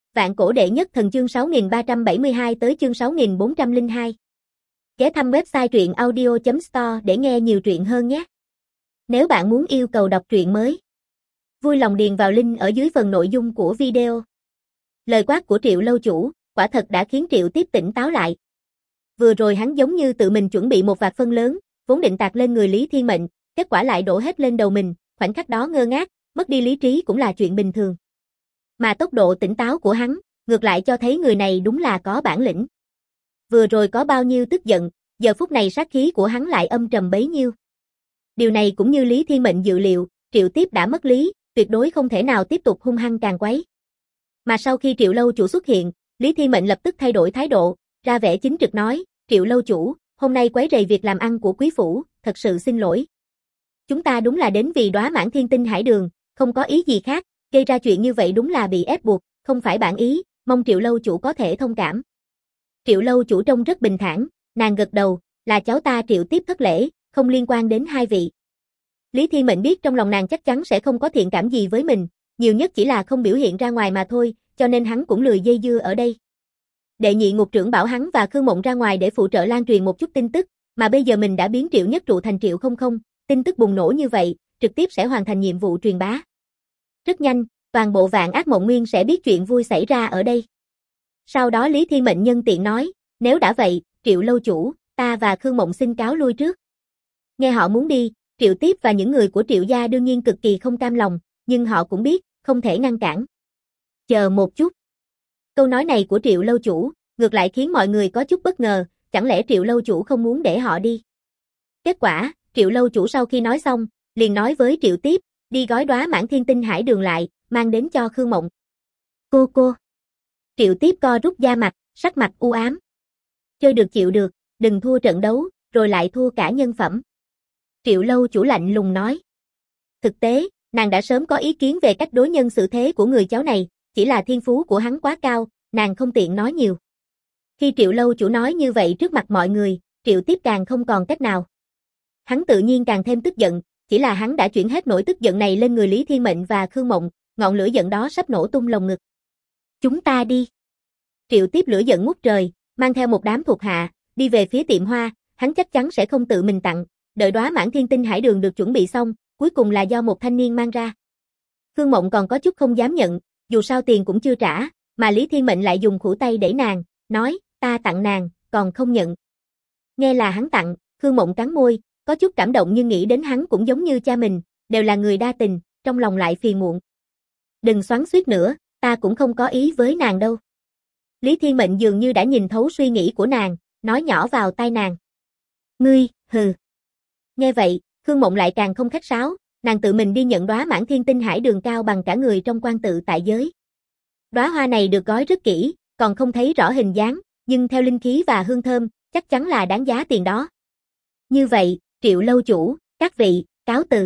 Vạn cổ đệ nhất thần chương 6372 tới chương 6402. Ghé thăm website truyện audio.store để nghe nhiều truyện hơn nhé. Nếu bạn muốn yêu cầu đọc truyện mới, vui lòng điền vào link ở dưới phần nội dung của video. Lời quát của Triệu lâu chủ, quả thật đã khiến Triệu Tiếp tỉnh táo lại. Vừa rồi hắn giống như tự mình chuẩn bị một vạt phân lớn, vốn định tạt lên người Lý Thiên Mệnh, kết quả lại đổ hết lên đầu mình, khoảnh khắc đó ngơ ngác, mất đi lý trí cũng là chuyện bình thường. Mà tốc độ tỉnh táo của hắn, ngược lại cho thấy người này đúng là có bản lĩnh. Vừa rồi có bao nhiêu tức giận, giờ phút này sát khí của hắn lại âm trầm bấy nhiêu. Điều này cũng như Lý Thiên Mệnh dự liệu, Triệu Tiếp đã mất lý, tuyệt đối không thể nào tiếp tục hung hăng càn quấy. Mà sau khi Triệu lâu chủ xuất hiện, Lý Thiên Mệnh lập tức thay đổi thái độ, ra vẻ chính trực nói, Triệu lâu chủ, hôm nay quấy rầy việc làm ăn của quý phủ, thật sự xin lỗi. Chúng ta đúng là đến vì đóa mãn thiên tinh hải đường, không có ý gì khác, gây ra chuyện như vậy đúng là bị ép buộc, không phải bản ý, mong Triệu lâu chủ có thể thông cảm. Triệu lâu chủ trông rất bình thản, nàng gật đầu, là cháu ta Triệu Tiếp thất lễ, không liên quan đến hai vị. Lý Thiên Mệnh biết trong lòng nàng chắc chắn sẽ không có thiện cảm gì với mình, nhiều nhất chỉ là không biểu hiện ra ngoài mà thôi, cho nên hắn cũng lười dây dưa ở đây. Đệ nhị ngục trưởng bảo hắn và Khương Mộng ra ngoài để phụ trợ lan truyền một chút tin tức, mà bây giờ mình đã biến Triệu Nhất Trụ thành Triệu Không Không, tin tức bùng nổ như vậy, trực tiếp sẽ hoàn thành nhiệm vụ truyền bá. Rất nhanh, toàn bộ Vạn Ác Mộng Nguyên sẽ biết chuyện vui xảy ra ở đây. Sau đó Lý Thiên Mệnh nhân tiện nói, nếu đã vậy, Triệu lâu chủ, ta và Khương Mộng xin cáo lui trước. Nghe họ muốn đi, Triệu Tiếp và những người của Triệu gia đương nhiên cực kỳ không cam lòng, nhưng họ cũng biết, không thể ngăn cản. Chờ một chút. Câu nói này của Triệu lâu chủ, ngược lại khiến mọi người có chút bất ngờ, chẳng lẽ Triệu lâu chủ không muốn để họ đi. Kết quả, Triệu lâu chủ sau khi nói xong, liền nói với Triệu Tiếp, đi gói đóa mãn thiên tinh hải đường lại, mang đến cho Khương Mộng. Cô. Triệu Tiếp co rút da mặt, sắc mặt u ám. Chơi được chịu được, đừng thua trận đấu, rồi lại thua cả nhân phẩm. Triệu lâu chủ lạnh lùng nói. Thực tế, nàng đã sớm có ý kiến về cách đối nhân xử thế của người cháu này, chỉ là thiên phú của hắn quá cao, nàng không tiện nói nhiều. Khi Triệu lâu chủ nói như vậy trước mặt mọi người, Triệu Tiếp càng không còn cách nào. Hắn tự nhiên càng thêm tức giận, chỉ là hắn đã chuyển hết nỗi tức giận này lên người Lý Thiên Mệnh và Khương Mộng, ngọn lửa giận đó sắp nổ tung lồng ngực. Chúng ta đi. Triệu Tiếp lửa giận ngút trời, mang theo một đám thuộc hạ, đi về phía tiệm hoa, hắn chắc chắn sẽ không tự mình tặng, đợi đóa mãn thiên tinh hải đường được chuẩn bị xong, cuối cùng là do một thanh niên mang ra. Khương Mộng còn có chút không dám nhận, dù sao tiền cũng chưa trả, mà Lý Thiên Mệnh lại dùng khuỷu tay đẩy nàng, nói, ta tặng nàng, còn không nhận. Nghe là hắn tặng, Khương Mộng cắn môi, có chút cảm động nhưng nghĩ đến hắn cũng giống như cha mình, đều là người đa tình, trong lòng lại phiền muộn. Đừng xoắn xuýt nữa, ta cũng không có ý với nàng đâu. Lý Thiên Mệnh dường như đã nhìn thấu suy nghĩ của nàng, nói nhỏ vào tai nàng. Ngươi, hừ. Nghe vậy, Khương Mộng lại càng không khách sáo, nàng tự mình đi nhận đóa mãn thiên tinh hải đường cao bằng cả người trong quan tự tại giới. Đóa hoa này được gói rất kỹ, còn không thấy rõ hình dáng, nhưng theo linh khí và hương thơm, chắc chắn là đáng giá tiền đó. Như vậy, Triệu lâu chủ, các vị, cáo từ.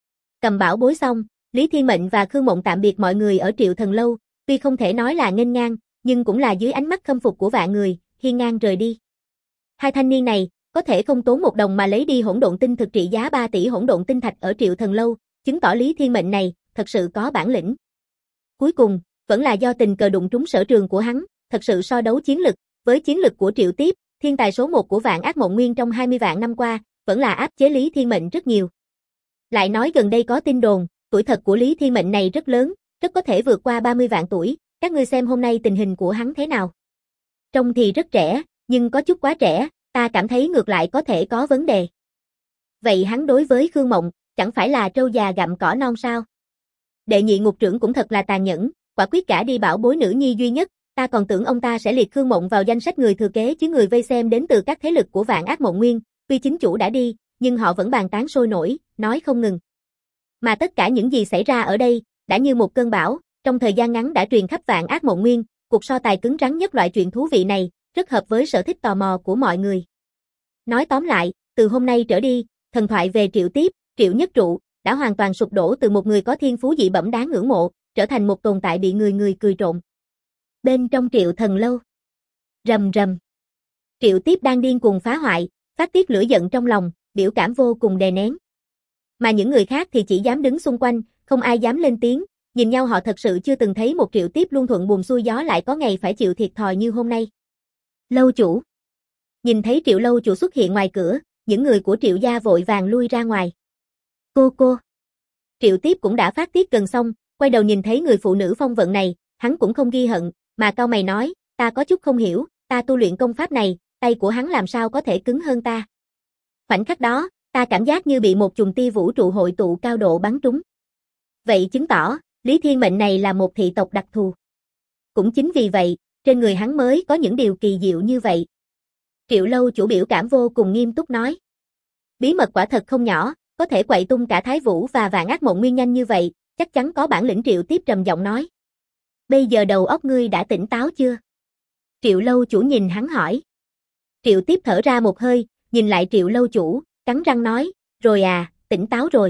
Cầm bảo bối xong, Lý Thiên Mệnh và Khương Mộng tạm biệt mọi người ở Triệu Thần Lâu, tuy không thể nói là nghênh ngang, nhưng cũng là dưới ánh mắt khâm phục của vạn người, hiên ngang rời đi. Hai thanh niên này, có thể không tốn một đồng mà lấy đi hỗn độn tinh thực trị giá 3 tỷ hỗn độn tinh thạch ở Triệu Thần Lâu, chứng tỏ Lý Thiên Mệnh này, thật sự có bản lĩnh. Cuối cùng, vẫn là do tình cờ đụng trúng sở trường của hắn, thật sự so đấu chiến lực, với chiến lực của Triệu Tiếp, thiên tài số 1 của Vạn Ác Mộng Nguyên trong 20 vạn năm qua, vẫn là áp chế Lý Thiên Mệnh rất nhiều. Lại nói gần đây có tin đồn, tuổi thật của Lý Thiên Mệnh này rất lớn, rất có thể vượt qua 30 vạn tuổi, các ngươi xem hôm nay tình hình của hắn thế nào. Trông thì rất trẻ, nhưng có chút quá trẻ, ta cảm thấy ngược lại có thể có vấn đề. Vậy hắn đối với Khương Mộng, chẳng phải là trâu già gặm cỏ non sao? Đệ nhị ngục trưởng cũng thật là tàn nhẫn, quả quyết cả đi bảo bối nữ nhi duy nhất, ta còn tưởng ông ta sẽ liệt Khương Mộng vào danh sách người thừa kế chứ người vây xem đến từ các thế lực của Vạn Ác Mộng Nguyên, tuy chính chủ đã đi, nhưng họ vẫn bàn tán sôi nổi, nói không ngừng. Mà tất cả những gì xảy ra ở đây, đã như một cơn bão, trong thời gian ngắn đã truyền khắp Vạn Ác Mộng Nguyên, cuộc so tài cứng rắn nhất loại chuyện thú vị này, rất hợp với sở thích tò mò của mọi người. Nói tóm lại, từ hôm nay trở đi, thần thoại về Triệu Tiếp, Triệu Nhất Trụ, đã hoàn toàn sụp đổ từ một người có thiên phú dị bẩm đáng ngưỡng mộ, trở thành một tồn tại bị người cười trộn. Bên trong Triệu Thần Lâu. Rầm rầm. Triệu Tiếp đang điên cuồng phá hoại, phát tiết lửa giận trong lòng, biểu cảm vô cùng đè nén. Mà những người khác thì chỉ dám đứng xung quanh, không ai dám lên tiếng, Nhìn nhau họ thật sự chưa từng thấy một Triệu Tiếp luôn thuận buồm xuôi gió lại có ngày phải chịu thiệt thòi như hôm nay. Lâu chủ. Nhìn thấy Triệu lâu chủ xuất hiện ngoài cửa, những người của Triệu gia vội vàng lui ra ngoài. Cô. Triệu Tiếp cũng đã phát tiết gần xong, quay đầu nhìn thấy người phụ nữ phong vận này, hắn cũng không ghi hận, mà cau mày nói, ta có chút không hiểu, ta tu luyện công pháp này, tay của hắn làm sao có thể cứng hơn ta. Khoảnh khắc đó, ta cảm giác như bị một chùm tia vũ trụ hội tụ cao độ bắn trúng. Vậy chứng tỏ, Lý Thiên Mệnh này là một thị tộc đặc thù. Cũng chính vì vậy, trên người hắn mới có những điều kỳ diệu như vậy. Triệu lâu chủ biểu cảm vô cùng nghiêm túc nói. Bí mật quả thật không nhỏ, có thể quậy tung cả Thái Vũ và Vạn Ác Mộng Nguyên nhanh như vậy, chắc chắn có bản lĩnh. Triệu Tiếp trầm giọng nói. Bây giờ đầu óc ngươi đã tỉnh táo chưa? Triệu lâu chủ nhìn hắn hỏi. Triệu Tiếp thở ra một hơi, nhìn lại Triệu lâu chủ, cắn răng nói, rồi à, tỉnh táo rồi.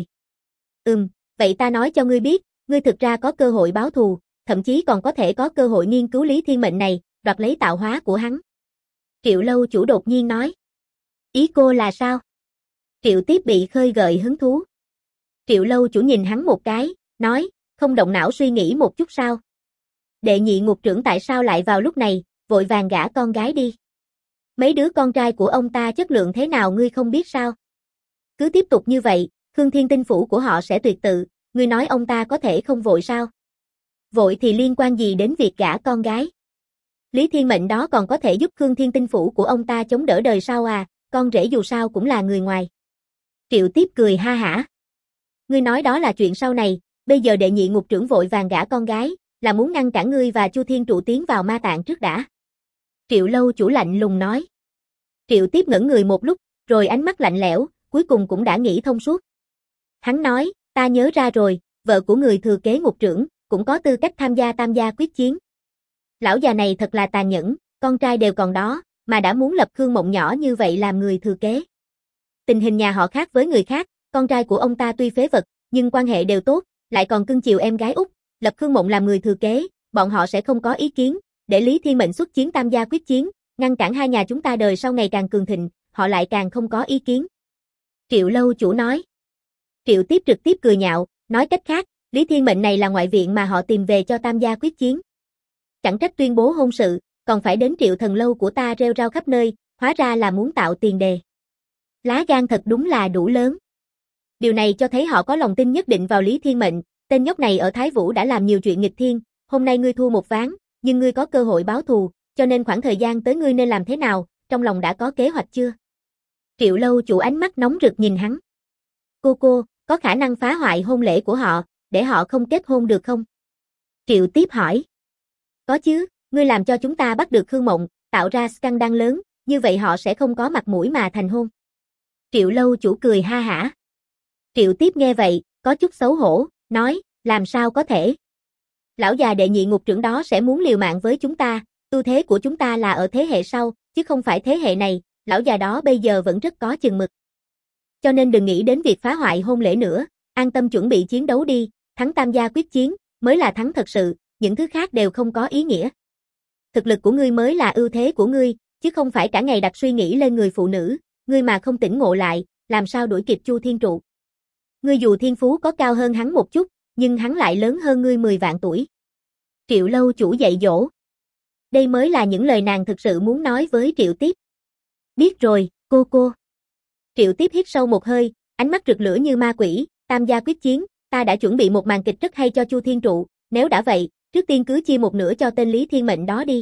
Vậy ta nói cho ngươi biết, ngươi thực ra có cơ hội báo thù, thậm chí còn có thể có cơ hội nghiên cứu Lý Thiên Mệnh này, đoạt lấy tạo hóa của hắn. Triệu lâu chủ đột nhiên nói. Ý cô là sao? Triệu Tiếp bị khơi gợi hứng thú. Triệu lâu chủ nhìn hắn một cái, nói, không động não suy nghĩ một chút sao? Đệ nhị ngục trưởng tại sao lại vào lúc này, vội vàng gả con gái đi. Mấy đứa con trai của ông ta chất lượng thế nào ngươi không biết sao? Cứ tiếp tục như vậy, Khương Thiên Tinh phủ của họ sẽ tuyệt tự, ngươi nói ông ta có thể không vội sao? Vội thì liên quan gì đến việc gả con gái? Lý Thiên Mệnh đó còn có thể giúp Khương Thiên Tinh phủ của ông ta chống đỡ đời sau à, con rể dù sao cũng là người ngoài. Triệu Tiếp cười ha hả. Ngươi nói đó là chuyện sau này, bây giờ đệ nhị ngục trưởng vội vàng gả con gái, là muốn ngăn cản ngươi và Chu Thiên Trụ tiến vào ma tạng trước đã. Triệu lâu chủ lạnh lùng nói. Triệu Tiếp ngẩn người một lúc, rồi ánh mắt lạnh lẽo, cuối cùng cũng đã nghĩ thông suốt. Hắn nói, ta nhớ ra rồi, vợ của người thừa kế ngục trưởng, cũng có tư cách tham gia tam gia quyết chiến. Lão già này thật là tàn nhẫn, con trai đều còn đó, mà đã muốn lập Khương Mộng nhỏ như vậy làm người thừa kế. Tình hình nhà họ khác với người khác, con trai của ông ta tuy phế vật, nhưng quan hệ đều tốt, lại còn cưng chiều em gái út, lập Khương Mộng làm người thừa kế, bọn họ sẽ không có ý kiến, để Lý Thiên Mệnh xuất chiến tam gia quyết chiến, ngăn cản hai nhà chúng ta đời sau ngày càng cường thịnh, họ lại càng không có ý kiến. Triệu lâu chủ nói. Triệu Tiếp trực tiếp cười nhạo, nói cách khác, Lý Thiên Mệnh này là ngoại viện mà họ tìm về cho tam gia quyết chiến. Chẳng trách tuyên bố hôn sự, còn phải đến Triệu thần lâu của ta rêu rao khắp nơi, hóa ra là muốn tạo tiền đề. Lá gan thật đúng là đủ lớn. Điều này cho thấy họ có lòng tin nhất định vào Lý Thiên Mệnh, tên nhóc này ở Thái Vũ đã làm nhiều chuyện nghịch thiên, hôm nay ngươi thua một ván, nhưng ngươi có cơ hội báo thù, cho nên khoảng thời gian tới ngươi nên làm thế nào, trong lòng đã có kế hoạch chưa? Triệu lâu chủ ánh mắt nóng rực nhìn hắn. Cô, có khả năng phá hoại hôn lễ của họ, để họ không kết hôn được không? Triệu Tiếp hỏi. Có chứ, ngươi làm cho chúng ta bắt được Khương Mộng, tạo ra scandal lớn, như vậy họ sẽ không có mặt mũi mà thành hôn. Triệu lâu chủ cười ha hả. Triệu Tiếp nghe vậy, có chút xấu hổ, nói, làm sao có thể? Lão già đệ nhị ngục trưởng đó sẽ muốn liều mạng với chúng ta, ưu thế của chúng ta là ở thế hệ sau, chứ không phải thế hệ này, lão già đó bây giờ vẫn rất có chừng mực. Cho nên đừng nghĩ đến việc phá hoại hôn lễ nữa, an tâm chuẩn bị chiến đấu đi, thắng tam gia quyết chiến, mới là thắng thật sự, những thứ khác đều không có ý nghĩa. Thực lực của ngươi mới là ưu thế của ngươi, chứ không phải cả ngày đặt suy nghĩ lên người phụ nữ, ngươi mà không tỉnh ngộ lại, làm sao đuổi kịp Chu Thiên Trụ. Ngươi dù thiên phú có cao hơn hắn một chút, nhưng hắn lại lớn hơn ngươi 10 vạn tuổi. Triệu lâu chủ dạy dỗ. Đây mới là những lời nàng thực sự muốn nói với Triệu Tiếp. Biết rồi, cô. Triệu Tiếp hít sâu một hơi, ánh mắt rực lửa như ma quỷ, tam gia quyết chiến, ta đã chuẩn bị một màn kịch rất hay cho Chu Thiên Trụ, nếu đã vậy, trước tiên cứ chia một nửa cho tên Lý Thiên Mệnh đó đi.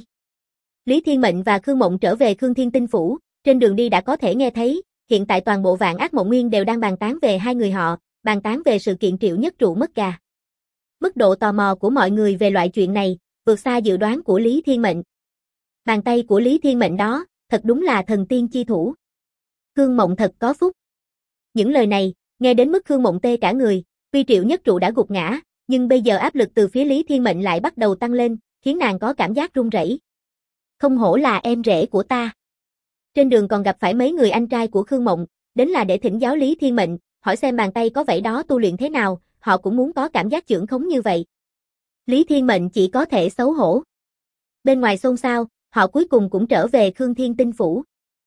Lý Thiên Mệnh và Khương Mộng trở về Khương Thiên Tinh phủ, trên đường đi đã có thể nghe thấy, hiện tại toàn bộ Vạn Ác Mộng Nguyên đều đang bàn tán về hai người họ, bàn tán về sự kiện Triệu Nhất Trụ mất gà. Mức độ tò mò của mọi người về loại chuyện này, vượt xa dự đoán của Lý Thiên Mệnh. Bàn tay của Lý Thiên Mệnh đó, thật đúng là thần tiên chi thủ. Khương Mộng thật có phúc. Những lời này, nghe đến mức Khương Mộng tê cả người, tuy Triệu Nhất Trụ đã gục ngã, nhưng bây giờ áp lực từ phía Lý Thiên Mệnh lại bắt đầu tăng lên, khiến nàng có cảm giác run rẩy. Không hổ là em rể của ta. Trên đường còn gặp phải mấy người anh trai của Khương Mộng, đến là để thỉnh giáo Lý Thiên Mệnh, hỏi xem bàn tay có vảy đó tu luyện thế nào, họ cũng muốn có cảm giác chưởng khống như vậy. Lý Thiên Mệnh chỉ có thể xấu hổ. Bên ngoài xôn xao, họ cuối cùng cũng trở về Khương Thiên Tinh phủ.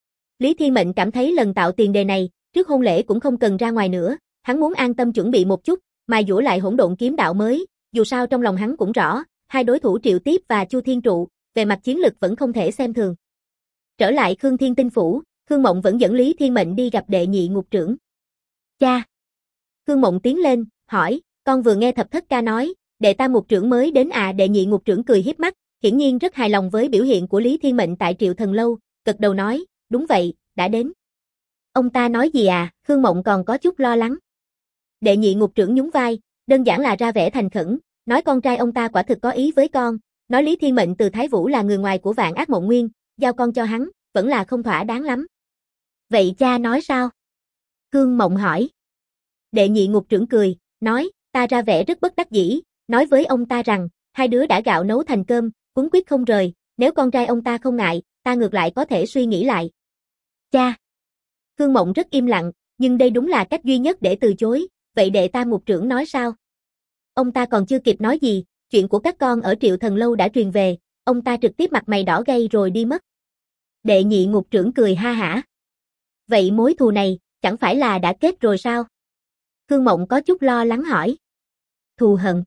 Lý Thiên Mệnh cảm thấy lần tạo tiền đề này, trước hôn lễ cũng không cần ra ngoài nữa, hắn muốn an tâm chuẩn bị một chút, mài dũa lại hỗn độn kiếm đạo mới, dù sao trong lòng hắn cũng rõ, hai đối thủ Triệu Tiếp và Chu Thiên Trụ, về mặt chiến lực vẫn không thể xem thường. Trở lại Khương Thiên Tinh Phủ, Khương Mộng vẫn dẫn Lý Thiên Mệnh đi gặp đệ nhị ngục trưởng. Cha! Khương Mộng tiến lên, hỏi, con vừa nghe Thập Thất ca nói, đệ tam ngục trưởng mới đến à? Đệ nhị ngục trưởng cười hiếp mắt, hiển nhiên rất hài lòng với biểu hiện của Lý Thiên Mệnh tại Triệu Thần Lâu, gật đầu nói, đúng vậy, đã đến. Ông ta nói gì à? Khương Mộng còn có chút lo lắng. Đệ nhị ngục trưởng nhún vai, đơn giản là ra vẻ thành khẩn, nói con trai ông ta quả thực có ý với con, nói Lý Thiên Mệnh từ Thái Vũ là người ngoài của Vạn Ác Mộng Nguyên, giao con cho hắn, vẫn là không thỏa đáng lắm. Vậy cha nói sao? Khương Mộng hỏi. Đệ nhị ngục trưởng cười, nói, ta ra vẻ rất bất đắc dĩ, nói với ông ta rằng, hai đứa đã gạo nấu thành cơm, quấn quyết không rời, nếu con trai ông ta không ngại, ta ngược lại có thể suy nghĩ lại. Cha! Khương Mộng rất im lặng, nhưng đây đúng là cách duy nhất để từ chối, vậy đệ tam ngục trưởng nói sao? Ông ta còn chưa kịp nói gì, chuyện của các con ở Triệu Thần Lâu đã truyền về, ông ta trực tiếp mặt mày đỏ gay rồi đi mất. Đệ nhị ngục trưởng cười ha hả. Vậy mối thù này, chẳng phải là đã kết rồi sao? Khương Mộng có chút lo lắng hỏi. Thù hận.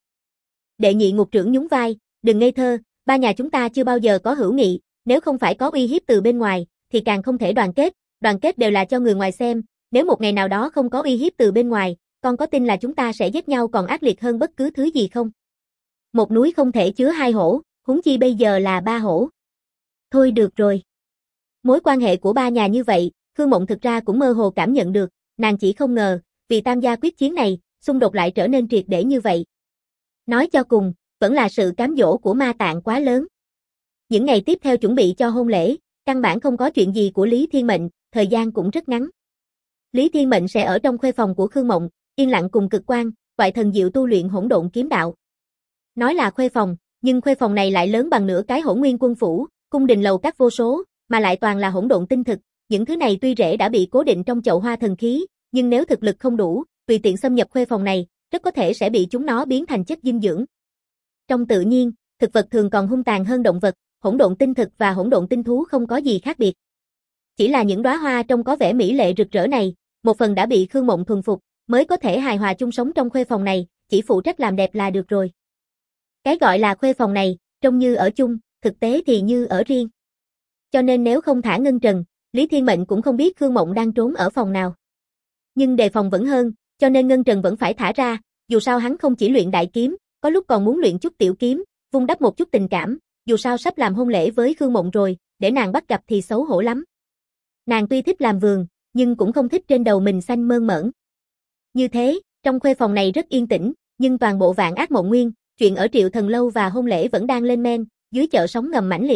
Đệ nhị ngục trưởng nhún vai, đừng ngây thơ, ba nhà chúng ta chưa bao giờ có hữu nghị, nếu không phải có uy hiếp từ bên ngoài, thì càng không thể đoàn kết đều là cho người ngoài xem, nếu một ngày nào đó không có uy hiếp từ bên ngoài, con có tin là chúng ta sẽ giết nhau còn ác liệt hơn bất cứ thứ gì không? Một núi không thể chứa hai hổ, huống chi bây giờ là ba hổ. Thôi được rồi. Mối quan hệ của ba nhà như vậy, Khương Mộng thực ra cũng mơ hồ cảm nhận được, nàng chỉ không ngờ, vì tam gia quyết chiến này, xung đột lại trở nên triệt để như vậy. Nói cho cùng, vẫn là sự cám dỗ của Ma Tạng quá lớn. Những ngày tiếp theo chuẩn bị cho hôn lễ, căn bản không có chuyện gì của Lý Thiên Mệnh, thời gian cũng rất ngắn. Lý Thiên Mệnh sẽ ở trong khuê phòng của Khương Mộng, yên lặng cùng Cực Quang, Toại Thần Diệu tu luyện hỗn độn kiếm đạo. Nói là khuê phòng, nhưng khuê phòng này lại lớn bằng nửa cái Hỗn Nguyên Quân phủ, cung đình lầu các vô số, mà lại toàn là hỗn độn tinh thực, những thứ này tuy rễ đã bị cố định trong chậu hoa thần khí, nhưng nếu thực lực không đủ, tùy tiện xâm nhập khuê phòng này, rất có thể sẽ bị chúng nó biến thành chất dinh dưỡng. Trong tự nhiên, thực vật thường còn hung tàn hơn động vật, hỗn độn tinh thực và hỗn độn tinh thú không có gì khác biệt. Chỉ là những đóa hoa trông có vẻ mỹ lệ rực rỡ này, một phần đã bị Khương Mộng thuần phục, mới có thể hài hòa chung sống trong khuê phòng này, chỉ phụ trách làm đẹp là được rồi. Cái gọi là khuê phòng này, trông như ở chung, thực tế thì như ở riêng. Cho nên nếu không thả Ngân Trần, Lý Thiên Mệnh cũng không biết Khương Mộng đang trốn ở phòng nào. Nhưng đề phòng vẫn hơn, cho nên Ngân Trần vẫn phải thả ra, dù sao hắn không chỉ luyện đại kiếm, có lúc còn muốn luyện chút tiểu kiếm, vun đắp một chút tình cảm, dù sao sắp làm hôn lễ với Khương Mộng rồi, để nàng bắt gặp thì xấu hổ lắm. Nàng tuy thích làm vườn, nhưng cũng không thích trên đầu mình xanh mơn mởn. Như thế, trong khuê phòng này rất yên tĩnh, nhưng toàn bộ Vạn Ác Mộng Nguyên, chuyện ở Triệu Thần Lâu và hôn lễ vẫn đang lên men, dưới chợ sóng ngầm mãnh liệt.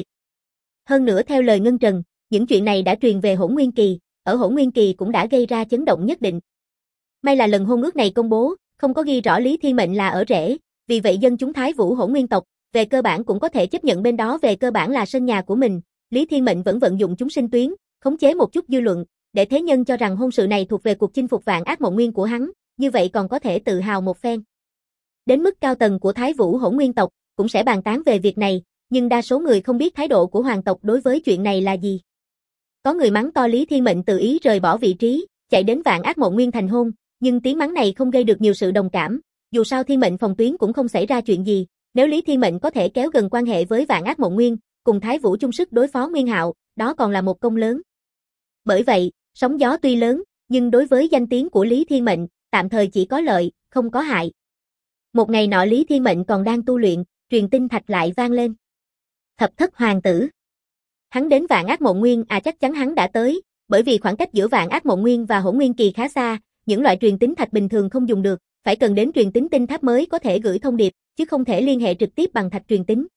Hơn nữa theo lời Ngân Trần, những chuyện này đã truyền về Hỗn Nguyên Kỳ, ở Hỗn Nguyên Kỳ cũng đã gây ra chấn động nhất định. May là lần hôn ước này công bố, không có ghi rõ Lý Thiên Mệnh là ở rễ, vì vậy dân chúng Thái Vũ Hỗn Nguyên tộc, về cơ bản cũng có thể chấp nhận bên đó về cơ bản là sân nhà của mình, Lý Thiên Mệnh vẫn vận dụng chúng sinh tuyến, khống chế một chút dư luận, để thế nhân cho rằng hôn sự này thuộc về cuộc chinh phục Vạn Ác Mộng Nguyên của hắn, như vậy còn có thể tự hào một phen. Đến mức cao tầng của Thái Vũ Hỗn Nguyên tộc cũng sẽ bàn tán về việc này, nhưng đa số người không biết thái độ của hoàng tộc đối với chuyện này là gì. Có người mắng to Lý Thiên Mệnh tự ý rời bỏ vị trí, chạy đến Vạn Ác Mộng Nguyên thành hôn, nhưng tiếng mắng này không gây được nhiều sự đồng cảm, dù sao Thiên Mệnh phòng tuyến cũng không xảy ra chuyện gì, nếu Lý Thiên Mệnh có thể kéo gần quan hệ với Vạn Ác Mộng Nguyên, cùng Thái Vũ chung sức đối phó Nguyên Hạo, đó còn là một công lớn. Bởi vậy, sóng gió tuy lớn, nhưng đối với danh tiếng của Lý Thiên Mệnh, tạm thời chỉ có lợi, không có hại. Một ngày nọ Lý Thiên Mệnh còn đang tu luyện, truyền tin thạch lại vang lên. Thập Thất Hoàng tử. Hắn đến Vạn Ác Mộng Nguyên à? Chắc chắn hắn đã tới, bởi vì khoảng cách giữa Vạn Ác Mộng Nguyên và Hỗn Nguyên Kỳ khá xa, những loại truyền tín thạch bình thường không dùng được, phải cần đến truyền tín tinh tháp mới có thể gửi thông điệp, chứ không thể liên hệ trực tiếp bằng thạch truyền tín.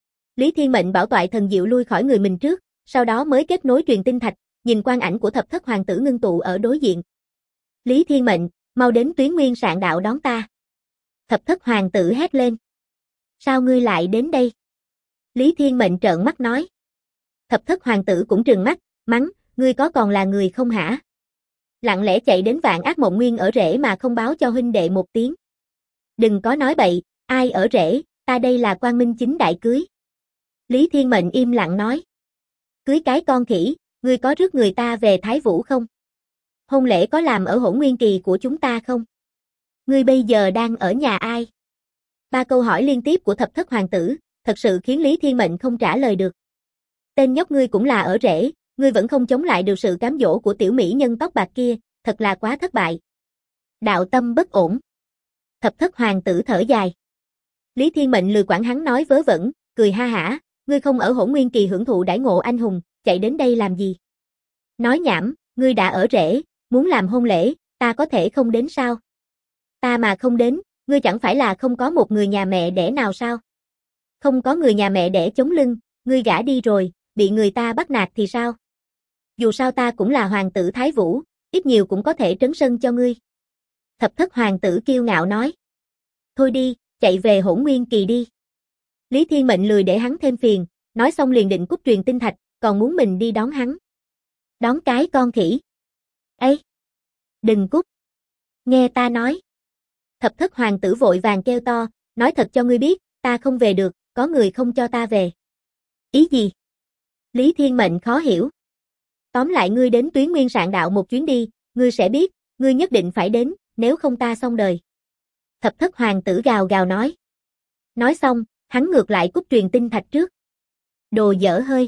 Lý Thiên Mệnh bảo Toại Thần Diệu lui khỏi người mình trước, sau đó mới kết nối truyền tinh thạch, nhìn quang ảnh của Thập Thất Hoàng tử ngưng tụ ở đối diện. Lý Thiên Mệnh, mau đến Tuyến Nguyên Sạn Đạo đón ta. Thập Thất Hoàng tử hét lên. Sao ngươi lại đến đây? Lý Thiên Mệnh trợn mắt nói. Thập Thất Hoàng tử cũng trừng mắt, mắng, ngươi có còn là người không hả? Lặng lẽ chạy đến Vạn Ác Mộng Nguyên ở rễ mà không báo cho huynh đệ một tiếng. Đừng có nói bậy, ai ở rễ, ta đây là Quang Minh chính đại cưới. Lý Thiên Mệnh im lặng nói. Cưới cái con khỉ, ngươi có rước người ta về Thái Vũ không? Hôn lễ có làm ở Hỗn Nguyên Kỳ của chúng ta không? Ngươi bây giờ đang ở nhà ai? Ba câu hỏi liên tiếp của thập thất hoàng tử, thật sự khiến Lý Thiên Mệnh không trả lời được. Tên nhóc ngươi cũng là ở rễ, ngươi vẫn không chống lại được sự cám dỗ của tiểu mỹ nhân tóc bạc kia, thật là quá thất bại. Đạo tâm bất ổn. Thập thất hoàng tử thở dài. Lý Thiên Mệnh lười quản hắn nói vớ vẩn, cười ha hả, ngươi không ở Hỗn Nguyên Kỳ hưởng thụ đãi ngộ anh hùng, chạy đến đây làm gì? Nói nhảm, ngươi đã ở rễ, muốn làm hôn lễ, ta có thể không đến sao? Ta mà không đến, ngươi chẳng phải là không có một người nhà mẹ đẻ nào sao? Không có người nhà mẹ đẻ chống lưng, ngươi gả đi rồi, bị người ta bắt nạt thì sao? Dù sao ta cũng là hoàng tử Thái Vũ, ít nhiều cũng có thể trấn sân cho ngươi. Thập thất hoàng tử kiêu ngạo nói. Thôi đi, chạy về Hỗn Nguyên Kỳ đi. Lý Thiên Mệnh lười để hắn thêm phiền, nói xong liền định cúp truyền tinh thạch, còn muốn mình đi đón hắn. Đón cái con khỉ. Ê! Đừng cúp. Nghe ta nói. Thập thất hoàng tử vội vàng kêu to, nói thật cho ngươi biết, ta không về được, có người không cho ta về. Ý gì? Lý Thiên Mệnh khó hiểu. Tóm lại ngươi đến Tuyến Nguyên Sạn Đạo một chuyến đi, ngươi sẽ biết, ngươi nhất định phải đến, nếu không ta xong đời. Thập thất hoàng tử gào gào nói. Nói xong, hắn ngược lại cúp truyền tinh thạch trước. Đồ dở hơi.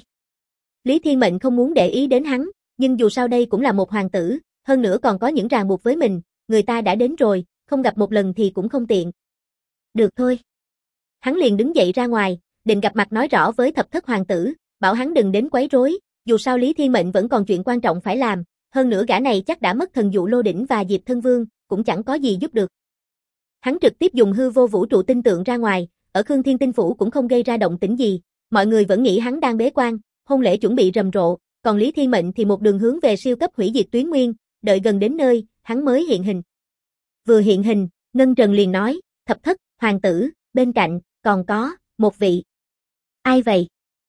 Lý Thiên Mệnh không muốn để ý đến hắn, nhưng dù sao đây cũng là một hoàng tử, hơn nữa còn có những ràng buộc với mình, người ta đã đến rồi, không gặp một lần thì cũng không tiện. Được thôi. Hắn liền đứng dậy ra ngoài, định gặp mặt nói rõ với thập thất hoàng tử, bảo hắn đừng đến quấy rối, dù sao Lý Thiên Mệnh vẫn còn chuyện quan trọng phải làm, hơn nữa gã này chắc đã mất thần dụ Lô Đỉnh và Diệp Thân Vương, cũng chẳng có gì giúp được. Hắn trực tiếp dùng hư vô vũ trụ tinh tượng ra ngoài, ở Khương Thiên Tinh Phủ cũng không gây ra động tĩnh gì, mọi người vẫn nghĩ hắn đang bế quan, hôn lễ chuẩn bị rầm rộ, còn Lý Thiên Mệnh thì một đường hướng về siêu cấp hủy diệt Tuyến Nguyên, đợi gần đến nơi, hắn mới hiện hình. Vừa hiện hình, Ngân Trần liền nói, thập thất, hoàng tử, bên cạnh, còn có, một vị. Ai vậy?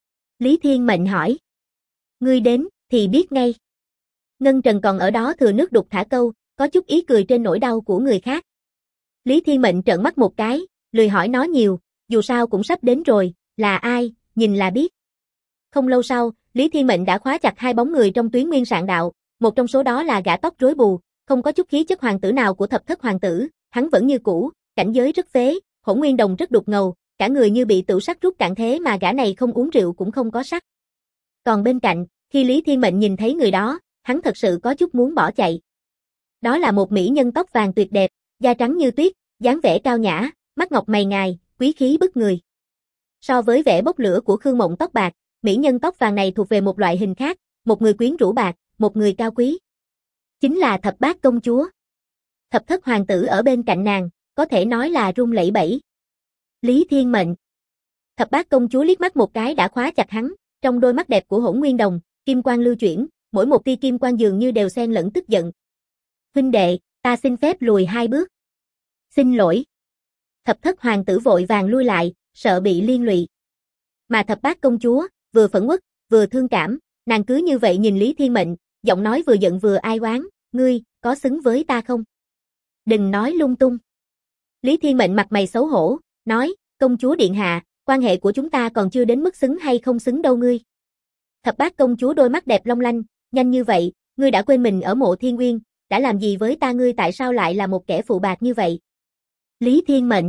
Lý Thiên Mệnh hỏi. Ngươi đến, thì biết ngay. Ngân Trần còn ở đó thừa nước đục thả câu, có chút ý cười trên nỗi đau của người khác. Lý Thiên Mệnh trợn mắt một cái, lười hỏi nó nhiều, dù sao cũng sắp đến rồi, là ai, nhìn là biết. Không lâu sau, Lý Thiên Mệnh đã khóa chặt hai bóng người trong Tuyến Nguyên Sạn Đạo, một trong số đó là gã tóc rối bù, không có chút khí chất hoàng tử nào của thập thất hoàng tử, hắn vẫn như cũ, cảnh giới rất phế, Hỗn Nguyên Đồng rất đục ngầu, cả người như bị tửu sắc rút cạn thế mà gã này không uống rượu cũng không có sắc. Còn bên cạnh, khi Lý Thiên Mệnh nhìn thấy người đó, hắn thật sự có chút muốn bỏ chạy. Đó là một mỹ nhân tóc vàng tuyệt đẹp, da trắng như tuyết, dáng vẻ cao nhã, mắt ngọc mày ngài, quý khí bức người. So với vẻ bốc lửa của Khương Mộng tóc bạc, mỹ nhân tóc vàng này thuộc về một loại hình khác, một người quyến rũ bạc, một người cao quý. Chính là Thập Bát công chúa. Thập thất hoàng tử ở bên cạnh nàng, có thể nói là run lẩy bẩy. Lý Thiên Mệnh. Thập Bát công chúa liếc mắt một cái đã khóa chặt hắn, trong đôi mắt đẹp của Hỗn Nguyên Đồng, kim quang lưu chuyển, mỗi một tia kim quang dường như đều xen lẫn tức giận. Huynh đệ, ta xin phép lùi hai bước. Xin lỗi. Thập thất hoàng tử vội vàng lui lại, sợ bị liên lụy. Mà Thập Bát công chúa, vừa phẫn uất, vừa thương cảm, nàng cứ như vậy nhìn Lý Thiên Mệnh, giọng nói vừa giận vừa ai oán, ngươi, có xứng với ta không? Đừng nói lung tung. Lý Thiên Mệnh mặt mày xấu hổ, nói, công chúa điện hạ, quan hệ của chúng ta còn chưa đến mức xứng hay không xứng đâu ngươi. Thập Bát công chúa đôi mắt đẹp long lanh, nhanh như vậy, ngươi đã quên mình ở Mộ Thiên Nguyên, đã làm gì với ta, ngươi tại sao lại là một kẻ phụ bạc như vậy? Lý Thiên Mệnh.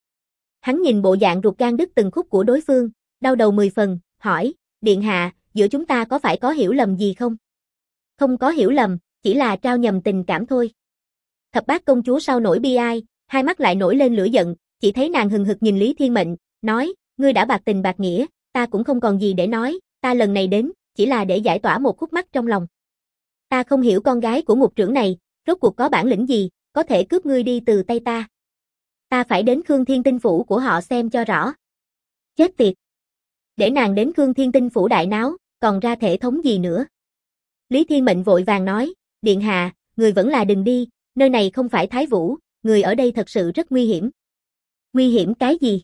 Hắn nhìn bộ dạng ruột gan đứt từng khúc của đối phương, đau đầu 10 phần, hỏi, điện hạ, giữa chúng ta có phải có hiểu lầm gì không? Không có hiểu lầm, chỉ là trao nhầm tình cảm thôi. Thập Bát công chúa sau nổi bi ai, hai mắt lại nổi lên lửa giận, chỉ thấy nàng hừng hực nhìn Lý Thiên Mệnh, nói, ngươi đã bạc tình bạc nghĩa, ta cũng không còn gì để nói, ta lần này đến, chỉ là để giải tỏa một khúc mắc trong lòng. Ta không hiểu con gái của ngục trưởng này, rốt cuộc có bản lĩnh gì, có thể cướp ngươi đi từ tay ta. Ta phải đến Khương Thiên Tinh Phủ của họ xem cho rõ. Chết tiệt. Để nàng đến Khương Thiên Tinh Phủ đại náo, còn ra thể thống gì nữa. Lý Thiên Mệnh vội vàng nói, điện hạ, người vẫn là đừng đi, nơi này không phải Thái Vũ, người ở đây thật sự rất nguy hiểm. Nguy hiểm cái gì?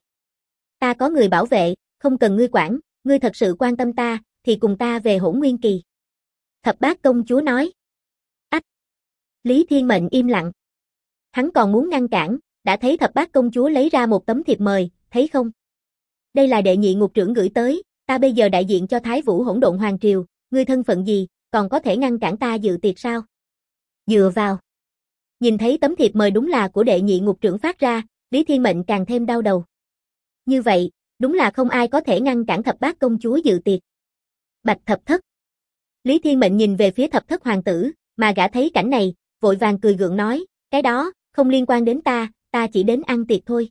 Ta có người bảo vệ, không cần ngươi quản, ngươi thật sự quan tâm ta, thì cùng ta về Hỗn Nguyên Kỳ. Thập Bát công chúa nói. Ách! Lý Thiên Mệnh im lặng. Hắn còn muốn ngăn cản, đã thấy Thập Bát công chúa lấy ra một tấm thiệp mời, thấy không? Đây là đệ nhị ngục trưởng gửi tới, ta bây giờ đại diện cho Thái Vũ Hỗn Độn Hoàng Triều, ngươi thân phận gì, còn có thể ngăn cản ta dự tiệc sao? Dựa vào. Nhìn thấy tấm thiệp mời đúng là của đệ nhị ngục trưởng phát ra, Lý Thiên Mệnh càng thêm đau đầu. Như vậy, đúng là không ai có thể ngăn cản thập bát công chúa dự tiệc. Bạch Thập Thất. Lý Thiên Mệnh nhìn về phía Thập Thất hoàng tử, mà gã thấy cảnh này, vội vàng cười gượng nói, cái đó, không liên quan đến ta chỉ đến ăn tiệc thôi.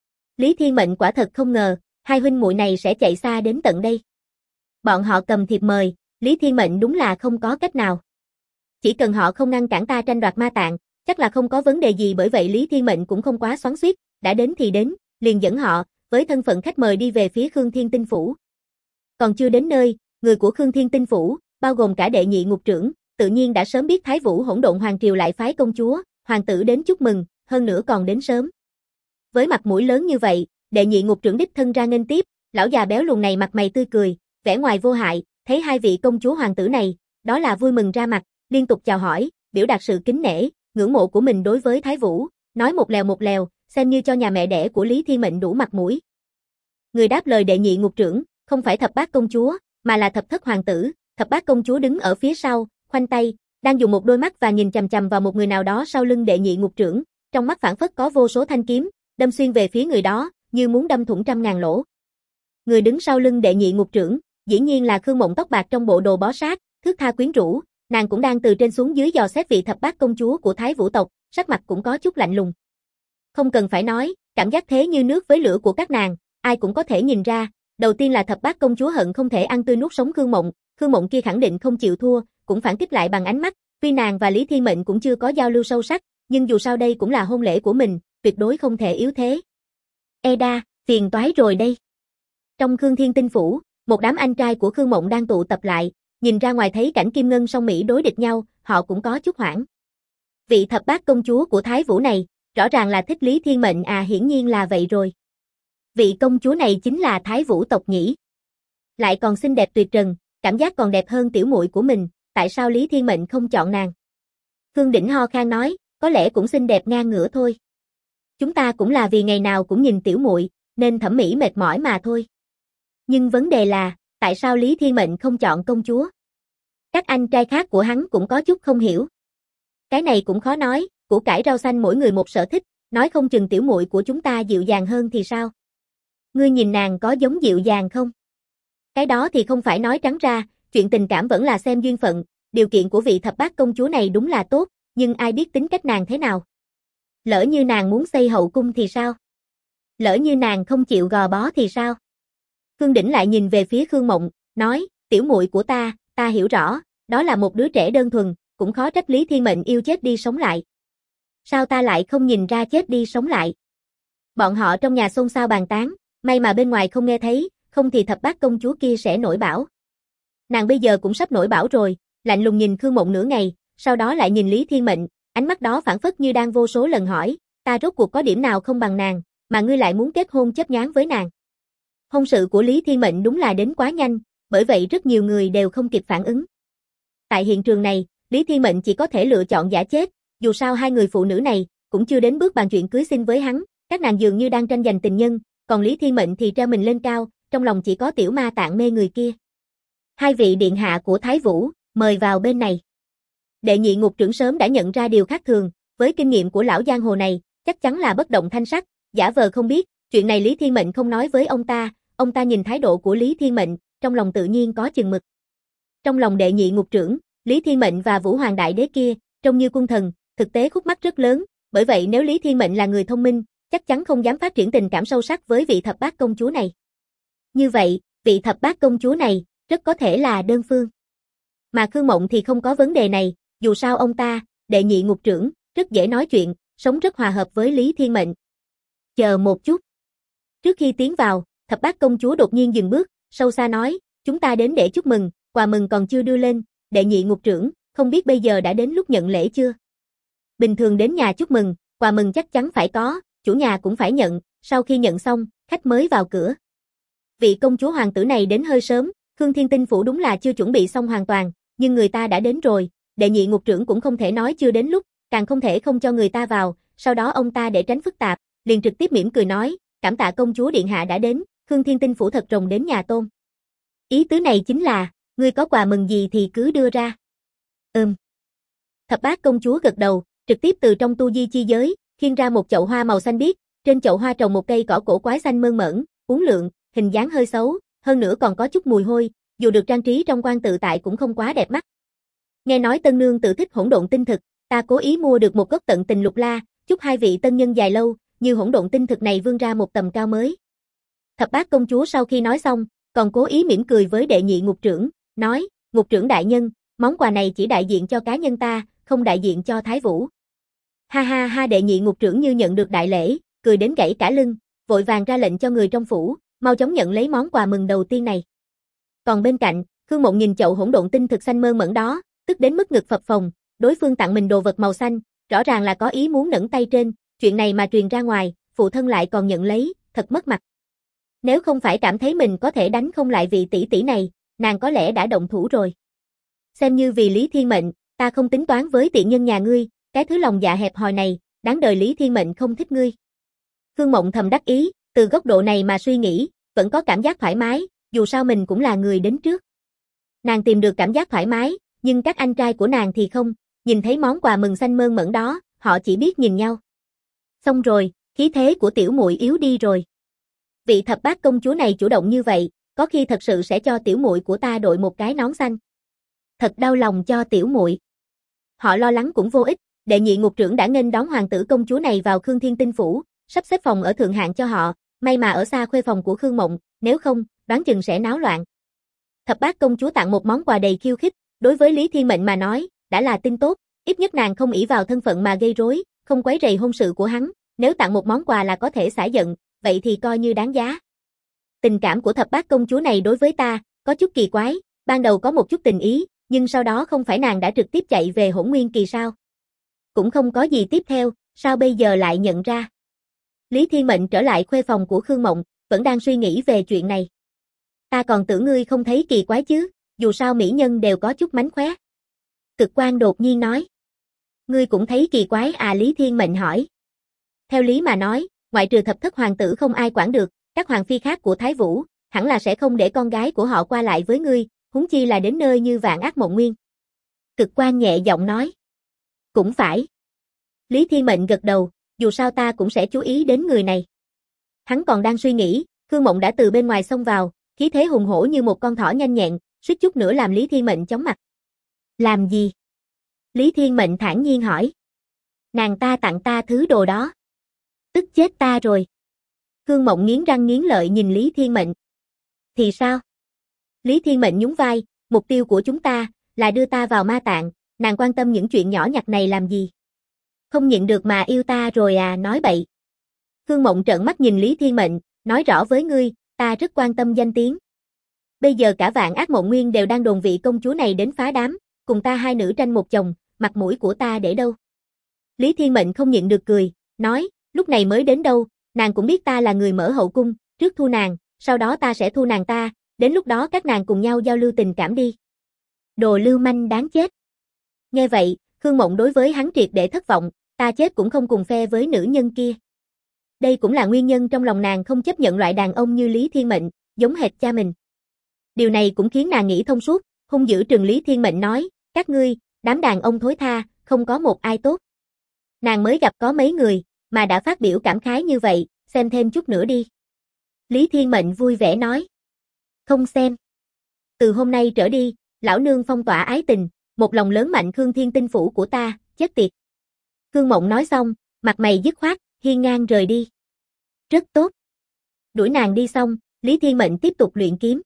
Lý Thiên Mệnh quả thật không ngờ, hai huynh muội này sẽ chạy xa đến tận đây. Bọn họ cầm thiệp mời, Lý Thiên Mệnh đúng là không có cách nào. Chỉ cần họ không ngăn cản ta tranh đoạt ma tạng, chắc là không có vấn đề gì, bởi vậy Lý Thiên Mệnh cũng không quá xoắn xuýt, đã đến thì đến, liền dẫn họ, với thân phận khách mời đi về phía Khương Thiên Tinh Phủ. Còn chưa đến nơi, người của Khương Thiên Tinh Phủ, bao gồm cả đệ nhị ngục trưởng, tự nhiên đã sớm biết Thái Vũ Hỗn Độn Hoàng Triều lại phái công chúa, hoàng tử đến chúc mừng, hơn nữa còn đến sớm. Với mặt mũi lớn như vậy, đệ nhị ngục trưởng đích thân ra nghênh tiếp, lão già béo lùn này mặt mày tươi cười, vẻ ngoài vô hại, thấy hai vị công chúa hoàng tử này, đó là vui mừng ra mặt, liên tục chào hỏi, biểu đạt sự kính nể, ngưỡng mộ của mình đối với Thái Vũ, nói một lèo, xem như cho nhà mẹ đẻ của Lý Thiên Mệnh đủ mặt mũi. Người đáp lời đệ nhị ngục trưởng, không phải thập bát công chúa, mà là thập thất hoàng tử, thập bát công chúa đứng ở phía sau, khoanh tay, đang dùng một đôi mắt và nhìn chằm chằm vào một người nào đó sau lưng đệ nhị ngục trưởng, trong mắt phảng phất có vô số thanh kiếm, đâm xuyên về phía người đó, như muốn đâm thủng trăm ngàn lỗ. Người đứng sau lưng đệ nhị ngục trưởng, dĩ nhiên là Khương Mộng tóc bạc trong bộ đồ bó sát, thước tha quyến rũ, nàng cũng đang từ trên xuống dưới dò xét vị thập bát công chúa của Thái Vũ tộc, sắc mặt cũng có chút lạnh lùng. Không cần phải nói, cảm giác thế như nước với lửa của các nàng, ai cũng có thể nhìn ra, đầu tiên là thập bát công chúa hận không thể ăn tươi nuốt sống Khương Mộng kia khẳng định không chịu thua, cũng phản kích lại bằng ánh mắt, tuy nàng và Lý Thiên Mệnh cũng chưa có giao lưu sâu sắc, nhưng dù sao đây cũng là hôn lễ của mình, tuyệt đối không thể yếu thế. Eda, phiền toái rồi đây. Trong Khương Thiên Tinh Phủ, một đám anh trai của Khương Mộng đang tụ tập lại, nhìn ra ngoài thấy cảnh Kim Ngân song Mỹ đối địch nhau, họ cũng có chút hoảng. Vị thập bát công chúa của Thái Vũ này, rõ ràng là thích Lý Thiên Mệnh à, hiển nhiên là vậy rồi. Vị công chúa này chính là Thái Vũ tộc nhỉ? Lại còn xinh đẹp tuyệt trần, cảm giác còn đẹp hơn tiểu muội của mình, tại sao Lý Thiên Mệnh không chọn nàng? Khương Đỉnh ho khan nói, có lẽ cũng xinh đẹp ngang ngửa thôi. Chúng ta cũng là vì ngày nào cũng nhìn tiểu muội, nên thẩm mỹ mệt mỏi mà thôi. Nhưng vấn đề là, tại sao Lý Thiên Mệnh không chọn công chúa? Các anh trai khác của hắn cũng có chút không hiểu. Cái này cũng khó nói, củ cải rau xanh mỗi người một sở thích, nói không chừng tiểu muội của chúng ta dịu dàng hơn thì sao? Ngươi nhìn nàng có giống dịu dàng không? Cái đó thì không phải nói trắng ra, chuyện tình cảm vẫn là xem duyên phận, điều kiện của vị thập bát công chúa này đúng là tốt, nhưng ai biết tính cách nàng thế nào? Lỡ như nàng muốn xây hậu cung thì sao? Lỡ như nàng không chịu gò bó thì sao? Khương Đỉnh lại nhìn về phía Khương Mộng, nói, tiểu muội của ta hiểu rõ, đó là một đứa trẻ đơn thuần, cũng khó trách Lý Thiên Mệnh yêu chết đi sống lại. Sao ta lại không nhìn ra chết đi sống lại? Bọn họ trong nhà xôn xao bàn tán, may mà bên ngoài không nghe thấy, không thì thập bát công chúa kia sẽ nổi bão. Nàng bây giờ cũng sắp nổi bão rồi, lạnh lùng nhìn Khương Mộng nửa ngày, sau đó lại nhìn Lý Thiên Mệnh, ánh mắt đó phảng phất như đang vô số lần hỏi, ta rốt cuộc có điểm nào không bằng nàng, mà ngươi lại muốn kết hôn chớp nhoáng với nàng. Hôn sự của Lý Thiên Mệnh đúng là đến quá nhanh, bởi vậy rất nhiều người đều không kịp phản ứng. Tại hiện trường này, Lý Thiên Mệnh chỉ có thể lựa chọn giả chết, dù sao hai người phụ nữ này cũng chưa đến bước bàn chuyện cưới xin với hắn, các nàng dường như đang tranh giành tình nhân, còn Lý Thiên Mệnh thì treo mình lên cao, trong lòng chỉ có tiểu ma tạng mê người kia. Hai vị điện hạ của Thái Vũ, mời vào bên này. Đệ nhị ngục trưởng sớm đã nhận ra điều khác thường, với kinh nghiệm của lão giang hồ này, chắc chắn là bất động thanh sắc, giả vờ không biết, chuyện này Lý Thiên Mệnh không nói với ông ta nhìn thái độ của Lý Thiên Mệnh, trong lòng tự nhiên có chừng mực. Trong lòng đệ nhị ngục trưởng, Lý Thiên Mệnh và Vũ Hoàng Đại Đế kia, trông như quân thần, thực tế khúc mắc rất lớn, bởi vậy nếu Lý Thiên Mệnh là người thông minh, chắc chắn không dám phát triển tình cảm sâu sắc với vị thập bát công chúa này. Như vậy, vị thập bát công chúa này, rất có thể là đơn phương. Mà Khương Mộng thì không có vấn đề này, dù sao ông ta, đệ nhị ngục trưởng, rất dễ nói chuyện, sống rất hòa hợp với Lý Thiên Mệnh. Chờ một chút. Trước khi tiến vào, thập bát công chúa đột nhiên dừng bước, sâu xa nói, chúng ta đến để chúc mừng, quà mừng còn chưa đưa lên, đệ nhị ngục trưởng, không biết bây giờ đã đến lúc nhận lễ chưa? Bình thường đến nhà chúc mừng, quà mừng chắc chắn phải có, chủ nhà cũng phải nhận, sau khi nhận xong, khách mới vào cửa. Vị công chúa hoàng tử này đến hơi sớm, Khương Thiên Tinh Phủ đúng là chưa chuẩn bị xong hoàn toàn, nhưng người ta đã đến rồi, đệ nhị ngục trưởng cũng không thể nói chưa đến lúc, càng không thể không cho người ta vào, sau đó ông ta để tránh phức tạp, liền trực tiếp mỉm cười nói, cảm tạ công chúa điện hạ đã đến, Khương Thiên Tinh Phủ thật rồng đến nhà tôm. Ý tứ này chính là, ngươi có quà mừng gì thì cứ đưa ra. Thập bát công chúa gật đầu, trực tiếp từ trong tu di chi giới, khiêng ra một chậu hoa màu xanh biếc, trên chậu hoa trồng một cây cỏ cổ quái xanh mơn mởn, uốn lượn, hình dáng hơi xấu, hơn nữa còn có chút mùi hôi, dù được trang trí trong quan tự tại cũng không quá đẹp mắt. Nghe nói tân nương tự thích hỗn độn tinh thực, ta cố ý mua được một gốc tận tình lục la, chúc hai vị tân nhân dài lâu, như hỗn độn tinh thực này vươn ra một tầm cao mới. Thập bát công chúa sau khi nói xong, còn cố ý mỉm cười với đệ nhị ngục trưởng, nói, ngục trưởng đại nhân, món quà này chỉ đại diện cho cá nhân ta, không đại diện cho Thái Vũ. Ha ha ha, đệ nhị ngục trưởng như nhận được đại lễ, cười đến gãy cả lưng, vội vàng ra lệnh cho người trong phủ, mau chóng nhận lấy món quà mừng đầu tiên này. Còn bên cạnh, Khương Mộng nhìn chậu hỗn độn tinh thực xanh mơn mởn đó, tức đến mức ngực phập phồng, đối phương tặng mình đồ vật màu xanh, rõ ràng là có ý muốn nẫng tay trên, chuyện này mà truyền ra ngoài, phụ thân lại còn nhận lấy, thật mất mặt. Nếu không phải cảm thấy mình có thể đánh không lại vị tỷ tỷ này, nàng có lẽ đã động thủ rồi. Xem như vì Lý Thiên Mệnh, ta không tính toán với tiện nhân nhà ngươi, cái thứ lòng dạ hẹp hòi này, đáng đời Lý Thiên Mệnh không thích ngươi. Khương Mộng thầm đắc ý, từ góc độ này mà suy nghĩ, vẫn có cảm giác thoải mái, dù sao mình cũng là người đến trước. Nàng tìm được cảm giác thoải mái, nhưng các anh trai của nàng thì không, nhìn thấy món quà mừng xanh mơn mởn đó, họ chỉ biết nhìn nhau. Xong rồi, khí thế của tiểu muội yếu đi rồi. Vị thập bát công chúa này chủ động như vậy, có khi thật sự sẽ cho tiểu muội của ta đội một cái nón xanh. Thật đau lòng cho tiểu muội. Họ lo lắng cũng vô ích, đệ nhị ngục trưởng đã nghênh đón hoàng tử công chúa này vào Khương Thiên Tinh phủ, sắp xếp phòng ở thượng hạng cho họ, may mà ở xa khuê phòng của Khương Mộng, nếu không, đoán chừng sẽ náo loạn. Thập bát công chúa tặng một món quà đầy khiêu khích, đối với Lý Thiên Mệnh mà nói, đã là tin tốt, ít nhất nàng không ỷ vào thân phận mà gây rối, không quấy rầy hôn sự của hắn, nếu tặng một món quà là có thể xả giận, vậy thì coi như đáng giá. Tình cảm của thập bát công chúa này đối với ta, có chút kỳ quái, ban đầu có một chút tình ý, nhưng sau đó không phải nàng đã trực tiếp chạy về Hỗn Nguyên Kỳ sao? Cũng không có gì tiếp theo, sao bây giờ lại nhận ra? Lý Thiên Mệnh trở lại khuê phòng của Khương Mộng, vẫn đang suy nghĩ về chuyện này. Ta còn tưởng ngươi không thấy kỳ quái chứ, dù sao mỹ nhân đều có chút mánh khóe. Cực Quang đột nhiên nói. Ngươi cũng thấy kỳ quái à, Lý Thiên Mệnh hỏi. Theo lý mà nói, ngoại trừ thập thất hoàng tử không ai quản được, các hoàng phi khác của Thái Vũ, hẳn là sẽ không để con gái của họ qua lại với ngươi, huống chi là đến nơi như Vạn Ác Mộng Nguyên. Cực Quang nhẹ giọng nói. Cũng phải. Lý Thiên Mệnh gật đầu, dù sao ta cũng sẽ chú ý đến người này. Hắn còn đang suy nghĩ, Khương Mộng đã từ bên ngoài xông vào, khí thế hùng hổ như một con thỏ nhanh nhẹn, suýt chút nữa làm Lý Thiên Mệnh chóng mặt. Làm gì? Lý Thiên Mệnh thản nhiên hỏi. Nàng ta tặng ta thứ đồ đó. Tức chết ta rồi. Khương Mộng nghiến răng nghiến lợi nhìn Lý Thiên Mệnh. Thì sao? Lý Thiên Mệnh nhún vai, mục tiêu của chúng ta là đưa ta vào ma tạng, nàng quan tâm những chuyện nhỏ nhặt này làm gì? Không nhịn được mà yêu ta rồi à, nói bậy. Khương Mộng trợn mắt nhìn Lý Thiên Mệnh, nói rõ với ngươi, ta rất quan tâm danh tiếng. Bây giờ cả Vạn Ác Mộng Nguyên đều đang đồn vị công chúa này đến phá đám, cùng ta hai nữ tranh một chồng, mặt mũi của ta để đâu? Lý Thiên Mệnh không nhịn được cười, nói, lúc này mới đến đâu, nàng cũng biết ta là người mở hậu cung, trước thu nàng, sau đó ta sẽ thu nàng ta, đến lúc đó các nàng cùng nhau giao lưu tình cảm đi. Đồ lưu manh đáng chết. Nghe vậy, Khương Mộng đối với hắn triệt để thất vọng, ta chết cũng không cùng phe với nữ nhân kia. Đây cũng là nguyên nhân trong lòng nàng không chấp nhận loại đàn ông như Lý Thiên Mệnh, giống hệt cha mình. Điều này cũng khiến nàng nghĩ thông suốt, hung dữ trừng Lý Thiên Mệnh nói, các ngươi, đám đàn ông thối tha, không có một ai tốt. Nàng mới gặp có mấy người, mà đã phát biểu cảm khái như vậy, xem thêm chút nữa đi. Lý Thiên Mệnh vui vẻ nói. Không xem. Từ hôm nay trở đi, lão nương phong tỏa ái tình, một lòng lớn mạnh Khương Thiên Tinh phủ của ta, chết tiệt. Khương Mộng nói xong, mặt mày dứt khoát, hiên ngang rời đi. Rất tốt. Đuổi nàng đi xong, Lý Thiên Mệnh tiếp tục luyện kiếm.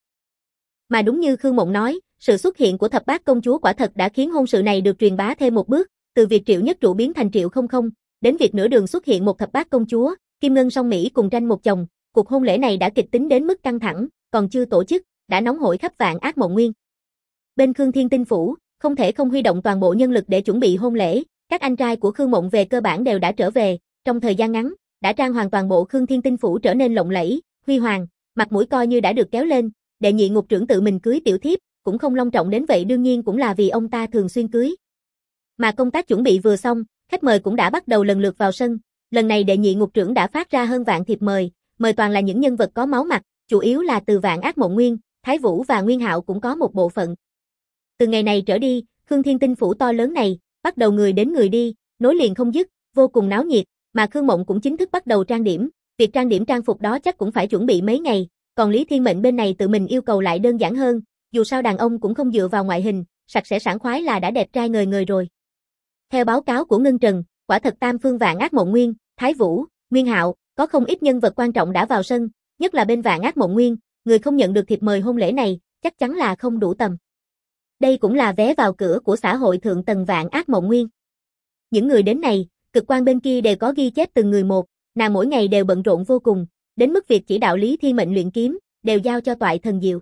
Mà đúng như Khương Mộng nói, sự xuất hiện của thập bát công chúa quả thật đã khiến hôn sự này được truyền bá thêm một bước, từ việc Triệu Nhất Trụ biến thành Triệu Không Không, đến việc nửa đường xuất hiện một thập bát công chúa, Kim Ngân song Mỹ cùng tranh một chồng, cuộc hôn lễ này đã kịch tính đến mức căng thẳng, còn chưa tổ chức, đã nóng hổi khắp Vạn Ác Mộng Nguyên. Bên Khương Thiên Tinh phủ, không thể không huy động toàn bộ nhân lực để chuẩn bị hôn lễ, các anh trai của Khương Mộng về cơ bản đều đã trở về, trong thời gian ngắn, đã trang hoàng toàn bộ Khương Thiên Tinh phủ trở nên lộng lẫy, huy hoàng, mặt mũi coi như đã được kéo lên, đệ nhị ngục trưởng tự mình cưới tiểu thiếp, cũng không long trọng đến vậy, đương nhiên cũng là vì ông ta thường xuyên cưới. Mà công tác chuẩn bị vừa xong, khách mời cũng đã bắt đầu lần lượt vào sân, lần này đệ nhị ngục trưởng đã phát ra hơn vạn thiệp mời, mời toàn là những nhân vật có máu mặt, chủ yếu là từ Vạn Ác Mộng Nguyên, Thái Vũ và Nguyên Hạo cũng có một bộ phận. Từ ngày này trở đi, Khương Thiên Tinh phủ to lớn này, bắt đầu người đến người đi, nối liền không dứt, vô cùng náo nhiệt, mà Khương Mộng cũng chính thức bắt đầu trang điểm, việc trang điểm trang phục đó chắc cũng phải chuẩn bị mấy ngày, còn Lý Thiên Mệnh bên này tự mình yêu cầu lại đơn giản hơn, dù sao đàn ông cũng không dựa vào ngoại hình, sạch sẽ sảng khoái là đã đẹp trai ngời ngời rồi. Theo báo cáo của Ngân Trần, quả thật tam phương Vạn Ác Mộng Nguyên, Thái Vũ, Nguyên Hạo, có không ít nhân vật quan trọng đã vào sân, nhất là bên Vạn Ác Mộng Nguyên, người không nhận được thiệp mời hôn lễ này, chắc chắn là không đủ tầm. Đây cũng là vé vào cửa của xã hội thượng tầng Vạn Ác Mộng Nguyên. Những người đến này, cực quan bên kia đều có ghi chép từng người một, nàng mỗi ngày đều bận rộn vô cùng, đến mức việc chỉ đạo Lý Thiên Mệnh luyện kiếm, đều giao cho Toại Thần Diệu.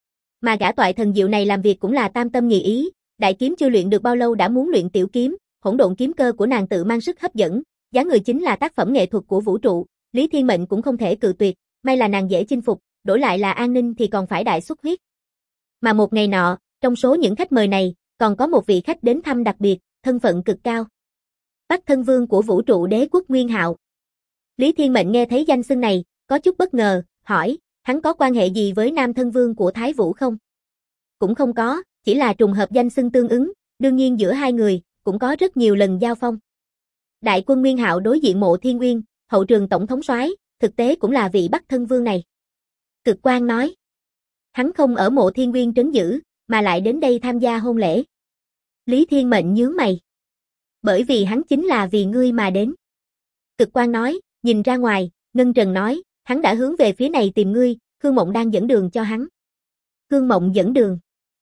Mà gã Toại Thần Diệu này làm việc cũng là tam tâm nhị ý, đại kiếm chưa luyện được bao lâu đã muốn luyện tiểu kiếm, hỗn độn kiếm cơ của nàng tự mang sức hấp dẫn, dáng người chính là tác phẩm nghệ thuật của vũ trụ, Lý Thiên Mệnh cũng không thể cự tuyệt, may là nàng dễ chinh phục, đổi lại là an ninh thì còn phải đại xuất huyết. Mà một ngày nọ, trong số những khách mời này, còn có một vị khách đến thăm đặc biệt, thân phận cực cao. Bắc Thân Vương của vũ trụ đế quốc Nguyên Hạo. Lý Thiên Mệnh nghe thấy danh xưng này, có chút bất ngờ, hỏi, hắn có quan hệ gì với Nam Thân Vương của Thái Vũ không? Cũng không có, chỉ là trùng hợp danh xưng tương ứng, đương nhiên giữa hai người, cũng có rất nhiều lần giao phong. Đại quân Nguyên Hạo đối diện Mộ Thiên Uyên, hậu trường tổng thống soái, thực tế cũng là vị Bắc Thân Vương này. Cực Quan nói, hắn không ở Mộ Thiên Uyên trấn giữ, mà lại đến đây tham gia hôn lễ. Lý Thiên Mệnh nhướng mày. Bởi vì hắn chính là vì ngươi mà đến. Cực Quan nói, nhìn ra ngoài, Ngân Trần nói, hắn đã hướng về phía này tìm ngươi, Khương Mộng đang dẫn đường cho hắn. Khương Mộng dẫn đường.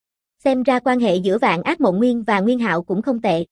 Xem ra quan hệ giữa Vạn Ác Mộng Nguyên và Nguyên Hạo cũng không tệ.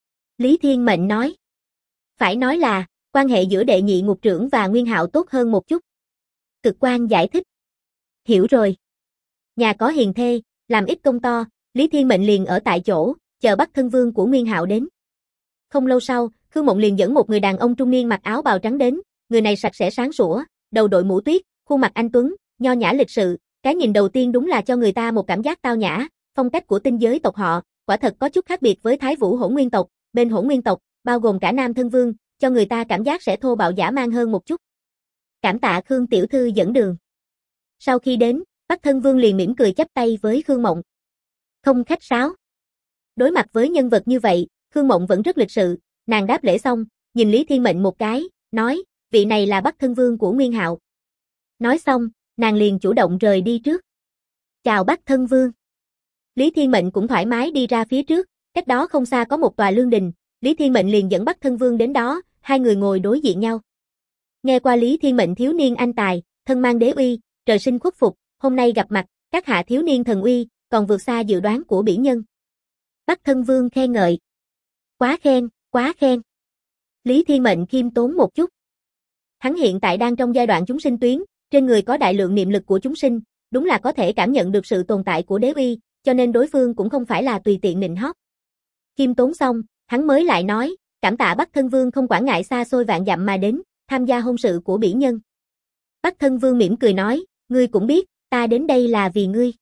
Lý Thiên Mệnh nói. Phải nói là, quan hệ giữa đệ nhị ngục trưởng và Nguyên Hạo tốt hơn một chút. Cực Quan giải thích. Hiểu rồi. Nhà có hiền thê, làm ít công to, Lý Thiên Mệnh liền ở tại chỗ, chờ Bắc Thân Vương của Nguyên Hạo đến. Không lâu sau, Khương Mộng liền dẫn một người đàn ông trung niên mặc áo bào trắng đến, người này sạch sẽ sáng sủa, đầu đội mũ tuyết, khuôn mặt anh tuấn, nho nhã lịch sự, cái nhìn đầu tiên đúng là cho người ta một cảm giác tao nhã, phong cách của tinh giới tộc họ, quả thật có chút khác biệt với Thái Vũ Hỗn Nguyên tộc, bên Hỗn Nguyên tộc, bao gồm cả Nam Thân Vương, cho người ta cảm giác sẽ thô bạo dã man hơn một chút. Cảm tạ Khương tiểu thư dẫn đường. Sau khi đến, Bắc Thân Vương liền mỉm cười chắp tay với Khương Mộng. Không khách sáo. Đối mặt với nhân vật như vậy, Khương Mộng vẫn rất lịch sự, nàng đáp lễ xong, nhìn Lý Thiên Mệnh một cái, nói, vị này là Bắc Thân Vương của Nguyên Hạo. Nói xong, nàng liền chủ động rời đi trước. Chào Bắc Thân Vương. Lý Thiên Mệnh cũng thoải mái đi ra phía trước, cách đó không xa có một tòa lương đình, Lý Thiên Mệnh liền dẫn Bắc Thân Vương đến đó, hai người ngồi đối diện nhau. Nghe qua Lý Thiên Mệnh thiếu niên anh tài, thân mang đế uy, trời sinh khuất phục, hôm nay gặp mặt, các hạ thiếu niên thần uy, còn vượt xa dự đoán của bỉ nhân. Bắc Thân Vương khen ngợi. Quá khen, quá khen. Lý Thiên Mệnh khiêm tốn một chút. Hắn hiện tại đang trong giai đoạn chúng sinh tuyến, trên người có đại lượng niệm lực của chúng sinh, đúng là có thể cảm nhận được sự tồn tại của đế uy, cho nên đối phương cũng không phải là tùy tiện nịnh hót. Khiêm tốn xong, hắn mới lại nói, cảm tạ Bắc Thân Vương không quản ngại xa xôi vạn dặm mà đến, tham gia hôn sự của bỉ nhân. Bắc Thân Vương mỉm cười nói, ngươi cũng biết, ta đến đây là vì ngươi.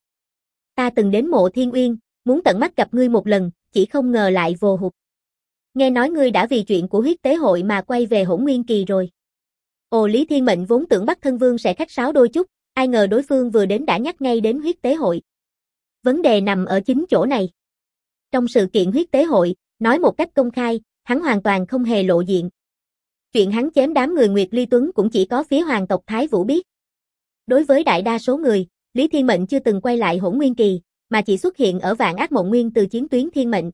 Ta từng đến Mộ Thiên Uyên, muốn tận mắt gặp ngươi một lần, chỉ không ngờ lại vồ hụt. Nghe nói ngươi đã vì chuyện của huyết tế hội mà quay về Hỗn Nguyên Kỳ rồi. Ồ, Lý Thiên Mệnh vốn tưởng Bắc Thân Vương sẽ khách sáo đôi chút, ai ngờ đối phương vừa đến đã nhắc ngay đến huyết tế hội. Vấn đề nằm ở chính chỗ này. Trong sự kiện huyết tế hội, nói một cách công khai, hắn hoàn toàn không hề lộ diện. Chuyện hắn chém đám người Nguyệt Ly Tuấn cũng chỉ có phía hoàng tộc Thái Vũ biết. Đối với đại đa số người, Lý Thiên Mệnh chưa từng quay lại Hỗn Nguyên Kỳ, mà chỉ xuất hiện ở Vạn Ác Mộng Nguyên từ chiến tuyến Thiên Mệnh.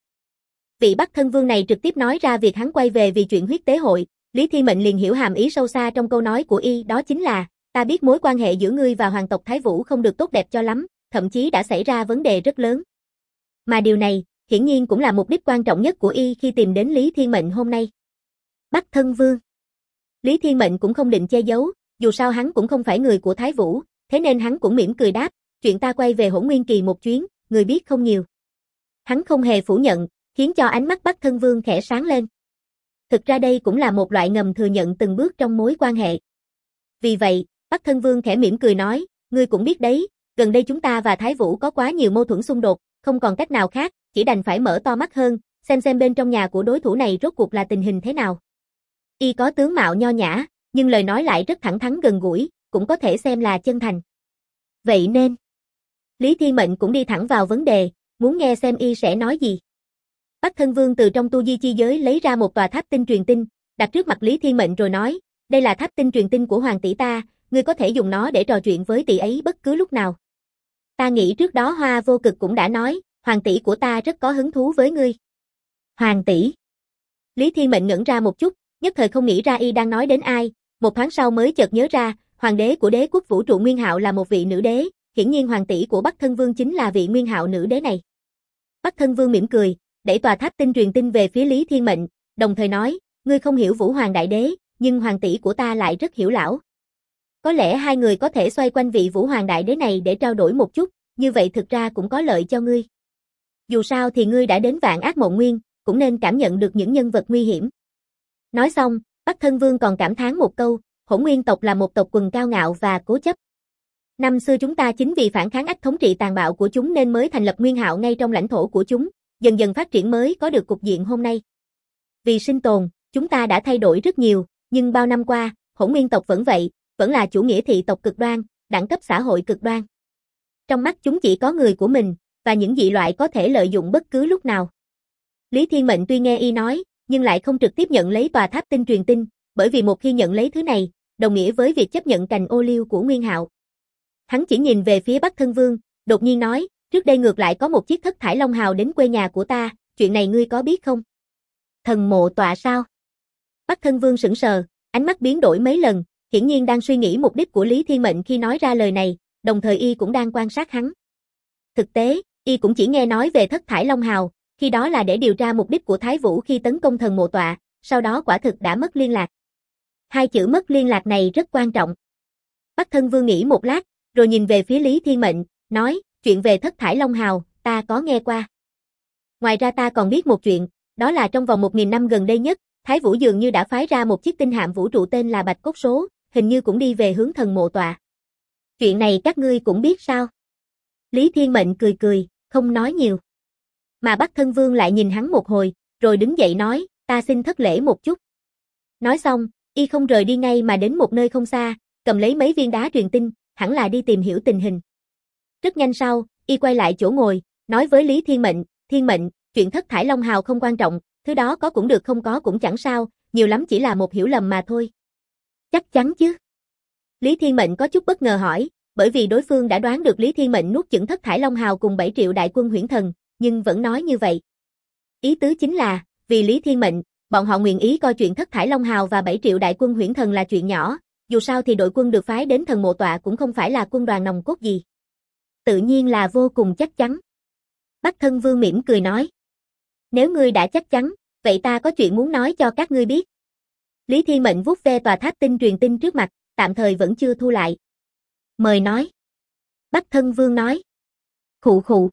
Vị Bắc Thân Vương này trực tiếp nói ra việc hắn quay về vì chuyện huyết tế hội, Lý Thiên Mệnh liền hiểu hàm ý sâu xa trong câu nói của y, đó chính là, ta biết mối quan hệ giữa ngươi và hoàng tộc Thái Vũ không được tốt đẹp cho lắm, thậm chí đã xảy ra vấn đề rất lớn. Mà điều này, hiển nhiên cũng là mục đích quan trọng nhất của y khi tìm đến Lý Thiên Mệnh hôm nay. Bắc Thân Vương. Lý Thiên Mệnh cũng không định che giấu, dù sao hắn cũng không phải người của Thái Vũ, thế nên hắn cũng mỉm cười đáp, chuyện ta quay về Hỗn Nguyên Kỳ một chuyến, người biết không nhiều. Hắn không hề phủ nhận, khiến cho ánh mắt Bắc Thân Vương khẽ sáng lên. Thực ra đây cũng là một loại ngầm thừa nhận từng bước trong mối quan hệ. Vì vậy, Bắc Thân Vương khẽ mỉm cười nói, ngươi cũng biết đấy, gần đây chúng ta và Thái Vũ có quá nhiều mâu thuẫn xung đột, không còn cách nào khác, chỉ đành phải mở to mắt hơn, xem bên trong nhà của đối thủ này rốt cuộc là tình hình thế nào. Y có tướng mạo nho nhã, nhưng lời nói lại rất thẳng thắn gần gũi, cũng có thể xem là chân thành. Vậy nên, Lý Thiên Mệnh cũng đi thẳng vào vấn đề, muốn nghe xem y sẽ nói gì. Bắc Thân Vương từ trong tu di chi giới lấy ra một tòa tháp tinh truyền tin, đặt trước mặt Lý Thiên Mệnh rồi nói, Đây là tháp tinh truyền tinh của hoàng tỷ ta, ngươi có thể dùng nó để trò chuyện với tỷ ấy bất cứ lúc nào. Ta nghĩ trước đó Hoa Vô Cực cũng đã nói, hoàng tỷ của ta rất có hứng thú với ngươi. Hoàng tỷ. Lý Thiên Mệnh ngẩn ra một chút, nhất thời không nghĩ ra y đang nói đến ai, một thoáng sau mới chợt nhớ ra, hoàng đế của đế quốc vũ trụ Nguyên Hạo là một vị nữ đế, hiển nhiên hoàng tỷ của Bắc Thân Vương chính là vị Nguyên Hạo nữ đế này. Bắc Thân Vương mỉm cười, đẩy tòa tháp tinh truyền tinh về phía Lý Thiên Mệnh, đồng thời nói, ngươi không hiểu Vũ Hoàng đại đế, nhưng hoàng tỷ của ta lại rất hiểu lão. Có lẽ hai người có thể xoay quanh vị Vũ Hoàng đại đế này để trao đổi một chút, như vậy thực ra cũng có lợi cho ngươi. Dù sao thì ngươi đã đến Vạn Ác Mộng Nguyên, cũng nên cảm nhận được những nhân vật nguy hiểm. Nói xong, Bắc Thân Vương còn cảm thán một câu, Hỗn Nguyên tộc là một tộc quần cao ngạo và cố chấp. Năm xưa chúng ta chính vì phản kháng ách thống trị tàn bạo của chúng nên mới thành lập Nguyên Hạo ngay trong lãnh thổ của chúng, dần dần phát triển mới có được cục diện hôm nay. Vì sinh tồn, chúng ta đã thay đổi rất nhiều, nhưng bao năm qua, Hỗn Nguyên tộc vẫn vậy, vẫn là chủ nghĩa thị tộc cực đoan, đẳng cấp xã hội cực đoan. Trong mắt chúng chỉ có người của mình, và những dị loại có thể lợi dụng bất cứ lúc nào. Lý Thiên Mệnh tuy nghe y nói, nhưng lại không trực tiếp nhận lấy tòa tháp tinh truyền tinh, bởi vì một khi nhận lấy thứ này, đồng nghĩa với việc chấp nhận cành ô liu của Nguyên Hạo. Hắn chỉ nhìn về phía Bắc Thân Vương, đột nhiên nói, trước đây ngược lại có một chiếc thất thải long hào đến quê nhà của ta, chuyện này ngươi có biết không? Thần mộ tọa sao? Bắc Thân Vương sững sờ, ánh mắt biến đổi mấy lần, hiển nhiên đang suy nghĩ mục đích của Lý Thiên Mệnh khi nói ra lời này, đồng thời y cũng đang quan sát hắn. Thực tế, y cũng chỉ nghe nói về thất thải long hào, khi đó là để điều tra mục đích của Thái Vũ khi tấn công thần mộ tọa, sau đó quả thực đã mất liên lạc. Hai chữ mất liên lạc này rất quan trọng. Bắc Thân Vương nghĩ một lát, rồi nhìn về phía Lý Thiên Mệnh, nói, chuyện về thất thải long hào, ta có nghe qua. Ngoài ra ta còn biết một chuyện, đó là trong vòng 1000 năm gần đây nhất, Thái Vũ dường như đã phái ra một chiếc tinh hạm vũ trụ tên là Bạch Cốt Số, hình như cũng đi về hướng thần mộ tọa. Chuyện này các ngươi cũng biết sao? Lý Thiên Mệnh cười cười, không nói nhiều. Mà Bắc Thân Vương lại nhìn hắn một hồi, rồi đứng dậy nói, ta xin thất lễ một chút. Nói xong, y không rời đi ngay mà đến một nơi không xa, cầm lấy mấy viên đá truyền tinh, hẳn là đi tìm hiểu tình hình. Rất nhanh sau, y quay lại chỗ ngồi, nói với Lý Thiên Mệnh, chuyện thất thải long hào không quan trọng, thứ đó có cũng được không có cũng chẳng sao, nhiều lắm chỉ là một hiểu lầm mà thôi. Chắc chắn chứ? Lý Thiên Mệnh có chút bất ngờ hỏi, bởi vì đối phương đã đoán được Lý Thiên Mệnh nuốt chửng thất thải long hào cùng 7 triệu đại quân huyễn thần, nhưng vẫn nói như vậy. Ý tứ chính là, vì Lý Thiên Mệnh, bọn họ nguyện ý coi chuyện thất thải long hào và 7 triệu đại quân huyễn thần là chuyện nhỏ, dù sao thì đội quân được phái đến thần mộ tọa cũng không phải là quân đoàn nòng cốt gì. Tự nhiên là vô cùng chắc chắn. Bắc Thân Vương mỉm cười nói. Nếu ngươi đã chắc chắn, vậy ta có chuyện muốn nói cho các ngươi biết. Lý Thiên Mệnh vuốt ve tòa tháp tinh truyền tinh trước mặt, tạm thời vẫn chưa thu lại. Mời nói. Bắc Thân Vương nói. Khụ khụ.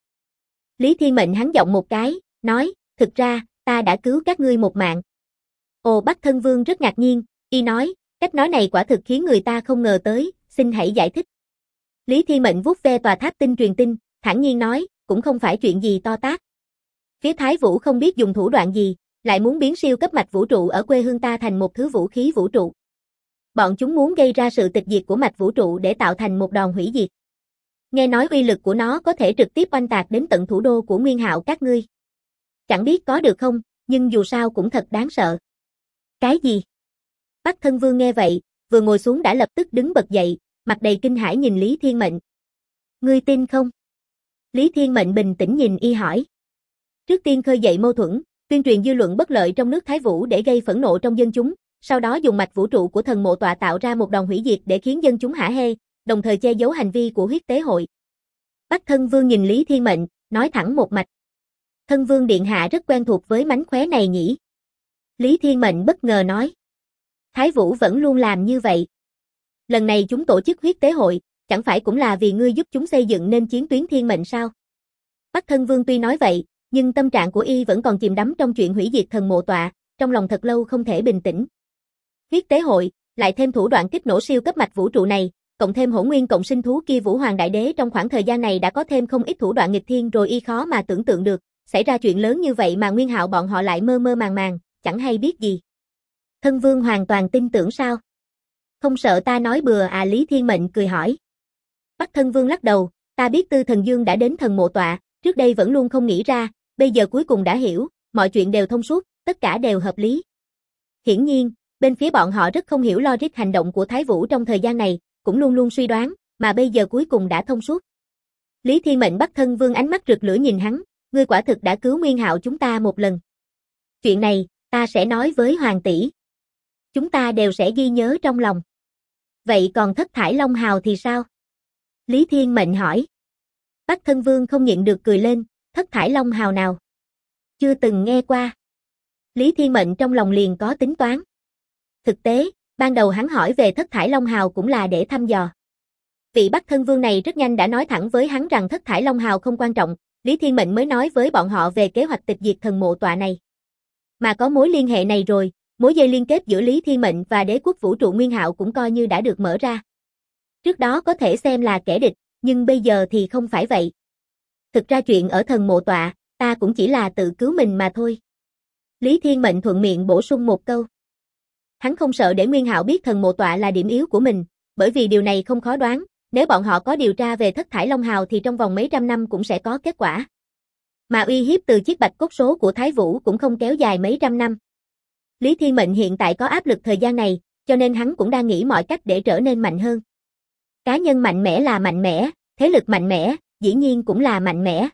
Lý Thiên Mệnh hắn giọng một cái, nói, thực ra, ta đã cứu các ngươi một mạng. Ồ, Bắc Thân Vương rất ngạc nhiên, y nói, cách nói này quả thực khiến người ta không ngờ tới, xin hãy giải thích. Lý Thiên Mệnh vuốt ve tòa tháp tinh truyền tinh, thản nhiên nói, cũng không phải chuyện gì to tát. Phía Thái Vũ không biết dùng thủ đoạn gì, lại muốn biến siêu cấp mạch vũ trụ ở quê hương ta thành một thứ vũ khí vũ trụ. Bọn chúng muốn gây ra sự tịch diệt của mạch vũ trụ để tạo thành một đòn hủy diệt. Nghe nói uy lực của nó có thể trực tiếp oanh tạc đến tận thủ đô của Nguyên Hạo các ngươi. Chẳng biết có được không, nhưng dù sao cũng thật đáng sợ. Cái gì? Bắc Thân Vương nghe vậy, vừa ngồi xuống đã lập tức đứng bật dậy, mặt đầy kinh hãi nhìn Lý Thiên Mệnh. Ngươi tin không? Lý Thiên Mệnh bình tĩnh nhìn y hỏi. Trước tiên khơi dậy mâu thuẫn, tuyên truyền dư luận bất lợi trong nước Thái Vũ để gây phẫn nộ trong dân chúng, sau đó dùng mạch vũ trụ của thần mộ tọa tạo ra một đòn hủy diệt để khiến dân chúng hả hê, đồng thời che giấu hành vi của huyết tế hội. Bắc Thân Vương nhìn Lý Thiên Mệnh, nói thẳng một mạch. Thân Vương điện hạ rất quen thuộc với mánh khóe này nhỉ? Lý Thiên Mệnh bất ngờ nói. Thái Vũ vẫn luôn làm như vậy. Lần này chúng tổ chức huyết tế hội, chẳng phải cũng là vì ngươi giúp chúng xây dựng nên chiến tuyến thiên mệnh sao? Bắc Thân Vương tuy nói vậy, nhưng tâm trạng của y vẫn còn chìm đắm trong chuyện hủy diệt thần mộ tọa, trong lòng thật lâu không thể bình tĩnh. Huyết tế hội, lại thêm thủ đoạn kích nổ siêu cấp mạch vũ trụ này, cộng thêm hỗn nguyên cộng sinh thú kia Vũ Hoàng Đại Đế trong khoảng thời gian này đã có thêm không ít thủ đoạn nghịch thiên rồi y khó mà tưởng tượng được, xảy ra chuyện lớn như vậy mà Nguyên Hạo bọn họ lại mơ mơ màng màng, chẳng hay biết gì. Thân Vương hoàn toàn tin tưởng sao? Không sợ ta nói bừa à? Lý Thiên Mệnh cười hỏi. Bắc Thân Vương lắc đầu, ta biết Tư Thần Dương đã đến thần mộ tọa, trước đây vẫn luôn không nghĩ ra, bây giờ cuối cùng đã hiểu, mọi chuyện đều thông suốt, tất cả đều hợp lý. Hiển nhiên, Bên phía bọn họ rất không hiểu logic hành động của Thái Vũ trong thời gian này, cũng luôn luôn suy đoán, mà bây giờ cuối cùng đã thông suốt. Lý Thiên Mệnh Bắc Thân Vương ánh mắt rực lửa nhìn hắn, ngươi quả thực đã cứu Nguyên Hạo chúng ta một lần. Chuyện này, ta sẽ nói với Hoàng tỷ. Chúng ta đều sẽ ghi nhớ trong lòng. Vậy còn Thất Thải Long Hào thì sao? Lý Thiên Mệnh hỏi. Bắc Thân Vương không nhịn được cười lên, Thất Thải Long Hào nào? Chưa từng nghe qua. Lý Thiên Mệnh trong lòng liền có tính toán. Thực tế, ban đầu hắn hỏi về Thất Thải Long Hào cũng là để thăm dò. Vị Bắc Thân Vương này rất nhanh đã nói thẳng với hắn rằng Thất Thải Long Hào không quan trọng, Lý Thiên Mệnh mới nói với bọn họ về kế hoạch tịch diệt thần mộ tọa này. Mà có mối liên hệ này rồi, mối dây liên kết giữa Lý Thiên Mệnh và đế quốc vũ trụ Nguyên Hạo cũng coi như đã được mở ra. Trước đó có thể xem là kẻ địch, nhưng bây giờ thì không phải vậy. Thực ra chuyện ở thần mộ tọa, ta cũng chỉ là tự cứu mình mà thôi. Lý Thiên Mệnh thuận miệng bổ sung một câu. Hắn không sợ để Nguyên Hạo biết thần mộ tọa là điểm yếu của mình, bởi vì điều này không khó đoán, nếu bọn họ có điều tra về Thất Thải Long Hào thì trong vòng mấy trăm năm cũng sẽ có kết quả. Mà uy hiếp từ chiếc bạch cốt số của Thái Vũ cũng không kéo dài mấy trăm năm. Lý Thiên Mệnh hiện tại có áp lực thời gian này, cho nên hắn cũng đang nghĩ mọi cách để trở nên mạnh hơn. Cá nhân mạnh mẽ là mạnh mẽ, thế lực mạnh mẽ, dĩ nhiên cũng là mạnh mẽ.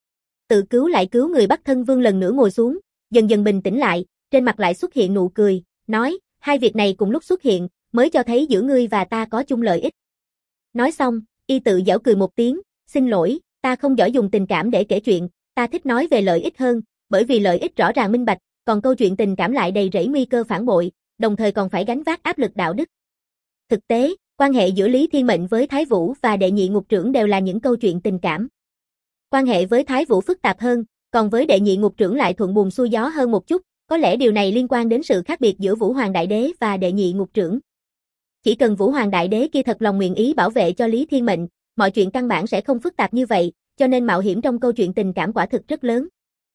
Tự cứu lại cứu người. Bắc Thân Vương lần nữa ngồi xuống, dần dần bình tĩnh lại, trên mặt lại xuất hiện nụ cười, nói, hai việc này cùng lúc xuất hiện, mới cho thấy giữa ngươi và ta có chung lợi ích. Nói xong, y tự giễu cười một tiếng, xin lỗi, ta không giỏi dùng tình cảm để kể chuyện, ta thích nói về lợi ích hơn, bởi vì lợi ích rõ ràng minh bạch, còn câu chuyện tình cảm lại đầy rẫy nguy cơ phản bội, đồng thời còn phải gánh vác áp lực đạo đức. Thực tế, quan hệ giữa Lý Thiên Mệnh với Thái Vũ và đệ nhị ngục trưởng đều là những câu chuyện tình cảm. Quan hệ với Thái Vũ phức tạp hơn, còn với đệ nhị ngục trưởng lại thuận buồm xuôi gió hơn một chút, có lẽ điều này liên quan đến sự khác biệt giữa Vũ Hoàng Đại Đế và đệ nhị ngục trưởng. Chỉ cần Vũ Hoàng Đại Đế kia thật lòng nguyện ý bảo vệ cho Lý Thiên Mệnh, mọi chuyện căn bản sẽ không phức tạp như vậy, cho nên mạo hiểm trong câu chuyện tình cảm quả thực rất lớn.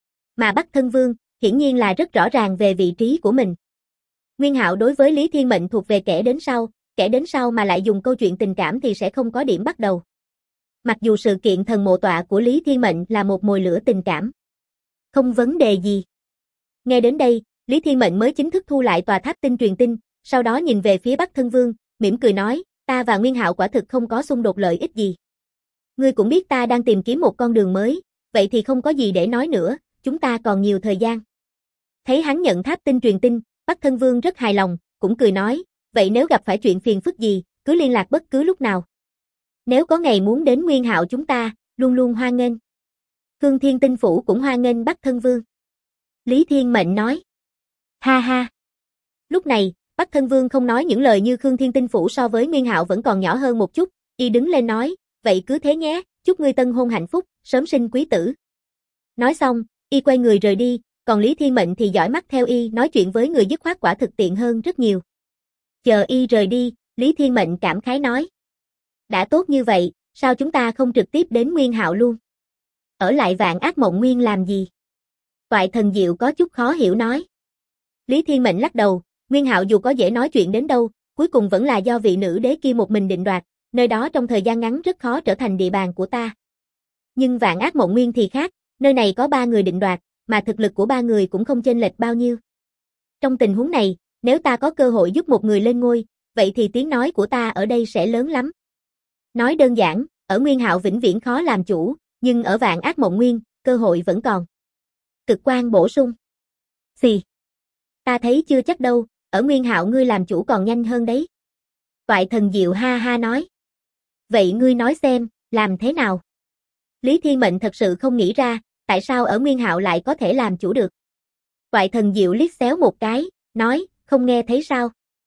Mà Bắc Thân Vương, hiển nhiên là rất rõ ràng về vị trí của mình. Nguyên Hạo đối với Lý Thiên Mệnh thuộc về kẻ đến sau mà lại dùng câu chuyện tình cảm thì sẽ không có điểm bắt đầu. Mặc dù sự kiện thần mộ tọa của Lý Thiên Mệnh là một mồi lửa tình cảm. Không vấn đề gì. Nghe đến đây, Lý Thiên Mệnh mới chính thức thu lại tòa tháp tinh truyền tin, sau đó nhìn về phía Bắc Thân Vương, mỉm cười nói, ta và Nguyên Hạo quả thực không có xung đột lợi ích gì. Ngươi cũng biết ta đang tìm kiếm một con đường mới, vậy thì không có gì để nói nữa, chúng ta còn nhiều thời gian. Thấy hắn nhận tháp tinh truyền tin, Bắc Thân Vương rất hài lòng, cũng cười nói, vậy nếu gặp phải chuyện phiền phức gì, cứ liên lạc bất cứ lúc nào. Nếu có ngày muốn đến Nguyên Hạo chúng ta, luôn luôn hoan nghênh. Khương Thiên Tinh Phủ cũng hoan nghênh Bắc Thân Vương. Lý Thiên Mệnh nói. Ha ha. Lúc này, Bắc Thân Vương không nói những lời như Khương Thiên Tinh Phủ so với Nguyên Hạo vẫn còn nhỏ hơn một chút, y đứng lên nói, vậy cứ thế nhé, chúc ngươi tân hôn hạnh phúc, sớm sinh quý tử. Nói xong, y quay người rời đi, còn Lý Thiên Mệnh thì dõi mắt theo y nói chuyện với người dứt khoát quả thực tiện hơn rất nhiều. Chờ y rời đi, Lý Thiên Mệnh cảm khái nói. Đã tốt như vậy, sao chúng ta không trực tiếp đến Nguyên Hạo luôn? Ở lại Vạn Ác Mộng Nguyên làm gì? Toại Thần Diệu có chút khó hiểu nói. Lý Thiên Mệnh lắc đầu, Nguyên Hạo dù có dễ nói chuyện đến đâu, cuối cùng vẫn là do vị nữ đế kia một mình định đoạt, nơi đó trong thời gian ngắn rất khó trở thành địa bàn của ta. Nhưng Vạn Ác Mộng Nguyên thì khác, nơi này có 3 người định đoạt, mà thực lực của 3 người cũng không chênh lệch bao nhiêu. Trong tình huống này, nếu ta có cơ hội giúp một người lên ngôi, vậy thì tiếng nói của ta ở đây sẽ lớn lắm. Nói đơn giản, ở Nguyên Hạo vĩnh viễn khó làm chủ, nhưng ở Vạn Ác Mộng Nguyên, cơ hội vẫn còn. Cực Quan bổ sung. Xì. Ta thấy chưa chắc đâu, ở Nguyên Hạo ngươi làm chủ còn nhanh hơn đấy. Toại Thần Diệu ha ha nói. Vậy ngươi nói xem, làm thế nào? Lý Thiên Mệnh thật sự không nghĩ ra, tại sao ở Nguyên Hạo lại có thể làm chủ được. Toại Thần Diệu liếc xéo một cái, nói, không nghe thấy sao?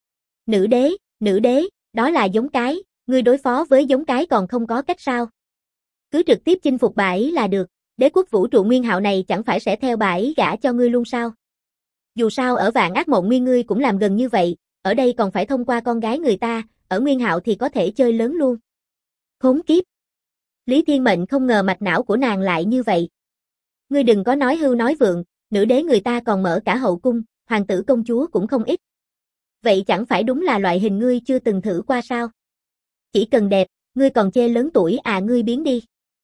Nữ đế, đó là giống cái, ngươi đối phó với giống cái còn không có cách sao? Cứ trực tiếp chinh phục bà ấy là được, đế quốc vũ trụ Nguyên Hạo này chẳng phải sẽ theo bà ấy gả cho ngươi luôn sao? Dù sao ở Vạn Ác Mộng Nguyên ngươi cũng làm gần như vậy, ở đây còn phải thông qua con gái người ta, ở Nguyên Hạo thì có thể chơi lớn luôn. Khốn kiếp. Lý Thiên Mệnh không ngờ mạch não của nàng lại như vậy. Ngươi đừng có nói hưu nói vượng, nữ đế người ta còn mở cả hậu cung, hoàng tử công chúa cũng không ít. Vậy chẳng phải đúng là loại hình ngươi chưa từng thử qua sao? Chỉ cần đẹp, ngươi còn chê lớn tuổi à, ngươi biến đi.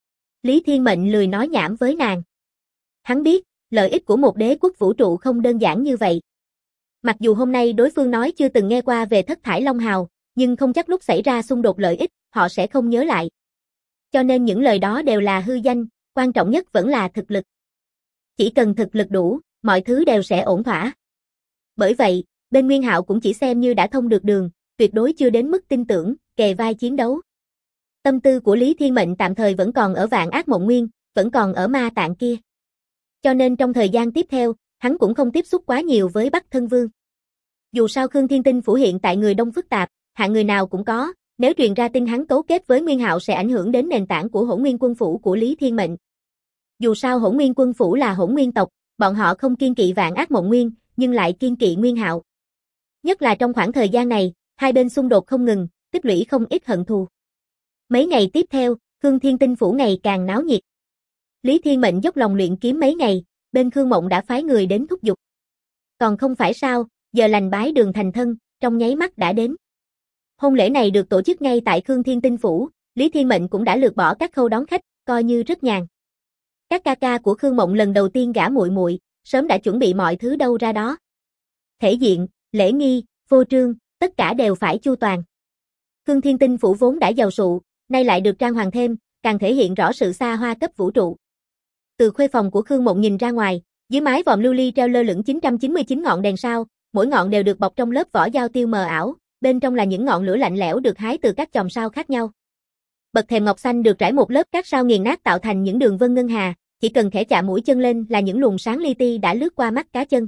Lý Thiên Mệnh lười nói nhảm với nàng. Hắn biết, lợi ích của một đế quốc vũ trụ không đơn giản như vậy. Mặc dù hôm nay đối phương nói chưa từng nghe qua về Thất Thải Long Hào, nhưng không chắc lúc xảy ra xung đột lợi ích, họ sẽ không nhớ lại. Cho nên những lời đó đều là hư danh, quan trọng nhất vẫn là thực lực. Chỉ cần thực lực đủ, mọi thứ đều sẽ ổn thỏa. Bởi vậy, bên Nguyên Hạo cũng chỉ xem như đã thông được đường, tuyệt đối chưa đến mức tin tưởng, kề vai chiến đấu. Tâm tư của Lý Thiên Mệnh tạm thời vẫn còn ở Vạn Ác Mộng Nguyên, vẫn còn ở ma tạng kia. Cho nên trong thời gian tiếp theo, hắn cũng không tiếp xúc quá nhiều với Bắc Thân Vương. Dù sao Khương Thiên Tinh Phủ hiện tại người đông phức tạp, hạng người nào cũng có, nếu truyền ra tin hắn cấu kết với Nguyên Hạo sẽ ảnh hưởng đến nền tảng của Hỗn Nguyên Quân Phủ của Lý Thiên Mệnh. Dù sao Hỗn Nguyên Quân Phủ là Hỗn Nguyên tộc, bọn họ không kiên kỵ Vạn Ác Mộng Nguyên, nhưng lại kiên kỵ Nguyên Hạo. Nhất là trong khoảng thời gian này, hai bên xung đột không ngừng, tích lũy không ít hận thù. Mấy ngày tiếp theo, Khương Thiên Tinh Phủ ngày càng náo nhiệt. Lý Thiên Mệnh dốc lòng luyện kiếm mấy ngày, bên Khương Mộng đã phái người đến thúc giục. Còn không phải sao, giờ lành bái đường thành thân, trong nháy mắt đã đến. Hôn lễ này được tổ chức ngay tại Khương Thiên Tinh Phủ, Lý Thiên Mệnh cũng đã lược bỏ các khâu đón khách, coi như rất nhàn. Các ca ca của Khương Mộng lần đầu tiên gả muội muội, sớm đã chuẩn bị mọi thứ đâu ra đó. Thể diện, lễ nghi, phô trương, tất cả đều phải chu toàn. Khương Thiên Tinh Phủ vốn đã giàu sụ, nay lại được trang hoàng thêm, càng thể hiện rõ sự xa hoa cấp vũ trụ. Từ khuê phòng của Khương Mộng nhìn ra ngoài, dưới mái vòm lưu ly treo lơ lửng 999 ngọn đèn sao, mỗi ngọn đều được bọc trong lớp vỏ dao tiêu mờ ảo, bên trong là những ngọn lửa lạnh lẽo được hái từ các chòm sao khác nhau. Bậc thềm ngọc xanh được trải một lớp cát sao nghiền nát tạo thành những đường vân ngân hà, chỉ cần khẽ chạm mũi chân lên là những luồng sáng li ti đã lướt qua mắt cá chân.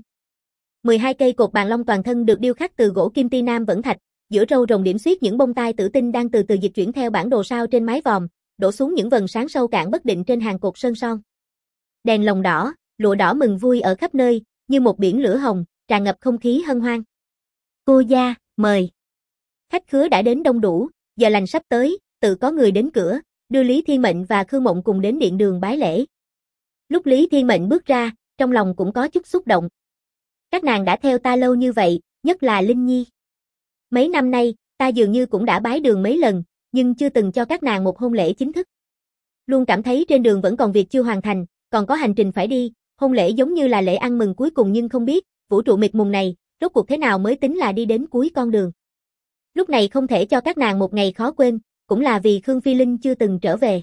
12 cây cột bàn long toàn thân được điêu khắc từ gỗ kim ti nam vẫn thạch, giữa râu rồng điểm xuyết những bông tai tử tinh đang từ từ dịch chuyển theo bản đồ sao trên mái vòm, đổ xuống những vầng sáng sâu cạn bất định trên hàng cột sơn son. Đèn lồng đỏ, lụa đỏ mừng vui ở khắp nơi, như một biển lửa hồng, tràn ngập không khí hân hoan. Cô gia, mời. Khách khứa đã đến đông đủ, giờ lành sắp tới, tự có người đến cửa, đưa Lý Thiên Mệnh và Khương Mộng cùng đến điện đường bái lễ. Lúc Lý Thiên Mệnh bước ra, trong lòng cũng có chút xúc động. Các nàng đã theo ta lâu như vậy, nhất là Linh Nhi. Mấy năm nay, ta dường như cũng đã bái đường mấy lần, nhưng chưa từng cho các nàng một hôn lễ chính thức. Luôn cảm thấy trên đường vẫn còn việc chưa hoàn thành, còn có hành trình phải đi, hôn lễ giống như là lễ ăn mừng cuối cùng nhưng không biết, vũ trụ mịt mùng này, rốt cuộc thế nào mới tính là đi đến cuối con đường. Lúc này không thể cho các nàng một ngày khó quên, cũng là vì Khương Phi Linh chưa từng trở về.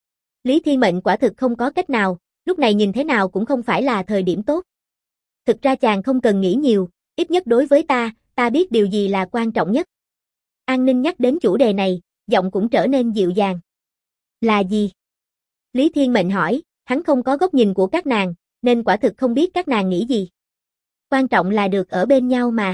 Lý Thiên Mệnh quả thực không có cách nào, lúc này nhìn thế nào cũng không phải là thời điểm tốt. Thực ra chàng không cần nghĩ nhiều, ít nhất đối với ta biết điều gì là quan trọng nhất. An Ninh nhắc đến chủ đề này, giọng cũng trở nên dịu dàng. Là gì? Lý Thiên Mệnh hỏi, hắn không có góc nhìn của các nàng, nên quả thực không biết các nàng nghĩ gì. Quan trọng là được ở bên nhau mà.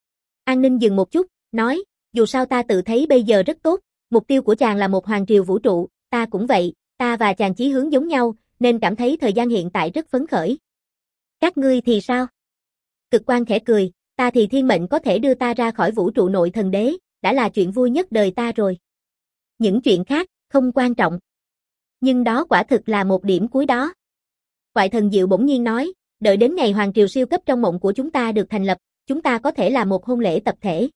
An Ninh dừng một chút, nói, dù sao ta tự thấy bây giờ rất tốt, mục tiêu của chàng là một hoàng triều vũ trụ, ta cũng vậy, ta và chàng chí hướng giống nhau, nên cảm thấy thời gian hiện tại rất phấn khởi. Các ngươi thì sao? Cực Quan khẽ cười, ta thì Thiên Mệnh có thể đưa ta ra khỏi vũ trụ nội thần đế, đã là chuyện vui nhất đời ta rồi. Những chuyện khác, không quan trọng. Nhưng đó quả thực là một điểm cuối đó. Ngoại Thần Diệu bỗng nhiên nói, đợi đến ngày hoàng triều siêu cấp trong mộng của chúng ta được thành lập, chúng ta có thể làm một hôn lễ tập thể.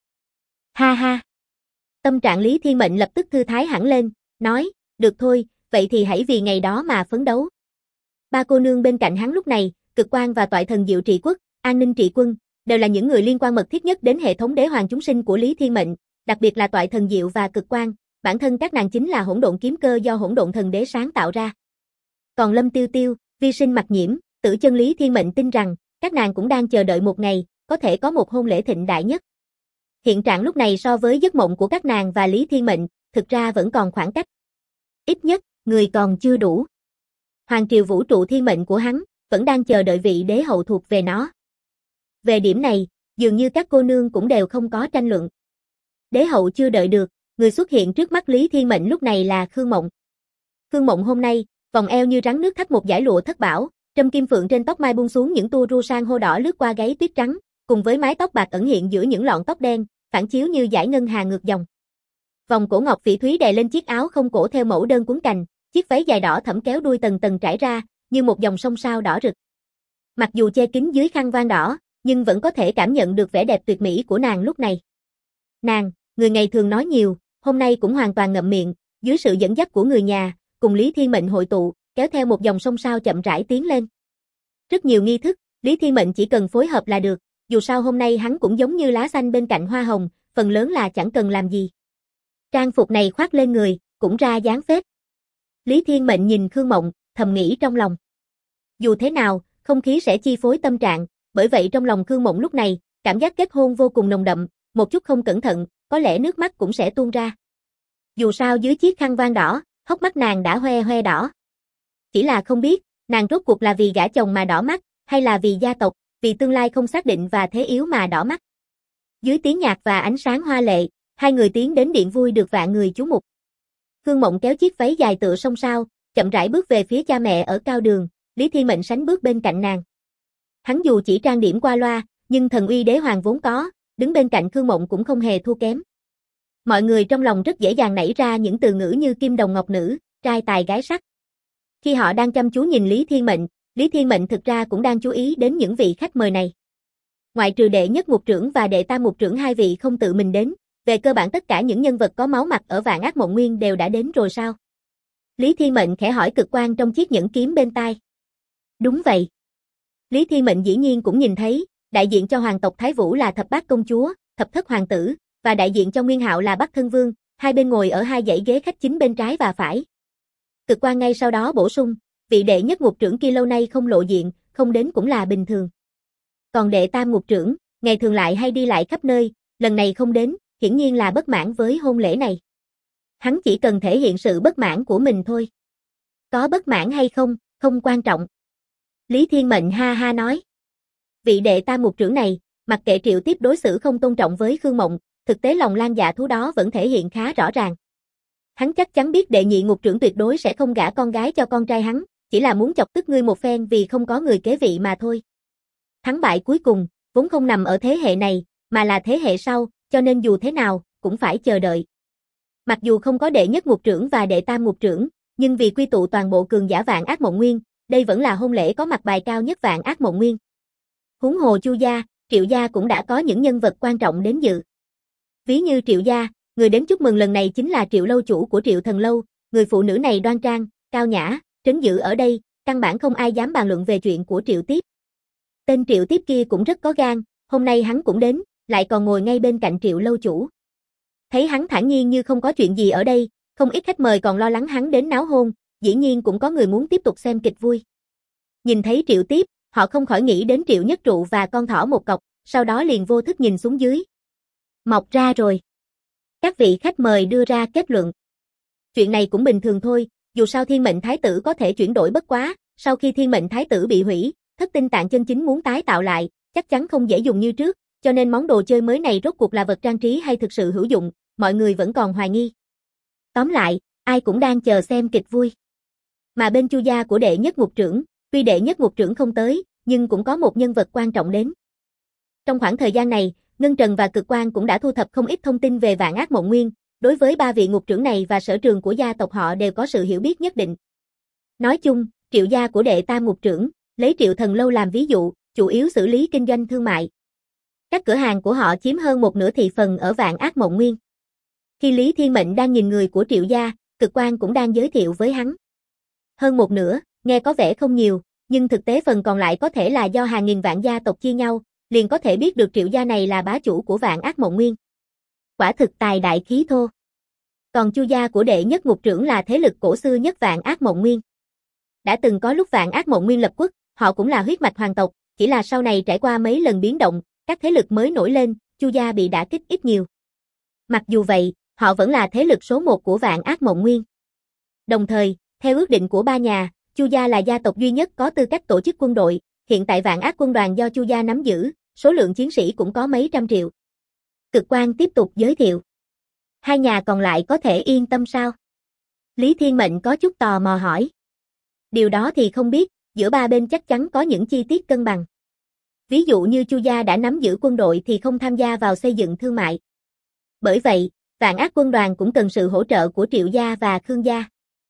Ha ha. Tâm trạng Lý Thiên Mệnh lập tức thư thái hẳn lên, nói, được thôi, vậy thì hãy vì ngày đó mà phấn đấu. Ba cô nương bên cạnh hắn lúc này, Cực Quan và Toại Thần Diệu trị quốc, An Ninh trị quân, đều là những người liên quan mật thiết nhất đến hệ thống đế hoàng chúng sinh của Lý Thiên Mệnh, đặc biệt là Toại Thần Diệu và Cực Quan, bản thân các nàng chính là hỗn độn kiếm cơ do hỗn độn thần đế sáng tạo ra. Còn Lâm Tiêu Tiêu, Vi Sinh Mặc Nhiễm, Tử Chân Lý Thiên Mệnh tin rằng, các nàng cũng đang chờ đợi một ngày, có thể có một hôn lễ thịnh đại nhất. Hiện trạng lúc này so với giấc mộng của các nàng và Lý Thiên Mệnh, thực ra vẫn còn khoảng cách. Ít nhất, người còn chưa đủ. Hoàng triều vũ trụ thiên mệnh của hắn, vẫn đang chờ đợi vị đế hậu thuộc về nó. Về điểm này, dường như các cô nương cũng đều không có tranh luận. Đế hậu chưa đợi được, người xuất hiện trước mắt Lý Thiên Mệnh lúc này là Khương Mộng. Khương Mộng hôm nay, vòng eo như rắn nước thắt một dải lụa thất bảo, trâm kim phượng trên tóc mai buông xuống những tua ru sang hô đỏ lướt qua gáy tuyết trắng, cùng với mái tóc bạc ẩn hiện giữa những lọn tóc đen, phản chiếu như dải ngân hà ngược dòng. Vòng cổ ngọc phỉ thúy đè lên chiếc áo không cổ theo mẫu đơn cuốn cành, chiếc váy dài đỏ thẫm kéo đuôi tầng tầng trải ra, như một dòng sông sao đỏ rực. Mặc dù che kín dưới khăn voan đỏ, nhưng vẫn có thể cảm nhận được vẻ đẹp tuyệt mỹ của nàng lúc này. Nàng, người ngày thường nói nhiều, hôm nay cũng hoàn toàn ngậm miệng, dưới sự dẫn dắt của người nhà, cùng Lý Thiên Mệnh hội tụ, kéo theo một dòng sông sao chậm rãi tiến lên. Rất nhiều nghi thức, Lý Thiên Mệnh chỉ cần phối hợp là được, dù sao hôm nay hắn cũng giống như lá xanh bên cạnh hoa hồng, phần lớn là chẳng cần làm gì. Trang phục này khoác lên người, cũng ra dáng phết. Lý Thiên Mệnh nhìn Khương Mộng, thầm nghĩ trong lòng. Dù thế nào, không khí sẽ chi phối tâm trạng, bởi vậy trong lòng Khương Mộng lúc này, cảm giác kết hôn vô cùng nồng đậm, một chút không cẩn thận, có lẽ nước mắt cũng sẽ tuôn ra. Dù sao dưới chiếc khăn voan đỏ, hốc mắt nàng đã hoe hoe đỏ. Chỉ là không biết, nàng rốt cuộc là vì gả chồng mà đỏ mắt, hay là vì gia tộc, vì tương lai không xác định và thế yếu mà đỏ mắt. Dưới tiếng nhạc và ánh sáng hoa lệ, hai người tiến đến điện vui được vạn người chú mục. Khương Mộng kéo chiếc váy dài tựa song sao, chậm rãi bước về phía cha mẹ ở cao đường, Lý Thiên Mệnh sánh bước bên cạnh nàng. Hắn dù chỉ trang điểm qua loa, nhưng thần uy đế hoàng vốn có, đứng bên cạnh Khương Mộng cũng không hề thua kém. Mọi người trong lòng rất dễ dàng nảy ra những từ ngữ như kim đồng ngọc nữ, trai tài gái sắc. Khi họ đang chăm chú nhìn Lý Thiên Mệnh thực ra cũng đang chú ý đến những vị khách mời này. Ngoại trừ đệ nhất mục trưởng và đệ tam mục trưởng hai vị không tự mình đến, về cơ bản tất cả những nhân vật có máu mặt ở Vạn Ác Mộng Nguyên đều đã đến rồi sao? Lý Thiên Mệnh khẽ hỏi Cực Quang trong chiếc nhẫn kiếm bên tai. Đúng vậy. Lý Thiên Mệnh dĩ nhiên cũng nhìn thấy, đại diện cho hoàng tộc Thái Vũ là Thập Bát Công Chúa, Thập Thất Hoàng Tử, và đại diện cho Nguyên Hạo là Bắc Thân Vương, hai bên ngồi ở hai dãy ghế khách chính bên trái và phải. Cực Quang ngay sau đó bổ sung, vị đệ nhất ngục trưởng kia lâu nay không lộ diện, không đến cũng là bình thường. Còn đệ tam ngục trưởng, ngày thường lại hay đi lại khắp nơi, lần này không đến, hiển nhiên là bất mãn với hôn lễ này. Hắn chỉ cần thể hiện sự bất mãn của mình thôi. Có bất mãn hay không, không quan trọng. Lý Thiên Mệnh ha ha nói. Vị đệ tam ngục trưởng này, mặc kệ Triệu Tiếp đối xử không tôn trọng với Khương Mộng, thực tế lòng lan dạ thú đó vẫn thể hiện khá rõ ràng. Hắn chắc chắn biết đệ nhị ngục trưởng tuyệt đối sẽ không gả con gái cho con trai hắn, chỉ là muốn chọc tức ngươi một phen vì không có người kế vị mà thôi. Thắng bại cuối cùng, vốn không nằm ở thế hệ này, mà là thế hệ sau, cho nên dù thế nào, cũng phải chờ đợi. Mặc dù không có đệ nhất ngục trưởng và đệ tam ngục trưởng, nhưng vì quy tụ toàn bộ cường giả Vạn Ác Mộng Nguyên, đây vẫn là hôn lễ có mặt bài cao nhất Vạn Ác Mộng Nguyên. Huống hồ Chu gia, Triệu gia cũng đã có những nhân vật quan trọng đến dự. Ví như Triệu gia, người đến chúc mừng lần này chính là Triệu lâu chủ của Triệu Thần lâu, người phụ nữ này đoan trang, cao nhã, trấn giữ ở đây, căn bản không ai dám bàn luận về chuyện của Triệu Tiếp. Tên Triệu Tiếp kia cũng rất có gan, hôm nay hắn cũng đến, lại còn ngồi ngay bên cạnh Triệu lâu chủ. Thấy hắn thản nhiên như không có chuyện gì ở đây, không ít khách mời còn lo lắng hắn đến náo hôn, dĩ nhiên cũng có người muốn tiếp tục xem kịch vui. Nhìn thấy Triệu Tiếp, họ không khỏi nghĩ đến Triệu Nhất Trụ và con thỏ một cọc, sau đó liền vô thức nhìn xuống dưới. Mọc ra rồi. Các vị khách mời đưa ra kết luận. Chuyện này cũng bình thường thôi, dù sao Thiên Mệnh Thái tử có thể chuyển đổi bất quá, sau khi Thiên Mệnh Thái tử bị hủy, Thất Tinh Tạng chân chính muốn tái tạo lại, chắc chắn không dễ dùng như trước, cho nên món đồ chơi mới này rốt cuộc là vật trang trí hay thực sự hữu dụng, mọi người vẫn còn hoài nghi. Tóm lại, ai cũng đang chờ xem kịch vui. Mà bên Chu gia của đệ nhất ngục trưởng, tuy đệ nhất ngục trưởng không tới, nhưng cũng có một nhân vật quan trọng đến. Trong khoảng thời gian này, Ngân Trần và Cực Quang cũng đã thu thập không ít thông tin về Vạn Ác Mộng Nguyên, đối với ba vị ngục trưởng này và sở trường của gia tộc họ đều có sự hiểu biết nhất định. Nói chung, Triệu gia của đệ tam ngục trưởng, lấy Triệu Thần lâu làm ví dụ, chủ yếu xử lý kinh doanh thương mại. Các cửa hàng của họ chiếm hơn một nửa thị phần ở Vạn Ác Mộng Nguyên. Khi Lý Thiên Mệnh đang nhìn người của Triệu gia, Cực Quang cũng đang giới thiệu với hắn. Hơn một nửa, nghe có vẻ không nhiều, nhưng thực tế phần còn lại có thể là do hàng nghìn vạn gia tộc chia nhau, liền có thể biết được Triệu gia này là bá chủ của Vạn Ác Mộng Nguyên. Quả thực tài đại khí thô. Còn Chu gia của đệ nhất ngục trưởng là thế lực cổ xưa nhất Vạn Ác Mộng Nguyên. Đã từng có lúc Vạn Ác Mộng Nguyên lập quốc, họ cũng là huyết mạch hoàng tộc, chỉ là sau này trải qua mấy lần biến động, các thế lực mới nổi lên, Chu gia bị đả kích ít nhiều. Mặc dù vậy, họ vẫn là thế lực số 1 của Vạn Ác Mộng Nguyên. Đồng thời, theo ước định của ba nhà, Chu gia là gia tộc duy nhất có tư cách tổ chức quân đội, hiện tại Vạn Ác quân đoàn do Chu gia nắm giữ, số lượng chiến sĩ cũng có mấy trăm triệu. Cực Quang tiếp tục giới thiệu. Hai nhà còn lại có thể yên tâm sao? Lý Thiên Mệnh có chút tò mò hỏi. Điều đó thì không biết, giữa ba bên chắc chắn có những chi tiết cân bằng. Ví dụ như Chu gia đã nắm giữ quân đội thì không tham gia vào xây dựng thương mại. Bởi vậy, Vạn Ác quân đoàn cũng cần sự hỗ trợ của Triệu gia và Khương gia.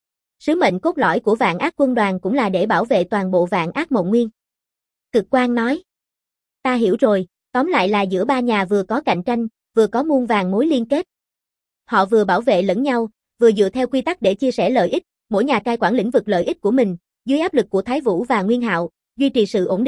Sứ mệnh cốt lõi của Vạn Ác quân đoàn cũng là để bảo vệ toàn bộ Vạn Ác Mộng Nguyên. Cực Quang nói. Ta hiểu rồi, tóm lại là giữa ba nhà vừa có cạnh tranh, vừa có muôn vàn mối liên kết. Họ vừa bảo vệ lẫn nhau, vừa dựa theo quy tắc để chia sẻ lợi ích, mỗi nhà cai quản lĩnh vực lợi ích của mình, dưới áp lực của Thái Vũ và Nguyên Hạo, duy trì sự ổn định,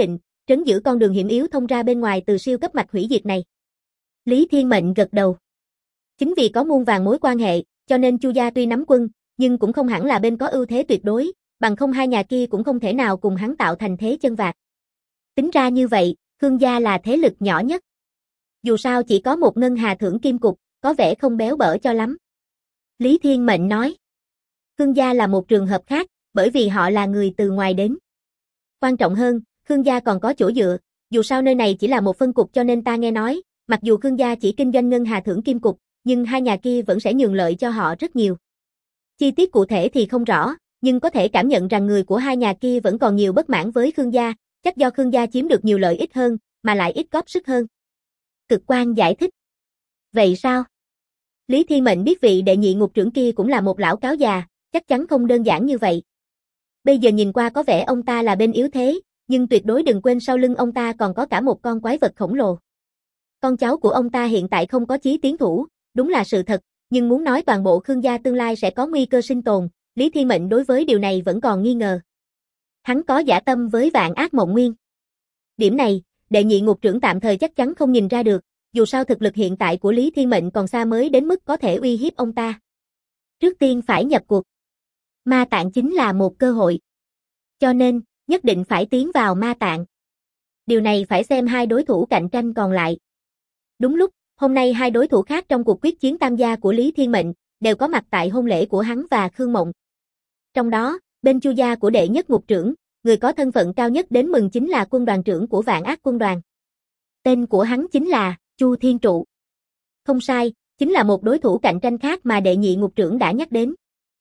trấn giữ con đường hiểm yếu thông ra bên ngoài từ siêu cấp mạch hủy diệt này. Lý Thiên Mệnh gật đầu. Chính vì có muôn vàn mối quan hệ, cho nên Chu gia tuy nắm quân, nhưng cũng không hẳn là bên có ưu thế tuyệt đối, bằng không hai nhà kia cũng không thể nào cùng hắn tạo thành thế chân vạc. Tính ra như vậy, Khương gia là thế lực nhỏ nhất. Dù sao chỉ có một ngân hà thưởng kim cục, có vẻ không béo bở cho lắm. Lý Thiên Mệnh nói. Khương gia là một trường hợp khác, bởi vì họ là người từ ngoài đến. Quan trọng hơn, Khương gia còn có chỗ dựa, dù sao nơi này chỉ là một phân cục cho nên ta nghe nói, mặc dù Khương gia chỉ kinh doanh ngân hà thưởng kim cục, nhưng hai nhà kia vẫn sẽ nhường lợi cho họ rất nhiều. Chi tiết cụ thể thì không rõ, nhưng có thể cảm nhận rằng người của hai nhà kia vẫn còn nhiều bất mãn với Khương gia, chắc do Khương gia chiếm được nhiều lợi ích hơn, mà lại ít góp sức hơn. Cực Quan giải thích. Vậy sao? Lý Thiên Mệnh biết vị đệ nhị ngục trưởng kia cũng là một lão cáo già, chắc chắn không đơn giản như vậy. Bây giờ nhìn qua có vẻ ông ta là bên yếu thế, nhưng tuyệt đối đừng quên sau lưng ông ta còn có cả một con quái vật khổng lồ. Con cháu của ông ta hiện tại không có chí tiến thủ, đúng là sự thật, nhưng muốn nói toàn bộ Khương gia tương lai sẽ có nguy cơ sinh tồn, Lý Thiên Mệnh đối với điều này vẫn còn nghi ngờ. Hắn có dã tâm với Vạn Ác Mộng Nguyên. Điểm này, đệ nhị ngục trưởng tạm thời chắc chắn không nhìn ra được, dù sao thực lực hiện tại của Lý Thiên Mệnh còn xa mới đến mức có thể uy hiếp ông ta. Trước tiên phải nhập cuộc. Ma Tạng chính là một cơ hội. Cho nên, nhất định phải tiến vào Ma Tạng. Điều này phải xem hai đối thủ cạnh tranh còn lại. Đúng lúc, hôm nay hai đối thủ khác trong cuộc quyết chiến tam gia của Lý Thiên Mệnh, đều có mặt tại hôn lễ của hắn và Khương Mộng. Trong đó, bên Chu gia của đệ nhất ngục trưởng, người có thân phận cao nhất đến mừng chính là quân đoàn trưởng của Vạn Ác quân đoàn. Tên của hắn chính là Chu Thiên Trụ. Không sai, chính là một đối thủ cạnh tranh khác mà đệ nhị ngục trưởng đã nhắc đến.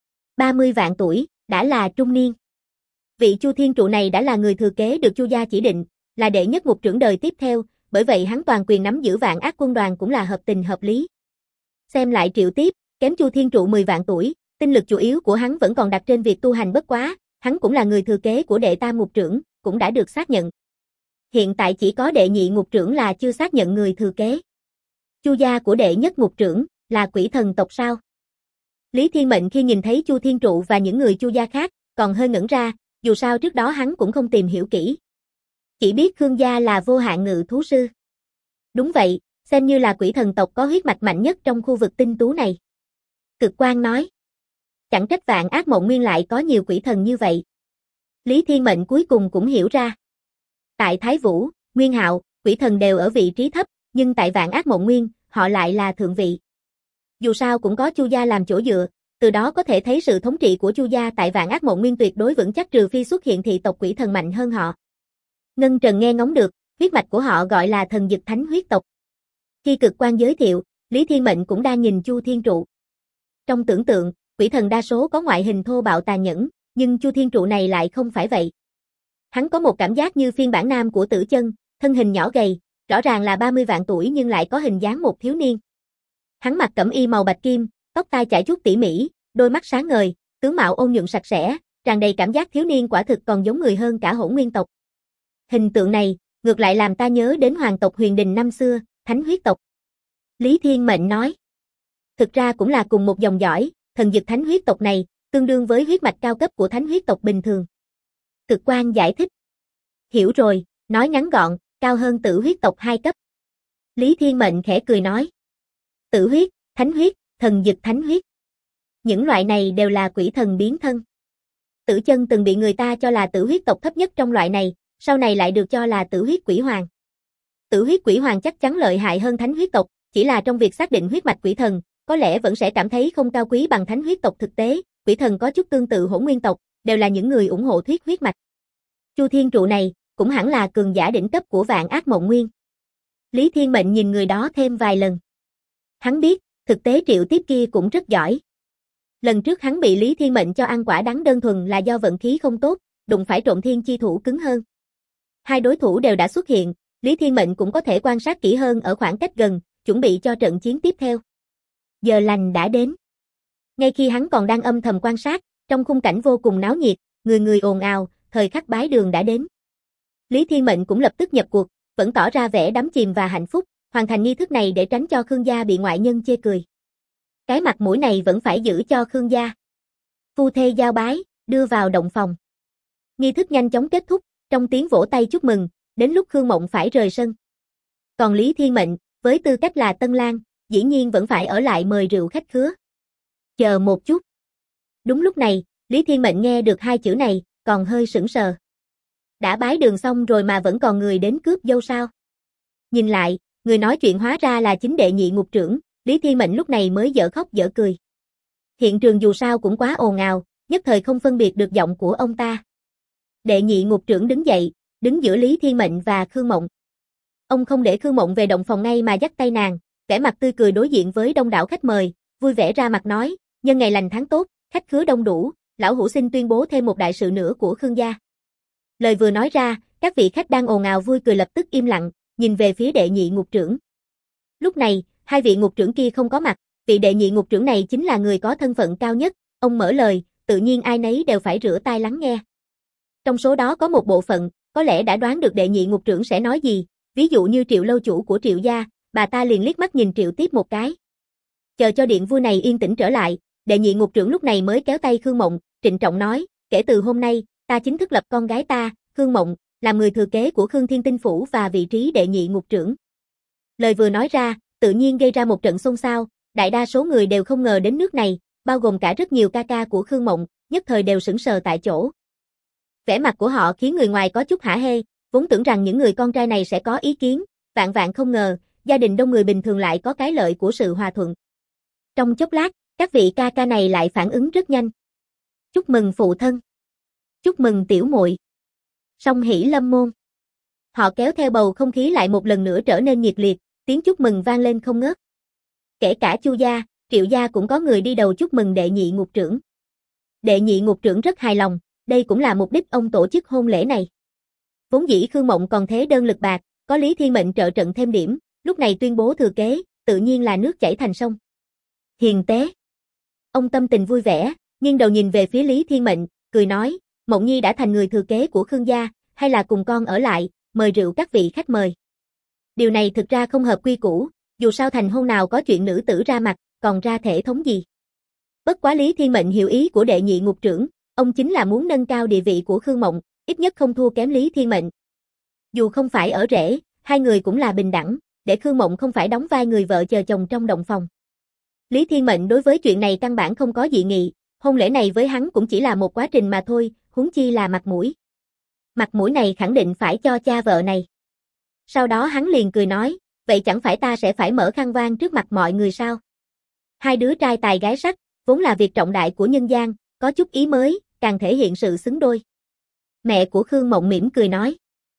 30 vạn tuổi, đã là trung niên. Vị Chu Thiên Trụ này đã là người thừa kế được Chu gia chỉ định, là đệ nhất ngục trưởng đời tiếp theo, bởi vậy hắn toàn quyền nắm giữ Vạn Ác quân đoàn cũng là hợp tình hợp lý. Xem lại Triệu Tiếp, kém Chu Thiên Trụ 10 vạn tuổi, tinh lực chủ yếu của hắn vẫn còn đặt trên việc tu hành bất quá, hắn cũng là người thừa kế của đệ tam ngục trưởng, cũng đã được xác nhận. Hiện tại chỉ có đệ nhị ngục trưởng là chưa xác nhận người thừa kế. Chu gia của đệ nhất ngục trưởng, là quỷ thần tộc sao? Lý Thiên Mệnh khi nhìn thấy Chu Thiên Trụ và những người Chu gia khác, còn hơi ngẩn ra, dù sao trước đó hắn cũng không tìm hiểu kỹ. Chỉ biết Khương gia là vô hạn ngự thú sư. Đúng vậy, xem như là quỷ thần tộc có huyết mạch mạnh nhất trong khu vực tinh tú này. Cực Quan nói. Chẳng trách Vạn Ác Mộng Nguyên lại có nhiều quỷ thần như vậy. Lý Thiên Mệnh cuối cùng cũng hiểu ra. Tại Thái Vũ, Nguyên Hạo, quỷ thần đều ở vị trí thấp, nhưng tại Vạn Ác Mộng Nguyên, họ lại là thượng vị. Dù sao cũng có Chu gia làm chỗ dựa, từ đó có thể thấy sự thống trị của Chu gia tại Vạn Ác Mộng Nguyên tuyệt đối vững chắc trừ phi xuất hiện thị tộc quỷ thần mạnh hơn họ. Ngân Trần nghe ngóng được, huyết mạch của họ gọi là thần dực thánh huyết tộc. Khi Cực Quan giới thiệu, Lý Thiên Mệnh cũng đang nhìn Chu Thiên Trụ. Trong tưởng tượng, quỷ thần đa số có ngoại hình thô bạo tàn nhẫn, nhưng Chu Thiên Trụ này lại không phải vậy. Hắn có một cảm giác như phiên bản nam của Tử Chân, thân hình nhỏ gầy, rõ ràng là 30 vạn tuổi nhưng lại có hình dáng một thiếu niên. Hắn mặc cẩm y màu bạch kim, tóc tai chải chuốt tỉ mỉ, đôi mắt sáng ngời, tướng mạo ôn nhuận sạch sẽ, tràn đầy cảm giác thiếu niên quả thực còn giống người hơn cả Hỗn Nguyên tộc. Hình tượng này, ngược lại làm ta nhớ đến hoàng tộc Huyền Đình năm xưa, thánh huyết tộc. Lý Thiên Mệnh nói. Thực ra cũng là cùng một dòng dõi, thần dực thánh huyết tộc này, tương đương với huyết mạch cao cấp của thánh huyết tộc bình thường. Cực Quan giải thích. Hiểu rồi, nói ngắn gọn, cao hơn Tử huyết tộc 2 cấp. Lý Thiên Mệnh khẽ cười nói. Tử huyết, thánh huyết, thần dực thánh huyết. Những loại này đều là quỷ thần biến thân. Tử Chân từng bị người ta cho là tử huyết tộc thấp nhất trong loại này, sau này lại được cho là tử huyết quỷ hoàng. Tử huyết quỷ hoàng chắc chắn lợi hại hơn thánh huyết tộc, chỉ là trong việc xác định huyết mạch quỷ thần, có lẽ vẫn sẽ cảm thấy không cao quý bằng thánh huyết tộc thực tế, quỷ thần có chút tương tự Hỗn Nguyên tộc, đều là những người ủng hộ thuyết huyết mạch. Chu Thiên Trụ này, cũng hẳn là cường giả đỉnh cấp của Vạn Ác Mộng Nguyên. Lý Thiên Mệnh nhìn người đó thêm vài lần. Hắn biết, thực tế Triệu Tiếp kia cũng rất giỏi. Lần trước hắn bị Lý Thiên Mệnh cho ăn quả đắng đơn thuần là do vận khí không tốt, đụng phải Trộm Thiên chi thủ cứng hơn. Hai đối thủ đều đã xuất hiện, Lý Thiên Mệnh cũng có thể quan sát kỹ hơn ở khoảng cách gần, chuẩn bị cho trận chiến tiếp theo. Giờ lành đã đến. Ngay khi hắn còn đang âm thầm quan sát, trong khung cảnh vô cùng náo nhiệt, người người ồn ào, thời khắc bái đường đã đến. Lý Thiên Mệnh cũng lập tức nhập cuộc, vẫn tỏ ra vẻ đắm chìm và hạnh phúc, hoàn thành nghi thức này để tránh cho Khương gia bị ngoại nhân chê cười. Cái mặt mũi này vẫn phải giữ cho Khương gia. Phu thê giao bái, đưa vào động phòng. Nghi thức nhanh chóng kết thúc, trong tiếng vỗ tay chúc mừng, đến lúc Khương Mộng phải rời sân. Còn Lý Thiên Mệnh, với tư cách là tân lang, dĩ nhiên vẫn phải ở lại mời rượu khách khứa. Chờ một chút. Đúng lúc này, Lý Thiên Mệnh nghe được hai chữ này, còn hơi sững sờ. Đã bái đường xong rồi mà vẫn còn người đến cướp dâu sao? Nhìn lại, người nói chuyện hóa ra là chính đệ nhị ngục trưởng, Lý Thiên Mệnh lúc này mới dở khóc dở cười. Hiện trường dù sao cũng quá ồn ào, nhất thời không phân biệt được giọng của ông ta. Đệ nhị ngục trưởng đứng dậy, đứng giữa Lý Thiên Mệnh và Khương Mộng. Ông không để Khương Mộng về động phòng ngay mà dắt tay nàng, vẻ mặt tươi cười đối diện với đông đảo khách mời, vui vẻ ra mặt nói, nhân ngày lành tháng tốt, khách khứa đông đủ, lão hủ xin tuyên bố thêm một đại sự nữa của Khương gia. Lời vừa nói ra, các vị khách đang ồn ào vui cười lập tức im lặng, nhìn về phía đệ nhị ngục trưởng. Lúc này, hai vị ngục trưởng kia không có mặt, vị đệ nhị ngục trưởng này chính là người có thân phận cao nhất, ông mở lời, tự nhiên ai nấy đều phải rửa tai lắng nghe. Trong số đó có một bộ phận, có lẽ đã đoán được đệ nhị ngục trưởng sẽ nói gì, ví dụ như Triệu lâu chủ của Triệu gia, bà ta liền liếc mắt nhìn Triệu Tiếp một cái. Chờ cho điện vui này yên tĩnh trở lại, đệ nhị ngục trưởng lúc này mới kéo tay Khương Mộng, trịnh trọng nói, kể từ hôm nay, ta chính thức lập con gái ta, Khương Mộng, làm người thừa kế của Khương Thiên Tinh Phủ và vị trí đệ nhị ngục trưởng. Lời vừa nói ra, tự nhiên gây ra một trận xôn xao, đại đa số người đều không ngờ đến nước này, bao gồm cả rất nhiều ca ca của Khương Mộng, nhất thời đều sững sờ tại chỗ. Vẻ mặt của họ khiến người ngoài có chút hả hê, vốn tưởng rằng những người con trai này sẽ có ý kiến, vạn vạn không ngờ, gia đình đông người bình thường lại có cái lợi của sự hòa thuận. Trong chốc lát, các vị ca ca này lại phản ứng rất nhanh. Chúc mừng phụ thân. Chúc mừng tiểu muội. Song hỷ lâm môn. Họ kéo theo bầu không khí lại một lần nữa trở nên nhiệt liệt, tiếng chúc mừng vang lên không ngớt. Kể cả Chu gia, Triệu gia cũng có người đi đầu chúc mừng đệ nhị ngục trưởng. Đệ nhị ngục trưởng rất hài lòng, đây cũng là mục đích ông tổ chức hôn lễ này. Vốn dĩ Khương Mộng còn thế đơn lực bạc, có Lý Thiên Mệnh trợ trận thêm điểm, lúc này tuyên bố thừa kế, tự nhiên là nước chảy thành sông. Hiền tế. Ông tâm tình vui vẻ, nghiêng đầu nhìn về phía Lý Thiên Mệnh, cười nói, Mộng Nhi đã thành người thừa kế của Khương gia, hay là cùng con ở lại, mời rượu các vị khách mời. Điều này thực ra không hợp quy củ, dù sao thành hôn nào có chuyện nữ tử ra mặt, còn ra thể thống gì. Bất quá Lý Thiên Mệnh hiểu ý của đệ nhị ngục trưởng, ông chính là muốn nâng cao địa vị của Khương Mộng, ít nhất không thua kém Lý Thiên Mệnh. Dù không phải ở rể, hai người cũng là bình đẳng, để Khương Mộng không phải đóng vai người vợ chờ chồng trong động phòng. Lý Thiên Mệnh đối với chuyện này căn bản không có dị nghị, hôn lễ này với hắn cũng chỉ là một quá trình mà thôi, huống chi là mặt mũi. Mặt mũi này khẳng định phải cho cha vợ này. Sau đó hắn liền cười nói, vậy chẳng phải ta sẽ phải mở khăn vang trước mặt mọi người sao? Hai đứa trai tài gái sắc, vốn là việc trọng đại của nhân gian, có chút ý mới, càng thể hiện sự xứng đôi. Mẹ của Khương Mộng mỉm cười nói.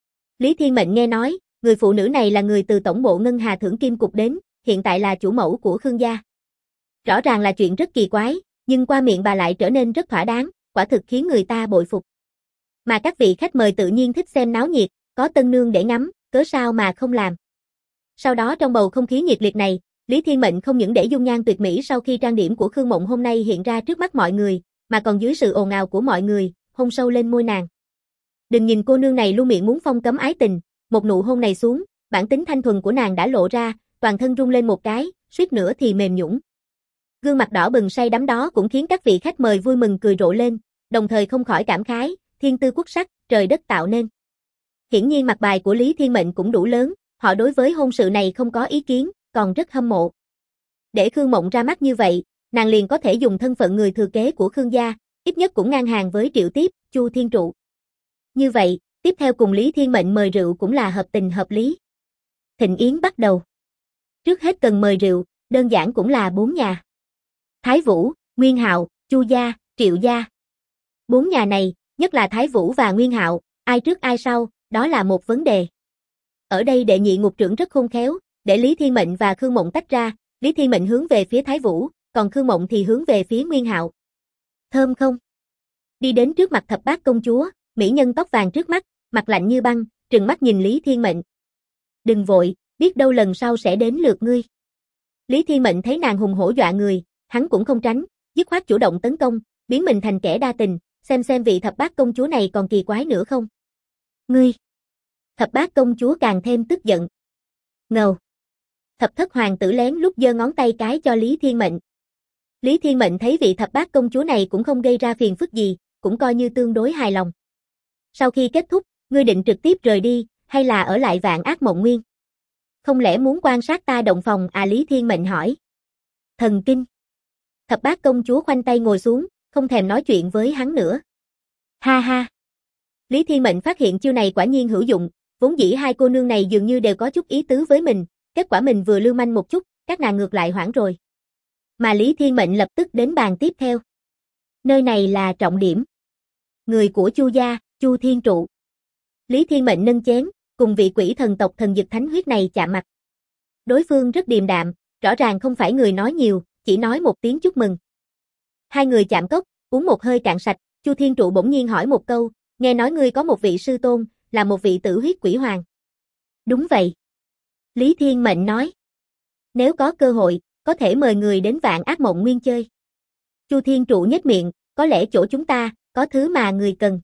Lý Thiên Mệnh nghe nói, người phụ nữ này là người từ tổng bộ Ngân Hà Thưởng Kim Cục đến, hiện tại là chủ mẫu của Khương gia. Rõ ràng là chuyện rất kỳ quái, nhưng qua miệng bà lại trở nên rất thỏa đáng, quả thực khiến người ta bội phục. Mà các vị khách mời tự nhiên thích xem náo nhiệt, có tân nương để ngắm, cớ sao mà không làm. Sau đó trong bầu không khí nhiệt liệt này, Lý Thiên Mệnh không những để dung nhan tuyệt mỹ sau khi trang điểm của Khương Mộng hôm nay hiện ra trước mắt mọi người, mà còn dưới sự ồn ào của mọi người, hôn sâu lên môi nàng. Đừng nhìn cô nương này luôn miệng muốn phong cấm ái tình, một nụ hôn này xuống, bản tính thanh thuần của nàng đã lộ ra, toàn thân rung lên một cái, suýt nữa thì mềm nhũn. Gương mặt đỏ bừng say đắm đó cũng khiến các vị khách mời vui mừng cười rộ lên, đồng thời không khỏi cảm khái, thiên tư quốc sắc, trời đất tạo nên. Hiển nhiên mặt bài của Lý Thiên Mệnh cũng đủ lớn, họ đối với hôn sự này không có ý kiến, còn rất hâm mộ. Để Khương Mộng ra mắt như vậy, nàng liền có thể dùng thân phận người thừa kế của Khương gia, ít nhất cũng ngang hàng với Triệu Tiếp, Chu Thiên Trụ. Như vậy, tiếp theo cùng Lý Thiên Mệnh mời rượu cũng là hợp tình hợp lý. Thịnh yến bắt đầu. Trước hết cần mời rượu, đơn giản cũng là 4 nhà. Thái Vũ, Nguyên Hạo, Chu gia, Triệu gia. 4 nhà này, nhất là Thái Vũ và Nguyên Hạo, ai trước ai sau, đó là một vấn đề. Ở đây đệ nhị ngục trưởng rất khôn khéo, để Lý Thiên Mệnh và Khương Mộng tách ra, Lý Thiên Mệnh hướng về phía Thái Vũ, còn Khương Mộng thì hướng về phía Nguyên Hạo. Thơm không? Đi đến trước mặt thập bát công chúa, mỹ nhân tóc vàng trước mắt, mặt lạnh như băng, trừng mắt nhìn Lý Thiên Mệnh. Đừng vội, biết đâu lần sau sẽ đến lượt ngươi. Lý Thiên Mệnh thấy nàng hùng hổ dọa người, hắn cũng không tránh, dứt khoát chủ động tấn công, biến mình thành kẻ đa tình, xem vị thập bát công chúa này còn kỳ quái nữa không. Ngươi! Thập bát công chúa càng thêm tức giận. Ngầu! Thập thất hoàng tử lén lút giơ ngón tay cái cho Lý Thiên Mệnh. Lý Thiên Mệnh thấy vị thập bát công chúa này cũng không gây ra phiền phức gì, cũng coi như tương đối hài lòng. Sau khi kết thúc, ngươi định trực tiếp rời đi, hay là ở lại Vạn Ác Mộng Nguyên? Không lẽ muốn quan sát ta động phòng à, Lý Thiên Mệnh hỏi. Thần kinh. Thập bát công chúa khoanh tay ngồi xuống, không thèm nói chuyện với hắn nữa. Ha ha. Lý Thiên Mệnh phát hiện chiêu này quả nhiên hữu dụng, vốn dĩ hai cô nương này dường như đều có chút ý tứ với mình, kết quả mình vừa lưu manh một chút, các nàng ngược lại hoảng rồi. Mà Lý Thiên Mệnh lập tức đến bàn tiếp theo. Nơi này là trọng điểm. Người của Chu gia, Chu Thiên Trụ. Lý Thiên Mệnh nâng chén, cùng vị quỷ thần tộc thần dực thánh huyết này chạm mặt. Đối phương rất điềm đạm, rõ ràng không phải người nói nhiều, chỉ nói một tiếng chúc mừng. Hai người chạm cốc, uống một hơi cạn sạch, Chu Thiên Trụ bỗng nhiên hỏi một câu, nghe nói ngươi có một vị sư tôn, là một vị tử huyết quỷ hoàng. Đúng vậy. Lý Thiên Mệnh nói. Nếu có cơ hội, có thể mời người đến Vạn Ác Mộng Nguyên chơi. Chu Thiên Trụ nhếch miệng, có lẽ chỗ chúng ta, có thứ mà người cần.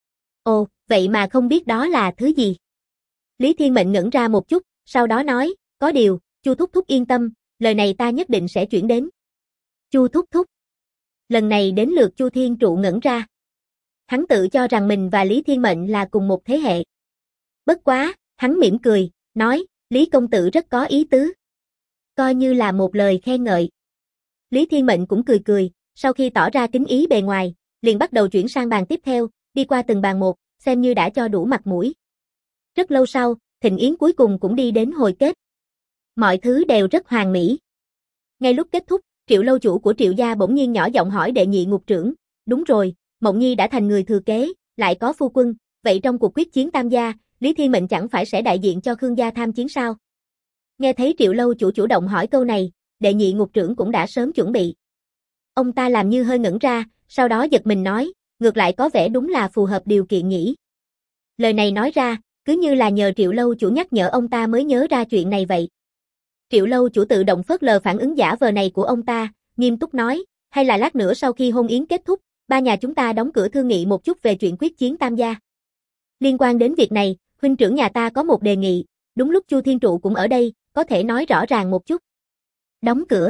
Ồ, vậy mà không biết đó là thứ gì. Lý Thiên Mệnh ngẩn ra một chút, sau đó nói, có điều, Chu Thúc Thúc yên tâm, lời này ta nhất định sẽ chuyển đến. Chu Thúc Thúc. Lần này đến lượt Chu Thiên Trụ ngẩn ra. Hắn tự cho rằng mình và Lý Thiên Mệnh là cùng một thế hệ. Bất quá, hắn mỉm cười, nói, Lý công tử rất có ý tứ. Coi như là một lời khen ngợi. Lý Thiên Mệnh cũng cười cười, sau khi tỏ ra kính ý bề ngoài, liền bắt đầu chuyển sang bàn tiếp theo, đi qua từng bàn một, xem như đã cho đủ mặt mũi. Rất lâu sau, thịnh yến cuối cùng cũng đi đến hồi kết. Mọi thứ đều rất hoàn mỹ. Ngay lúc kết thúc, Triệu lâu chủ của Triệu gia bỗng nhiên nhỏ giọng hỏi đệ nhị ngục trưởng, đúng rồi, Mộng Nhi đã thành người thừa kế, lại có phu quân, vậy trong cuộc quyết chiến tam gia, Lý Thiên Mệnh chẳng phải sẽ đại diện cho Khương gia tham chiến sao? Nghe thấy Triệu lâu chủ chủ động hỏi câu này, đệ nhị ngục trưởng cũng đã sớm chuẩn bị. Ông ta làm như hơi ngẩn ra, sau đó giật mình nói, ngược lại có vẻ đúng là phù hợp điều kiện nhỉ. Lời này nói ra, cứ như là nhờ Triệu lâu chủ nhắc nhở ông ta mới nhớ ra chuyện này vậy. Triệu lâu chủ tự động phớt lờ phản ứng giả vờ này của ông ta, nghiêm túc nói, hay là lát nữa sau khi hôn yến kết thúc, ba nhà chúng ta đóng cửa thương nghị một chút về chuyện quyết chiến tam gia. Liên quan đến việc này, huynh trưởng nhà ta có một đề nghị, đúng lúc Chu Thiên Trụ cũng ở đây, có thể nói rõ ràng một chút. Đóng cửa.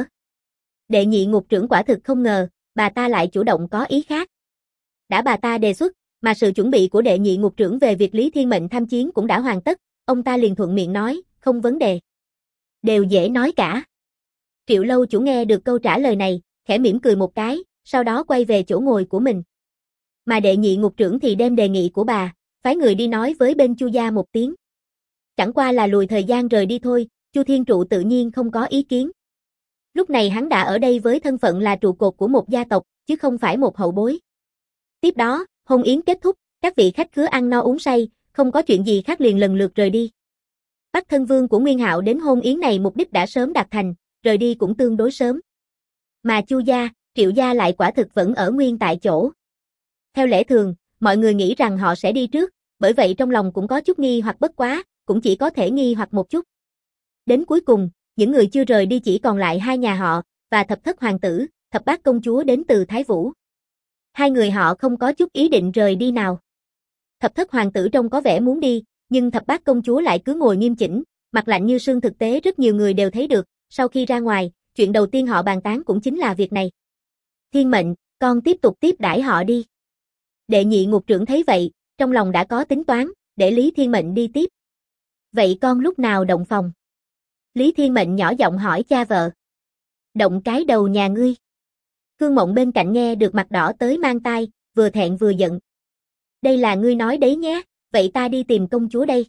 Đệ nhị ngục trưởng quả thực không ngờ, bà ta lại chủ động có ý khác. Đã bà ta đề xuất, mà sự chuẩn bị của đệ nhị ngục trưởng về việc Lý Thiên Mệnh tham chiến cũng đã hoàn tất, ông ta liền thuận miệng nói, không vấn đề. Đều dễ nói cả. Triệu lâu chủ nghe được câu trả lời này, khẽ mỉm cười một cái, sau đó quay về chỗ ngồi của mình. Mà đệ nhị ngục trưởng thì đem đề nghị của bà, phái người đi nói với bên Chu gia một tiếng. Chẳng qua là lùi thời gian rời đi thôi, Chu Thiên Trụ tự nhiên không có ý kiến. Lúc này hắn đã ở đây với thân phận là trụ cột của một gia tộc, chứ không phải một hậu bối. Tiếp đó, hôn yến kết thúc, các vị khách khứa ăn no uống say, không có chuyện gì khác liền lần lượt rời đi. Bắc thân vương của Nguyên Hạo đến hôn yến này mục đích đã sớm đạt thành, rời đi cũng tương đối sớm. Mà Chu gia, Triệu gia lại quả thực vẫn ở nguyên tại chỗ. Theo lẽ thường, mọi người nghĩ rằng họ sẽ đi trước, bởi vậy trong lòng cũng có chút nghi hoặc bất quá, cũng chỉ có thể nghi hoặc một chút. Đến cuối cùng, những người chưa rời đi chỉ còn lại hai nhà họ, và thập thất hoàng tử, thập bát công chúa đến từ Thái Vũ. Hai người họ không có chút ý định rời đi nào. Thập thất hoàng tử trông có vẻ muốn đi, nhưng thập bát công chúa lại cứ ngồi nghiêm chỉnh, mặt lạnh như sương, thực tế rất nhiều người đều thấy được, sau khi ra ngoài, chuyện đầu tiên họ bàn tán cũng chính là việc này. Thiên Mệnh, con tiếp tục tiếp đãi họ đi. Đệ nhị ngục trưởng thấy vậy, trong lòng đã có tính toán, để Lý Thiên Mệnh đi tiếp. Vậy con lúc nào động phòng? Lý Thiên Mệnh nhỏ giọng hỏi cha vợ. Động cái đầu nhà ngươi. Khương Mộng bên cạnh nghe được mặt đỏ tới mang tai, vừa thẹn vừa giận. Đây là ngươi nói đấy nhé, vậy ta đi tìm công chúa đây.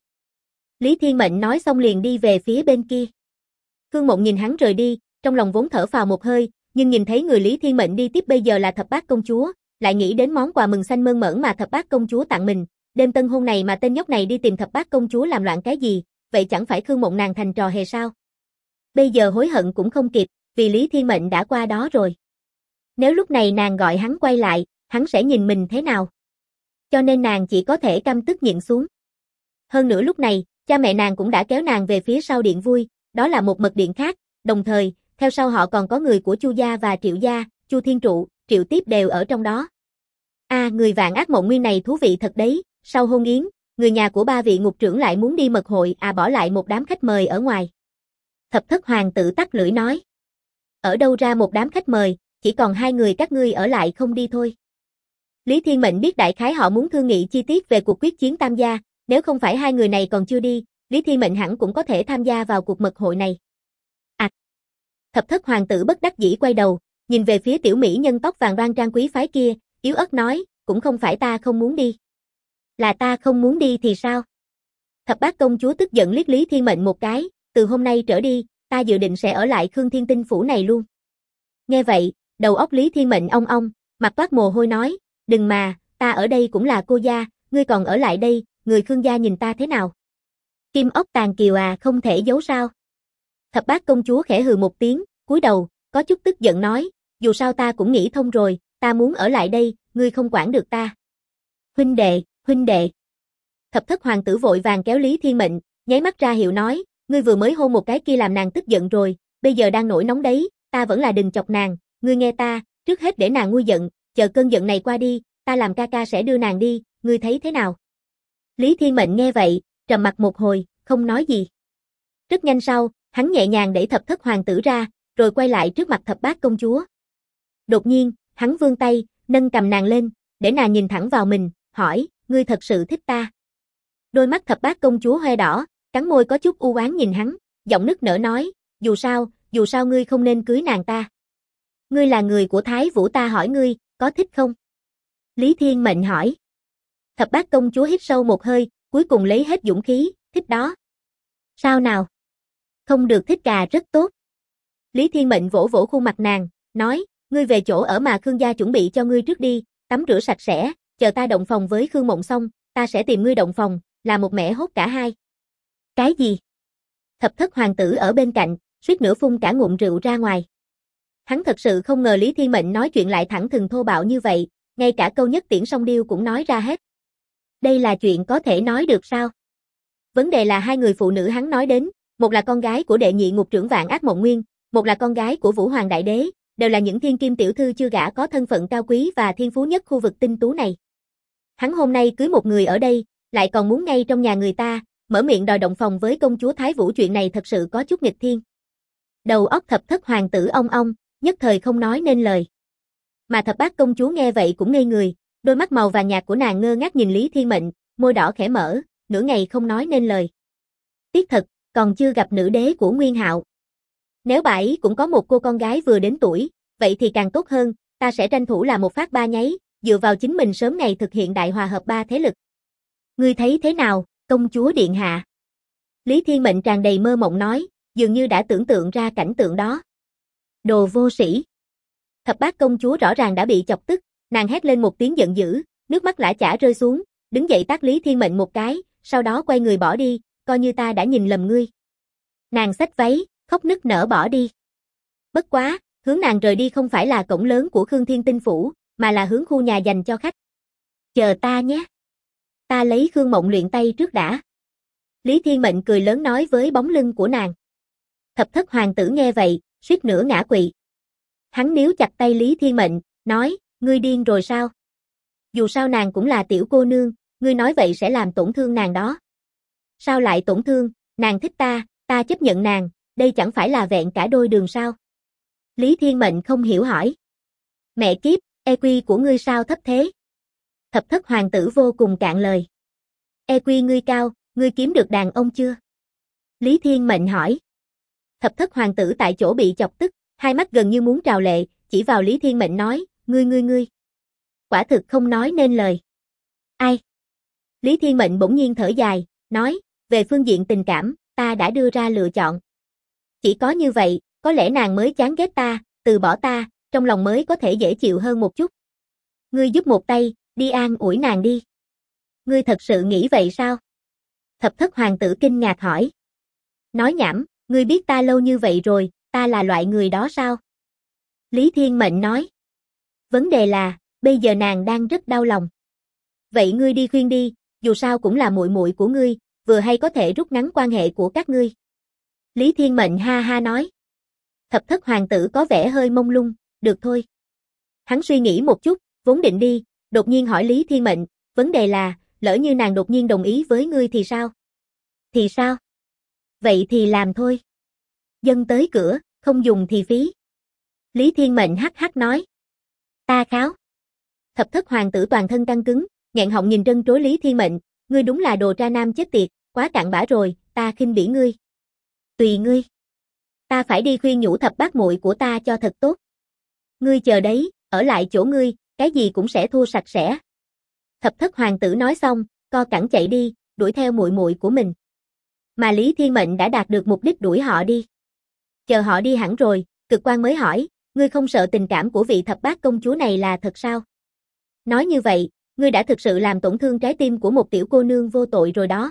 Lý Thiên Mệnh nói xong liền đi về phía bên kia. Khương Mộng nhìn hắn rời đi, trong lòng vốn thở phào một hơi, nhưng nhìn thấy người Lý Thiên Mệnh đi tiếp bây giờ là thập bát công chúa, lại nghĩ đến món quà mừng xanh mơn mởn mà thập bát công chúa tặng mình. Đêm tân hôn này mà tên nhóc này đi tìm thập bát công chúa làm loạn cái gì, vậy chẳng phải Khương Mộng nàng thành trò hề sao? Bây giờ hối hận cũng không kịp, vì Lý Thiên Mệnh đã qua đó rồi. Nếu lúc này nàng gọi hắn quay lại, hắn sẽ nhìn mình thế nào? Cho nên nàng chỉ có thể căm tức nhịn xuống. Hơn nữa lúc này, cha mẹ nàng cũng đã kéo nàng về phía sau điện vui, đó là một mật điện khác, đồng thời, theo sau họ còn có người của Chu gia và Triệu gia, Chu Thiên Trụ, Triệu Tiếp đều ở trong đó. Người Vạn Ác Mộng Nguyên này thú vị thật đấy, sau hôn yến, người nhà của ba vị ngục trưởng lại muốn đi mật hội, bỏ lại một đám khách mời ở ngoài. Thập thất hoàng tử tắt lưỡi nói. Ở đâu ra một đám khách mời, chỉ còn hai người các ngươi ở lại không đi thôi. Lý Thiên Mệnh biết đại khái họ muốn thương nghị chi tiết về cuộc quyết chiến tam gia, Nếu không phải hai người này còn chưa đi, Lý Thiên Mệnh hẳn cũng có thể tham gia vào cuộc mật hội này. Thập thất hoàng tử bất đắc dĩ quay đầu, nhìn về phía tiểu mỹ nhân tóc vàng đoan trang quý phái kia, yếu ớt nói, cũng không phải ta không muốn đi. Là ta không muốn đi thì sao? Thập bát công chúa tức giận liếc Lý Thiên Mệnh một cái, từ hôm nay trở đi, ta dự định sẽ ở lại Khương Thiên Tinh phủ này luôn. Nghe vậy, đầu óc Lý Thiên Mệnh ong ong, mặt toát mồ hôi nói, đừng mà, ta ở đây cũng là cô gia, ngươi còn ở lại đây, người Khương gia nhìn ta thế nào? Kim ốc tàn kiều à, không thể giấu sao? Thập bát công chúa khẽ hừ một tiếng, cúi đầu, có chút tức giận nói, dù sao ta cũng nghĩ thông rồi, ta muốn ở lại đây, ngươi không quản được ta. Huynh đệ, huynh đệ. Thập thất hoàng tử vội vàng kéo Lý Thiên Mệnh, nháy mắt ra hiệu nói, ngươi vừa mới hôn một cái kia làm nàng tức giận rồi, bây giờ đang nổi nóng đấy, ta vẫn là đừng chọc nàng, ngươi nghe ta, trước hết để nàng nguôi giận, chờ cơn giận này qua đi, ta làm ca ca sẽ đưa nàng đi, ngươi thấy thế nào? Lý Thiên Mệnh nghe vậy, trầm mặt một hồi, không nói gì. Rất nhanh sau, hắn nhẹ nhàng đẩy thập thất hoàng tử ra, rồi quay lại trước mặt thập bát công chúa. Đột nhiên, hắn vươn tay, nâng cầm nàng lên, để nàng nhìn thẳng vào mình, hỏi, ngươi thật sự thích ta? Đôi mắt thập bát công chúa hoe đỏ, cắn môi có chút u oán nhìn hắn, giọng nức nở nói, dù sao ngươi không nên cưới nàng ta. Ngươi là người của Thái Vũ, ta hỏi ngươi, có thích không? Lý Thiên Mệnh hỏi. Thập bát công chúa hít sâu một hơi, cuối cùng lấy hết dũng khí, thích đó. Sao nào? Không được thích gà rất tốt. Lý Thiên Mệnh vỗ vỗ khuôn mặt nàng, nói, ngươi về chỗ ở mà Khương gia chuẩn bị cho ngươi trước đi, tắm rửa sạch sẽ, chờ ta động phòng với Khương Mộng xong, ta sẽ tìm ngươi động phòng, là một mẻ hốt cả hai. Cái gì? Thập thất hoàng tử ở bên cạnh, suýt nữa phun cả ngụm rượu ra ngoài. Hắn thật sự không ngờ Lý Thiên Mệnh nói chuyện lại thẳng thừng thô bạo như vậy, ngay cả câu nhất tiễn song điêu cũng nói ra hết. Đây là chuyện có thể nói được sao? Vấn đề là hai người phụ nữ hắn nói đến, một là con gái của đệ nhị ngục trưởng Vạn Ác Mộng Nguyên, một là con gái của Vũ Hoàng Đại Đế, đều là những thiên kim tiểu thư chưa gả có thân phận cao quý và thiên phú nhất khu vực tinh tú này. Hắn hôm nay cưới một người ở đây, lại còn muốn ngay trong nhà người ta, mở miệng đòi động phòng với công chúa Thái Vũ, chuyện này thật sự có chút nghịch thiên. Đầu óc thập thất hoàng tử ong ong, nhất thời không nói nên lời. Mà thập bát công chúa nghe vậy cũng ngây người, đôi mắt màu vàng nhạt của nàng ngơ ngác nhìn Lý Thiên Mệnh, môi đỏ khẽ mở, nửa ngày không nói nên lời. Tiếc thật, còn chưa gặp nữ đế của Nguyên Hạo. Nếu bà ấy cũng có một cô con gái vừa đến tuổi, vậy thì càng tốt hơn, ta sẽ tranh thủ là một phát ba nháy, dựa vào chính mình sớm ngày thực hiện đại hòa hợp ba thế lực. Ngươi thấy thế nào, công chúa điện hạ? Lý Thiên Mệnh tràn đầy mơ mộng nói, dường như đã tưởng tượng ra cảnh tượng đó. Đồ vô sĩ. Thập bát công chúa rõ ràng đã bị chọc tức, nàng hét lên một tiếng giận dữ, nước mắt lã chã rơi xuống, đứng dậy tát Lý Thiên Mệnh một cái, sau đó quay người bỏ đi, coi như ta đã nhìn lầm ngươi. Nàng xách váy, khóc nức nở bỏ đi. Bất quá, hướng nàng rời đi không phải là cổng lớn của Khương Thiên Tinh phủ, mà là hướng khu nhà dành cho khách. Chờ ta nhé. Ta lấy Khương Mộng luyện tay trước đã. Lý Thiên Mệnh cười lớn nói với bóng lưng của nàng. Thập thất hoàng tử nghe vậy, suýt nữa ngã quỵ. Hắn níu chặt tay Lý Thiên Mệnh, nói, ngươi điên rồi sao? Dù sao nàng cũng là tiểu cô nương, ngươi nói vậy sẽ làm tổn thương nàng đó. Sao lại tổn thương, nàng thích ta, ta chấp nhận nàng, đây chẳng phải là vẹn cả đôi đường sao? Lý Thiên Mệnh không hiểu hỏi. Mẹ kiếp, EQ của ngươi sao thấp thế? Thập thất hoàng tử vô cùng cạn lời. EQ ngươi cao, ngươi kiếm được đàn ông chưa? Lý Thiên Mệnh hỏi. Thập thất hoàng tử tại chỗ bị chọc tức, hai mắt gần như muốn trào lệ, chỉ vào Lý Thiên Mệnh nói, ngươi. Quả thực không nói nên lời. Ai? Lý Thiên Mệnh bỗng nhiên thở dài, nói, về phương diện tình cảm, ta đã đưa ra lựa chọn. Chỉ có như vậy, có lẽ nàng mới chán ghét ta, từ bỏ ta, trong lòng mới có thể dễ chịu hơn một chút. Ngươi giúp một tay, đi an ủi nàng đi. Ngươi thật sự nghĩ vậy sao? Thập thất hoàng tử kinh ngạc hỏi. Nói nhảm, ngươi biết ta lâu như vậy rồi, ta là loại người đó sao? Lý Thiên Mệnh nói. Vấn đề là, bây giờ nàng đang rất đau lòng. Vậy ngươi đi khuyên đi, dù sao cũng là muội muội của ngươi, vừa hay có thể rút ngắn quan hệ của các ngươi. Lý Thiên Mệnh ha ha nói. Thập thất hoàng tử có vẻ hơi mông lung, được thôi. Hắn suy nghĩ một chút, vốn định đi, đột nhiên hỏi Lý Thiên Mệnh, vấn đề là, lỡ như nàng đột nhiên đồng ý với ngươi thì sao? Thì sao? Vậy thì làm thôi. Dân tới cửa, không dùng thì phí. Lý Thiên Mệnh hắc hắc nói. Ta kháo. Thập thất hoàng tử toàn thân căng cứng, nghẹn họng nhìn trân trối Lý Thiên Mệnh, ngươi đúng là đồ tra nam chết tiệt, quá cặn bã rồi, ta khinh bỉ ngươi. Tùy ngươi. Ta phải đi khuyên nhủ thập bát muội của ta cho thật tốt. Ngươi chờ đấy, ở lại chỗ ngươi, cái gì cũng sẽ thua sạch sẽ. Thập thất hoàng tử nói xong, co cẳng chạy đi, đuổi theo muội muội của mình. Mà Lý Thiên Mệnh đã đạt được mục đích đuổi họ đi. Chờ họ đi hẳn rồi, Cực Quang mới hỏi, ngươi không sợ tình cảm của vị thập bát công chúa này là thật sao? Nói như vậy, ngươi đã thực sự làm tổn thương trái tim của một tiểu cô nương vô tội rồi đó.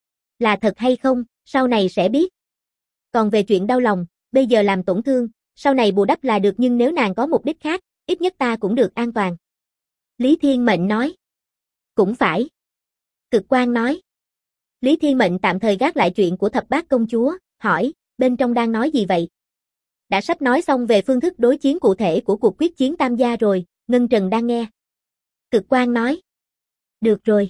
Là thật hay không, sau này sẽ biết. Còn về chuyện đau lòng, bây giờ làm tổn thương, sau này bù đắp là được nhưng nếu nàng có mục đích khác, ít nhất ta cũng được an toàn. Lý Thiên Mệnh nói. Cũng phải. Cực Quang nói. Lý Thiên Mệnh tạm thời gác lại chuyện của thập bát công chúa, hỏi, bên trong đang nói gì vậy? Đã sắp nói xong về phương thức đối chiến cụ thể của cuộc quyết chiến tam gia rồi, Ngân Trần đang nghe. Cực Quang nói. Được rồi.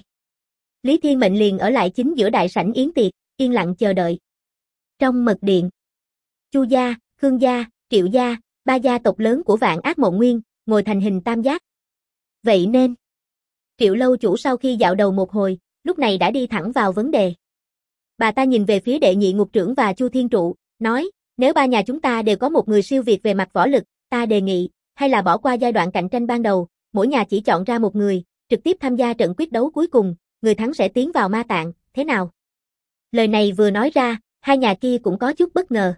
Lý Thiên Mệnh liền ở lại chính giữa đại sảnh yến tiệc, yên lặng chờ đợi. Trong mật điện, Chu gia, Khương gia, Triệu gia, ba gia tộc lớn của Vạn Ác Mộng Nguyên, ngồi thành hình tam giác. Vậy nên, Triệu lâu chủ sau khi dạo đầu một hồi, lúc này đã đi thẳng vào vấn đề. Bà ta nhìn về phía đệ nhị ngục trưởng và Chu Thiên Trụ, nói, nếu ba nhà chúng ta đều có một người siêu việt về mặt võ lực, ta đề nghị, hay là bỏ qua giai đoạn cạnh tranh ban đầu, mỗi nhà chỉ chọn ra một người, trực tiếp tham gia trận quyết đấu cuối cùng, người thắng sẽ tiến vào ma tạng, thế nào? Lời này vừa nói ra, hai nhà kia cũng có chút bất ngờ.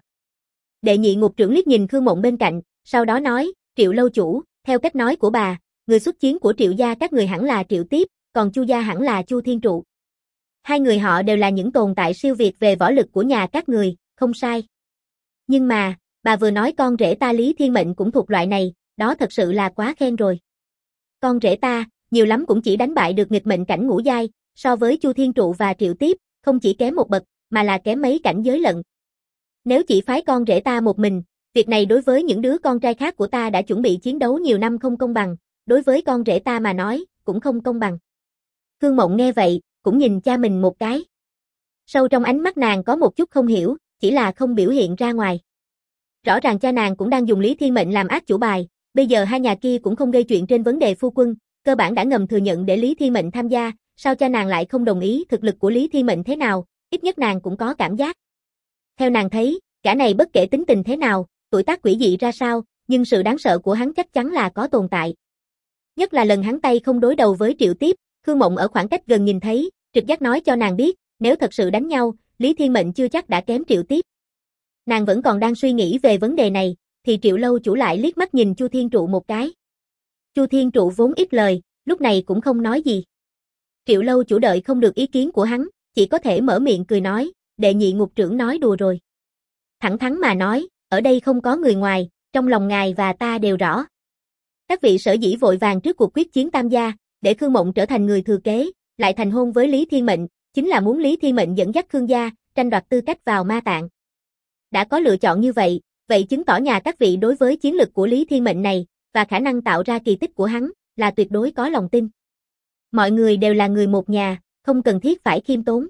Đệ nhị ngục trưởng liếc nhìn Khương Mộng bên cạnh, sau đó nói, Triệu lâu chủ, theo cách nói của bà, người xuất chiến của Triệu gia các người hẳn là Triệu Tiếp, còn Chu gia hẳn là Chu Thiên Trụ. Hai người họ đều là những tồn tại siêu việt về võ lực của nhà các người, không sai. Nhưng mà, bà vừa nói con rể ta Lý Thiên Mệnh cũng thuộc loại này, đó thật sự là quá khen rồi. Con rể ta, nhiều lắm cũng chỉ đánh bại được nghịch mệnh cảnh ngũ giai, so với Chu Thiên Trụ và Triệu Tiếp, không chỉ kém một bậc, mà là kém mấy cảnh giới lận. Nếu chỉ phái con rể ta một mình, việc này đối với những đứa con trai khác của ta đã chuẩn bị chiến đấu nhiều năm không công bằng, đối với con rể ta mà nói, cũng không công bằng. Khương Mộng nghe vậy, cũng nhìn cha mình một cái. Sâu trong ánh mắt nàng có một chút không hiểu, chỉ là không biểu hiện ra ngoài. Rõ ràng cha nàng cũng đang dùng Lý Thiên Mệnh làm ác chủ bài, bây giờ hai nhà kia cũng không gây chuyện trên vấn đề phu quân, cơ bản đã ngầm thừa nhận để Lý Thiên Mệnh tham gia, sao cha nàng lại không đồng ý? Thực lực của Lý Thiên Mệnh thế nào, ít nhất nàng cũng có cảm giác. Theo nàng thấy, cả này bất kể tính tình thế nào, tuổi tác quỷ dị ra sao, nhưng sự đáng sợ của hắn chắc chắn là có tồn tại. Nhất là lần hắn tay không đối đầu với Triệu Tiếp, Khương Mộng ở khoảng cách gần nhìn thấy, trực giác nói cho nàng biết, nếu thật sự đánh nhau, Lý Thiên Mệnh chưa chắc đã kém Triệu Tiếp. Nàng vẫn còn đang suy nghĩ về vấn đề này, thì Triệu lâu chủ lại liếc mắt nhìn Chu Thiên Trụ một cái. Chu Thiên Trụ vốn ít lời, lúc này cũng không nói gì. Triệu lâu chủ đợi không được ý kiến của hắn, chỉ có thể mở miệng cười nói, đệ nhị ngục trưởng nói đùa rồi. Thẳng thắn mà nói, ở đây không có người ngoài, trong lòng ngài và ta đều rõ. Các vị sở dĩ vội vàng trước cuộc quyết chiến tam gia, để Khương Mộng trở thành người thừa kế, lại thành hôn với Lý Thiên Mệnh, chính là muốn Lý Thiên Mệnh dẫn dắt Khương gia, tranh đoạt tư cách vào ma tạng. Đã có lựa chọn như vậy, vậy chứng tỏ nhà các vị đối với chiến lực của Lý Thiên Mệnh này, và khả năng tạo ra kỳ tích của hắn, là tuyệt đối có lòng tin. Mọi người đều là người một nhà, không cần thiết phải khiêm tốn.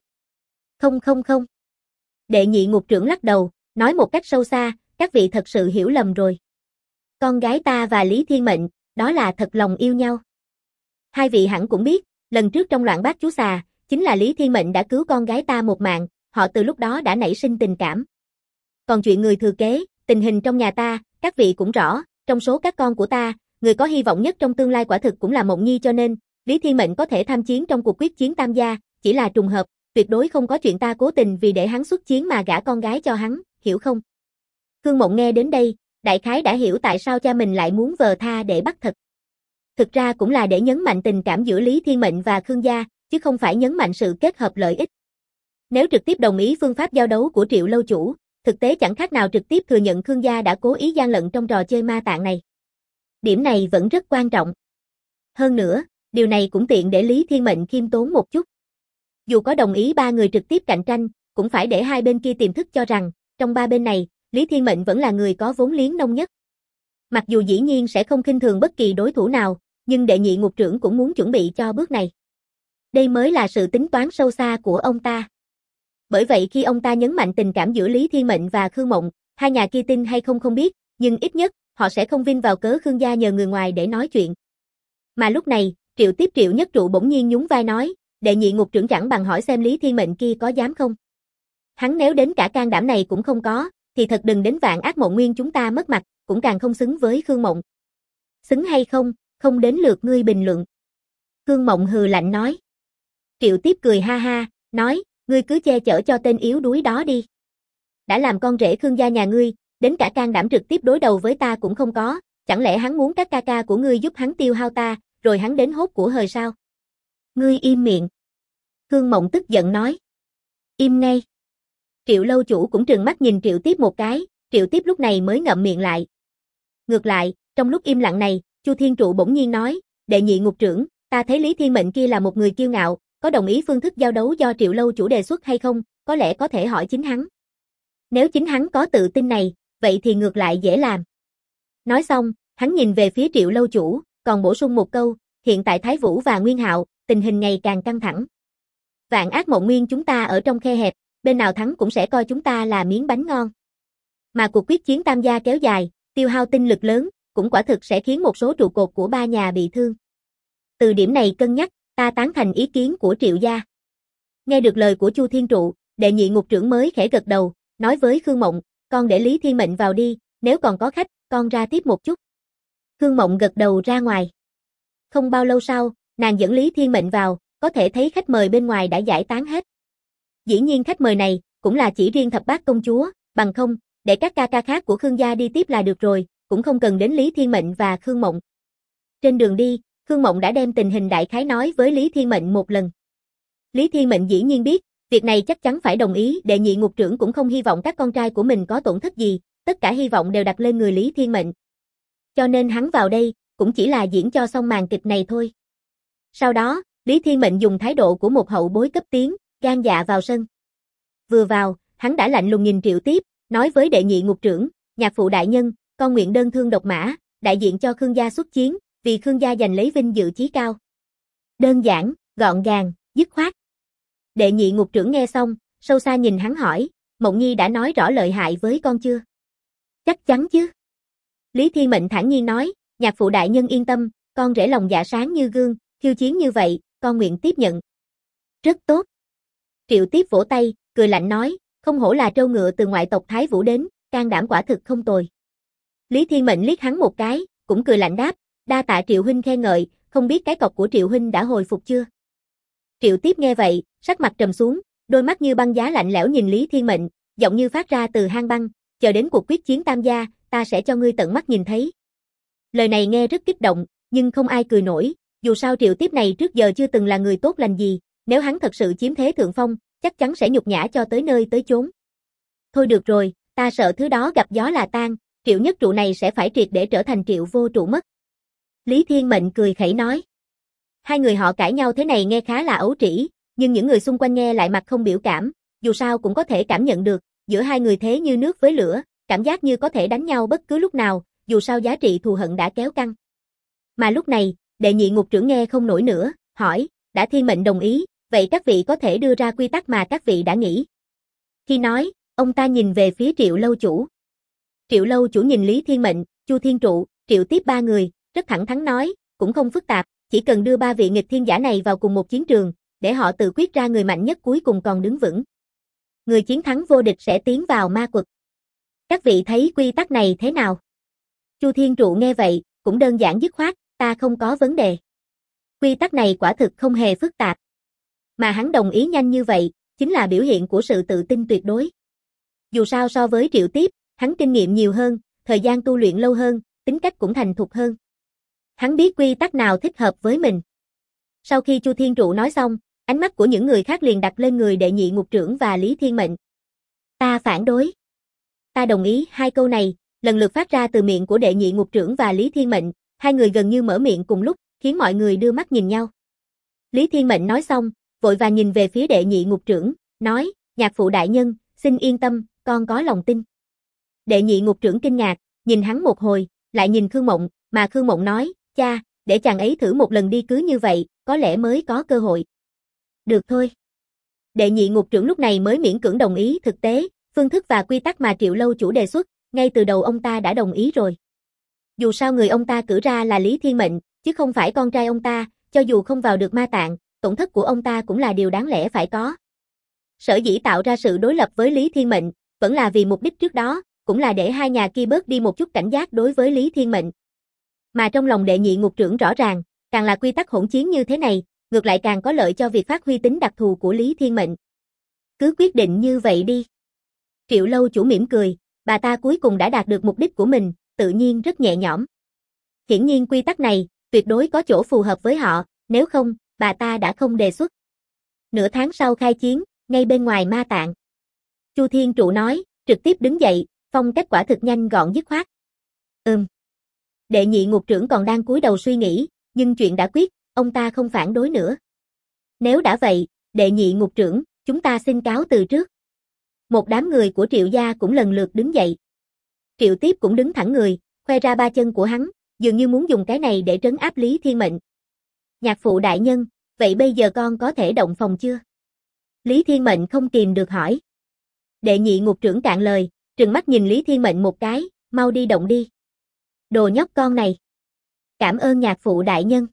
Không. Đệ nhị ngục trưởng lắc đầu, nói một cách sâu xa, các vị thật sự hiểu lầm rồi. Con gái ta và Lý Thiên Mệnh, đó là thật lòng yêu nhau. Hai vị hẳn cũng biết, lần trước trong loạn bát chú xà, chính là Lý Thiên Mệnh đã cứu con gái ta một mạng, họ từ lúc đó đã nảy sinh tình cảm. Còn chuyện người thừa kế, tình hình trong nhà ta, các vị cũng rõ, trong số các con của ta, người có hy vọng nhất trong tương lai quả thực cũng là Mộng Nhi cho nên, Lý Thiên Mệnh có thể tham chiến trong cuộc quyết chiến tam gia, chỉ là trùng hợp, tuyệt đối không có chuyện ta cố tình vì để hắn xuất chiến mà gả con gái cho hắn, hiểu không? Khương Mộng nghe đến đây, đại khái đã hiểu tại sao cha mình lại muốn vờ tha để bắt thật. Thực ra cũng là để nhấn mạnh tình cảm giữa Lý Thiên Mệnh và Khương gia, chứ không phải nhấn mạnh sự kết hợp lợi ích. Nếu trực tiếp đồng ý phương pháp giao đấu của Triệu lâu chủ, thực tế chẳng khác nào trực tiếp thừa nhận Khương gia đã cố ý gian lận trong trò chơi ma tạng này. Điểm này vẫn rất quan trọng. Hơn nữa, điều này cũng tiện để Lý Thiên Mệnh khiêm tốn một chút. Dù có đồng ý ba người trực tiếp cạnh tranh, cũng phải để hai bên kia tiềm thức cho rằng, trong ba bên này, Lý Thiên Mệnh vẫn là người có vốn liếng nông nhất. Mặc dù dĩ nhiên sẽ không khinh thường bất kỳ đối thủ nào, nhưng đệ nhị ngục trưởng cũng muốn chuẩn bị cho bước này. Đây mới là sự tính toán sâu xa của ông ta. Bởi vậy khi ông ta nhấn mạnh tình cảm giữa Lý Thiên Mệnh và Khương Mộng, hai nhà kia tin hay không biết, nhưng ít nhất, họ sẽ không vin vào cớ Khương gia nhờ người ngoài để nói chuyện. Mà lúc này, Triệu Nhất Trụ bỗng nhiên nhún vai nói, đệ nhị ngục trưởng chẳng bằng hỏi xem Lý Thiên Mệnh kia có dám không. Hắn nếu đến cả can đảm này cũng không có, thì thật đừng đến Vạn Ác Mộng Nguyên chúng ta mất mặt, cũng càng không xứng với Khương Mộng. Xứng hay không, không đến lượt ngươi bình luận. Khương Mộng hừ lạnh nói. Triệu Tiếp cười ha ha, nói, ngươi cứ che chở cho tên yếu đuối đó đi. Đã làm con rể Khương gia nhà ngươi, đến cả can đảm trực tiếp đối đầu với ta cũng không có, chẳng lẽ hắn muốn các ca ca của ngươi giúp hắn tiêu hao ta, rồi hắn đến hốt của hời sao? Ngươi im miệng. Khương Mộng tức giận nói. Im ngay. Triệu lâu chủ cũng trừng mắt nhìn Triệu Tiếp một cái, Triệu Tiếp lúc này mới ngậm miệng lại. Ngược lại, trong lúc im lặng này, Chu Thiên Trụ bỗng nhiên nói, đệ nhị ngục trưởng, ta thấy Lý Thiên Mệnh kia là một người kiêu ngạo, có đồng ý phương thức giao đấu do Triệu lâu chủ đề xuất hay không, có lẽ có thể hỏi chính hắn. Nếu chính hắn có tự tin này, vậy thì ngược lại dễ làm. Nói xong, hắn nhìn về phía Triệu lâu chủ, còn bổ sung một câu, hiện tại Thái Vũ và Nguyên Hạo, tình hình ngày càng căng thẳng. Vạn Ác Mộng Nguyên chúng ta ở trong khe hẹp, bên nào thắng cũng sẽ coi chúng ta là miếng bánh ngon. Mà cuộc quyết chiến tam gia kéo dài, tiêu hao tinh lực lớn, cũng quả thực sẽ khiến một số trụ cột của ba nhà bị thương. Từ điểm này cân nhắc, ta tán thành ý kiến của Triệu gia. Nghe được lời của Chu Thiên Trụ, đệ nhị ngục trưởng mới khẽ gật đầu, nói với Khương Mộng, con để Lý Thiên Mệnh vào đi, nếu còn có khách, con ra tiếp một chút. Khương Mộng gật đầu ra ngoài. Không bao lâu sau, nàng dẫn Lý Thiên Mệnh vào, có thể thấy khách mời bên ngoài đã giải tán hết. Dĩ nhiên khách mời này, cũng là chỉ riêng thập bát công chúa, bằng không, để các ca ca khác của Khương gia đi tiếp là được rồi, cũng không cần đến Lý Thiên Mệnh và Khương Mộng. Trên đường đi, Khương Mộng đã đem tình hình đại khái nói với Lý Thiên Mệnh một lần. Lý Thiên Mệnh dĩ nhiên biết, việc này chắc chắn phải đồng ý, đệ nhị ngục trưởng cũng không hy vọng các con trai của mình có tổn thất gì, tất cả hy vọng đều đặt lên người Lý Thiên Mệnh. Cho nên hắn vào đây, cũng chỉ là diễn cho xong màn kịch này thôi. Sau đó, Lý Thiên Mệnh dùng thái độ của một hậu bối cấp tiến, gan dạ vào sân. Vừa vào, hắn đã lạnh lùng nhìn Triệu Tiếp, nói với đệ nhị ngục trưởng, nhạc phụ đại nhân, con nguyện đơn thương độc mã, đại diện cho Khương gia xuất chiến, vì Khương gia giành lấy vinh dự chí cao. Đơn giản, gọn gàng, dứt khoát. Đệ nhị ngục trưởng nghe xong, sâu xa nhìn hắn hỏi, Mộng Nhi đã nói rõ lợi hại với con chưa? Chắc chắn chứ. Lý Thiên Mệnh thản nhiên nói, nhạc phụ đại nhân yên tâm, con rể lòng dạ sáng như gương, khiêu chiến như vậy, con nguyện tiếp nhận. Rất tốt. Triệu Tiếp vỗ tay, cười lạnh nói, không hổ là trâu ngựa từ ngoại tộc Thái Vũ đến, can đảm quả thực không tồi. Lý Thiên Mệnh liếc hắn một cái, cũng cười lạnh đáp, đa tạ Triệu huynh khen ngợi, không biết cái cọc của Triệu huynh đã hồi phục chưa? Triệu Tiếp nghe vậy, sắc mặt trầm xuống, đôi mắt như băng giá lạnh lẽo nhìn Lý Thiên Mệnh, giọng như phát ra từ hang băng, chờ đến cuộc quyết chiến tam gia, ta sẽ cho ngươi tận mắt nhìn thấy. Lời này nghe rất kích động, nhưng không ai cười nổi, dù sao Triệu Tiếp này trước giờ chưa từng là người tốt lành gì, nếu hắn thật sự chiếm thế thượng phong, chắc chắn sẽ nhục nhã cho tới nơi tới chốn. Thôi được rồi, ta sợ thứ đó gặp gió là tan, Triệu nhất trụ này sẽ phải triệt để trở thành Triệu vô trụ mất. Lý Thiên Mệnh cười khẩy nói. Hai người họ cãi nhau thế này nghe khá là ấu trĩ, nhưng những người xung quanh nghe lại mặt không biểu cảm, dù sao cũng có thể cảm nhận được, giữa hai người thế như nước với lửa, cảm giác như có thể đánh nhau bất cứ lúc nào, dù sao giá trị thù hận đã kéo căng. Mà lúc này, đệ nhị ngục trưởng nghe không nổi nữa, hỏi, đã Thiên Mệnh đồng ý, vậy các vị có thể đưa ra quy tắc mà các vị đã nghĩ. Khi nói, ông ta nhìn về phía Triệu lâu chủ. Triệu lâu chủ nhìn Lý Thiên Mệnh, Chu Thiên Trụ, Triệu Tiếp ba người, rất thẳng thắn nói, cũng không phức tạp, chỉ cần đưa ba vị nghịch thiên giả này vào cùng một chiến trường, để họ tự quyết ra người mạnh nhất cuối cùng còn đứng vững. Người chiến thắng vô địch sẽ tiến vào ma quật. Các vị thấy quy tắc này thế nào? Chu Thiên Trụ nghe vậy, cũng đơn giản dứt khoát, ta không có vấn đề. Quy tắc này quả thực không hề phức tạp. Mà hắn đồng ý nhanh như vậy, chính là biểu hiện của sự tự tin tuyệt đối. Dù sao so với Triệu Tiếp, hắn kinh nghiệm nhiều hơn, thời gian tu luyện lâu hơn, tính cách cũng thành thục hơn. Hắn biết quy tắc nào thích hợp với mình. Sau khi Chu Thiên Trụ nói xong, ánh mắt của những người khác liền đặt lên người đệ nhị ngục trưởng và Lý Thiên Mệnh. Ta phản đối. Ta đồng ý, hai câu này, lần lượt phát ra từ miệng của đệ nhị ngục trưởng và Lý Thiên Mệnh, hai người gần như mở miệng cùng lúc, khiến mọi người đưa mắt nhìn nhau. Lý Thiên Mệnh nói xong, vội vàng nhìn về phía đệ nhị ngục trưởng, nói, nhạc phụ đại nhân, xin yên tâm, con có lòng tin. Đệ nhị ngục trưởng kinh ngạc, nhìn hắn một hồi, lại nhìn Khương Mộng, mà Khương Mộng nói, cha, để chàng ấy thử một lần đi cứ như vậy, có lẽ mới có cơ hội. Được thôi. Đệ nhị ngục trưởng lúc này mới miễn cưỡng đồng ý, thực tế, phương thức và quy tắc mà Triệu lâu chủ đề xuất, ngay từ đầu ông ta đã đồng ý rồi. Dù sao người ông ta cử ra là Lý Thiên Mệnh, chứ không phải con trai ông ta, cho dù không vào được ma tạng, tổn thất của ông ta cũng là điều đáng lẽ phải có. Sở dĩ tạo ra sự đối lập với Lý Thiên Mệnh, vẫn là vì mục đích trước đó, cũng là để hai nhà kia bớt đi một chút cảnh giác đối với Lý Thiên Mệnh. Mà trong lòng đệ nhị ngục trưởng rõ ràng, càng là quy tắc hỗn chiến như thế này, ngược lại càng có lợi cho việc phát huy tính đặc thù của Lý Thiên Mệnh. Cứ quyết định như vậy đi. Triệu Lâu chủ mỉm cười, bà ta cuối cùng đã đạt được mục đích của mình, tự nhiên rất nhẹ nhõm. Hiển nhiên quy tắc này, tuyệt đối có chỗ phù hợp với họ, nếu không, bà ta đã không đề xuất. Nửa tháng sau khai chiến, ngay bên ngoài ma tạng. Chu Thiên Trụ nói, trực tiếp đứng dậy, phong cách quả thực nhanh gọn dứt khoát. Đệ nhị ngục trưởng còn đang cúi đầu suy nghĩ, nhưng chuyện đã quyết, ông ta không phản đối nữa. Nếu đã vậy, đệ nhị ngục trưởng, chúng ta xin cáo từ trước. Một đám người của Triệu gia cũng lần lượt đứng dậy. Triệu Tiếp cũng đứng thẳng người, khoe ra ba chân của hắn, dường như muốn dùng cái này để trấn áp Lý Thiên Mệnh. Nhạc phụ đại nhân, vậy bây giờ con có thể động phòng chưa? Lý Thiên Mệnh không kìm được hỏi. Đệ nhị ngục trưởng cạn lời, trừng mắt nhìn Lý Thiên Mệnh một cái, mau đi động đi. Đồ nhóc con này. Cảm ơn nhạc phụ đại nhân.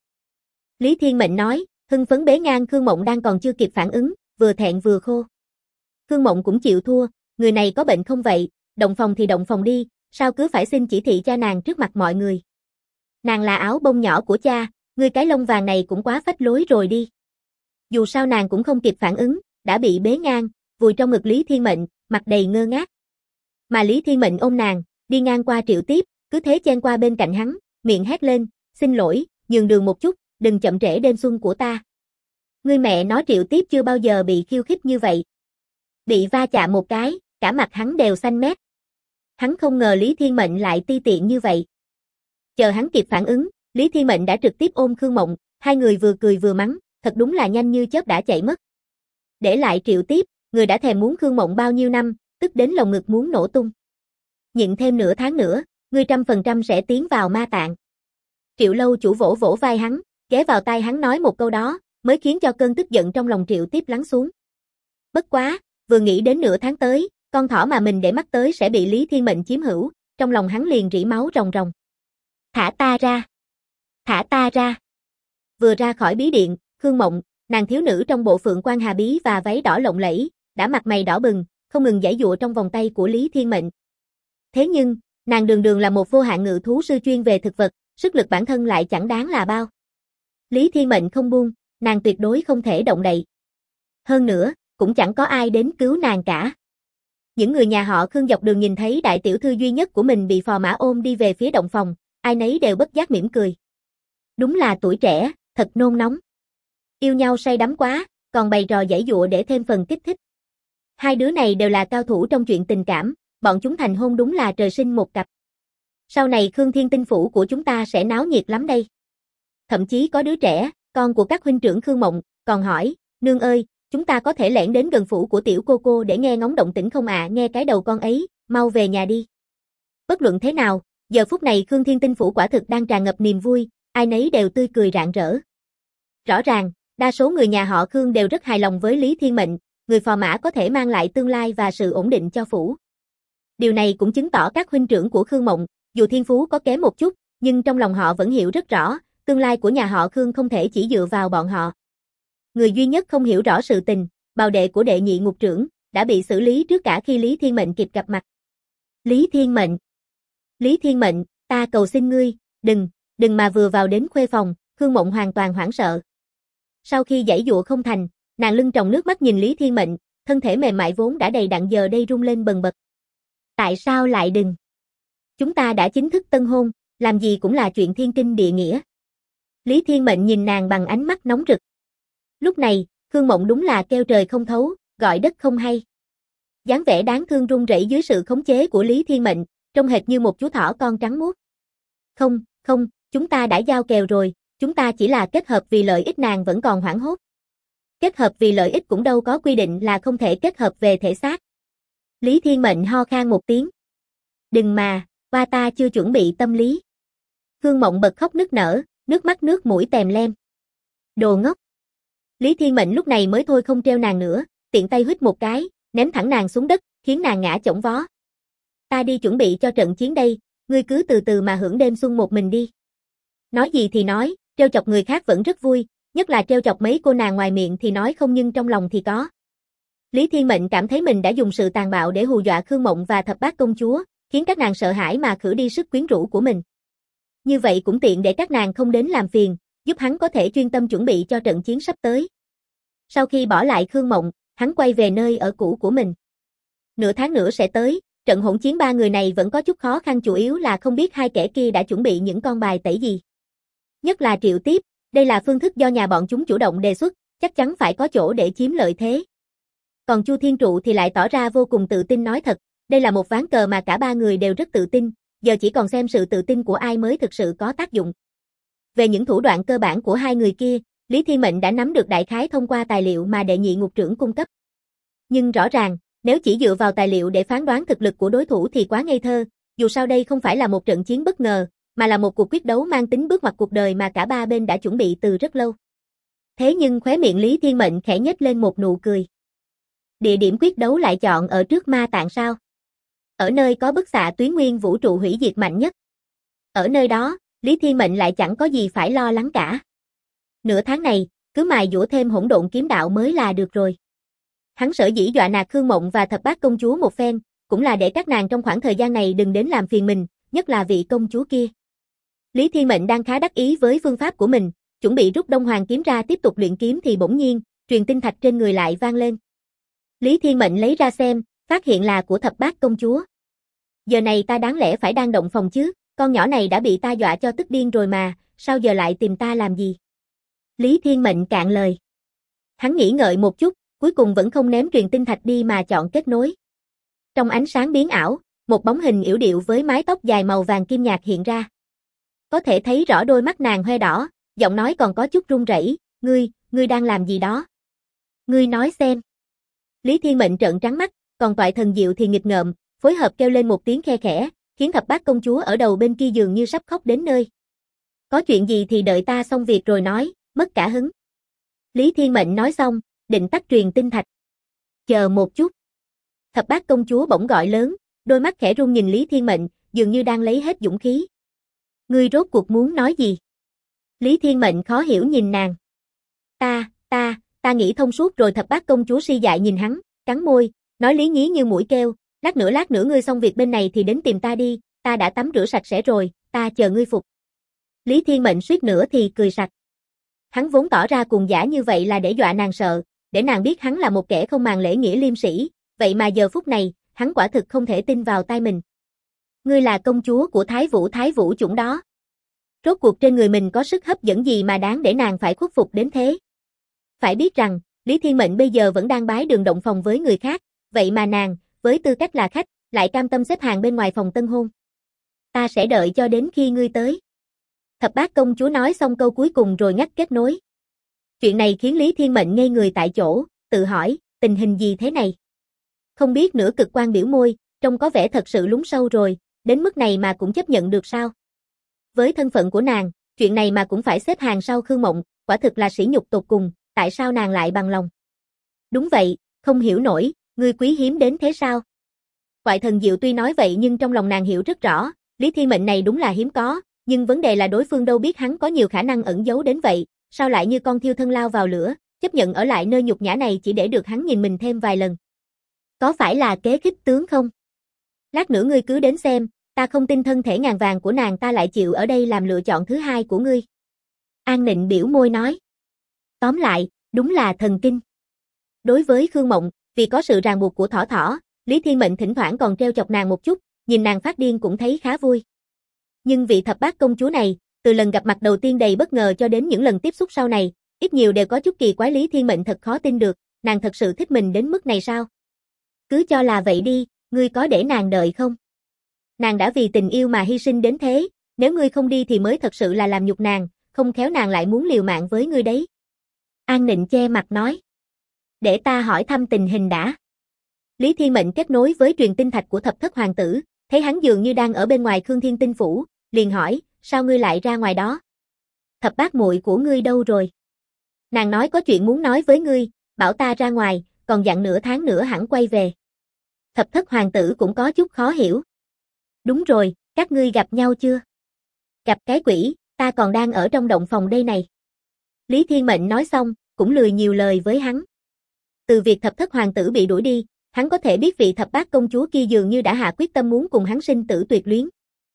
Lý Thiên Mệnh nói, hưng phấn bế ngang Khương Mộng đang còn chưa kịp phản ứng, vừa thẹn vừa khô. Khương Mộng cũng chịu thua, người này có bệnh không vậy, động phòng thì động phòng đi, sao cứ phải xin chỉ thị cha nàng trước mặt mọi người. Nàng là áo bông nhỏ của cha, ngươi cái lông vàng này cũng quá phách lối rồi đi. Dù sao nàng cũng không kịp phản ứng, đã bị bế ngang, vùi trong ngực Lý Thiên Mệnh, mặt đầy ngơ ngác. Mà Lý Thiên Mệnh ôm nàng, đi ngang qua Triệu Tiếp, cứ thế chen qua bên cạnh hắn, miệng hét lên, xin lỗi, nhường đường một chút, đừng chậm trễ đêm xuân của ta. Ngươi mẹ nói Triệu Tiếp chưa bao giờ bị khiêu khích như vậy. Bị va chạm một cái, cả mặt hắn đều xanh mét. Hắn không ngờ Lý Thiên Mệnh lại ti tiện như vậy. Chờ hắn kịp phản ứng, Lý Thiên Mệnh đã trực tiếp ôm Khương Mộng, hai người vừa cười vừa mắng, thật đúng là nhanh như chớp đã chạy mất. Để lại Triệu Tiếp, người đã thèm muốn Khương Mộng bao nhiêu năm, tức đến lồng ngực muốn nổ tung. Nhịn thêm nửa tháng nữa, ngươi 100% sẽ tiến vào ma tạng. Triệu Lâu chủ vỗ vỗ vai hắn, ghé vào tai hắn nói một câu đó, mới khiến cho cơn tức giận trong lòng Triệu Tiếp lắng xuống. Bất quá, vừa nghĩ đến nửa tháng tới, con thỏ mà mình để mắt tới sẽ bị Lý Thiên Mệnh chiếm hữu, trong lòng hắn liền rỉ máu ròng ròng. Thả ta ra! Thả ta ra! Vừa ra khỏi bí điện, Khương Mộng, nàng thiếu nữ trong bộ phượng quan hà bí và váy đỏ lộng lẫy, đã mặt mày đỏ bừng, không ngừng giãy giụa trong vòng tay của Lý Thiên Mệnh. Thế nhưng, nàng đường đường là một vô hạn ngự thú sư chuyên về thực vật, sức lực bản thân lại chẳng đáng là bao. Lý Thiên Mệnh không buông, nàng tuyệt đối không thể động đậy. Hơn nữa, cũng chẳng có ai đến cứu nàng cả. Những người nhà họ Khương dọc đường nhìn thấy đại tiểu thư duy nhất của mình bị phò mã ôm đi về phía động phòng, ai nấy đều bất giác mỉm cười. Đúng là tuổi trẻ, thật nôn nóng. Yêu nhau say đắm quá, còn bày trò giãy giụa để thêm phần kích thích. Hai đứa này đều là cao thủ trong chuyện tình cảm, bọn chúng thành hôn đúng là trời sinh một cặp. Sau này Khương Thiên Tinh phủ của chúng ta sẽ náo nhiệt lắm đây. Thậm chí có đứa trẻ, con của các huynh trưởng Khương Mộng, còn hỏi, nương ơi, chúng ta có thể lẻn đến gần phủ của tiểu cô để nghe ngóng động tĩnh không ạ? Nghe cái đầu con ấy, mau về nhà đi. Bất luận thế nào, giờ phút này Khương Thiên Tinh phủ quả thực đang tràn ngập niềm vui, ai nấy đều tươi cười rạng rỡ. Rõ ràng, đa số người nhà họ Khương đều rất hài lòng với Lý Thiên Mệnh, người phò mã có thể mang lại tương lai và sự ổn định cho phủ. Điều này cũng chứng tỏ các huynh trưởng của Khương Mộng, dù thiên phú có kém một chút, nhưng trong lòng họ vẫn hiểu rất rõ, tương lai của nhà họ Khương không thể chỉ dựa vào bọn họ. Người duy nhất không hiểu rõ sự tình, bào đệ của đệ nhị ngục trưởng, đã bị xử lý trước cả khi Lý Thiên Mệnh kịp gặp mặt. Lý Thiên Mệnh! Lý Thiên Mệnh, ta cầu xin ngươi, đừng mà vừa vào đến khuê phòng, Khương Mộng hoàn toàn hoảng sợ. Sau khi giãy giụa không thành, nàng lưng tròng nước mắt nhìn Lý Thiên Mệnh, thân thể mềm mại vốn đã đầy đặn giờ đây rung lên bần bật. Tại sao lại đừng? Chúng ta đã chính thức tân hôn, làm gì cũng là chuyện thiên kinh địa nghĩa. Lý Thiên Mệnh nhìn nàng bằng ánh mắt nóng rực. Lúc này, Khương Mộng đúng là kêu trời không thấu, gọi đất không hay. Dáng vẻ đáng thương run rẩy dưới sự khống chế của Lý Thiên Mệnh, trông hệt như một chú thỏ con trắng muốt. Không, chúng ta đã giao kèo rồi, chúng ta chỉ là kết hợp vì lợi ích. Nàng vẫn còn hoảng hốt. Kết hợp vì lợi ích cũng đâu có quy định là không thể kết hợp về thể xác. Lý Thiên Mệnh ho khan một tiếng. Đừng mà, qua ta chưa chuẩn bị tâm lý. Khương Mộng bật khóc nức nở, nước mắt nước mũi tèm lem. Đồ ngốc. Lý Thiên Mệnh lúc này mới thôi không treo nàng nữa, tiện tay huýt một cái, ném thẳng nàng xuống đất, khiến nàng ngã chổng vó. Ta đi chuẩn bị cho trận chiến đây, ngươi cứ từ từ mà hưởng đêm xuân một mình đi. Nói gì thì nói, trêu chọc người khác vẫn rất vui, nhất là trêu chọc mấy cô nàng ngoài miệng thì nói không nhưng trong lòng thì có. Lý Thiên Mệnh cảm thấy mình đã dùng sự tàn bạo để hù dọa Khương Mộng và Thập Bát Công Chúa, khiến các nàng sợ hãi mà khử đi sức quyến rũ của mình. Như vậy cũng tiện để các nàng không đến làm phiền, giúp hắn có thể chuyên tâm chuẩn bị cho trận chiến sắp tới. Sau khi bỏ lại Khương Mộng, hắn quay về nơi ở cũ của mình. Nửa tháng nữa sẽ tới, trận hỗn chiến ba người này vẫn có chút khó khăn, chủ yếu là không biết hai kẻ kia đã chuẩn bị những con bài tẩy gì. Nhất là Triệu Tiếp, đây là phương thức do nhà bọn chúng chủ động đề xuất, chắc chắn phải có chỗ để chiếm lợi thế. Còn Chu Thiên Trụ thì lại tỏ ra vô cùng tự tin, nói thật, đây là một ván cờ mà cả ba người đều rất tự tin, giờ chỉ còn xem sự tự tin của ai mới thực sự có tác dụng. Về những thủ đoạn cơ bản của hai người kia, Lý Thiên Mệnh đã nắm được đại khái thông qua tài liệu mà đệ nhị ngục trưởng cung cấp. Nhưng rõ ràng, nếu chỉ dựa vào tài liệu để phán đoán thực lực của đối thủ thì quá ngây thơ, dù sao đây không phải là một trận chiến bất ngờ, mà là một cuộc quyết đấu mang tính bước ngoặt cuộc đời mà cả ba bên đã chuẩn bị từ rất lâu. Thế nhưng khóe miệng Lý Thiên Mệnh khẽ nhếch lên một nụ cười. Địa điểm quyết đấu lại chọn ở trước Ma Tạng sao? Ở nơi có bức xạ tuyến nguyên vũ trụ hủy diệt mạnh nhất. Ở nơi đó, Lý Thiên Mệnh lại chẳng có gì phải lo lắng cả. Nửa tháng này, cứ mài dũa thêm hỗn độn kiếm đạo mới là được rồi. Hắn sở dĩ dọa nạt Khương Mộng và Thập Bát Công Chúa một phen, cũng là để các nàng trong khoảng thời gian này đừng đến làm phiền mình, nhất là vị công chúa kia. Lý Thiên Mệnh đang khá đắc ý với phương pháp của mình, chuẩn bị rút Đông Hoàng kiếm ra tiếp tục luyện kiếm thì bỗng nhiên, truyền tinh thạch trên người lại vang lên. Lý Thiên Mệnh lấy ra xem, phát hiện là của Thập Bát Công Chúa. Giờ này ta đáng lẽ phải đang động phòng chứ, con nhỏ này đã bị ta dọa cho tức điên rồi mà, sao giờ lại tìm ta làm gì? Lý Thiên Mệnh cạn lời. Hắn nghĩ ngợi một chút, cuối cùng vẫn không ném truyền tinh thạch đi mà chọn kết nối. Trong ánh sáng biến ảo, một bóng hình yểu điệu với mái tóc dài màu vàng kim nhạt hiện ra. Có thể thấy rõ đôi mắt nàng hoe đỏ, giọng nói còn có chút run rẩy, ngươi đang làm gì đó? Ngươi nói xem. Lý Thiên Mệnh trợn trắng mắt, còn Toại Thần Diệu thì nghịch ngợm, phối hợp kêu lên một tiếng khe khẽ, khiến Thập Bát Công Chúa ở đầu bên kia dường như sắp khóc đến nơi. Có chuyện gì thì đợi ta xong việc rồi nói, mất cả hứng. Lý Thiên Mệnh nói xong, định tắt truyền tinh thạch. Chờ một chút. Thập Bát Công Chúa bỗng gọi lớn, đôi mắt khẽ run nhìn Lý Thiên Mệnh, dường như đang lấy hết dũng khí. Ngươi rốt cuộc muốn nói gì? Lý Thiên Mệnh khó hiểu nhìn nàng. Ta nghĩ thông suốt rồi. Thập Bát Công Chúa si dại nhìn hắn, cắn môi, nói lý nhí như mũi kêu, lát nữa ngươi xong việc bên này thì đến tìm ta đi, ta đã tắm rửa sạch sẽ rồi, ta chờ ngươi phục. Lý Thiên Mệnh suýt nữa thì cười sặc. Hắn vốn tỏ ra cuồng dã như vậy là để dọa nàng sợ, để nàng biết hắn là một kẻ không màng lễ nghĩa liêm sĩ, vậy mà giờ phút này, hắn quả thực không thể tin vào tai mình. Ngươi là công chúa của Thái Vũ chủng đó. Rốt cuộc trên người mình có sức hấp dẫn gì mà đáng để nàng phải khuất phục đến thế? Phải biết rằng, Lý Thiên Mệnh bây giờ vẫn đang bái đường động phòng với người khác, vậy mà nàng, với tư cách là khách, lại cam tâm xếp hàng bên ngoài phòng tân hôn. Ta sẽ đợi cho đến khi ngươi tới. Thập Bát Công Chúa nói xong câu cuối cùng rồi ngắt kết nối. Chuyện này khiến Lý Thiên Mệnh ngây người tại chỗ, tự hỏi, tình hình gì thế này? Không biết nữa. Cực Quan biểu môi, trông có vẻ thật sự lún sâu rồi, đến mức này mà cũng chấp nhận được sao? Với thân phận của nàng, chuyện này mà cũng phải xếp hàng sau Khương Mộng, quả thực là sỉ nhục tột cùng, tại sao nàng lại bằng lòng? Đúng vậy, không hiểu nổi, ngươi quý hiếm đến thế sao? Toại Thần Diệu tuy nói vậy nhưng trong lòng nàng hiểu rất rõ, Lý Thiên Mệnh này đúng là hiếm có, nhưng vấn đề là đối phương đâu biết hắn có nhiều khả năng ẩn giấu đến vậy, sao lại như con thiêu thân lao vào lửa, chấp nhận ở lại nơi nhục nhã này chỉ để được hắn nhìn mình thêm vài lần. Có phải là kế khích tướng không? Lát nữa ngươi cứ đến xem, ta không tin thân thể ngàn vàng của nàng ta lại chịu ở đây làm lựa chọn thứ hai của ngươi. An Nịnh biểu môi nói. Tóm lại, đúng là thần kinh. Đối với Khương Mộng, vì có sự ràng buộc của Thỏ Thỏ, Lý Thiên Mệnh thỉnh thoảng còn trêu chọc nàng một chút, nhìn nàng phát điên cũng thấy khá vui. Nhưng vị Thập Bát Công Chúa này, từ lần gặp mặt đầu tiên đầy bất ngờ cho đến những lần tiếp xúc sau này, ít nhiều đều có chút kỳ quái. Lý Thiên Mệnh thật khó tin được, nàng thật sự thích mình đến mức này sao? Cứ cho là vậy đi, ngươi có để nàng đợi không? Nàng đã vì tình yêu mà hy sinh đến thế, nếu ngươi không đi thì mới thật sự là làm nhục nàng, không khéo nàng lại muốn liều mạng với ngươi đấy. An Nịnh che mặt nói. Để ta hỏi thăm tình hình đã. Lý Thiên Mệnh kết nối với truyền tinh thạch của Thập Thất Hoàng tử, thấy hắn dường như đang ở bên ngoài Khương Thiên Tinh Phủ, liền hỏi, sao ngươi lại ra ngoài đó? Thập bát muội của ngươi đâu rồi? Nàng nói có chuyện muốn nói với ngươi, bảo ta ra ngoài, còn dặn nửa tháng nữa hẳn quay về. Thập Thất Hoàng tử cũng có chút khó hiểu. Đúng rồi, các ngươi gặp nhau chưa? Gặp cái quỷ, ta còn đang ở trong động phòng đây này. Lý Thiên Mệnh nói xong, cũng lười nhiều lời với hắn. Từ việc thập thất hoàng tử bị đuổi đi, hắn có thể biết vị thập bát công chúa kia dường như đã hạ quyết tâm muốn cùng hắn sinh tử tuyệt luyến.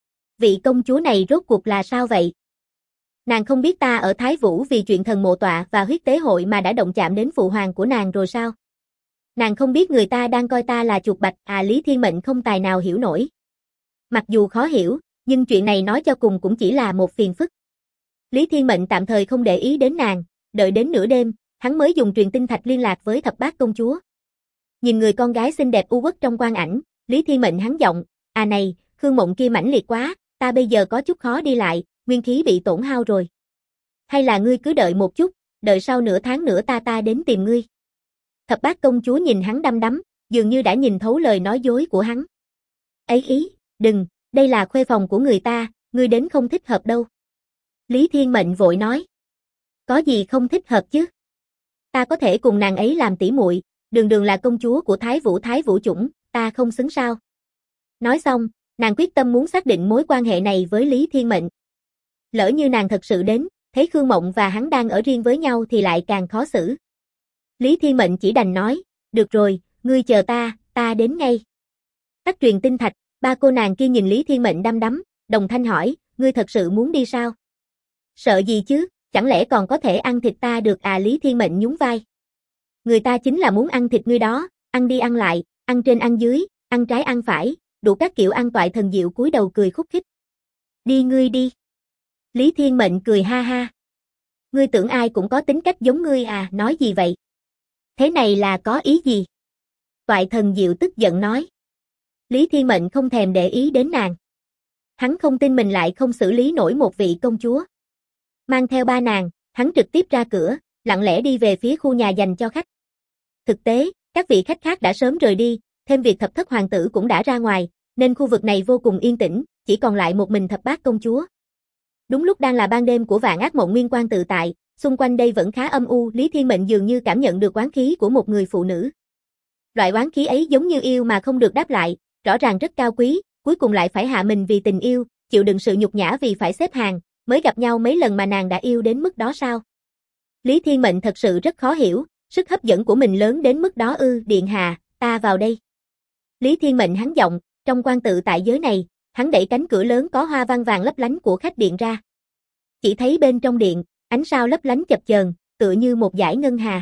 Vị công chúa này rốt cuộc là sao vậy? Nàng không biết ta ở Thái Vũ vì chuyện thần mộ tọa và huyết tế hội mà đã động chạm đến phụ hoàng của nàng rồi sao? Nàng không biết người ta đang coi ta là chuột bạch à? Lý Thiên Mệnh không tài nào hiểu nổi. Mặc dù khó hiểu, nhưng chuyện này nói cho cùng cũng chỉ là một phiền phức. Lý Thiên Mệnh tạm thời không để ý đến nàng, đợi đến nửa đêm, hắn mới dùng truyền tinh thạch liên lạc với thập bát công chúa. Nhìn người con gái xinh đẹp u uất trong quang ảnh, Lý Thiên Mệnh hắn giọng, à này, Khương Mộng kia mãnh liệt quá, ta bây giờ có chút khó đi lại, nguyên khí bị tổn hao rồi. Hay là ngươi cứ đợi một chút, đợi sau nửa tháng nữa ta đến tìm ngươi. Thập bát công chúa nhìn hắn đăm đắm, dường như đã nhìn thấu lời nói dối của hắn. Ấy ý, đừng, đây là khuê phòng của người ta, ngươi đến không thích hợp đâu. Lý Thiên Mệnh vội nói. Có gì không thích hợp chứ? Ta có thể cùng nàng ấy làm tỉ muội, đường đường là công chúa của Thái Vũ chủng, ta không xứng sao? Nói xong, nàng quyết tâm muốn xác định mối quan hệ này với Lý Thiên Mệnh. Lỡ như nàng thật sự đến, thấy Khương Mộng và hắn đang ở riêng với nhau thì lại càng khó xử. Lý Thiên Mệnh chỉ đành nói, được rồi, ngươi chờ ta đến ngay. Tắt truyền tinh thạch, ba cô nàng kia nhìn Lý Thiên Mệnh đăm đắm, đồng thanh hỏi, ngươi thật sự muốn đi sao? Sợ gì chứ, chẳng lẽ còn có thể ăn thịt ta được à? Lý Thiên Mệnh nhún vai. Người ta chính là muốn ăn thịt ngươi đó, ăn đi ăn lại, ăn trên ăn dưới, ăn trái ăn phải, đủ các kiểu ăn. Toại Thần Diệu cúi đầu cười khúc khích. Đi ngươi đi. Lý Thiên Mệnh cười ha ha. Ngươi tưởng ai cũng có tính cách giống ngươi à? Nói gì vậy? Thế này là có ý gì? Toại Thần Diệu tức giận nói. Lý Thiên Mệnh không thèm để ý đến nàng. Hắn không tin mình lại không xử lý nổi một vị công chúa. Mang theo ba nàng, hắn trực tiếp ra cửa, lặng lẽ đi về phía khu nhà dành cho khách. Thực tế, các vị khách khác đã sớm rời đi, thêm việc thập thất hoàng tử cũng đã ra ngoài, nên khu vực này vô cùng yên tĩnh, chỉ còn lại một mình thập bát công chúa. Đúng lúc đang là ban đêm của vạn ác mộng nguyên quan tự tại, xung quanh đây vẫn khá âm u. Lý Thiên Mệnh dường như cảm nhận được oán khí của một người phụ nữ. Loại oán khí ấy giống như yêu mà không được đáp lại, rõ ràng rất cao quý, cuối cùng lại phải hạ mình vì tình yêu, chịu đựng sự nhục nhã vì phải xếp hàng, mới gặp nhau mấy lần mà nàng đã yêu đến mức đó sao? Lý Thiên Mệnh thật sự rất khó hiểu, sức hấp dẫn của mình lớn đến mức đó ư? Điện hạ, ta vào đây. Lý Thiên Mệnh hắn giọng, trong quan tự tại giới này, hắn đẩy cánh cửa lớn có hoa văn vàng lấp lánh của khách điện ra. Chỉ thấy bên trong điện, ánh sao lấp lánh chập chờn, tựa như một dải ngân hà.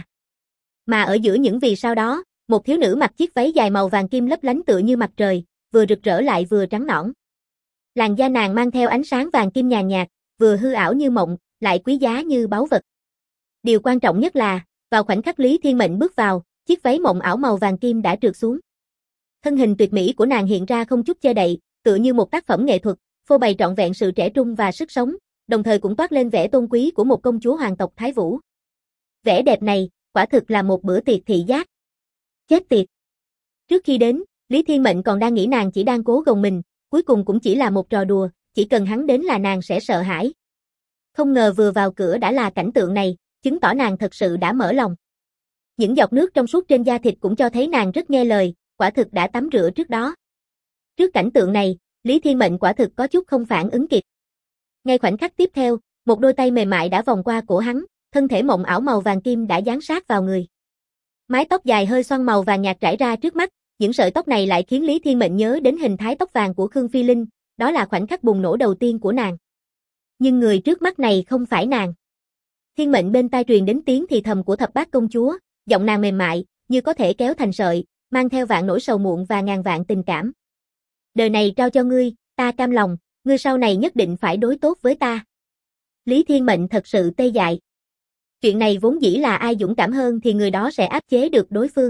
Mà ở giữa những vì sao đó, một thiếu nữ mặc chiếc váy dài màu vàng kim lấp lánh tựa như mặt trời, vừa rực rỡ lại vừa trắng nõn. Làn da nàng mang theo ánh sáng vàng kim nhàn nhạt, vừa hư ảo như mộng, lại quý giá như báu vật. Điều quan trọng nhất là, vào khoảnh khắc Lý Thiên Mệnh bước vào, chiếc váy mộng ảo màu vàng kim đã trượt xuống. Thân hình tuyệt mỹ của nàng hiện ra không chút che đậy, tựa như một tác phẩm nghệ thuật, phô bày trọn vẹn sự trẻ trung và sức sống, đồng thời cũng toát lên vẻ tôn quý của một công chúa hoàng tộc Thái Vũ. Vẻ đẹp này, quả thực là một bữa tiệc thị giác. Chết tiệt! Trước khi đến, Lý Thiên Mệnh còn đang nghĩ nàng chỉ đang cố gồng mình, cuối cùng cũng chỉ là một trò đùa, chỉ cần hắn đến là nàng sẽ sợ hãi. Không ngờ vừa vào cửa đã là cảnh tượng này, chứng tỏ nàng thật sự đã mở lòng. Những giọt nước trong suốt trên da thịt cũng cho thấy nàng rất nghe lời, quả thực đã tắm rửa trước đó. Trước cảnh tượng này, Lý Thiên Mệnh quả thực có chút không phản ứng kịp. Ngay khoảnh khắc tiếp theo, một đôi tay mềm mại đã vòng qua cổ hắn, thân thể mộng ảo màu vàng kim đã dán sát vào người. Mái tóc dài hơi xoăn màu vàng nhạt trải ra trước mắt, những sợi tóc này lại khiến Lý Thiên Mệnh nhớ đến hình thái tóc vàng của Khương Phi Linh, đó là khoảnh khắc bùng nổ đầu tiên của nàng. Nhưng người trước mắt này không phải nàng. Thiên Mệnh bên tai truyền đến tiếng thì thầm của thập bát công chúa, giọng nàng mềm mại, như có thể kéo thành sợi, mang theo vạn nỗi sầu muộn và ngàn vạn tình cảm. Đời này trao cho ngươi, ta cam lòng, ngươi sau này nhất định phải đối tốt với ta. Lý Thiên Mệnh thật sự tê dại. Chuyện này vốn dĩ là ai dũng cảm hơn thì người đó sẽ áp chế được đối phương.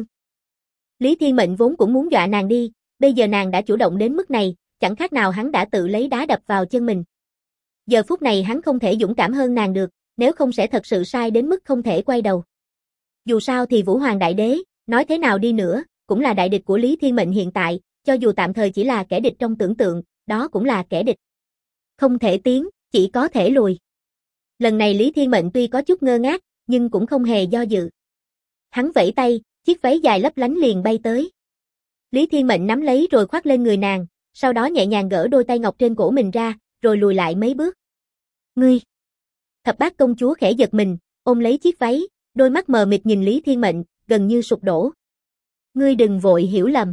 Lý Thiên Mệnh vốn cũng muốn dọa nàng đi, bây giờ nàng đã chủ động đến mức này, chẳng khác nào hắn đã tự lấy đá đập vào chân mình. Giờ phút này hắn không thể dũng cảm hơn nàng được, nếu không sẽ thật sự sai đến mức không thể quay đầu. Dù sao thì Vũ Hoàng Đại Đế, nói thế nào đi nữa, cũng là đại địch của Lý Thiên Mệnh hiện tại, cho dù tạm thời chỉ là kẻ địch trong tưởng tượng, đó cũng là kẻ địch. Không thể tiến, chỉ có thể lùi. Lần này Lý Thiên Mệnh tuy có chút ngơ ngác, nhưng cũng không hề do dự. Hắn vẫy tay, chiếc váy dài lấp lánh liền bay tới. Lý Thiên Mệnh nắm lấy rồi khoác lên người nàng, sau đó nhẹ nhàng gỡ đôi tay ngọc trên cổ mình ra, rồi lùi lại mấy bước. Ngươi! Thập bát công chúa khẽ giật mình, ôm lấy chiếc váy, đôi mắt mờ mịt nhìn Lý Thiên Mệnh, gần như sụp đổ. Ngươi đừng vội hiểu lầm.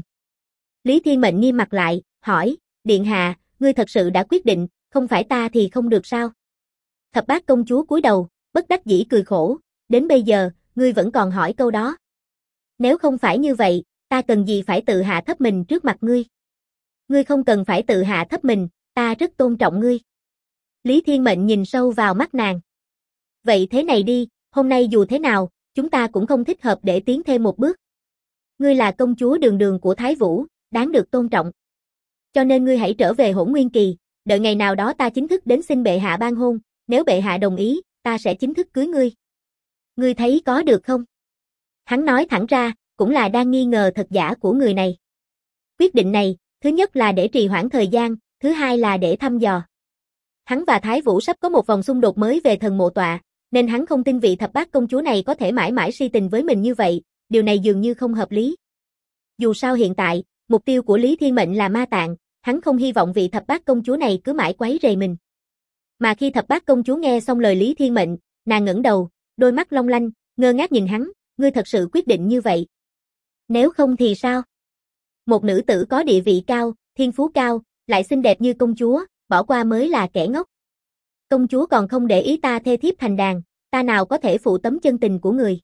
Lý Thiên Mệnh nghiêm mặt lại, hỏi, điện hạ, ngươi thật sự đã quyết định, không phải ta thì không được sao? Thập bát công chúa cúi đầu, bất đắc dĩ cười khổ, đến bây giờ, ngươi vẫn còn hỏi câu đó. Nếu không phải như vậy, ta cần gì phải tự hạ thấp mình trước mặt ngươi? Ngươi không cần phải tự hạ thấp mình, ta rất tôn trọng ngươi. Lý Thiên Mệnh nhìn sâu vào mắt nàng. Vậy thế này đi, hôm nay dù thế nào, chúng ta cũng không thích hợp để tiến thêm một bước. Ngươi là công chúa đường đường của Thái Vũ, đáng được tôn trọng. Cho nên ngươi hãy trở về Hỗn Nguyên Kỳ, đợi ngày nào đó ta chính thức đến xin bệ hạ ban hôn, nếu bệ hạ đồng ý, ta sẽ chính thức cưới ngươi. Ngươi thấy có được không? Hắn nói thẳng ra, cũng là đang nghi ngờ thật giả của người này. Quyết định này, thứ nhất là để trì hoãn thời gian, thứ hai là để thăm dò. Hắn và Thái Vũ sắp có một vòng xung đột mới về thần mộ tọa, nên hắn không tin vị thập bát công chúa này có thể mãi mãi si tình với mình như vậy, điều này dường như không hợp lý. Dù sao hiện tại, mục tiêu của Lý Thiên Mệnh là Ma Tạng, hắn không hy vọng vị thập bát công chúa này cứ mãi quấy rầy mình. Mà khi thập bát công chúa nghe xong lời Lý Thiên Mệnh, nàng ngẩng đầu, đôi mắt long lanh, ngơ ngác nhìn hắn, ngươi thật sự quyết định như vậy? Nếu không thì sao? Một nữ tử có địa vị cao, thiên phú cao, lại xinh đẹp như công chúa, bỏ qua mới là kẻ ngốc. Công chúa còn không để ý ta thê thiếp thành đàn, ta nào có thể phụ tấm chân tình của người.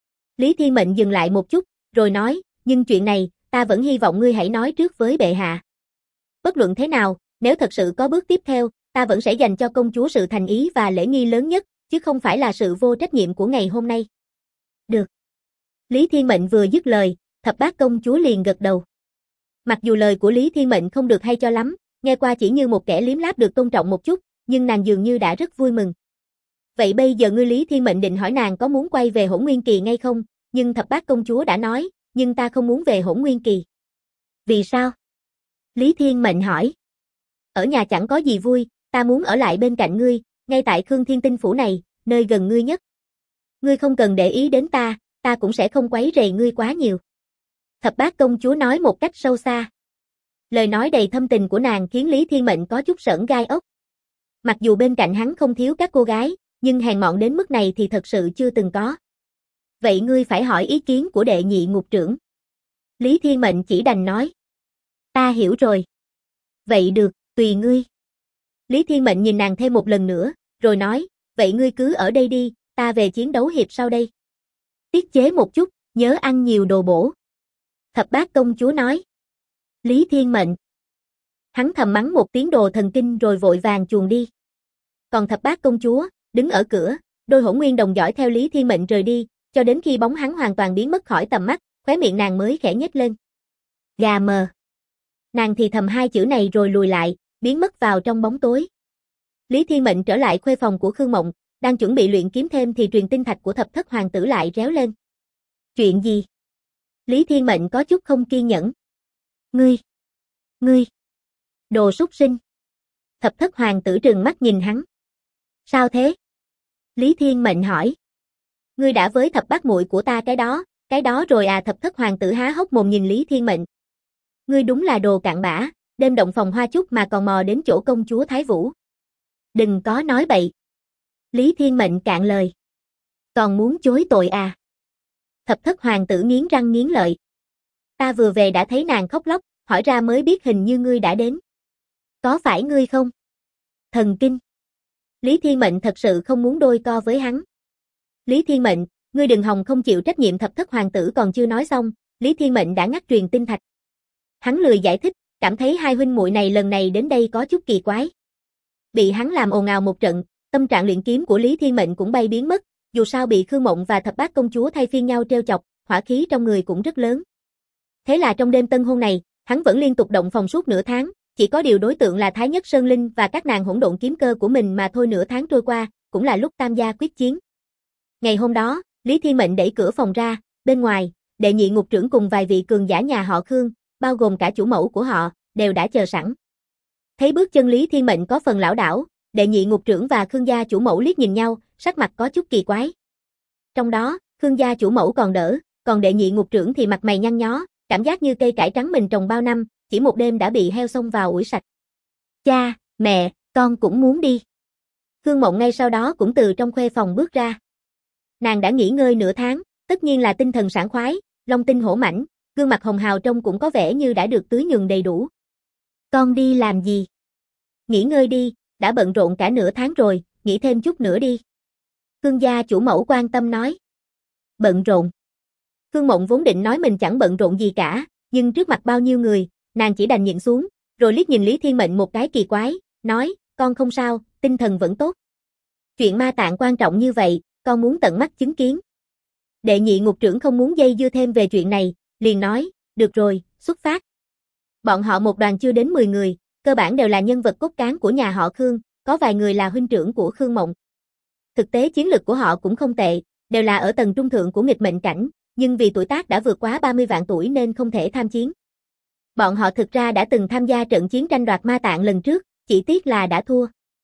Lý Thiên Mệnh dừng lại một chút, rồi nói, nhưng chuyện này, ta vẫn hy vọng ngươi hãy nói trước với bệ hạ. Bất luận thế nào, nếu thật sự có bước tiếp theo, ta vẫn sẽ dành cho công chúa sự thành ý và lễ nghi lớn nhất, chứ không phải là sự vô trách nhiệm của ngày hôm nay. Được. Lý Thiên Mệnh vừa dứt lời, thập bát công chúa liền gật đầu. Mặc dù lời của Lý Thiên Mệnh không được hay cho lắm, nghe qua chỉ như một kẻ liếm láp được tôn trọng một chút, nhưng nàng dường như đã rất vui mừng. Vậy bây giờ ngươi Lý Thiên Mệnh định hỏi nàng có muốn quay về Hỗn Nguyên Kỳ ngay không, nhưng thập bát công chúa đã nói, nhưng ta không muốn về Hỗn Nguyên Kỳ. Vì sao? Lý Thiên Mệnh hỏi. Ở nhà chẳng có gì vui, ta muốn ở lại bên cạnh ngươi, ngay tại Khương Thiên Tinh Phủ này, nơi gần ngươi nhất. Ngươi không cần để ý đến ta, ta cũng sẽ không quấy rầy ngươi quá nhiều. Thập bát công chúa nói một cách sâu xa. Lời nói đầy thâm tình của nàng khiến Lý Thiên Mệnh có chút sởn gai ốc. Mặc dù bên cạnh hắn không thiếu các cô gái, nhưng hèn mọn đến mức này thì thật sự chưa từng có. Vậy ngươi phải hỏi ý kiến của đệ nhị ngục trưởng. Lý Thiên Mệnh chỉ đành nói. Ta hiểu rồi. Vậy được, tùy ngươi. Lý Thiên Mệnh nhìn nàng thêm một lần nữa, rồi nói, vậy ngươi cứ ở đây đi, ta về chiến đấu hiệp sau đây. Tiết chế một chút, nhớ ăn nhiều đồ bổ. Thập bát công chúa nói. Lý Thiên Mệnh. Hắn thầm mắng một tiếng đồ thần kinh rồi vội vàng chuồn đi. Còn thập bát công chúa, đứng ở cửa, đôi hỗn nguyên đồng dõi theo Lý Thiên Mệnh rời đi, cho đến khi bóng hắn hoàn toàn biến mất khỏi tầm mắt, khóe miệng nàng mới khẽ nhếch lên. Gà mờ. Nàng thì thầm hai chữ này rồi lùi lại, biến mất vào trong bóng tối. Lý Thiên Mệnh trở lại khuê phòng của Khương Mộng, đang chuẩn bị luyện kiếm thêm thì truyền tinh thạch của thập thất hoàng tử lại réo lên. Chuyện gì? Lý Thiên Mệnh có chút không kiên nhẫn. Ngươi, đồ súc sinh. Thập thất hoàng tử trừng mắt nhìn hắn. Sao thế? Lý Thiên Mệnh hỏi. Ngươi đã với thập bát muội của ta cái đó rồi à? Thập thất hoàng tử há hốc mồm nhìn Lý Thiên Mệnh. Ngươi đúng là đồ cặn bã, đêm động phòng hoa chúc mà còn mò đến chỗ công chúa Thái Vũ. Đừng có nói bậy. Lý Thiên Mệnh cạn lời. Còn muốn chối tội à? Thập thất hoàng tử nghiến răng nghiến lợi. Ta vừa về đã thấy nàng khóc lóc, hỏi ra mới biết hình như ngươi đã đến. Có phải ngươi không? Thần kinh. Lý Thiên Mệnh thật sự không muốn đôi co với hắn. Lý Thiên Mệnh, ngươi đừng hòng không chịu trách nhiệm. Thập thất hoàng tử còn chưa nói xong, Lý Thiên Mệnh đã ngắt truyền tinh thạch. Hắn lười giải thích, cảm thấy hai huynh muội này lần này đến đây có chút kỳ quái. Bị hắn làm ồn ào một trận, tâm trạng luyện kiếm của Lý Thiên Mệnh cũng bay biến mất, dù sao bị Khương Mộng và thập bát công chúa thay phiên nhau trêu chọc, hỏa khí trong người cũng rất lớn. Thế là trong đêm tân hôn này, hắn vẫn liên tục động phòng suốt nửa tháng, chỉ có điều đối tượng là Thái Nhất Sơn Linh và các nàng hỗn độn kiếm cơ của mình mà thôi. Nửa tháng trôi qua, cũng là lúc tam gia quyết chiến. Ngày hôm đó, Lý Thiên Mệnh đẩy cửa phòng ra, bên ngoài, đệ nhị ngục trưởng cùng vài vị cường giả nhà họ Khương, bao gồm cả chủ mẫu của họ, đều đã chờ sẵn. Thấy bước chân Lý Thiên Mệnh có phần lảo đảo, đệ nhị ngục trưởng và Khương gia chủ mẫu liếc nhìn nhau, sắc mặt có chút kỳ quái. Trong đó, Khương gia chủ mẫu còn đỡ, còn đệ nhị ngục trưởng thì mặt mày nhăn nhó, cảm giác như cây cải trắng mình trồng bao năm, chỉ một đêm đã bị heo xông vào ủi sạch. Cha, mẹ, con cũng muốn đi. Khương Mộng ngay sau đó cũng từ trong khuê phòng bước ra. Nàng đã nghỉ ngơi nửa tháng, tất nhiên là tinh thần sảng khoái, long tinh hổ mãnh, gương mặt hồng hào trông cũng có vẻ như đã được tưới nhường đầy đủ. Con đi làm gì? Nghỉ ngơi đi, đã bận rộn cả nửa tháng rồi, nghỉ thêm chút nữa đi. Khương gia chủ mẫu quan tâm nói. Bận rộn. Khương Mộng vốn định nói mình chẳng bận rộn gì cả, nhưng trước mặt bao nhiêu người, nàng chỉ đành nhịn xuống, rồi liếc nhìn Lý Thiên Mệnh một cái kỳ quái, nói, con không sao, tinh thần vẫn tốt. Chuyện ma tạng quan trọng như vậy, con muốn tận mắt chứng kiến. Đệ nhị ngục trưởng không muốn dây dưa thêm về chuyện này, liền nói, được rồi, xuất phát. Bọn họ một đoàn chưa đến 10 người, cơ bản đều là nhân vật cốt cán của nhà họ Khương, có vài người là huynh trưởng của Khương Mộng. Thực tế chiến lực của họ cũng không tệ, đều là ở tầng trung thượng của nghịch mệnh cảnh, nhưng vì tuổi tác đã vượt quá 30 vạn tuổi nên không thể tham chiến. Bọn họ thực ra đã từng tham gia trận chiến tranh đoạt ma tạng lần trước, chỉ tiếc là đã thua.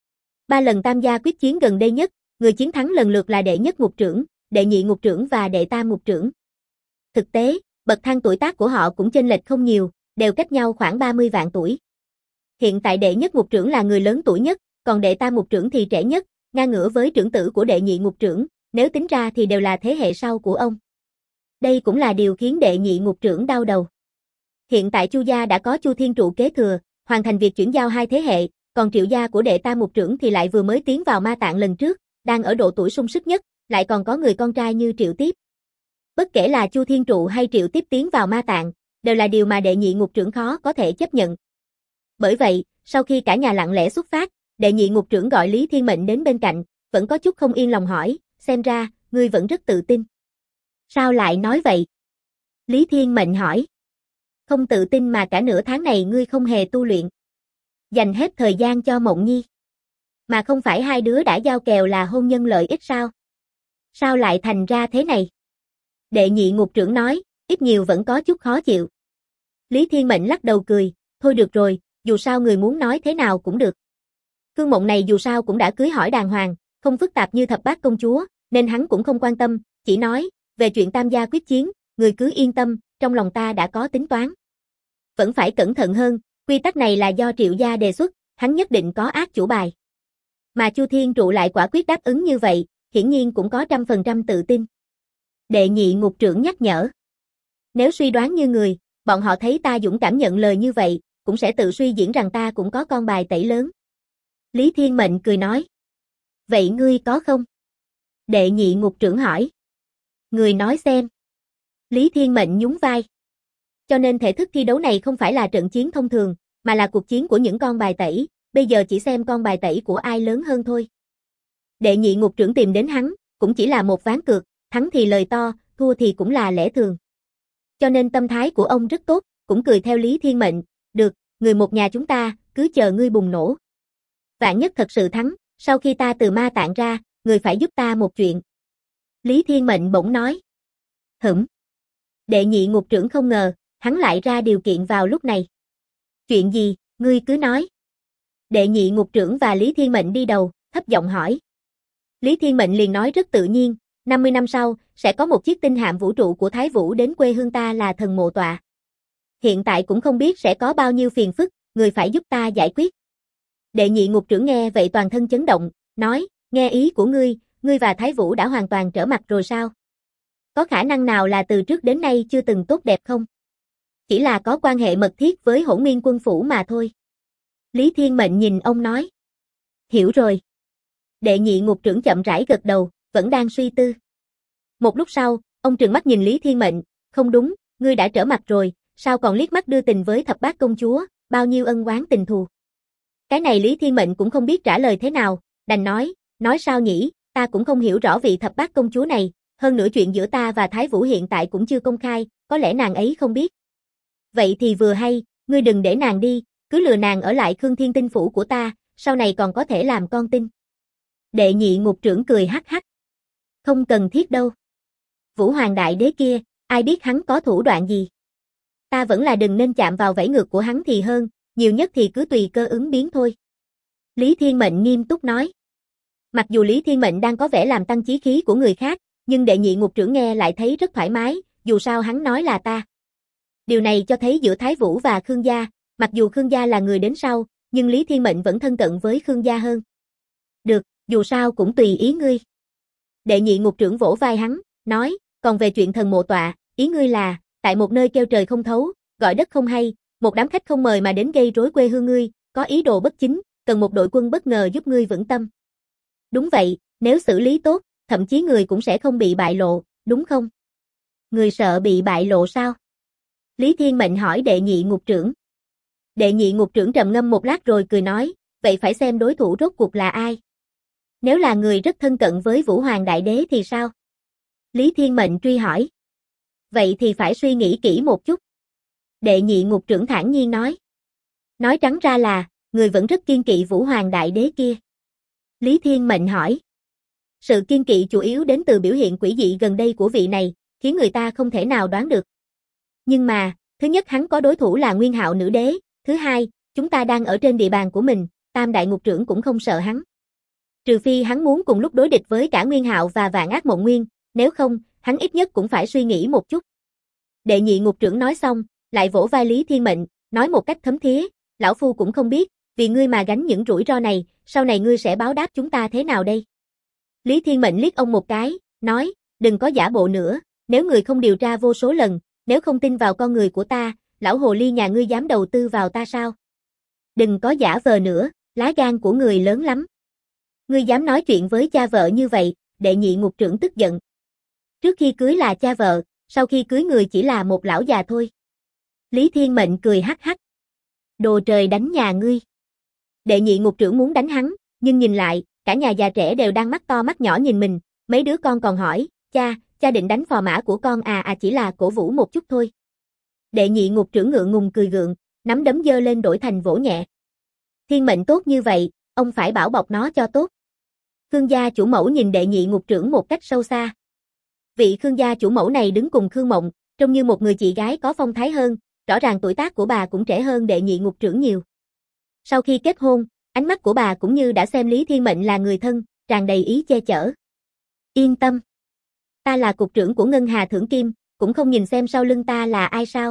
3 lần tham gia quyết chiến gần đây nhất, người chiến thắng lần lượt là đệ nhất ngục trưởng, đệ nhị ngục trưởng và đệ tam ngục trưởng. Thực tế, bậc thang tuổi tác của họ cũng chênh lệch không nhiều, đều cách nhau khoảng 30 vạn tuổi. Hiện tại đệ nhất ngục trưởng là người lớn tuổi nhất, còn đệ tam ngục trưởng thì trẻ nhất, ngang ngửa với trưởng tử của đệ nhị ngục trưởng, nếu tính ra thì đều là thế hệ sau của ông. Đây cũng là điều khiến đệ nhị ngục trưởng đau đầu. Hiện tại Chu gia đã có Chu Thiên Trụ kế thừa, hoàn thành việc chuyển giao 2 thế hệ, còn Triệu gia của đệ tam ngục trưởng thì lại vừa mới tiến vào ma tạng lần trước, đang ở độ tuổi sung sức nhất, lại còn có người con trai như Triệu Tiếp. Bất kể là Chu Thiên Trụ hay Triệu Tiếp tiến vào ma tạng, đều là điều mà đệ nhị ngục trưởng khó có thể chấp nhận. Bởi vậy, sau khi cả nhà lặng lẽ xuất phát, đệ nhị ngục trưởng gọi Lý Thiên Mệnh đến bên cạnh, vẫn có chút không yên lòng hỏi, xem ra, ngươi vẫn rất tự tin. Sao lại nói vậy? Lý Thiên Mệnh hỏi. Không tự tin mà cả nửa tháng này ngươi không hề tu luyện. Dành hết thời gian cho Mộng Nhi. Mà không phải hai đứa đã giao kèo là hôn nhân lợi ích sao? Sao lại thành ra thế này? Đệ nhị ngục trưởng nói, ít nhiều vẫn có chút khó chịu. Lý Thiên Mệnh lắc đầu cười, thôi được rồi, dù sao người muốn nói thế nào cũng được. Khương Mộng này dù sao cũng đã cưới hỏi đàng hoàng, không phức tạp như thập bát công chúa, nên hắn cũng không quan tâm, chỉ nói, về chuyện tam gia quyết chiến, người cứ yên tâm, trong lòng ta đã có tính toán. Vẫn phải cẩn thận hơn, quy tắc này là do Triệu gia đề xuất, hắn nhất định có ác chủ bài. Mà Chu Thiên Trụ lại quả quyết đáp ứng như vậy, hiển nhiên cũng có 100% tự tin. Đệ nhị ngục trưởng nhắc nhở. Nếu suy đoán như người, bọn họ thấy ta dũng cảm nhận lời như vậy, cũng sẽ tự suy diễn rằng ta cũng có con bài tẩy lớn. Lý Thiên Mệnh cười nói. Vậy ngươi có không? Đệ nhị ngục trưởng hỏi. Người nói xem. Lý Thiên Mệnh nhún vai. Cho nên thể thức thi đấu này không phải là trận chiến thông thường, mà là cuộc chiến của những con bài tẩy, bây giờ chỉ xem con bài tẩy của ai lớn hơn thôi. Đệ nhị ngục trưởng tìm đến hắn, cũng chỉ là một ván cược, thắng thì lời to, thua thì cũng là lẽ thường. Cho nên tâm thái của ông rất tốt, cũng cười theo Lý Thiên Mệnh, được, người một nhà chúng ta, cứ chờ ngươi bùng nổ. Vạn nhất thật sự thắng, sau khi ta từ ma tạng ra, người phải giúp ta một chuyện. Lý Thiên Mệnh bỗng nói. Đệ nhị ngục trưởng không ngờ, hắn lại ra điều kiện vào lúc này. Chuyện gì, ngươi cứ nói. Đệ nhị ngục trưởng và Lý Thiên Mệnh đi đầu, thấp giọng hỏi. Lý Thiên Mệnh liền nói rất tự nhiên, 50 năm sau, sẽ có một chiếc tinh hạm vũ trụ của Thái Vũ đến quê hương ta là Thần Mộ Tọa. Hiện tại cũng không biết sẽ có bao nhiêu phiền phức, người phải giúp ta giải quyết. Đệ nhị ngục trưởng nghe vậy toàn thân chấn động, nói, nghe ý của ngươi và Thái Vũ đã hoàn toàn trở mặt rồi sao? Có khả năng nào là từ trước đến nay chưa từng tốt đẹp không? Chỉ là có quan hệ mật thiết với Hỗn Nguyên quân phủ mà thôi. Lý Thiên Mệnh nhìn ông nói. Hiểu rồi. Đệ nhị ngục trưởng chậm rãi gật đầu, vẫn đang suy tư. Một lúc sau, ông trừng mắt nhìn Lý Thiên Mệnh, không đúng, ngươi đã trở mặt rồi, sao còn liếc mắt đưa tình với thập bát công chúa, bao nhiêu ân oán tình thù. Cái này Lý Thiên Mệnh cũng không biết trả lời thế nào, đành nói sao nhỉ, ta cũng không hiểu rõ vị thập bát công chúa này, hơn nữa chuyện giữa ta và Thái Vũ hiện tại cũng chưa công khai, có lẽ nàng ấy không biết. Vậy thì vừa hay, ngươi đừng để nàng đi, cứ lừa nàng ở lại Khương Thiên Tinh phủ của ta, sau này còn có thể làm con tin. Đệ nhị ngục trưởng cười hắc hắc. Không cần thiết đâu. Vũ Hoàng Đại Đế kia, ai biết hắn có thủ đoạn gì. Ta vẫn là đừng nên chạm vào vảy ngược của hắn thì hơn, nhiều nhất thì cứ tùy cơ ứng biến thôi. Lý Thiên Mệnh nghiêm túc nói. Mặc dù Lý Thiên Mệnh đang có vẻ làm tăng chí khí của người khác, nhưng đệ nhị ngục trưởng nghe lại thấy rất thoải mái, dù sao hắn nói là ta. Điều này cho thấy giữa Thái Vũ và Khương gia, mặc dù Khương gia là người đến sau, nhưng Lý Thiên Mệnh vẫn thân cận với Khương gia hơn. Được, dù sao cũng tùy ý ngươi. Đệ nhị ngục trưởng vỗ vai hắn, nói, còn về chuyện thần mộ tọa, ý ngươi là, tại một nơi kêu trời không thấu, gọi đất không hay, một đám khách không mời mà đến gây rối quê hương ngươi, có ý đồ bất chính, cần một đội quân bất ngờ giúp ngươi vững tâm. Đúng vậy, nếu xử lý tốt, thậm chí người cũng sẽ không bị bại lộ, đúng không? Người sợ bị bại lộ sao? Lý Thiên Mệnh hỏi đệ nhị ngục trưởng. Đệ nhị ngục trưởng trầm ngâm một lát rồi cười nói, vậy phải xem đối thủ rốt cuộc là ai. Nếu là người rất thân cận với Vũ Hoàng Đại Đế thì sao? Lý Thiên Mệnh truy hỏi. Vậy thì phải suy nghĩ kỹ một chút. Đệ nhị ngục trưởng thản nhiên nói. Nói trắng ra là, người vẫn rất kiên kỵ Vũ Hoàng Đại Đế kia. Lý Thiên Mệnh hỏi. Sự kiên kỵ chủ yếu đến từ biểu hiện quỷ dị gần đây của vị này, khiến người ta không thể nào đoán được. Nhưng mà, thứ nhất hắn có đối thủ là Nguyên Hạo Nữ Đế, thứ hai, chúng ta đang ở trên địa bàn của mình, Tam Đại Ngục Trưởng cũng không sợ hắn. Trừ phi hắn muốn cùng lúc đối địch với cả Nguyên Hạo và Vạn Ác Mộng Nguyên, nếu không, hắn ít nhất cũng phải suy nghĩ một chút. Đệ nhị ngục trưởng nói xong, lại vỗ vai Lý Thiên Mệnh, nói một cách thấm thía, lão phu cũng không biết, vì ngươi mà gánh những rủi ro này, sau này ngươi sẽ báo đáp chúng ta thế nào đây? Lý Thiên Mệnh liếc ông một cái, nói, đừng có giả bộ nữa, nếu người không điều tra vô số lần, nếu không tin vào con người của ta, lão hồ ly nhà ngươi dám đầu tư vào ta sao? Đừng có giả vờ nữa, lá gan của người lớn lắm. Ngươi dám nói chuyện với cha vợ như vậy, đệ nhị ngục trưởng tức giận. Trước khi cưới là cha vợ, sau khi cưới người chỉ là một lão già thôi. Lý Thiên Mệnh cười hắc hắc. Đồ trời đánh nhà ngươi. Đệ nhị ngục trưởng muốn đánh hắn, nhưng nhìn lại, cả nhà già trẻ đều đang mắt to mắt nhỏ nhìn mình, mấy đứa con còn hỏi, cha định đánh phò mã của con chỉ là cổ vũ một chút thôi. Đệ nhị ngục trưởng ngượng ngùng cười gượng, nắm đấm giơ lên đổi thành vỗ nhẹ. Thiên Mệnh tốt như vậy, ông phải bảo bọc nó cho tốt. Khương gia chủ mẫu nhìn đệ nhị ngục trưởng một cách sâu xa. Vị Khương gia chủ mẫu này đứng cùng Khương Mộng, trông như một người chị gái có phong thái hơn, rõ ràng tuổi tác của bà cũng trẻ hơn đệ nhị ngục trưởng nhiều. Sau khi kết hôn, ánh mắt của bà cũng như đã xem Lý Thiên Mệnh là người thân, tràn đầy ý che chở. Yên tâm. Ta là cục trưởng của Ngân Hà Thưởng Kim, cũng không nhìn xem sau lưng ta là ai sao.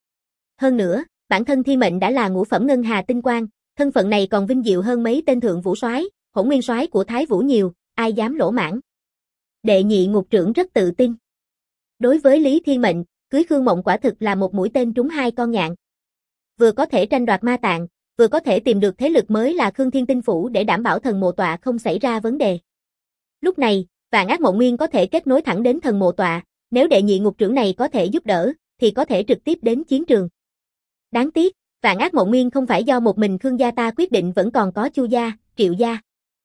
Hơn nữa, bản thân Thiên Mệnh đã là ngũ phẩm Ngân Hà Tinh Quang, thân phận này còn vinh diệu hơn mấy tên thượng vũ soái, hỗn nguyên soái của Thái Vũ nhiều, ai dám lỗ mãng. Đệ nhị ngục trưởng rất tự tin. Đối với Lý Thiên Mệnh, cưới Khương Mộng quả thực là một mũi tên trúng hai con nhạn. Vừa có thể tranh đoạt ma tạng, vừa có thể tìm được thế lực mới là Khương Thiên Tinh Phủ để đảm bảo thần mộ tọa không xảy ra vấn đề. Lúc này, Vạn Ác Mộng Nguyên có thể kết nối thẳng đến thần mộ tọa, nếu đệ nhị ngục trưởng này có thể giúp đỡ, thì có thể trực tiếp đến chiến trường. Đáng tiếc, Vạn Ác Mộng Nguyên không phải do một mình Khương gia ta quyết định, vẫn còn có Chu gia, Triệu gia.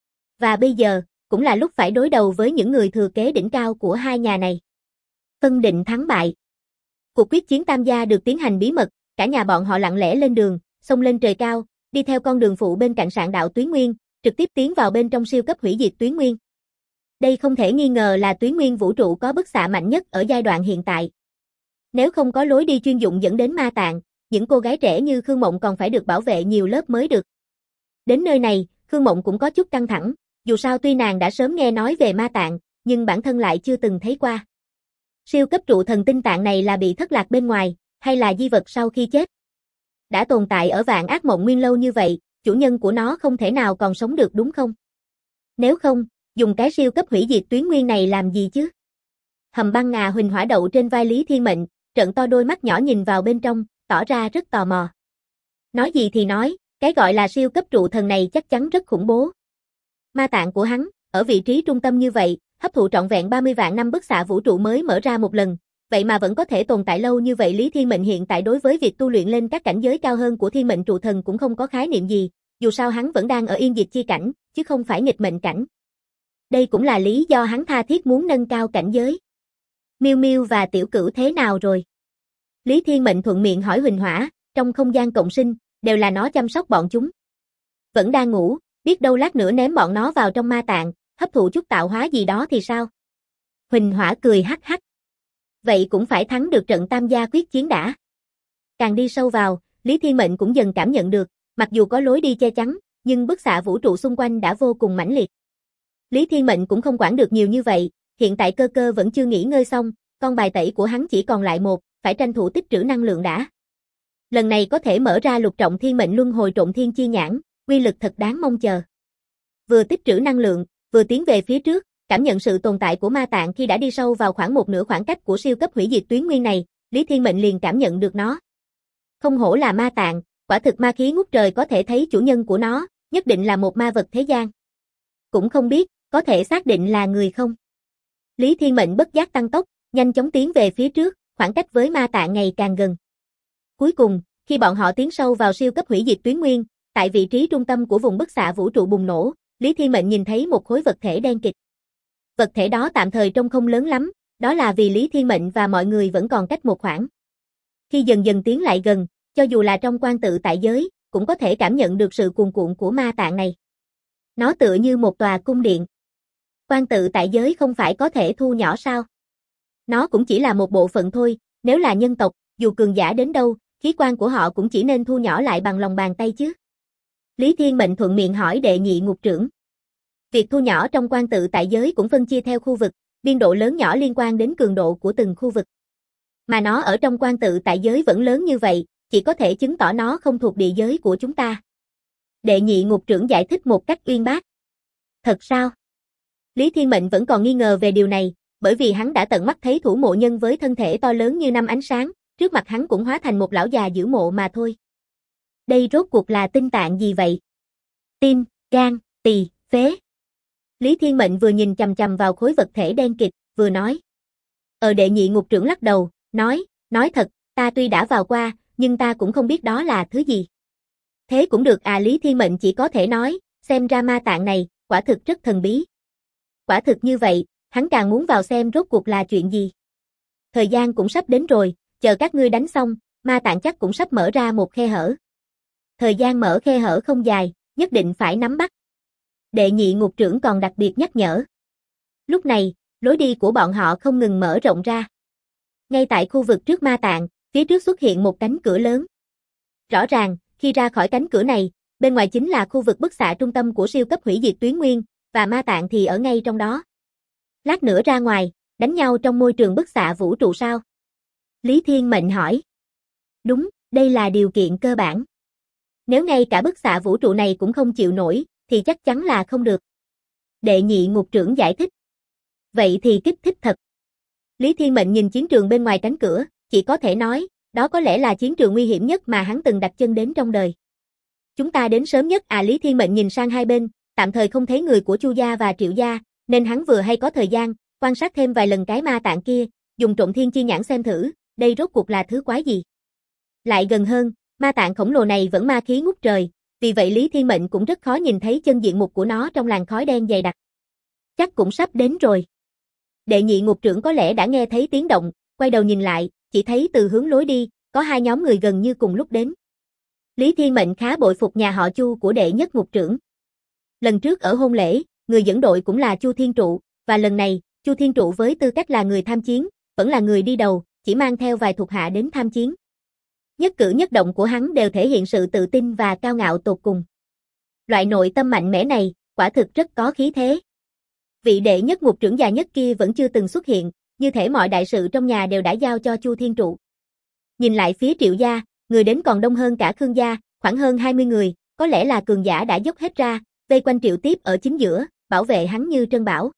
Và bây giờ, cũng là lúc phải đối đầu với những người thừa kế đỉnh cao của hai nhà này. Phân định thắng bại. Cuộc quyết chiến tam gia được tiến hành bí mật, cả nhà bọn họ lặng lẽ lên đường, xông lên trời cao, đi theo con đường phụ bên cạnh sạn đạo Tuyến Nguyên, trực tiếp tiến vào bên trong siêu cấp hủy diệt Tuyến Nguyên. Đây không thể nghi ngờ là Tuyến Nguyên vũ trụ có bức xạ mạnh nhất ở giai đoạn hiện tại. Nếu không có lối đi chuyên dụng dẫn đến ma tạng, những cô gái trẻ như Khương Mộng còn phải được bảo vệ nhiều lớp mới được. Đến nơi này, Khương Mộng cũng có chút căng thẳng, dù sao tuy nàng đã sớm nghe nói về ma tạng, nhưng bản thân lại chưa từng thấy qua. Siêu cấp trụ thần tinh tạng này là bị thất lạc bên ngoài, hay là di vật sau khi chết? Đã tồn tại ở Vạn Ác Mộng Nguyên lâu như vậy, chủ nhân của nó không thể nào còn sống được đúng không? Nếu không, dùng cái siêu cấp hủy diệt Tuyến Nguyên này làm gì chứ? Hầm Băng Huỳnh hỏa đậu trên vai Lý Thiên Mệnh, trợn to đôi mắt nhỏ nhìn vào bên trong, tỏ ra rất tò mò. Nói gì thì nói, cái gọi là siêu cấp trụ thần này chắc chắn rất khủng bố. Ma tạng của hắn, ở vị trí trung tâm như vậy, hấp thụ trọn vẹn 30 vạn năm bức xạ vũ trụ mới mở ra một lần, vậy mà vẫn có thể tồn tại lâu như vậy. Lý Thiên Mệnh hiện tại đối với việc tu luyện lên các cảnh giới cao hơn của Thiên Mệnh trụ thần cũng không có khái niệm gì, dù sao hắn vẫn đang ở yên diệt chi cảnh, chứ không phải nghịch mệnh cảnh. Đây cũng là lý do hắn tha thiết muốn nâng cao cảnh giới. Miêu Miêu và Tiểu Cửu thế nào rồi? Lý Thiên Mệnh thuận miệng hỏi Huỳnh Hỏa, trong không gian cộng sinh, đều là nó chăm sóc bọn chúng. Vẫn đang ngủ, biết đâu lát nữa ném bọn nó vào trong ma tạng, hấp thụ chút tạo hóa gì đó thì sao? Huỳnh Hỏa cười hắc hắc. Vậy cũng phải thắng được trận tam gia quyết chiến đã. Càng đi sâu vào, Lý Thiên Mệnh cũng dần cảm nhận được, mặc dù có lối đi che chắn, nhưng bức xạ vũ trụ xung quanh đã vô cùng mãnh liệt. Lý Thiên Mệnh cũng không quản được nhiều như vậy, hiện tại cơ cơ vẫn chưa nghỉ ngơi xong, con bài tẩy của hắn chỉ còn lại một, phải tranh thủ tích trữ năng lượng đã. Lần này có thể mở ra lục trọng thiên mệnh luân hồi trộn thiên chi nhãn, uy lực thật đáng mong chờ. Vừa tích trữ năng lượng, vừa tiến về phía trước, cảm nhận sự tồn tại của ma tạng khi đã đi sâu vào khoảng một nửa khoảng cách của siêu cấp hủy diệt tuyến nguyên này, Lý Thiên Mệnh liền cảm nhận được nó. Không hổ là ma tạng, quả thực ma khí ngút trời, có thể thấy chủ nhân của nó, nhất định là một ma vật thế gian. Cũng không biết, có thể xác định là người không? Lý Thiên Mệnh bất giác tăng tốc, nhanh chóng tiến về phía trước, khoảng cách với ma tạng ngày càng gần. Cuối cùng, khi bọn họ tiến sâu vào siêu cấp hủy diệt tuyến nguyên, tại vị trí trung tâm của vùng bức xạ vũ trụ bùng nổ, Lý Thiên Mệnh nhìn thấy một khối vật thể đen kịt. Vật thể đó tạm thời trông không lớn lắm, đó là vì Lý Thiên Mệnh và mọi người vẫn còn cách một khoảng. Khi dần dần tiến lại gần, cho dù là trong quan tự tại giới, cũng có thể cảm nhận được sự cuồn cuộn của ma tạng này. Nó tựa như một tòa cung điện. Quan tự tại giới không phải có thể thu nhỏ sao? Nó cũng chỉ là một bộ phận thôi, nếu là nhân tộc, dù cường giả đến đâu, khí quan của họ cũng chỉ nên thu nhỏ lại bằng lòng bàn tay chứ. Lý Thiên Mệnh thuận miệng hỏi đệ nhị ngục trưởng. Việc thu nhỏ trong quan tự tại giới cũng phân chia theo khu vực, biên độ lớn nhỏ liên quan đến cường độ của từng khu vực. Mà nó ở trong quan tự tại giới vẫn lớn như vậy, chỉ có thể chứng tỏ nó không thuộc địa giới của chúng ta. Đệ nhị ngục trưởng giải thích một cách uyên bác. Thật sao? Lý Thiên Mệnh vẫn còn nghi ngờ về điều này, bởi vì hắn đã tận mắt thấy thủ mộ nhân với thân thể to lớn như năm ánh sáng, trước mặt hắn cũng hóa thành một lão già giữ mộ mà thôi. Đây rốt cuộc là tinh tạng gì vậy? Tim, gan, tỳ, phế. Lý Thiên Mệnh vừa nhìn chằm chằm vào khối vật thể đen kịt, vừa nói. Đệ nhị ngục trưởng lắc đầu, nói thật, ta tuy đã vào qua, nhưng ta cũng không biết đó là thứ gì. Thế cũng được à, Lý Thiên Mệnh chỉ có thể nói, xem ra ma tạng này, quả thực rất thần bí. Quả thực như vậy, hắn càng muốn vào xem rốt cuộc là chuyện gì. Thời gian cũng sắp đến rồi, chờ các ngươi đánh xong, ma tạng chắc cũng sắp mở ra một khe hở. Thời gian mở khe hở không dài, nhất định phải nắm bắt. Đệ nhị ngục trưởng còn đặc biệt nhắc nhở. Lúc này, lối đi của bọn họ không ngừng mở rộng ra. Ngay tại khu vực trước ma tạng, phía trước xuất hiện một cánh cửa lớn. Rõ ràng, khi ra khỏi cánh cửa này, bên ngoài chính là khu vực bức xạ trung tâm của siêu cấp hủy diệt tuyến nguyên, và ma tạng thì ở ngay trong đó. Lát nữa ra ngoài, đánh nhau trong môi trường bức xạ vũ trụ sao? Lý Thiên Mệnh hỏi. Đúng, đây là điều kiện cơ bản. Nếu ngay cả bức xạ vũ trụ này cũng không chịu nổi, thì chắc chắn là không được. Đệ nhị ngục trưởng giải thích. Vậy thì kích thích thật. Lý Thiên Mệnh nhìn chiến trường bên ngoài cánh cửa, chỉ có thể nói, đó có lẽ là chiến trường nguy hiểm nhất mà hắn từng đặt chân đến trong đời. Chúng ta đến sớm nhất à? Lý Thiên Mệnh nhìn sang hai bên, tạm thời không thấy người của Chu gia và Triệu gia, nên hắn vừa hay có thời gian, quan sát thêm vài lần cái ma tạng kia, dùng trộm thiên chi nhãn xem thử, đây rốt cuộc là thứ quái gì. Lại gần hơn, ma tạng khổng lồ này vẫn ma khí ngút trời, vì vậy Lý Thiên Mệnh cũng rất khó nhìn thấy chân diện mục của nó trong làn khói đen dày đặc. Chắc cũng sắp đến rồi. Đệ nhị ngục trưởng có lẽ đã nghe thấy tiếng động, quay đầu nhìn lại, chỉ thấy từ hướng lối đi, có hai nhóm người gần như cùng lúc đến. Lý Thiên Mệnh khá bội phục nhà họ Chu của đệ nhất ngục trưởng. Lần trước ở hôn lễ, người dẫn đội cũng là Chu Thiên Trụ, và lần này, Chu Thiên Trụ với tư cách là người tham chiến, vẫn là người đi đầu, chỉ mang theo vài thuộc hạ đến tham chiến. Nhất cử nhất động của hắn đều thể hiện sự tự tin và cao ngạo tột cùng. Loại nội tâm mạnh mẽ này, quả thực rất có khí thế. Vị đệ nhất ngục trưởng già nhất kia vẫn chưa từng xuất hiện, như thể mọi đại sự trong nhà đều đã giao cho Chu Thiên Trụ. Nhìn lại phía Triệu gia, người đến còn đông hơn cả Khương gia, khoảng hơn 20 người, có lẽ là cường giả đã dốc hết ra, vây quanh Triệu Tiếp ở chính giữa, bảo vệ hắn như trân bảo.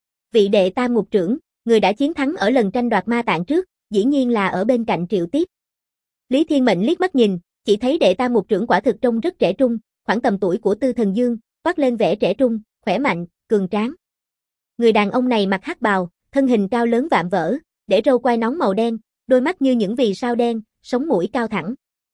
Vị đệ tam ngục trưởng, người đã chiến thắng ở lần tranh đoạt ma tạng trước, dĩ nhiên là ở bên cạnh Triệu Tiếp. Lý Thiên Mệnh liếc mắt nhìn, chỉ thấy đệ tam ngục trưởng quả thực trông rất trẻ trung, khoảng tầm tuổi của Tư Thần Dương, toát lên vẻ trẻ trung, khỏe mạnh, cường tráng. Người đàn ông này mặc hắc bào, thân hình cao lớn vạm vỡ, để râu quai nón màu đen, đôi mắt như những vì sao đen, sống mũi cao thẳng.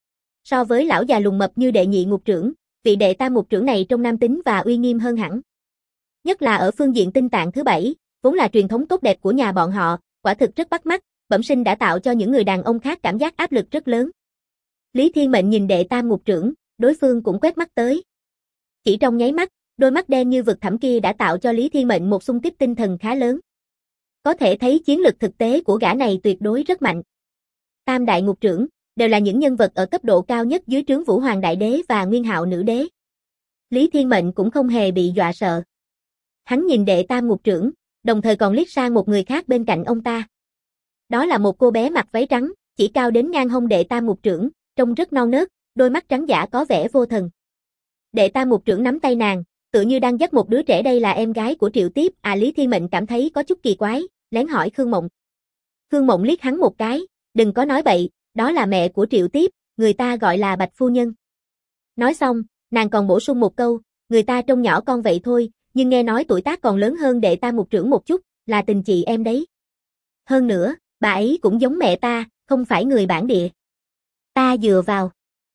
So với lão già lùn mập như đệ nhị ngục trưởng, vị đệ tam ngục trưởng này trông nam tính và uy nghiêm hơn hẳn. Nhất là ở phương diện tinh tạng thứ 7, vốn là truyền thống tốt đẹp của nhà bọn họ, quả thực rất bắt mắt, bẩm sinh đã tạo cho những người đàn ông khác cảm giác áp lực rất lớn. Lý Thiên Mệnh nhìn đệ tam ngục trưởng, đối phương cũng quét mắt tới. Chỉ trong nháy mắt, đôi mắt đen như vực thẳm kia đã tạo cho Lý Thiên Mệnh một xung kích tinh thần khá lớn. Có thể thấy chiến lực thực tế của gã này tuyệt đối rất mạnh. Tam đại ngục trưởng, đều là những nhân vật ở cấp độ cao nhất dưới trướng Vũ Hoàng Đại Đế và Nguyên Hạo Nữ Đế. Lý Thiên Mệnh cũng không hề bị dọa sợ. Hắn nhìn đệ tam ngục trưởng, đồng thời còn liếc sang một người khác bên cạnh ông ta. Đó là một cô bé mặc váy trắng, chỉ cao đến ngang hông đệ tam ngục trưởng, trông rất non nớt, đôi mắt trắng dã có vẻ vô thần. Đệ tam ngục trưởng nắm tay nàng, Tự như đang dắt một đứa trẻ. Đây là em gái của Triệu Tiếp à? Lý Thiên Mệnh cảm thấy có chút kỳ quái, lén hỏi Khương Mộng. Khương Mộng liếc hắn một cái, đừng có nói bậy, đó là mẹ của Triệu Tiếp, người ta gọi là Bạch phu nhân. Nói xong, nàng còn bổ sung một câu, người ta trông nhỏ con vậy thôi, nhưng nghe nói tuổi tác còn lớn hơn đệ tam mục trưởng một chút, là tình chị em đấy. Hơn nữa, bà ấy cũng giống mẹ ta, không phải người bản địa. Ta dựa vào.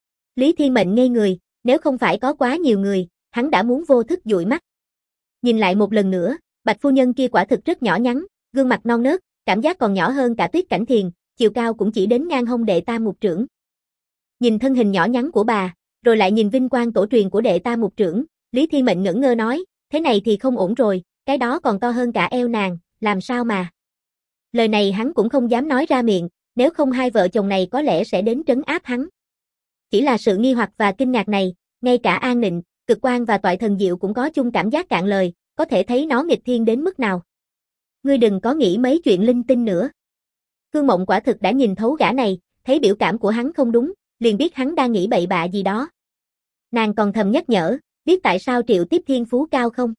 Lý Thiên Mệnh ngây người, nếu không phải có quá nhiều người, hắn đã muốn vô thức dụi mắt. Nhìn lại một lần nữa, Bạch phu nhân kia quả thực rất nhỏ nhắn, gương mặt non nớt, cảm giác còn nhỏ hơn cả Tuyết Cảnh Thiền, chiều cao cũng chỉ đến ngang hông đệ tam mục trưởng. Nhìn thân hình nhỏ nhắn của bà, rồi lại nhìn vinh quang tổ truyền của đệ tam mục trưởng, Lý Thiên Mệnh ngẩn ngơ nói, thế này thì không ổn rồi, cái đó còn to hơn cả eo nàng, làm sao mà. Lời này hắn cũng không dám nói ra miệng, nếu không hai vợ chồng này có lẽ sẽ đến trấn áp hắn. Chỉ là sự nghi hoặc và kinh ngạc này, ngay cả An Nịnh, Cực Quan và Toại Thần Diệu cũng có chung cảm giác cạn lời, có thể thấy nó nghịch thiên đến mức nào. Ngươi đừng có nghĩ mấy chuyện linh tinh nữa. Khương Mộng quả thực đã nhìn thấu gã này, thấy biểu cảm của hắn không đúng, liền biết hắn đang nghĩ bậy bạ gì đó. Nàng còn thầm nhắc nhở, biết tại sao Triệu Tiếp thiên phú cao không?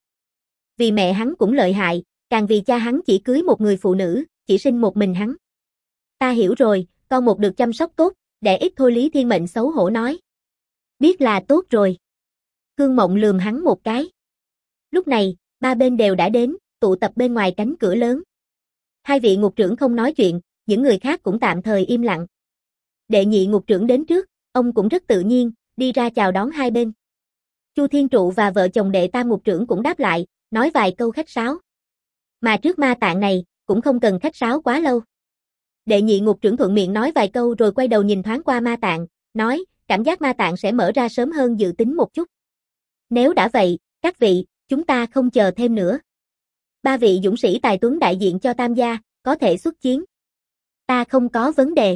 Vì mẹ hắn cũng lợi hại, càng vì cha hắn chỉ cưới một người phụ nữ, chỉ sinh một mình hắn. Ta hiểu rồi, con một được chăm sóc tốt, đẻ ít thôi. Lý Thiên Mệnh xấu hổ nói. Biết là tốt rồi. Khương Mộng lườm hắn một cái. Lúc này, ba bên đều đã đến, tụ tập bên ngoài cánh cửa lớn. Hai vị ngục trưởng không nói chuyện, những người khác cũng tạm thời im lặng. Đệ nhị ngục trưởng đến trước, ông cũng rất tự nhiên, đi ra chào đón hai bên. Chu Thiên Trụ và vợ chồng đệ tam ngục trưởng cũng đáp lại, nói vài câu khách sáo. Mà trước ma tạng này, cũng không cần khách sáo quá lâu. Đệ nhị ngục trưởng thuận miệng nói vài câu rồi quay đầu nhìn thoáng qua ma tạng, nói, cảm giác ma tạng sẽ mở ra sớm hơn dự tính một chút. Nếu đã vậy, các vị, chúng ta không chờ thêm nữa. Ba vị dũng sĩ tài tuấn đại diện cho Tam gia, có thể xuất chiến. Ta không có vấn đề.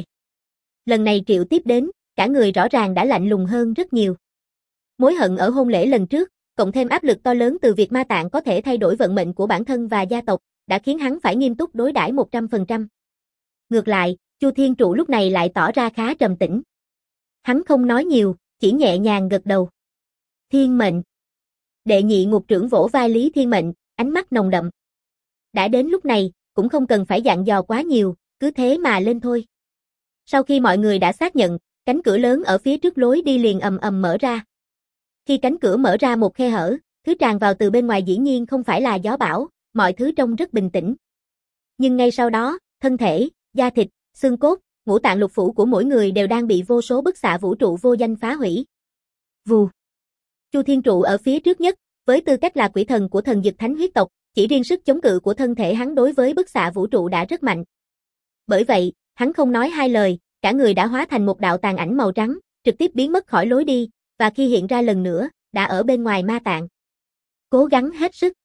Lần này Triệu Tiếp đến, cả người rõ ràng đã lạnh lùng hơn rất nhiều. Mối hận ở hôn lễ lần trước, cộng thêm áp lực to lớn từ việc ma tạng có thể thay đổi vận mệnh của bản thân và gia tộc, đã khiến hắn phải nghiêm túc đối đãi 100%. Ngược lại, Chu Thiên Trụ lúc này lại tỏ ra khá trầm tĩnh. Hắn không nói nhiều, chỉ nhẹ nhàng gật đầu. Thiên mệnh. Đệ nhị ngục trưởng vỗ vai Lý Thiên Mệnh, ánh mắt nồng đậm. Đã đến lúc này, cũng không cần phải dặn dò quá nhiều, cứ thế mà lên thôi. Sau khi mọi người đã xác nhận, cánh cửa lớn ở phía trước lối đi liền ầm ầm mở ra. Khi cánh cửa mở ra một khe hở, thứ tràn vào từ bên ngoài dĩ nhiên không phải là gió bão, mọi thứ trông rất bình tĩnh. Nhưng ngay sau đó, thân thể, da thịt, xương cốt, ngũ tạng lục phủ của mỗi người đều đang bị vô số bức xạ vũ trụ vô danh phá hủy. Vù. Chu Thiên Trụ ở phía trước nhất, với tư cách là quỷ thần của thần Dực Thánh huyết tộc, chỉ riêng sức chống cự của thân thể hắn đối với bức xạ vũ trụ đã rất mạnh. Bởi vậy, hắn không nói hai lời, cả người đã hóa thành một đạo tàn ảnh màu trắng, trực tiếp biến mất khỏi lối đi, và khi hiện ra lần nữa, đã ở bên ngoài ma tạng. Cố gắng hết sức.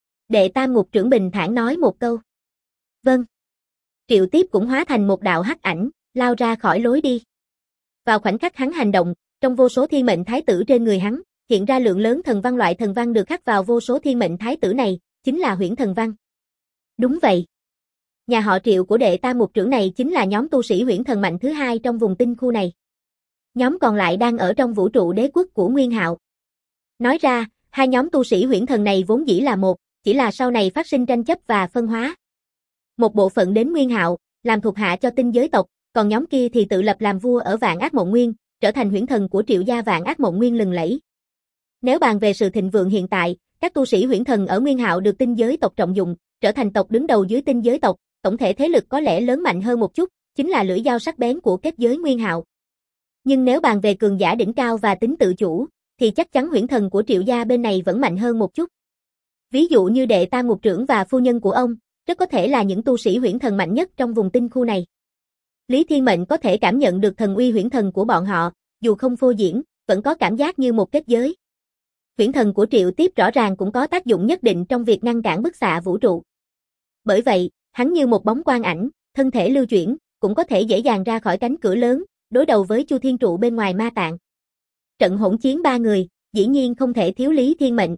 Đệ tam ngục trưởng bình thản nói một câu. Vâng. Triệu Tiếp cũng hóa thành một đạo hắc ảnh, lao ra khỏi lối đi. Vào khoảnh khắc hắn hành động, trong vô số thiên mệnh thái tử trên người hắn, hiện ra lượng lớn thần văn. Loại thần văn được khắc vào vô số thiên mệnh thái tử này, chính là huyễn thần văn. Đúng vậy. Nhà họ Triệu của đệ tam mục trưởng này chính là nhóm tu sĩ huyễn thần mạnh thứ hai trong vùng tinh khu này. Nhóm còn lại đang ở trong vũ trụ đế quốc của Nguyên Hạo. Nói ra, hai nhóm tu sĩ huyễn thần này vốn dĩ là một, chỉ là sau này phát sinh tranh chấp và phân hóa. Một bộ phận đến Nguyên Hạo, làm thuộc hạ cho tinh giới tộc, còn nhóm kia thì tự lập làm vua ở Vạn Ác Mộng Nguyên, trở thành huyễn thần của Triệu gia Vạn Ác Mộng Nguyên lừng lẫy. Nếu bàn về sự thịnh vượng hiện tại, các tu sĩ huyễn thần ở Nguyên Hạo được tinh giới tộc trọng dụng, trở thành tộc đứng đầu dưới tinh giới tộc, tổng thể thế lực có lẽ lớn mạnh hơn một chút, chính là lưỡi dao sắc bén của kết giới Nguyên Hạo. Nhưng nếu bàn về cường giả đỉnh cao và tính tự chủ, thì chắc chắn huyễn thần của Triệu gia bên này vẫn mạnh hơn một chút. Ví dụ như đệ tam ngục trưởng và phu nhân của ông, rất có thể là những tu sĩ huyễn thần mạnh nhất trong vùng tinh khu này. Lý Thiên Mệnh có thể cảm nhận được thần uy huyễn thần của bọn họ, dù không phô diễn, vẫn có cảm giác như một kết giới. Huyễn thần của Triệu Tiếp rõ ràng cũng có tác dụng nhất định trong việc ngăn cản bức xạ vũ trụ. Bởi vậy, hắn như một bóng quang ảnh, thân thể lưu chuyển, cũng có thể dễ dàng ra khỏi cánh cửa lớn, đối đầu với Chu Thiên Trụ bên ngoài ma tạng. Trận hỗn chiến ba người, dĩ nhiên không thể thiếu Lý Thiên Mệnh.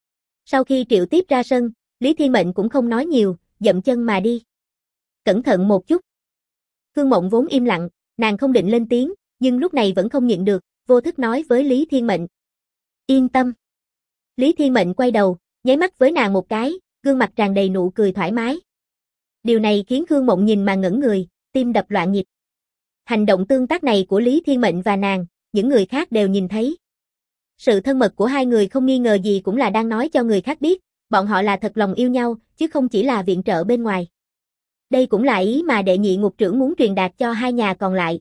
Sau khi Triệu Tiếp ra sân, Lý Thiên Mệnh cũng không nói nhiều, dậm chân mà đi. Cẩn thận một chút. Khương Mộng vốn im lặng, nàng không định lên tiếng, nhưng lúc này vẫn không nhịn được, vô thức nói với Lý Thiên Mệnh. Yên tâm. Lý Thiên Mệnh quay đầu, nháy mắt với nàng một cái, gương mặt tràn đầy nụ cười thoải mái. Điều này khiến Khương Mộng nhìn mà ngẩn người, tim đập loạn nhịp. Hành động tương tác này của Lý Thiên Mệnh và nàng, những người khác đều nhìn thấy. Sự thân mật của hai người không nghi ngờ gì cũng là đang nói cho người khác biết, bọn họ là thật lòng yêu nhau, chứ không chỉ là viện trợ bên ngoài. Đây cũng là ý mà đệ nhị ngục trưởng muốn truyền đạt cho hai nhà còn lại.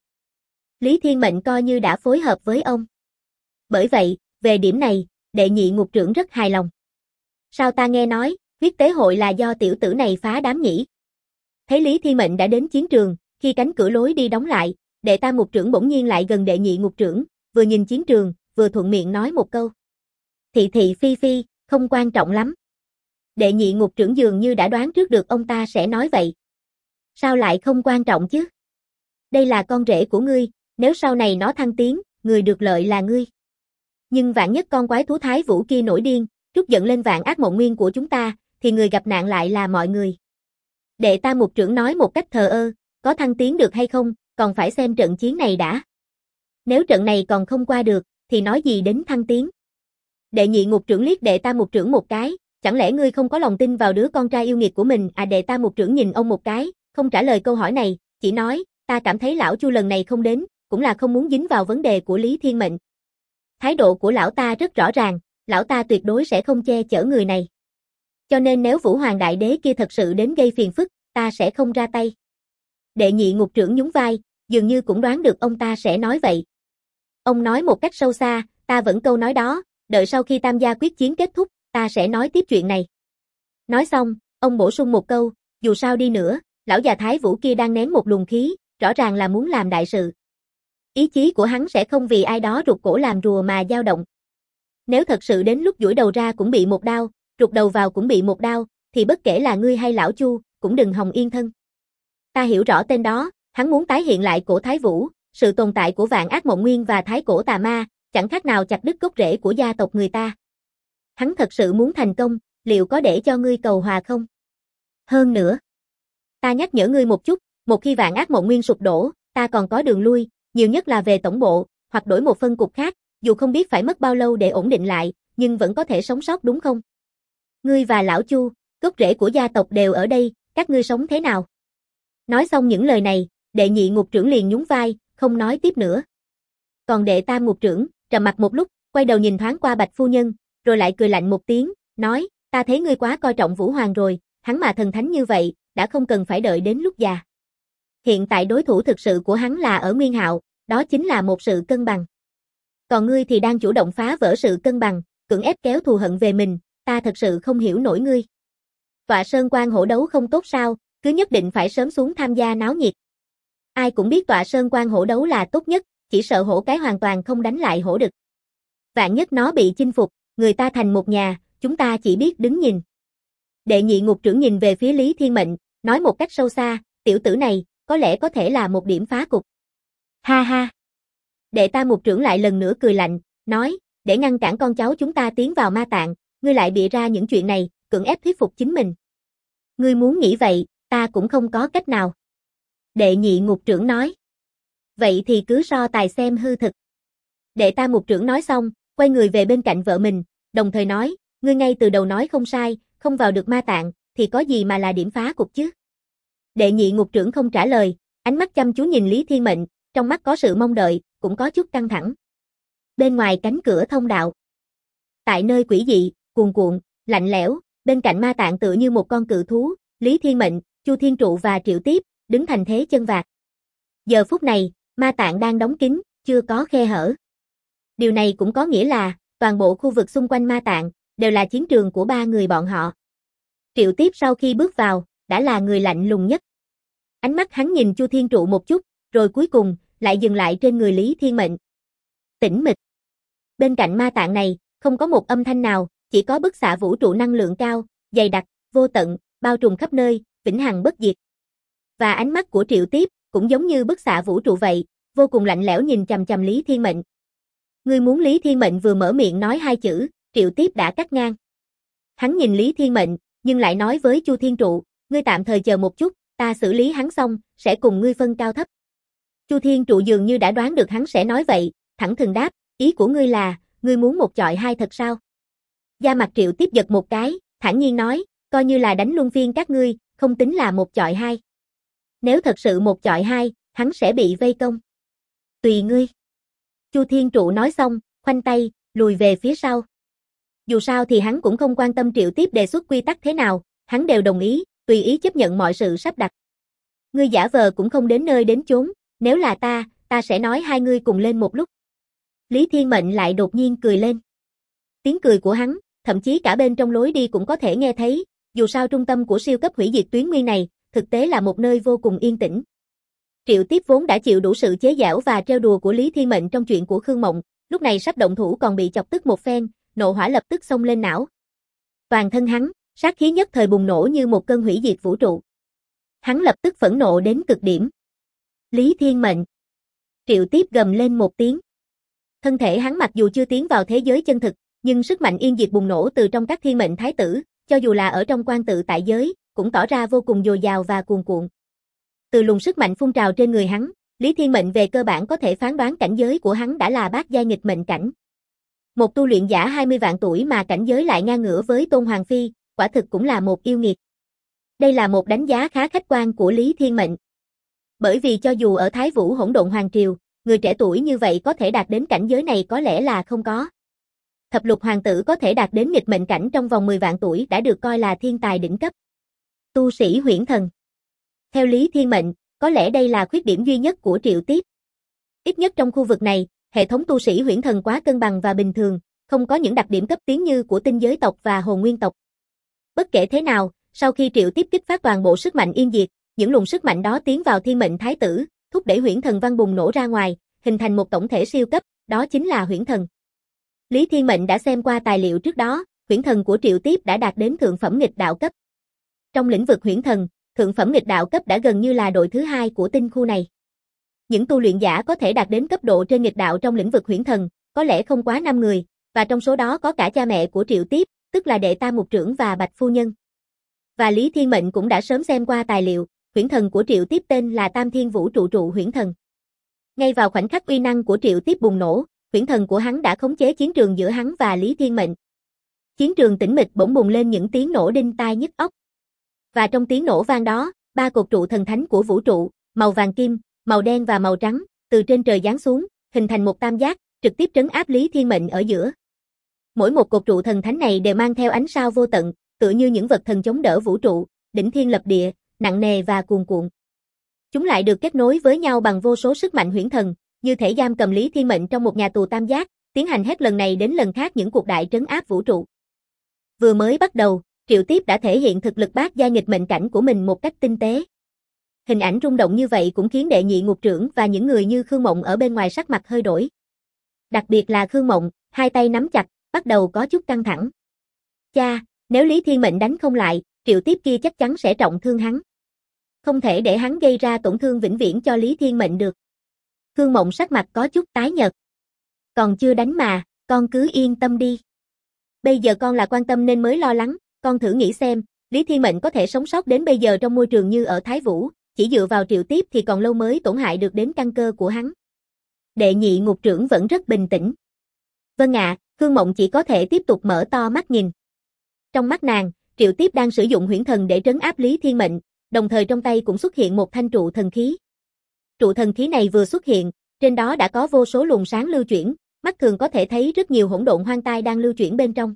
Lý Thiên Mệnh coi như đã phối hợp với ông. Bởi vậy, về điểm này, đệ nhị ngục trưởng rất hài lòng. Sao ta nghe nói, huyết tế hội là do tiểu tử này phá đám nhỉ? Thấy Lý Thiên Mệnh đã đến chiến trường, khi cánh cửa lối đi đóng lại, đệ tam ngục trưởng bỗng nhiên lại gần đệ nhị ngục trưởng, vừa nhìn chiến trường, vừa thuận miệng nói một câu. Thị thị phi phi, không quan trọng lắm. Đệ nhị ngục trưởng dường như đã đoán trước được ông ta sẽ nói vậy. Sao lại không quan trọng chứ? Đây là con rể của ngươi, nếu sau này nó thăng tiến, người được lợi là ngươi. Nhưng vạn nhất con quái thú thái vũ kia nổi điên, trút giận lên vạn ác mộng nguyên của chúng ta, thì người gặp nạn lại là mọi người. Đệ tam mục trưởng nói một cách thờ ơ, có thăng tiến được hay không, còn phải xem trận chiến này đã. Nếu trận này còn không qua được, thì nói gì đến thăng tiến. Đệ nhị ngục trưởng liếc đệ tam mục trưởng một cái, chẳng lẽ ngươi không có lòng tin vào đứa con trai yêu nghiệt của mình à? Đệ tam mục trưởng nhìn ông một cái, không trả lời câu hỏi này, chỉ nói, ta cảm thấy lão Chu lần này không đến, cũng là không muốn dính vào vấn đề của Lý Thiên Mệnh. Thái độ của lão ta rất rõ ràng, lão ta tuyệt đối sẽ không che chở người này. Cho nên nếu Vũ Hoàng Đại Đế kia thật sự đến gây phiền phức, ta sẽ không ra tay. Đệ nhị ngục trưởng nhún vai, dường như cũng đoán được ông ta sẽ nói vậy. Ông nói một cách sâu xa, ta vẫn câu nói đó, đợi sau khi tam gia quyết chiến kết thúc, ta sẽ nói tiếp chuyện này. Nói xong, ông bổ sung một câu, dù sao đi nữa, lão già Thái Vũ kia đang nén một luồng khí, rõ ràng là muốn làm đại sự. Ý chí của hắn sẽ không vì ai đó rụt cổ làm rùa mà dao động. Nếu thật sự đến lúc duỗi đầu ra cũng bị một đao, rụt đầu vào cũng bị một đao, thì bất kể là ngươi hay lão Chu, cũng đừng hòng yên thân. Ta hiểu rõ tên đó, hắn muốn tái hiện lại cổ Thái Vũ, sự tồn tại của vạn ác mộng nguyên và thái cổ tà ma, chẳng khác nào chặt đứt gốc rễ của gia tộc người ta. Hắn thật sự muốn thành công, liệu có để cho ngươi cầu hòa không? Hơn nữa, ta nhắc nhở ngươi một chút, một khi vạn ác mộng nguyên sụp đổ, ta còn có đường lui, nhiều nhất là về tổng bộ, hoặc đổi một phân cục khác, dù không biết phải mất bao lâu để ổn định lại, nhưng vẫn có thể sống sót đúng không? Ngươi và lão Chu, gốc rễ của gia tộc đều ở đây, các ngươi sống thế nào? Nói xong những lời này, đệ nhị ngục trưởng liền nhún vai, không nói tiếp nữa. Còn đệ tam ngục trưởng, trầm mặc một lúc, quay đầu nhìn thoáng qua Bạch phu nhân, rồi lại cười lạnh một tiếng, nói, ta thấy ngươi quá coi trọng Vũ Hoàng rồi, hắn mà thần thánh như vậy, đã không cần phải đợi đến lúc già. Hiện tại đối thủ thực sự của hắn là ở Nguyên Hạo, đó chính là một sự cân bằng. Còn ngươi thì đang chủ động phá vỡ sự cân bằng, cưỡng ép kéo thù hận về mình, ta thật sự không hiểu nổi ngươi. Tọa Sơn Quan hổ đấu không tốt sao, cứ nhất định phải sớm xuống tham gia náo nhiệt. Ai cũng biết Tọa Sơn Quan hổ đấu là tốt nhất, chỉ sợ hổ cái hoàn toàn không đánh lại hổ đực. Vạn nhất nó bị chinh phục, người ta thành một nhà, chúng ta chỉ biết đứng nhìn. Đệ nhị ngục trưởng nhìn về phía Lý Thiên Mệnh, nói một cách sâu xa, tiểu tử này, có lẽ có thể là một điểm phá cục. Ha ha. Đệ tam ngục trưởng lại lần nữa cười lạnh, nói, để ngăn cản con cháu chúng ta tiến vào ma tạng, ngươi lại bịa ra những chuyện này, cưỡng ép thuyết phục chính mình. Ngươi muốn nghĩ vậy, ta cũng không có cách nào. Đệ nhị ngục trưởng nói. Vậy thì cứ so tài xem hư thực. Đệ tam ngục trưởng nói xong, quay người về bên cạnh vợ mình, đồng thời nói, ngươi ngay từ đầu nói không sai, không vào được ma tạng, thì có gì mà là điểm phá cục chứ? Đệ nhị ngục trưởng không trả lời, ánh mắt chăm chú nhìn Lý Thiên Mệnh, trong mắt có sự mong đợi, cũng có chút căng thẳng. Bên ngoài cánh cửa thông đạo. Tại nơi quỷ dị, cuồn cuộn, lạnh lẽo, bên cạnh ma tạng tựa như một con cự thú, Lý Thiên Mệnh, Chu Thiên Trụ và Triệu Tiếp, đứng thành thế chân vạc. Giờ phút này, ma tạng đang đóng kín, chưa có khe hở. Điều này cũng có nghĩa là, toàn bộ khu vực xung quanh ma tạng, đều là chiến trường của ba người bọn họ. Triệu Tiếp sau khi bước vào, đã là người lạnh lùng nhất. Ánh mắt hắn nhìn Chu Thiên Trụ một chút, rồi cuối cùng, lại dừng lại trên người Lý Thiên Mệnh. Tĩnh mịch. Bên cạnh ma tạng này, không có một âm thanh nào, chỉ có bức xạ vũ trụ năng lượng cao, dày đặc, vô tận, bao trùm khắp nơi, vĩnh hằng bất diệt. Và ánh mắt của Triệu Tiếp, cũng giống như bức xạ vũ trụ vậy, vô cùng lạnh lẽo nhìn chằm chằm Lý Thiên Mệnh. Ngươi muốn Lý Thiên Mệnh vừa mở miệng nói hai chữ, Triệu Tiếp đã cắt ngang. Hắn nhìn Lý Thiên Mệnh, nhưng lại nói với Chu Thiên Trụ, ngươi tạm thời chờ một chút, ta xử lý hắn xong, sẽ cùng ngươi phân cao thấp. Chu Thiên Trụ dường như đã đoán được hắn sẽ nói vậy, thẳng thừng đáp, ý của ngươi là, ngươi muốn một chọi hai thật sao? Da mặt Triệu Tiếp giật một cái, thản nhiên nói, coi như là đánh luân phiên các ngươi, không tính là một chọi hai. Nếu thật sự một chọi hai, hắn sẽ bị vây công. Tùy ngươi. Chu Thiên Trụ nói xong, khoanh tay, lùi về phía sau. Dù sao thì hắn cũng không quan tâm Triệu Tiếp đề xuất quy tắc thế nào, hắn đều đồng ý, tùy ý chấp nhận mọi sự sắp đặt. Ngươi giả vờ cũng không đến nơi đến chốn, nếu là ta sẽ nói hai ngươi cùng lên một lúc. Lý Thiên Mệnh lại đột nhiên cười lên. Tiếng cười của hắn, thậm chí cả bên trong lối đi cũng có thể nghe thấy, dù sao trung tâm của siêu cấp hủy diệt tuyến nguyên này, thực tế là một nơi vô cùng yên tĩnh. Triệu Tiếp vốn đã chịu đủ sự chế giễu và trêu đùa của Lý Thiên Mệnh trong chuyện của Khương Mộng, lúc này sắp động thủ còn bị chọc tức một phen, nộ hỏa lập tức xông lên não. Toàn thân hắn, sát khí nhất thời bùng nổ như một cơn hủy diệt vũ trụ. Hắn lập tức phẫn nộ đến cực điểm. Lý Thiên Mệnh. Triệu Tiếp gầm lên một tiếng. Thân thể hắn mặc dù chưa tiến vào thế giới chân thực, nhưng sức mạnh yên diệt bùng nổ từ trong các thiên mệnh thái tử, cho dù là ở trong quan tự tại giới, cũng tỏ ra vô cùng dồi dào và cuồn cuộn. Từ luồng sức mạnh phun trào trên người hắn, Lý Thiên Mệnh về cơ bản có thể phán đoán cảnh giới của hắn đã là bát giai nghịch mệnh cảnh. Một tu luyện giả 20 vạn tuổi mà cảnh giới lại ngang ngửa với Tôn Hoàng Phi, quả thực cũng là một yêu nghiệt. Đây là một đánh giá khá khách quan của Lý Thiên Mệnh. Bởi vì cho dù ở Thái Vũ Hỗn Độn Hoàng Triều, người trẻ tuổi như vậy có thể đạt đến cảnh giới này có lẽ là không có. Thập lục hoàng tử có thể đạt đến nghịch mệnh cảnh trong vòng 10 vạn tuổi đã được coi là thiên tài đỉnh cấp. Tu sĩ huyễn thần. Theo Lý Thiên Mệnh, có lẽ đây là khuyết điểm duy nhất của Triệu Tiếp. Ít nhất trong khu vực này, hệ thống tu sĩ huyễn thần quá cân bằng và bình thường, không có những đặc điểm cấp tiến như của tinh giới tộc và hồn nguyên tộc. Bất kể thế nào, sau khi Triệu Tiếp kích phát toàn bộ sức mạnh yên diệt, những luồng sức mạnh đó tiến vào thiên mệnh thái tử, thúc đẩy huyễn thần văn bùng nổ ra ngoài, hình thành một tổng thể siêu cấp, đó chính là huyễn thần. Lý Thiên Mệnh đã xem qua tài liệu trước đó, huyễn thần của Triệu Tiếp đã đạt đến thượng phẩm nghịch đạo cấp. Trong lĩnh vực huyễn thần, thượng phẩm nghịch đạo cấp đã gần như là đội thứ hai của tinh khu này. Những tu luyện giả có thể đạt đến cấp độ trên nghịch đạo trong lĩnh vực huyễn thần, có lẽ không quá 5 người, và trong số đó có cả cha mẹ của Triệu Tiếp, tức là đệ tam mục trưởng và Bạch Phu Nhân. Và Lý Thiên Mệnh cũng đã sớm xem qua tài liệu, huyễn thần của Triệu Tiếp tên là Tam Thiên Vũ Trụ Trụ huyễn thần. Ngay vào khoảnh khắc uy năng của Triệu Tiếp bùng nổ, huyễn thần của hắn đã khống chế chiến trường giữa hắn và Lý Thiên Mệnh. Chiến trường tĩnh mịch bỗng bùng lên những tiếng nổ đinh tai nhức óc. Và trong tiếng nổ vang đó, ba cột trụ thần thánh của vũ trụ, màu vàng kim, màu đen và màu trắng, từ trên trời giáng xuống, hình thành một tam giác, trực tiếp trấn áp Lý Thiên Mệnh ở giữa. Mỗi một cột trụ thần thánh này đều mang theo ánh sao vô tận, tựa như những vật thần chống đỡ vũ trụ, đỉnh thiên lập địa, nặng nề và cuồn cuộn. Chúng lại được kết nối với nhau bằng vô số sức mạnh huyễn thần, như thể giam cầm Lý Thiên Mệnh trong một nhà tù tam giác, tiến hành hết lần này đến lần khác những cuộc đại trấn áp vũ trụ. Vừa mới bắt đầu, Triệu Tiếp đã thể hiện thực lực bát giai nghịch mệnh cảnh của mình một cách tinh tế. Hình ảnh rung động như vậy cũng khiến đệ nhị ngục trưởng và những người như Khương Mộng ở bên ngoài sắc mặt hơi đổi. Đặc biệt là Khương Mộng, hai tay nắm chặt, bắt đầu có chút căng thẳng. Cha, nếu Lý Thiên Mệnh đánh không lại, Triệu Tiếp kia chắc chắn sẽ trọng thương hắn. Không thể để hắn gây ra tổn thương vĩnh viễn cho Lý Thiên Mệnh được. Khương Mộng sắc mặt có chút tái nhợt. Còn chưa đánh mà, con cứ yên tâm đi. Bây giờ con là quan tâm nên mới lo lắng, con thử nghĩ xem, Lý Thiên Mệnh có thể sống sót đến bây giờ trong môi trường như ở Thái Vũ, chỉ dựa vào Triệu Tiếp thì còn lâu mới tổn hại được đến căn cơ của hắn. Đệ nhị ngục trưởng vẫn rất bình tĩnh. Vâng ạ, Khương Mộng chỉ có thể tiếp tục mở to mắt nhìn. Trong mắt nàng, Triệu Tiếp đang sử dụng huyễn thần để trấn áp Lý Thiên Mệnh, đồng thời trong tay cũng xuất hiện một thanh trụ thần khí. Trụ thần khí này vừa xuất hiện, trên đó đã có vô số luồng sáng lưu chuyển, mắt thường có thể thấy rất nhiều hỗn độn hoang tai đang lưu chuyển bên trong.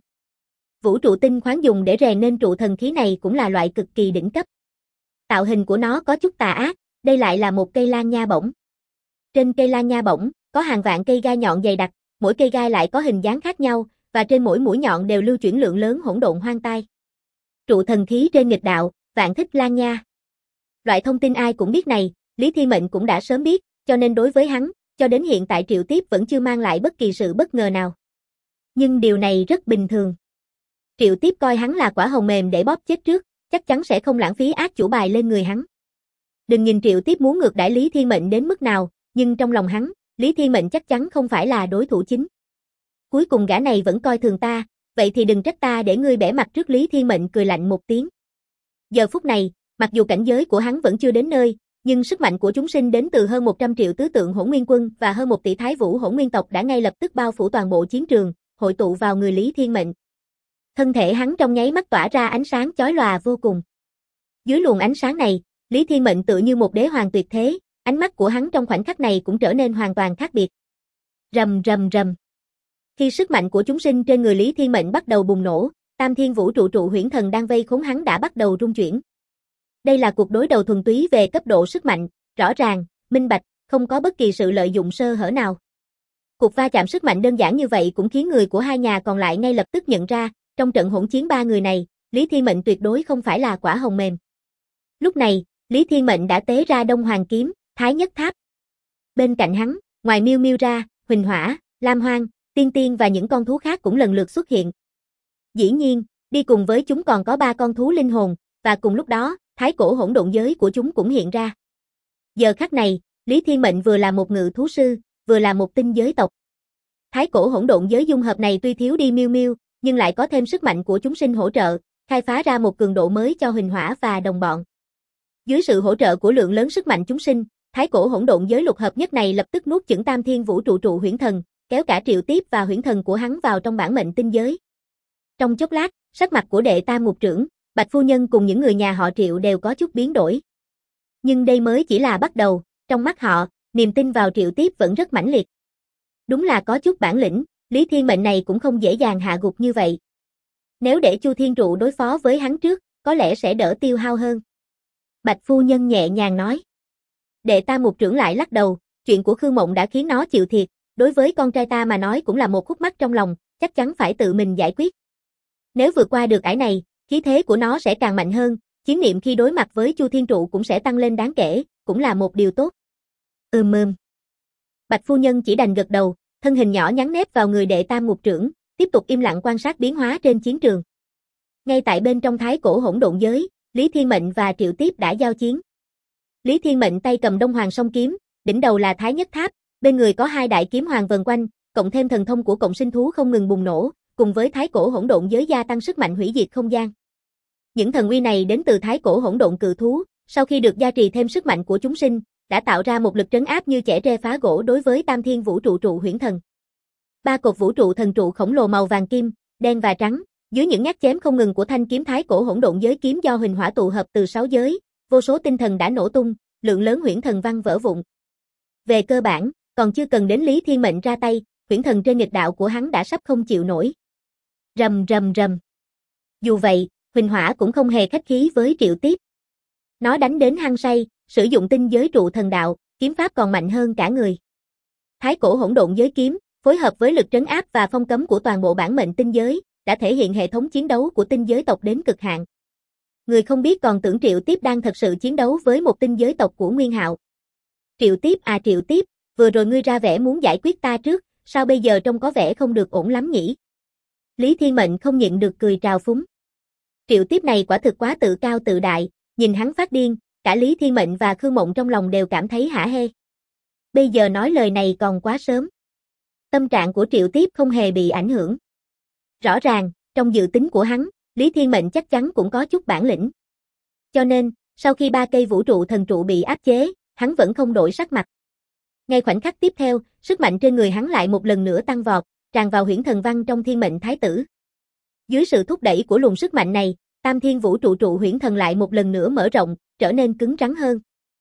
Vũ trụ tinh khoáng dùng để rèn nên trụ thần khí này cũng là loại cực kỳ đỉnh cấp. Tạo hình của nó có chút tà ác, đây lại là một cây lan nha bổng. Trên cây lan nha bổng, có hàng vạn cây gai nhọn dày đặc, mỗi cây gai lại có hình dáng khác nhau, và trên mỗi mũi nhọn đều lưu chuyển lượng lớn hỗn độn hoang tai. Trụ thần khí trên nghịch đạo, vạn thích lan nha. Loại thông tin ai cũng biết này, Lý Thiên Mệnh cũng đã sớm biết, cho nên đối với hắn, cho đến hiện tại Triệu Tiếp vẫn chưa mang lại bất kỳ sự bất ngờ nào. Nhưng điều này rất bình thường. Triệu Tiếp coi hắn là quả hồng mềm để bóp chết trước, chắc chắn sẽ không lãng phí ác chủ bài lên người hắn. Đừng nhìn Triệu Tiếp muốn ngược đãi Lý Thiên Mệnh đến mức nào, nhưng trong lòng hắn, Lý Thiên Mệnh chắc chắn không phải là đối thủ chính. Cuối cùng gã này vẫn coi thường ta, vậy thì đừng trách ta để ngươi bẻ mặt trước. Lý Thiên Mệnh cười lạnh một tiếng. Giờ phút này, mặc dù cảnh giới của hắn vẫn chưa đến nơi, nhưng sức mạnh của chúng sinh đến từ hơn 100 triệu tứ tượng hỗn nguyên quân và hơn 1 tỷ Thái Vũ hỗn nguyên tộc đã ngay lập tức bao phủ toàn bộ chiến trường, hội tụ vào người Lý Thiên Mệnh. Thân thể hắn trong nháy mắt tỏa ra ánh sáng chói lòa vô cùng. Dưới luồng ánh sáng này, Lý Thiên Mệnh tựa như một đế hoàng tuyệt thế, ánh mắt của hắn trong khoảnh khắc này cũng trở nên hoàn toàn khác biệt. Rầm rầm rầm. Khi sức mạnh của chúng sinh trên người Lý Thiên Mệnh bắt đầu bùng nổ, Tam Thiên Vũ Trụ Trụ Huyễn Thần đang vây khốn hắn đã bắt đầu rung chuyển. Đây là cuộc đối đầu thuần túy về cấp độ sức mạnh, rõ ràng, minh bạch, không có bất kỳ sự lợi dụng sơ hở nào. Cuộc va chạm sức mạnh đơn giản như vậy cũng khiến người của hai nhà còn lại ngay lập tức nhận ra, trong trận hỗn chiến ba người này, Lý Thiên Mệnh tuyệt đối không phải là quả hồng mềm. Lúc này, Lý Thiên Mệnh đã tế ra Đông Hoàng kiếm, Thái Nhất Tháp. Bên cạnh hắn, ngoài Miêu Miêu ra, Huỳnh Hỏa, Lam Hoang, Tiên Tiên và những con thú khác cũng lần lượt xuất hiện. Dĩ nhiên, đi cùng với chúng còn có 3 con thú linh hồn, và cùng lúc đó, thái cổ hỗn độn giới của chúng cũng hiện ra. Giờ khắc này, Lý Thiên Mệnh vừa là một ngự thú sư, vừa là một tinh giới tộc. Thái cổ hỗn độn giới dung hợp này tuy thiếu đi Miêu Miêu, nhưng lại có thêm sức mạnh của chúng sinh hỗ trợ, khai phá ra một cường độ mới cho Huỳnh Hỏa và đồng bọn. Dưới sự hỗ trợ của lượng lớn sức mạnh chúng sinh, thái cổ hỗn độn giới lục hợp nhất này lập tức nuốt chửng Tam Thiên Vũ Trụ Trụ Huyễn Thần, kéo cả Triệu Tiếp và huyễn thần của hắn vào trong bản mệnh tinh giới. Trong chốc lát, sắc mặt của đệ tam ngục trưởng, Bạch phu nhân cùng những người nhà họ Triệu đều có chút biến đổi. Nhưng đây mới chỉ là bắt đầu, trong mắt họ, niềm tin vào Triệu Tiếp vẫn rất mãnh liệt. Đúng là có chút bản lĩnh, Lý Thiên Mệnh này cũng không dễ dàng hạ gục như vậy. Nếu để Chu Thiên Trụ đối phó với hắn trước, có lẽ sẽ đỡ tiêu hao hơn. Bạch phu nhân nhẹ nhàng nói. Đệ tam mục trưởng lại lắc đầu, chuyện của Khương Mộng đã khiến nó chịu thiệt, đối với con trai ta mà nói cũng là một khúc mắc trong lòng, chắc chắn phải tự mình giải quyết. Nếu vượt qua được ải này, khí thế của nó sẽ càng mạnh hơn, chiến niệm khi đối mặt với Chu Thiên Trụ cũng sẽ tăng lên đáng kể, cũng là một điều tốt. Bạch phu nhân chỉ đành gật đầu, thân hình nhỏ nhắn nép vào người đệ tam ngục trưởng, tiếp tục im lặng quan sát biến hóa trên chiến trường. Ngay tại bên trong thái cổ hỗn độn giới, Lý Thiên Mệnh và Triệu Tiếp đã giao chiến. Lý Thiên Mệnh tay cầm Đông Hoàng song kiếm, đỉnh đầu là Thái Nhất Tháp, bên người có 2 đại kiếm hoàng vần quanh, cộng thêm thần thông của cộng sinh thú không ngừng bùng nổ, cùng với thái cổ hỗn độn giới gia tăng sức mạnh hủy diệt không gian. Những thần uy này đến từ thái cổ hỗn độn cự thú, sau khi được gia trì thêm sức mạnh của chúng sinh, đã tạo ra một lực trấn áp như chẻ tre phá gỗ đối với Tam Thiên Vũ Trụ Trụ Huyễn Thần. 3 cột vũ trụ thần trụ khổng lồ màu vàng kim, đen và trắng, dưới những nhát chém không ngừng của thanh kiếm thái cổ hỗn độn giới kiếm do Huỳnh Hỏa tụ hợp từ 6 giới, vô số tinh thần đã nổ tung, lượng lớn huyễn thần văn vỡ vụn. Về cơ bản, còn chưa cần đến Lý Thiên Mệnh ra tay, huyễn thần trên nghịch đạo của hắn đã sắp không chịu nổi. Rầm rầm rầm. Dù vậy, Huỳnh Hỏa cũng không hề khách khí với Triệu Tiếp. Nó đánh đến hăng say, sử dụng tinh giới trụ thần đạo, kiếm pháp còn mạnh hơn cả người. Thái cổ hỗn độn giới kiếm, phối hợp với lực trấn áp và phong cấm của toàn bộ bản mệnh tinh giới, đã thể hiện hệ thống chiến đấu của tinh giới tộc đến cực hạn. Người không biết còn tưởng Triệu Tiếp đang thật sự chiến đấu với một tinh giới tộc của Nguyên Hạo. Triệu Tiếp, vừa rồi ngươi ra vẻ muốn giải quyết ta trước, sao bây giờ trông có vẻ không được ổn lắm nhỉ? Lý Thiên Mệnh không nhịn được cười trào phúng. Triệu Tiếp này quả thực quá tự cao tự đại, nhìn hắn phát điên, cả Lý Thiên Mệnh và Khương Mộng trong lòng đều cảm thấy hả hê. Bây giờ nói lời này còn quá sớm. Tâm trạng của Triệu Tiếp không hề bị ảnh hưởng. Rõ ràng, trong dự tính của hắn, Lý Thiên Mệnh chắc chắn cũng có chút bản lĩnh. Cho nên, sau khi 3 cây vũ trụ thần trụ bị áp chế, hắn vẫn không đổi sắc mặt. Ngay khoảnh khắc tiếp theo, sức mạnh trên người hắn lại một lần nữa tăng vọt, tràn vào huyễn thần văn trong thiên mệnh thái tử. Dưới sự thúc đẩy của luồng sức mạnh này, Tam Thiên Vũ Trụ Trụ Huyễn Thần lại một lần nữa mở rộng, trở nên cứng rắn hơn.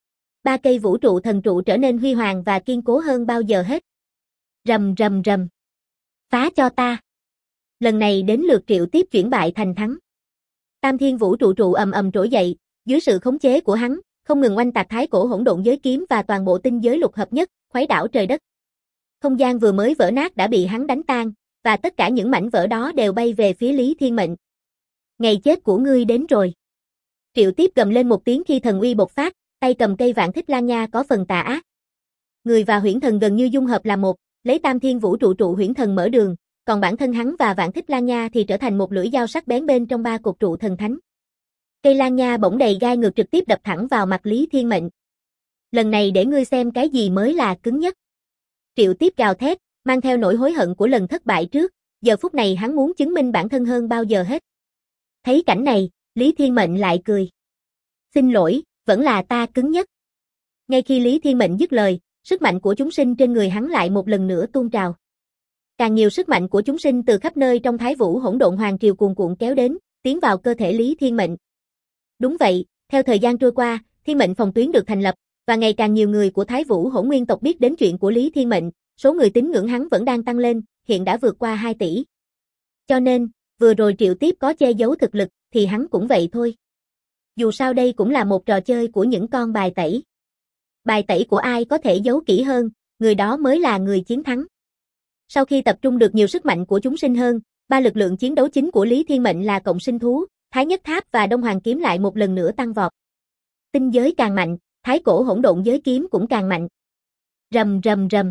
3 cây vũ trụ thần trụ trở nên huy hoàng và kiên cố hơn bao giờ hết. Rầm rầm rầm. Phá cho ta. Lần này đến lượt Triệu Tiếp chuyển bại thành thắng. Tam Thiên Vũ Trụ Trụ ầm ầm trỗi dậy, dưới sự khống chế của hắn, không ngừng oanh tạc thái cổ hỗn độn giới kiếm và toàn bộ tinh giới lục hợp nhất, khuấy đảo trời đất. Không gian vừa mới vỡ nát đã bị hắn đánh tan, và tất cả những mảnh vỡ đó đều bay về phía Lý Thiên Mệnh. Ngày chết của ngươi đến rồi. Triệu Tiếp gầm lên một tiếng khi thần uy bộc phát, tay cầm cây Vạn Thích Lan Nha có phần tà ác. Người và huyễn thần gần như dung hợp là một, lấy Tam Thiên Vũ Trụ Trụ huyễn thần mở đường, còn bản thân hắn và Vạn Thích Lan Nha thì trở thành một lưỡi dao sắc bén bên trong 3 cột trụ thần thánh. Cây Lan Nha bỗng đầy gai ngược trực tiếp đập thẳng vào mặt Lý Thiên Mệnh. Lần này để ngươi xem cái gì mới là cứng nhất. Triệu Tiếp gào thét, mang theo nỗi hối hận của lần thất bại trước, giờ phút này hắn muốn chứng minh bản thân hơn bao giờ hết. Thấy cảnh này, Lý Thiên Mệnh lại cười. Xin lỗi, vẫn là ta cứng nhất. Ngay khi Lý Thiên Mệnh dứt lời, sức mạnh của chúng sinh trên người hắn lại một lần nữa tuôn trào. Càng nhiều sức mạnh của chúng sinh từ khắp nơi trong Thái Vũ Hỗn Độn Hoàng Triều cuồn cuộn kéo đến, tiến vào cơ thể Lý Thiên Mệnh. Đúng vậy, theo thời gian trôi qua, Thiên Mệnh phòng tuyến được thành lập, và ngày càng nhiều người của Thái Vũ Hỗn Nguyên tộc biết đến chuyện của Lý Thiên Mệnh, số người tín ngưỡng hắn vẫn đang tăng lên, hiện đã vượt qua 2 tỷ. Cho nên, vừa rồi Triệu Tiếp có che giấu thực lực, thì hắn cũng vậy thôi. Dù sao đây cũng là một trò chơi của những con bài tẩy. Bài tẩy của ai có thể giấu kỹ hơn, người đó mới là người chiến thắng. Sau khi tập trung được nhiều sức mạnh của chúng sinh hơn, ba lực lượng chiến đấu chính của Lý Thiên Mệnh là Cộng Sinh Thú, Thái Nhất Tháp và Đông Hoàng Kiếm lại một lần nữa tăng vọt. Tinh giới càng mạnh, Thái Cổ Hỗn Độn Giới Kiếm cũng càng mạnh. Rầm rầm rầm.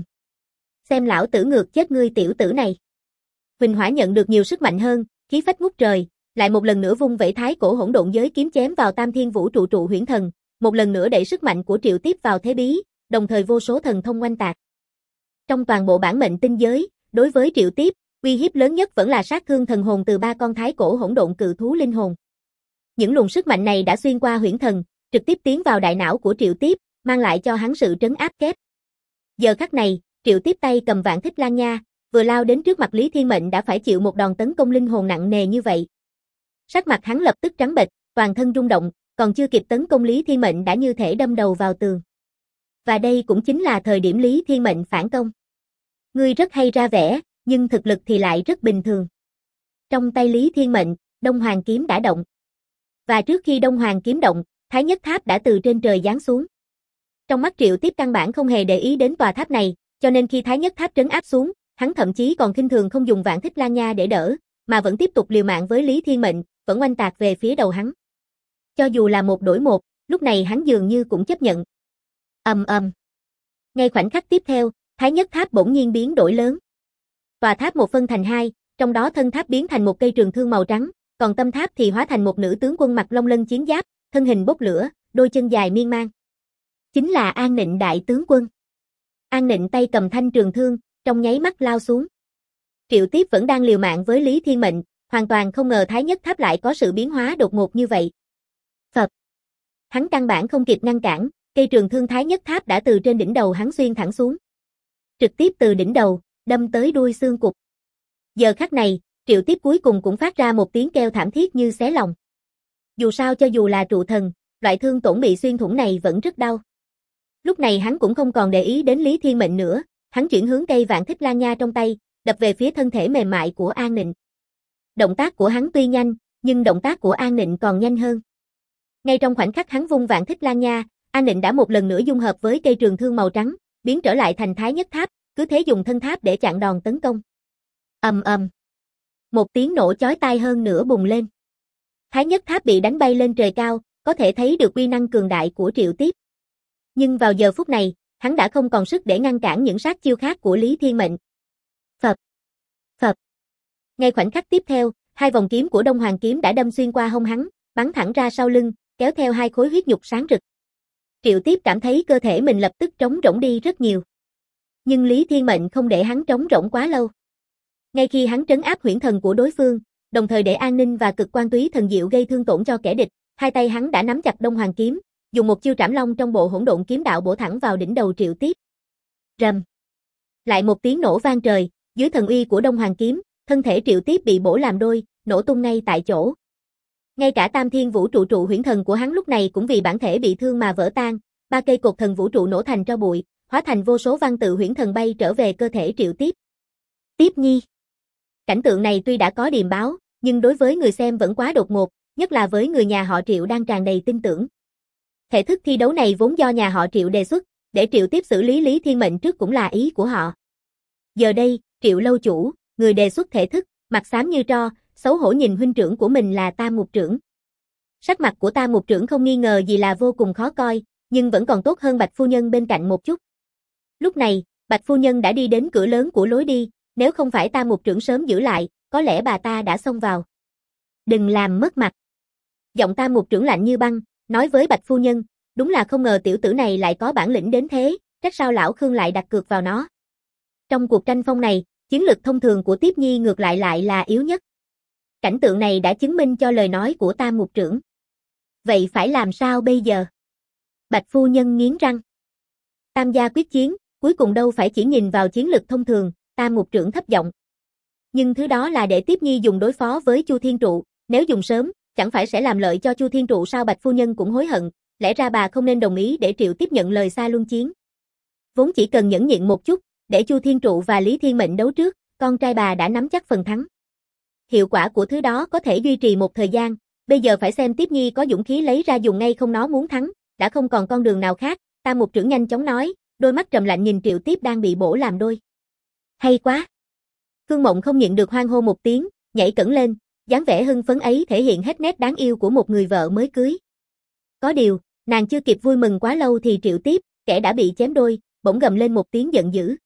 Xem lão tử ngược chết ngươi tiểu tử này. Huỳnh Hỏa nhận được nhiều sức mạnh hơn, khí phách ngút trời, lại một lần nữa vung vẩy Thái Cổ Hỗn Độn Giới Kiếm chém vào Tam Thiên Vũ Trụ Trụ Huyễn Thần, một lần nữa đẩy sức mạnh của Triệu Tiếp vào thế bí, đồng thời vô số thần thông oanh tạc. Trong toàn bộ bản mệnh tinh giới, đối với Triệu Tiếp, uy hiếp lớn nhất vẫn là sát thương thần hồn từ ba con Thái Cổ Hỗn Độn Cự Thú linh hồn. Những luồng sức mạnh này đã xuyên qua huyễn thần, trực tiếp tiến vào đại não của Triệu Tiếp, mang lại cho hắn sự trấn áp kép. Giờ khắc này, Triệu Tiếp tay cầm Vạn Thích Lan Nha, vừa lao đến trước mặt Lý Thiên Mệnh đã phải chịu một đòn tấn công linh hồn nặng nề như vậy. Sắc mặt hắn lập tức trắng bệch, toàn thân rung động, còn chưa kịp tấn công Lý Thiên Mệnh đã như thể đâm đầu vào tường. Và đây cũng chính là thời điểm Lý Thiên Mệnh phản công. Ngươi rất hay ra vẻ, nhưng thực lực thì lại rất bình thường. Trong tay Lý Thiên Mệnh, Đông Hoàng Kiếm đã động. Và trước khi Đông Hoàng Kiếm động, Thái Nhất Tháp đã từ trên trời giáng xuống. Trong mắt Triệu Tiếp căn bản không hề để ý đến tòa tháp này, cho nên khi Thái Nhất Tháp trấn áp xuống, hắn thậm chí còn khinh thường không dùng Vạn Thích Lan Nha để đỡ, mà vẫn tiếp tục liều mạng với Lý Thiên Mệnh, vẫn oanh tạc về phía đầu hắn. Cho dù là 1-1, lúc này hắn dường như cũng chấp nhận. Ầm ầm. Ngay khoảnh khắc tiếp theo, Thái Nhất Tháp bỗng nhiên biến đổi lớn. Tòa tháp một phân thành hai, trong đó thân tháp biến thành một cây trường thương màu trắng, còn tâm tháp thì hóa thành một nữ tướng quân mặc long lân chiến giáp, thân hình bốc lửa, đôi chân dài miên man. Chính là An Nịnh đại tướng quân. An Nịnh tay cầm thanh trường thương, trong nháy mắt lao xuống. Triệu Tiếp vẫn đang liều mạng với Lý Thiên Mệnh, hoàn toàn không ngờ Thái Nhất Tháp lại có sự biến hóa đột ngột như vậy. Phập. Hắn căn bản không kịp ngăn cản, cây trường thương Thái Nhất Tháp đã từ trên đỉnh đầu hắn xuyên thẳng xuống. Trực tiếp từ đỉnh đầu, đâm tới đuôi xương cụt. Giờ khắc này, Triệu Tiếp cuối cùng cũng phát ra một tiếng kêu thảm thiết như xé lòng. Dù sao cho dù là trụ thần, loại thương tổn bị xuyên thủng này vẫn rất đau. Lúc này hắn cũng không còn để ý đến Lý Thiên Mệnh nữa, hắn chuyển hướng cây Vạn Thích Lan Nha trong tay, đập về phía thân thể mềm mại của An Nịnh. Động tác của hắn tuy nhanh, nhưng động tác của An Nịnh còn nhanh hơn. Ngay trong khoảnh khắc hắn vung Vạn Thích Lan Nha, An Nịnh đã một lần nữa dung hợp với cây trường thương màu trắng, biến trở lại thành Thái Nhất Tháp, cứ thế dùng thân tháp để chặn đòn tấn công. Ầm ầm. Một tiếng nổ chói tai hơn nữa bùng lên. Thái Nhất Tháp bị đánh bay lên trời cao, có thể thấy được uy năng cường đại của Triệu Tiếp. Nhưng vào giờ phút này, hắn đã không còn sức để ngăn cản những sát chiêu khác của Lý Thiên Mệnh. Phập. Phập. Ngay khoảnh khắc tiếp theo, hai vòng kiếm của Đông Hoàng Kiếm đã đâm xuyên qua hông hắn, bắn thẳng ra sau lưng, kéo theo hai khối huyết nhục sáng rực. Triệu Tiếp cảm thấy cơ thể mình lập tức trống rỗng đi rất nhiều. Nhưng Lý Thiên Mệnh không để hắn trống rỗng quá lâu. Ngay khi hắn trấn áp huyễn thần của đối phương, đồng thời để an ninh và cực quan túy thần diệu gây thương tổn cho kẻ địch, hai tay hắn đã nắm chặt Đông Hoàng Kiếm, dùng một chiêu trảm long trong bộ hỗn độn kiếm đạo bổ thẳng vào đỉnh đầu Triệu Tiếp. Rầm. Lại một tiếng nổ vang trời, dưới thần uy của Đông Hoàng Kiếm, thân thể Triệu Tiếp bị bổ làm đôi, nổ tung ngay tại chỗ. Ngay cả Tam Thiên Vũ Trụ Trụ huyễn thần của hắn lúc này cũng vì bản thể bị thương mà vỡ tan, ba cây cột thần vũ trụ nổ thành tro bụi, hóa thành vô số văn tự huyễn thần bay trở về cơ thể Triệu Tiếp. Tiếp Nhi. Cảnh tượng này tuy đã có điềm báo, nhưng đối với người xem vẫn quá đột ngột, nhất là với người nhà họ Triệu đang tràn đầy tin tưởng. Thể thức thi đấu này vốn do nhà họ Triệu đề xuất, để Triệu Tiếp xử lý Lý Thiên Mệnh trước cũng là ý của họ. Giờ đây, Triệu lâu chủ, người đề xuất thể thức, mặt xám như tro, xấu hổ nhìn huynh trưởng của mình là Tam Mục Trưởng. Sắc mặt của Tam Mục Trưởng không nghi ngờ gì là vô cùng khó coi, nhưng vẫn còn tốt hơn Bạch Phu Nhân bên cạnh một chút. Lúc này, Bạch Phu Nhân đã đi đến cửa lớn của lối đi, nếu không phải Tam Mục Trưởng sớm giữ lại, có lẽ bà ta đã xông vào. Đừng làm mất mặt. Giọng Tam Mục Trưởng lạnh như băng, nói với Bạch Phu Nhân, đúng là không ngờ tiểu tử này lại có bản lĩnh đến thế, trách sao lão Khương lại đặt cược vào nó. Trong cuộc tranh phong này, chiến lực thông thường của Tiếp Nhi ngược lại là yếu nhất. Cảnh tượng này đã chứng minh cho lời nói của Tam Mục Trưởng. Vậy phải làm sao bây giờ? Bạch Phu Nhân nghiến răng. Tam gia quyết chiến, cuối cùng đâu phải chỉ nhìn vào chiến lực thông thường, Tam Ngục Trưởng thấp giọng. Nhưng thứ đó là để Tiếp Nhi dùng đối phó với Chu Thiên Trụ, nếu dùng sớm, chẳng phải sẽ làm lợi cho Chu Thiên Trụ sao? Bạch phu nhân cũng hối hận, lẽ ra bà không nên đồng ý để Triệu Tiếp nhận lời Xa Luân Chiến. Vốn chỉ cần nhẫn nhịn một chút, để Chu Thiên Trụ và Lý Thiên Mệnh đấu trước, con trai bà đã nắm chắc phần thắng. Hiệu quả của thứ đó có thể duy trì một thời gian, bây giờ phải xem Tiếp Nhi có dũng khí lấy ra dùng ngay không. Nó muốn thắng, đã không còn con đường nào khác. Tam Mục Trưởng nhanh chóng nói, đôi mắt trầm lạnh nhìn Triệu Tiếp đang bị bổ làm đôi. Hay quá! Phương Mộng không nhịn được hoan hô một tiếng, nhảy cẫng lên, dáng vẻ hưng phấn ấy thể hiện hết nét đáng yêu của một người vợ mới cưới. Có điều, nàng chưa kịp vui mừng quá lâu thì Triệu Tiếp, kẻ đã bị chém đôi, bỗng gầm lên một tiếng giận dữ.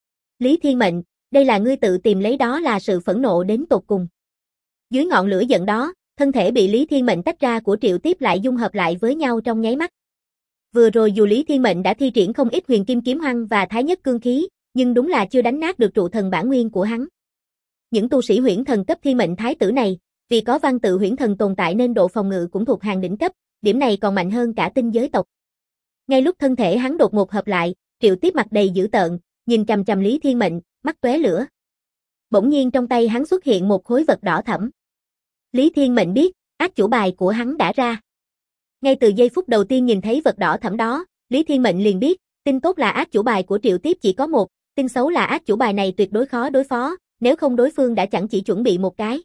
Lý Thiên Mệnh, đây là ngươi tự tìm lấy đó là sự phẫn nộ đến tột cùng. Dưới ngọn lửa giận đó, thân thể bị Lý Thiên Mệnh tách ra của Triệu Tiếp lại dung hợp lại với nhau trong nháy mắt. Vừa rồi dù Lý Thiên Mệnh đã thi triển không ít huyền kim kiếm hoăng và thái nhất cương khí, nhưng đúng là chưa đánh nát được trụ thần bản nguyên của hắn. Những tu sĩ huyễn thần cấp thiên mệnh thái tử này, vì có văn tự huyễn thần tồn tại nên độ phòng ngự cũng thuộc hàng đỉnh cấp, điểm này còn mạnh hơn cả tinh giới tộc. Ngay lúc thân thể hắn đột ngột hợp lại, Triệu Tiếp mặt đầy dữ tợn, nhìn chằm chằm Lý Thiên Mệnh, mắt tóe lửa. Bỗng nhiên trong tay hắn xuất hiện một khối vật đỏ thẫm. Lý Thiên Mệnh biết, ác chủ bài của hắn đã ra. Ngay từ giây phút đầu tiên nhìn thấy vật đỏ thẫm đó, Lý Thiên Mệnh liền biết, tin tốt là ác chủ bài của Triệu Tiếp chỉ có một, tin xấu là ác chủ bài này tuyệt đối khó đối phó, nếu không đối phương đã chẳng chỉ chuẩn bị một cái.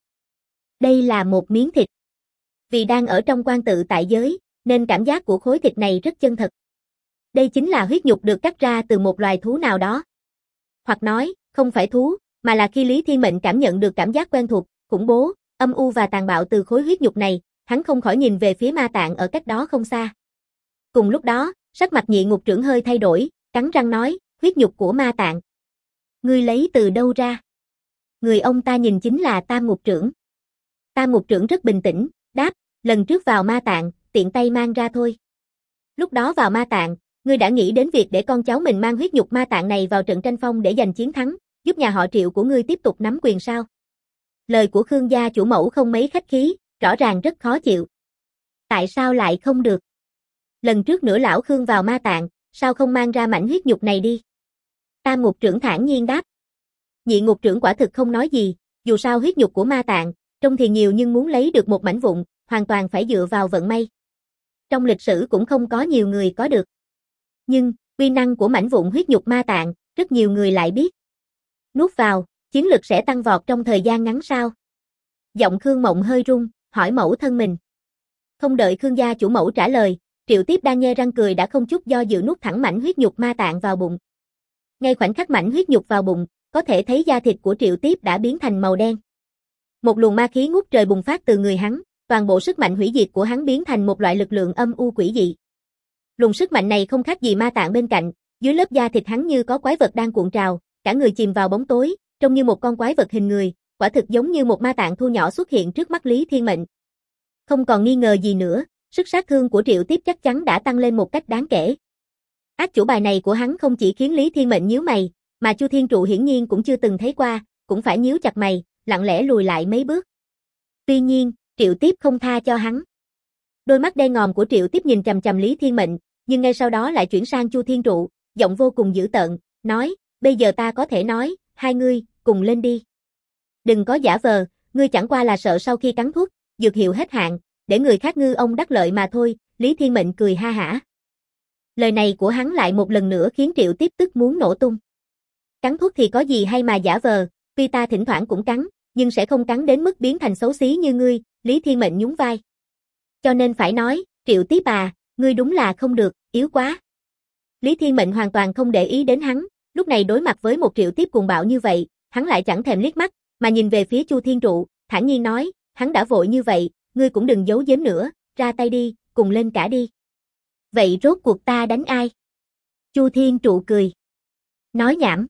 Đây là một miếng thịt. Vì đang ở trong quan tự tại giới, nên cảm giác của khối thịt này rất chân thật. Đây chính là huyết nhục được cắt ra từ một loài thú nào đó. Hoặc nói, không phải thú, mà là khi Lý Thiên Mệnh cảm nhận được cảm giác quen thuộc, khủng bố, âm u và tàn bạo từ khối huyết nhục này, hắn không khỏi nhìn về phía ma tạng ở cách đó không xa. Cùng lúc đó, sắc mặt Nhị Ngục Trưởng hơi thay đổi, cắn răng nói, huyết nhục của ma tạng. Ngươi lấy từ đâu ra? Người ông ta nhìn chính là Tam Ngục Trưởng. Tam Ngục Trưởng rất bình tĩnh, đáp, lần trước vào ma tạng, tiện tay mang ra thôi. Lúc đó vào ma tạng, ngươi đã nghĩ đến việc để con cháu mình mang huyết nhục ma tạng này vào trận tranh phong để giành chiến thắng, giúp nhà họ Triệu của ngươi tiếp tục nắm quyền sao? Lời của Khương gia chủ mẫu không mấy khách khí, rõ ràng rất khó chịu. Tại sao lại không được? Lần trước nữa lão Khương vào ma tạng, sao không mang ra mảnh huyết nhục này đi? Tam Ngục Trưởng thản nhiên đáp. Nhị Ngục Trưởng quả thực không nói gì, dù sao huyết nhục của ma tạng, trông thì nhiều nhưng muốn lấy được một mảnh vụn, hoàn toàn phải dựa vào vận may. Trong lịch sử cũng không có nhiều người có được. Nhưng, uy năng của mảnh vụn huyết nhục ma tạng, rất nhiều người lại biết. Nuốt vào, chiến lực sẽ tăng vọt trong thời gian ngắn sao? Giọng Khương Mộng hơi rung, hỏi mẫu thân mình. Không đợi Khương gia chủ mẫu trả lời, Triệu Tiếp đang nhe răng cười đã không chút do dự nuốt thẳng mảnh huyết nhục ma tạng vào bụng. Ngay khoảnh khắc mảnh huyết nhục vào bụng, có thể thấy da thịt của Triệu Tiếp đã biến thành màu đen. Một luồng ma khí ngút trời bùng phát từ người hắn, toàn bộ sức mạnh hủy diệt của hắn biến thành một loại lực lượng âm u quỷ dị. Luồng sức mạnh này không khác gì ma tạng bên cạnh, dưới lớp da thịt hắn như có quái vật đang cuộn trào, cả người chìm vào bóng tối, trông như một con quái vật hình người, quả thực giống như một ma tạng thu nhỏ xuất hiện trước mắt Lý Thiên Mệnh. Không còn nghi ngờ gì nữa, sức sát thương của Triệu Tiếp chắc chắn đã tăng lên một cách đáng kể. Ác chủ bài này của hắn không chỉ khiến Lý Thiên Mệnh nhíu mày, mà Chu Thiên Trụ hiển nhiên cũng chưa từng thấy qua, cũng phải nhíu chặt mày, lặng lẽ lùi lại mấy bước. Tuy nhiên, Triệu Tiếp không tha cho hắn. Đôi mắt đen ngòm của Triệu Tiếp nhìn chằm chằm Lý Thiên Mệnh, nhưng ngay sau đó lại chuyển sang Chu Thiên Trụ, giọng vô cùng dữ tợn, nói, bây giờ ta có thể nói, hai ngươi, cùng lên đi. Đừng có giả vờ, ngươi chẳng qua là sợ sau khi cắn thuốc, dược hiệu hết hạn, để người khác ngư ông đắc lợi mà thôi. Lý Thiên Mệnh cười ha hả. Lời này của hắn lại một lần nữa khiến Triệu Tiếp tức muốn nổ tung. Cắn thuốc thì có gì hay mà giả vờ, tuy ta thỉnh thoảng cũng cắn, nhưng sẽ không cắn đến mức biến thành xấu xí như ngươi. Lý Thiên Mệnh nhún vai. Cho nên phải nói, Triệu Tiếp à, ngươi đúng là không được, yếu quá. Lý Thiên Mệnh hoàn toàn không để ý đến hắn, lúc này đối mặt với một Triệu Tiếp cuồng bạo như vậy, hắn lại chẳng thèm liếc mắt, mà nhìn về phía Chu Thiên Trụ, thản nhiên nói, hắn đã vội như vậy, ngươi cũng đừng giấu giếm nữa, ra tay đi, cùng lên cả đi. Vậy rốt cuộc ta đánh ai? Chu Thiên Trụ cười. Nói nhảm.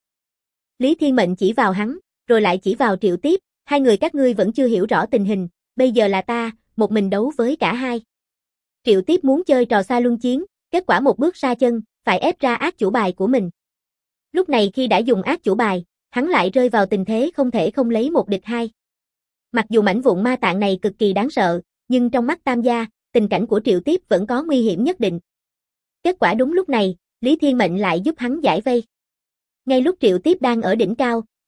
Lý Thiên Mệnh chỉ vào hắn, rồi lại chỉ vào Triệu Tiếp, hai người các ngươi vẫn chưa hiểu rõ tình hình, bây giờ là ta, một mình đấu với cả hai. Triệu Tiếp muốn chơi trò xa luân chiến, kết quả một bước sa chân, phải ép ra ác chủ bài của mình. Lúc này khi đã dùng ác chủ bài, hắn lại rơi vào tình thế không thể không lấy một địch hai. Mặc dù mảnh vụn ma tạng này cực kỳ đáng sợ, nhưng trong mắt Tam gia, tình cảnh của Triệu Tiếp vẫn có nguy hiểm nhất định. Kết quả đúng lúc này, Lý Thiên Mệnh lại giúp hắn giải vây. Ngay lúc Triệu Tiếp đang ở đỉnh cao,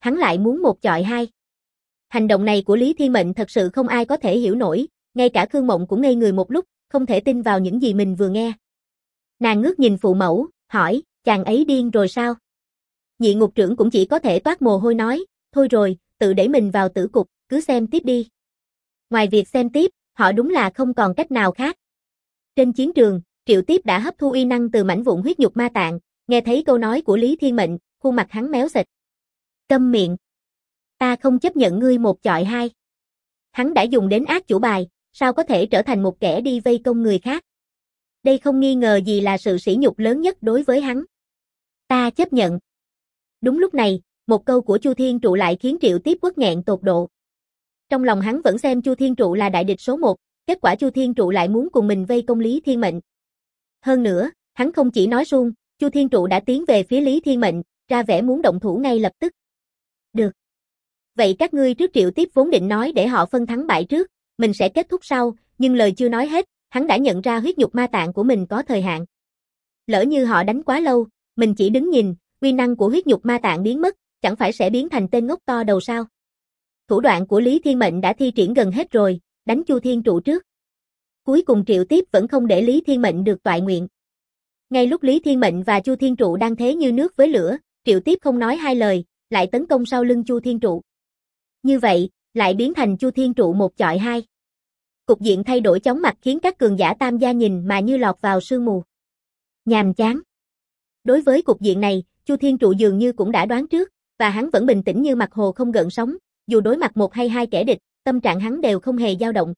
hắn lại muốn một chọi hai. Hành động này của Lý Thiên Mệnh thật sự không ai có thể hiểu nổi, ngay cả Khương Mộng cũng ngây người một lúc, không thể tin vào những gì mình vừa nghe. Nàng ngước nhìn phụ mẫu, hỏi, chàng ấy điên rồi sao? Nhị ngục trưởng cũng chỉ có thể toát mồ hôi nói, thôi rồi, tự đẩy mình vào tử cục, cứ xem tiếp đi. Ngoài việc xem tiếp, họ đúng là không còn cách nào khác. Trên chiến trường, Triệu Tiếp đã hấp thu uy năng từ mảnh vụn huyết nhục ma tạng, nghe thấy câu nói của Lý Thiên Mệnh, khuôn mặt hắn méo xệch. Câm miệng. Ta không chấp nhận ngươi một chọi hai. Hắn đã dùng đến ác chủ bài, sao có thể trở thành một kẻ đi vây công người khác? Đây không nghi ngờ gì là sự sỉ nhục lớn nhất đối với hắn. Ta chấp nhận. Đúng lúc này, một câu của Chu Thiên Trụ lại khiến Triệu Tiếp uất nghẹn tột độ. Trong lòng hắn vẫn xem Chu Thiên Trụ là đại địch số 1, kết quả Chu Thiên Trụ lại muốn cùng mình vây công Lý Thiên Mệnh. Hơn nữa, hắn không chỉ nói suông, Chu Thiên Trụ đã tiến về phía Lý Thiên Mệnh, ra vẻ muốn động thủ ngay lập tức. Được. Vậy các ngươi trước Triệu Tiếp vốn định nói để họ phân thắng bại trước, mình sẽ kết thúc sau, nhưng lời chưa nói hết, hắn đã nhận ra huyết nhục ma tạng của mình có thời hạn. Lỡ như họ đánh quá lâu, mình chỉ đứng nhìn, uy năng của huyết nhục ma tạng biến mất, chẳng phải sẽ biến thành tên ngốc to đầu sao? Thủ đoạn của Lý Thiên Mệnh đã thi triển gần hết rồi, đánh Chu Thiên Trụ trước. Cuối cùng Triệu Tiếp vẫn không để Lý Thiên Mệnh được toại nguyện. Ngay lúc Lý Thiên Mệnh và Chu Thiên Trụ đang thế như nước với lửa, Triệu Tiếp không nói hai lời, lại tấn công sau lưng Chu Thiên Trụ. Như vậy, lại biến thành Chu Thiên Trụ một chọi hai. Cục diện thay đổi chóng mặt khiến các cường giả tam gia nhìn mà như lọt vào sương mù. Nhàm chán. Đối với cục diện này, Chu Thiên Trụ dường như cũng đã đoán trước, và hắn vẫn bình tĩnh như mặt hồ không gợn sóng, dù đối mặt một hay hai kẻ địch, tâm trạng hắn đều không hề dao động.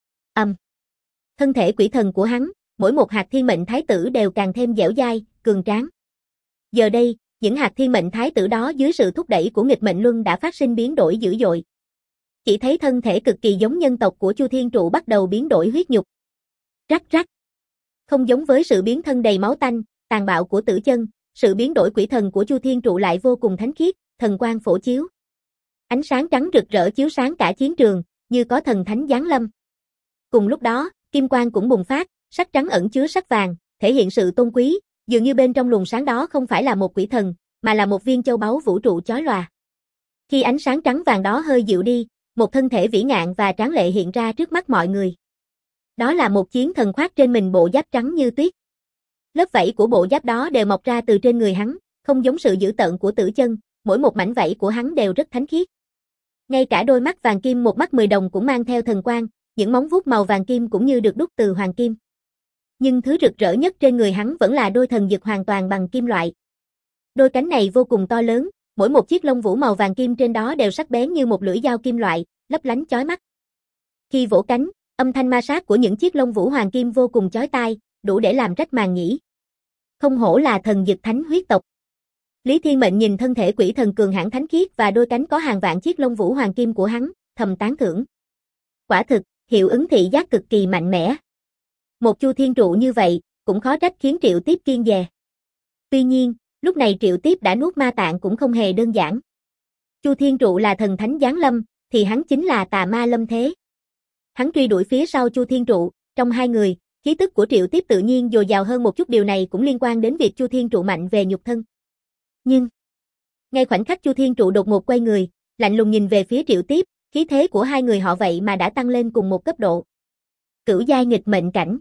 Thân thể quỷ thần của hắn, mỗi một hạt thiên mệnh thái tử đều càng thêm dẻo dai, cường tráng. Giờ đây, những hạt thiên mệnh thái tử đó dưới sự thúc đẩy của nghịch mệnh luân đã phát sinh biến đổi dữ dội. Chỉ thấy thân thể cực kỳ giống nhân tộc của Chu Thiên Trụ bắt đầu biến đổi huyết nhục. Rắc rắc. Không giống với sự biến thân đầy máu tanh, tàn bạo của Tử Chân, sự biến đổi quỷ thần của Chu Thiên Trụ lại vô cùng thánh khiết, thần quang phổ chiếu. Ánh sáng trắng rực rỡ chiếu sáng cả chiến trường, như có thần thánh giáng lâm. Cùng lúc đó, kim quang cũng bùng phát, sắc trắng ẩn chứa sắc vàng, thể hiện sự tôn quý, dường như bên trong luồng sáng đó không phải là một quỷ thần, mà là một viên châu báu vũ trụ chói lòa. Khi ánh sáng trắng vàng đó hơi dịu đi, một thân thể vĩ ngạn và tráng lệ hiện ra trước mắt mọi người. Đó là một chiến thần khoác trên mình bộ giáp trắng như tuyết. Lớp vảy của bộ giáp đó đều mọc ra từ trên người hắn, không giống sự dữ tợn của Tử Chân, mỗi một mảnh vảy của hắn đều rất thánh khiết. Ngay cả đôi mắt vàng kim một mắt 10 đồng cũng mang theo thần quang, những móng vuốt màu vàng kim cũng như được đúc từ hoàng kim. Nhưng thứ rực rỡ nhất trên người hắn vẫn là đôi thần dực hoàn toàn bằng kim loại. Đôi cánh này vô cùng to lớn, mỗi một chiếc lông vũ màu vàng kim trên đó đều sắc bén như một lưỡi dao kim loại, lấp lánh chói mắt. Khi vỗ cánh, âm thanh ma sát của những chiếc lông vũ hoàng kim vô cùng chói tai, đủ để làm rách màng nhĩ. Không hổ là thần dực thánh huyết tộc. Lý Thiên Mệnh nhìn thân thể quỷ thần cường hãn thánh khiết và đôi cánh có hàng vạn chiếc lông vũ hoàng kim của hắn, thầm tán thưởng. Quả thực, hiệu ứng thị giác cực kỳ mạnh mẽ. Một Chu Thiên Trụ như vậy, cũng khó trách khiến Triệu Tiếp kiêng dè. Tuy nhiên, lúc này Triệu Tiếp đã nuốt ma tạng cũng không hề đơn giản. Chu Thiên Trụ là thần thánh giáng lâm, thì hắn chính là tà ma lâm thế. Hắn truy đuổi phía sau Chu Thiên Trụ, trong hai người, khí tức của Triệu Tiếp tự nhiên dồi dào hơn một chút, điều này cũng liên quan đến việc Chu Thiên Trụ mạnh về nhục thân. Nhưng, ngay khoảnh khắc Chu Thiên Trụ đột ngột quay người, lạnh lùng nhìn về phía Triệu Tiếp, khí thế của hai người họ vậy mà đã tăng lên cùng một cấp độ. Cửu giai nghịch mệnh cảnh.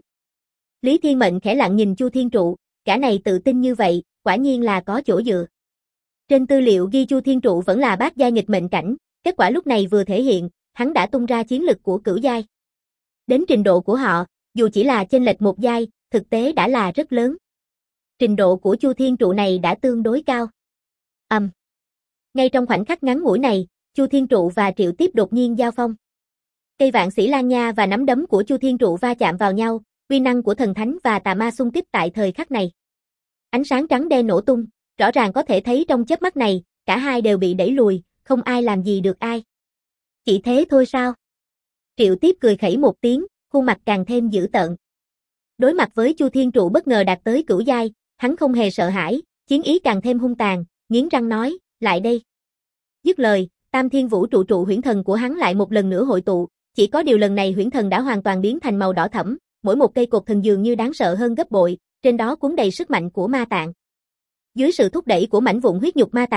Lý Thiên Mệnh khẽ lặng nhìn Chu Thiên Trụ, cả này tự tin như vậy, quả nhiên là có chỗ dựa. Trên tư liệu ghi Chu Thiên Trụ vẫn là bát giai nghịch mệnh cảnh, kết quả lúc này vừa thể hiện, hắn đã tung ra chiến lực của cửu giai. Đến trình độ của họ, dù chỉ là chênh lệch một giai, thực tế đã là rất lớn. Trình độ của Chu Thiên Trụ này đã tương đối cao. Ngay trong khoảnh khắc ngắn ngủi này, Chu Thiên Trụ và Triệu Tiếp đột nhiên giao phong. Cây vạn sĩ lan nha và nắm đấm của Chu Thiên Trụ va chạm vào nhau, uy năng của thần thánh và tà ma xung kích tại thời khắc này. Ánh sáng trắng đen nổ tung, rõ ràng có thể thấy trong chớp mắt này, cả hai đều bị đẩy lùi, không ai làm gì được ai. Chỉ thế thôi sao? Triệu Tiếp cười khẩy một tiếng, khuôn mặt càng thêm dữ tợn. Đối mặt với Chu Thiên Trụ bất ngờ đạt tới cửu giai, hắn không hề sợ hãi, chiến ý càng thêm hung tàn, nghiến răng nói, lại đây. Dứt lời, Tam Thiên Vũ trụ trụ huyễn thần của hắn lại một lần nữa hội tụ, chỉ có điều lần này huyễn thần đã hoàn toàn biến thành màu đỏ thẫm, mỗi một cây cột thần dường như đáng sợ hơn gấp bội, trên đó cuốn đầy sức mạnh của ma tạng. Dưới sự thúc đẩy của mảnh vụn huyết nhục ma tạng,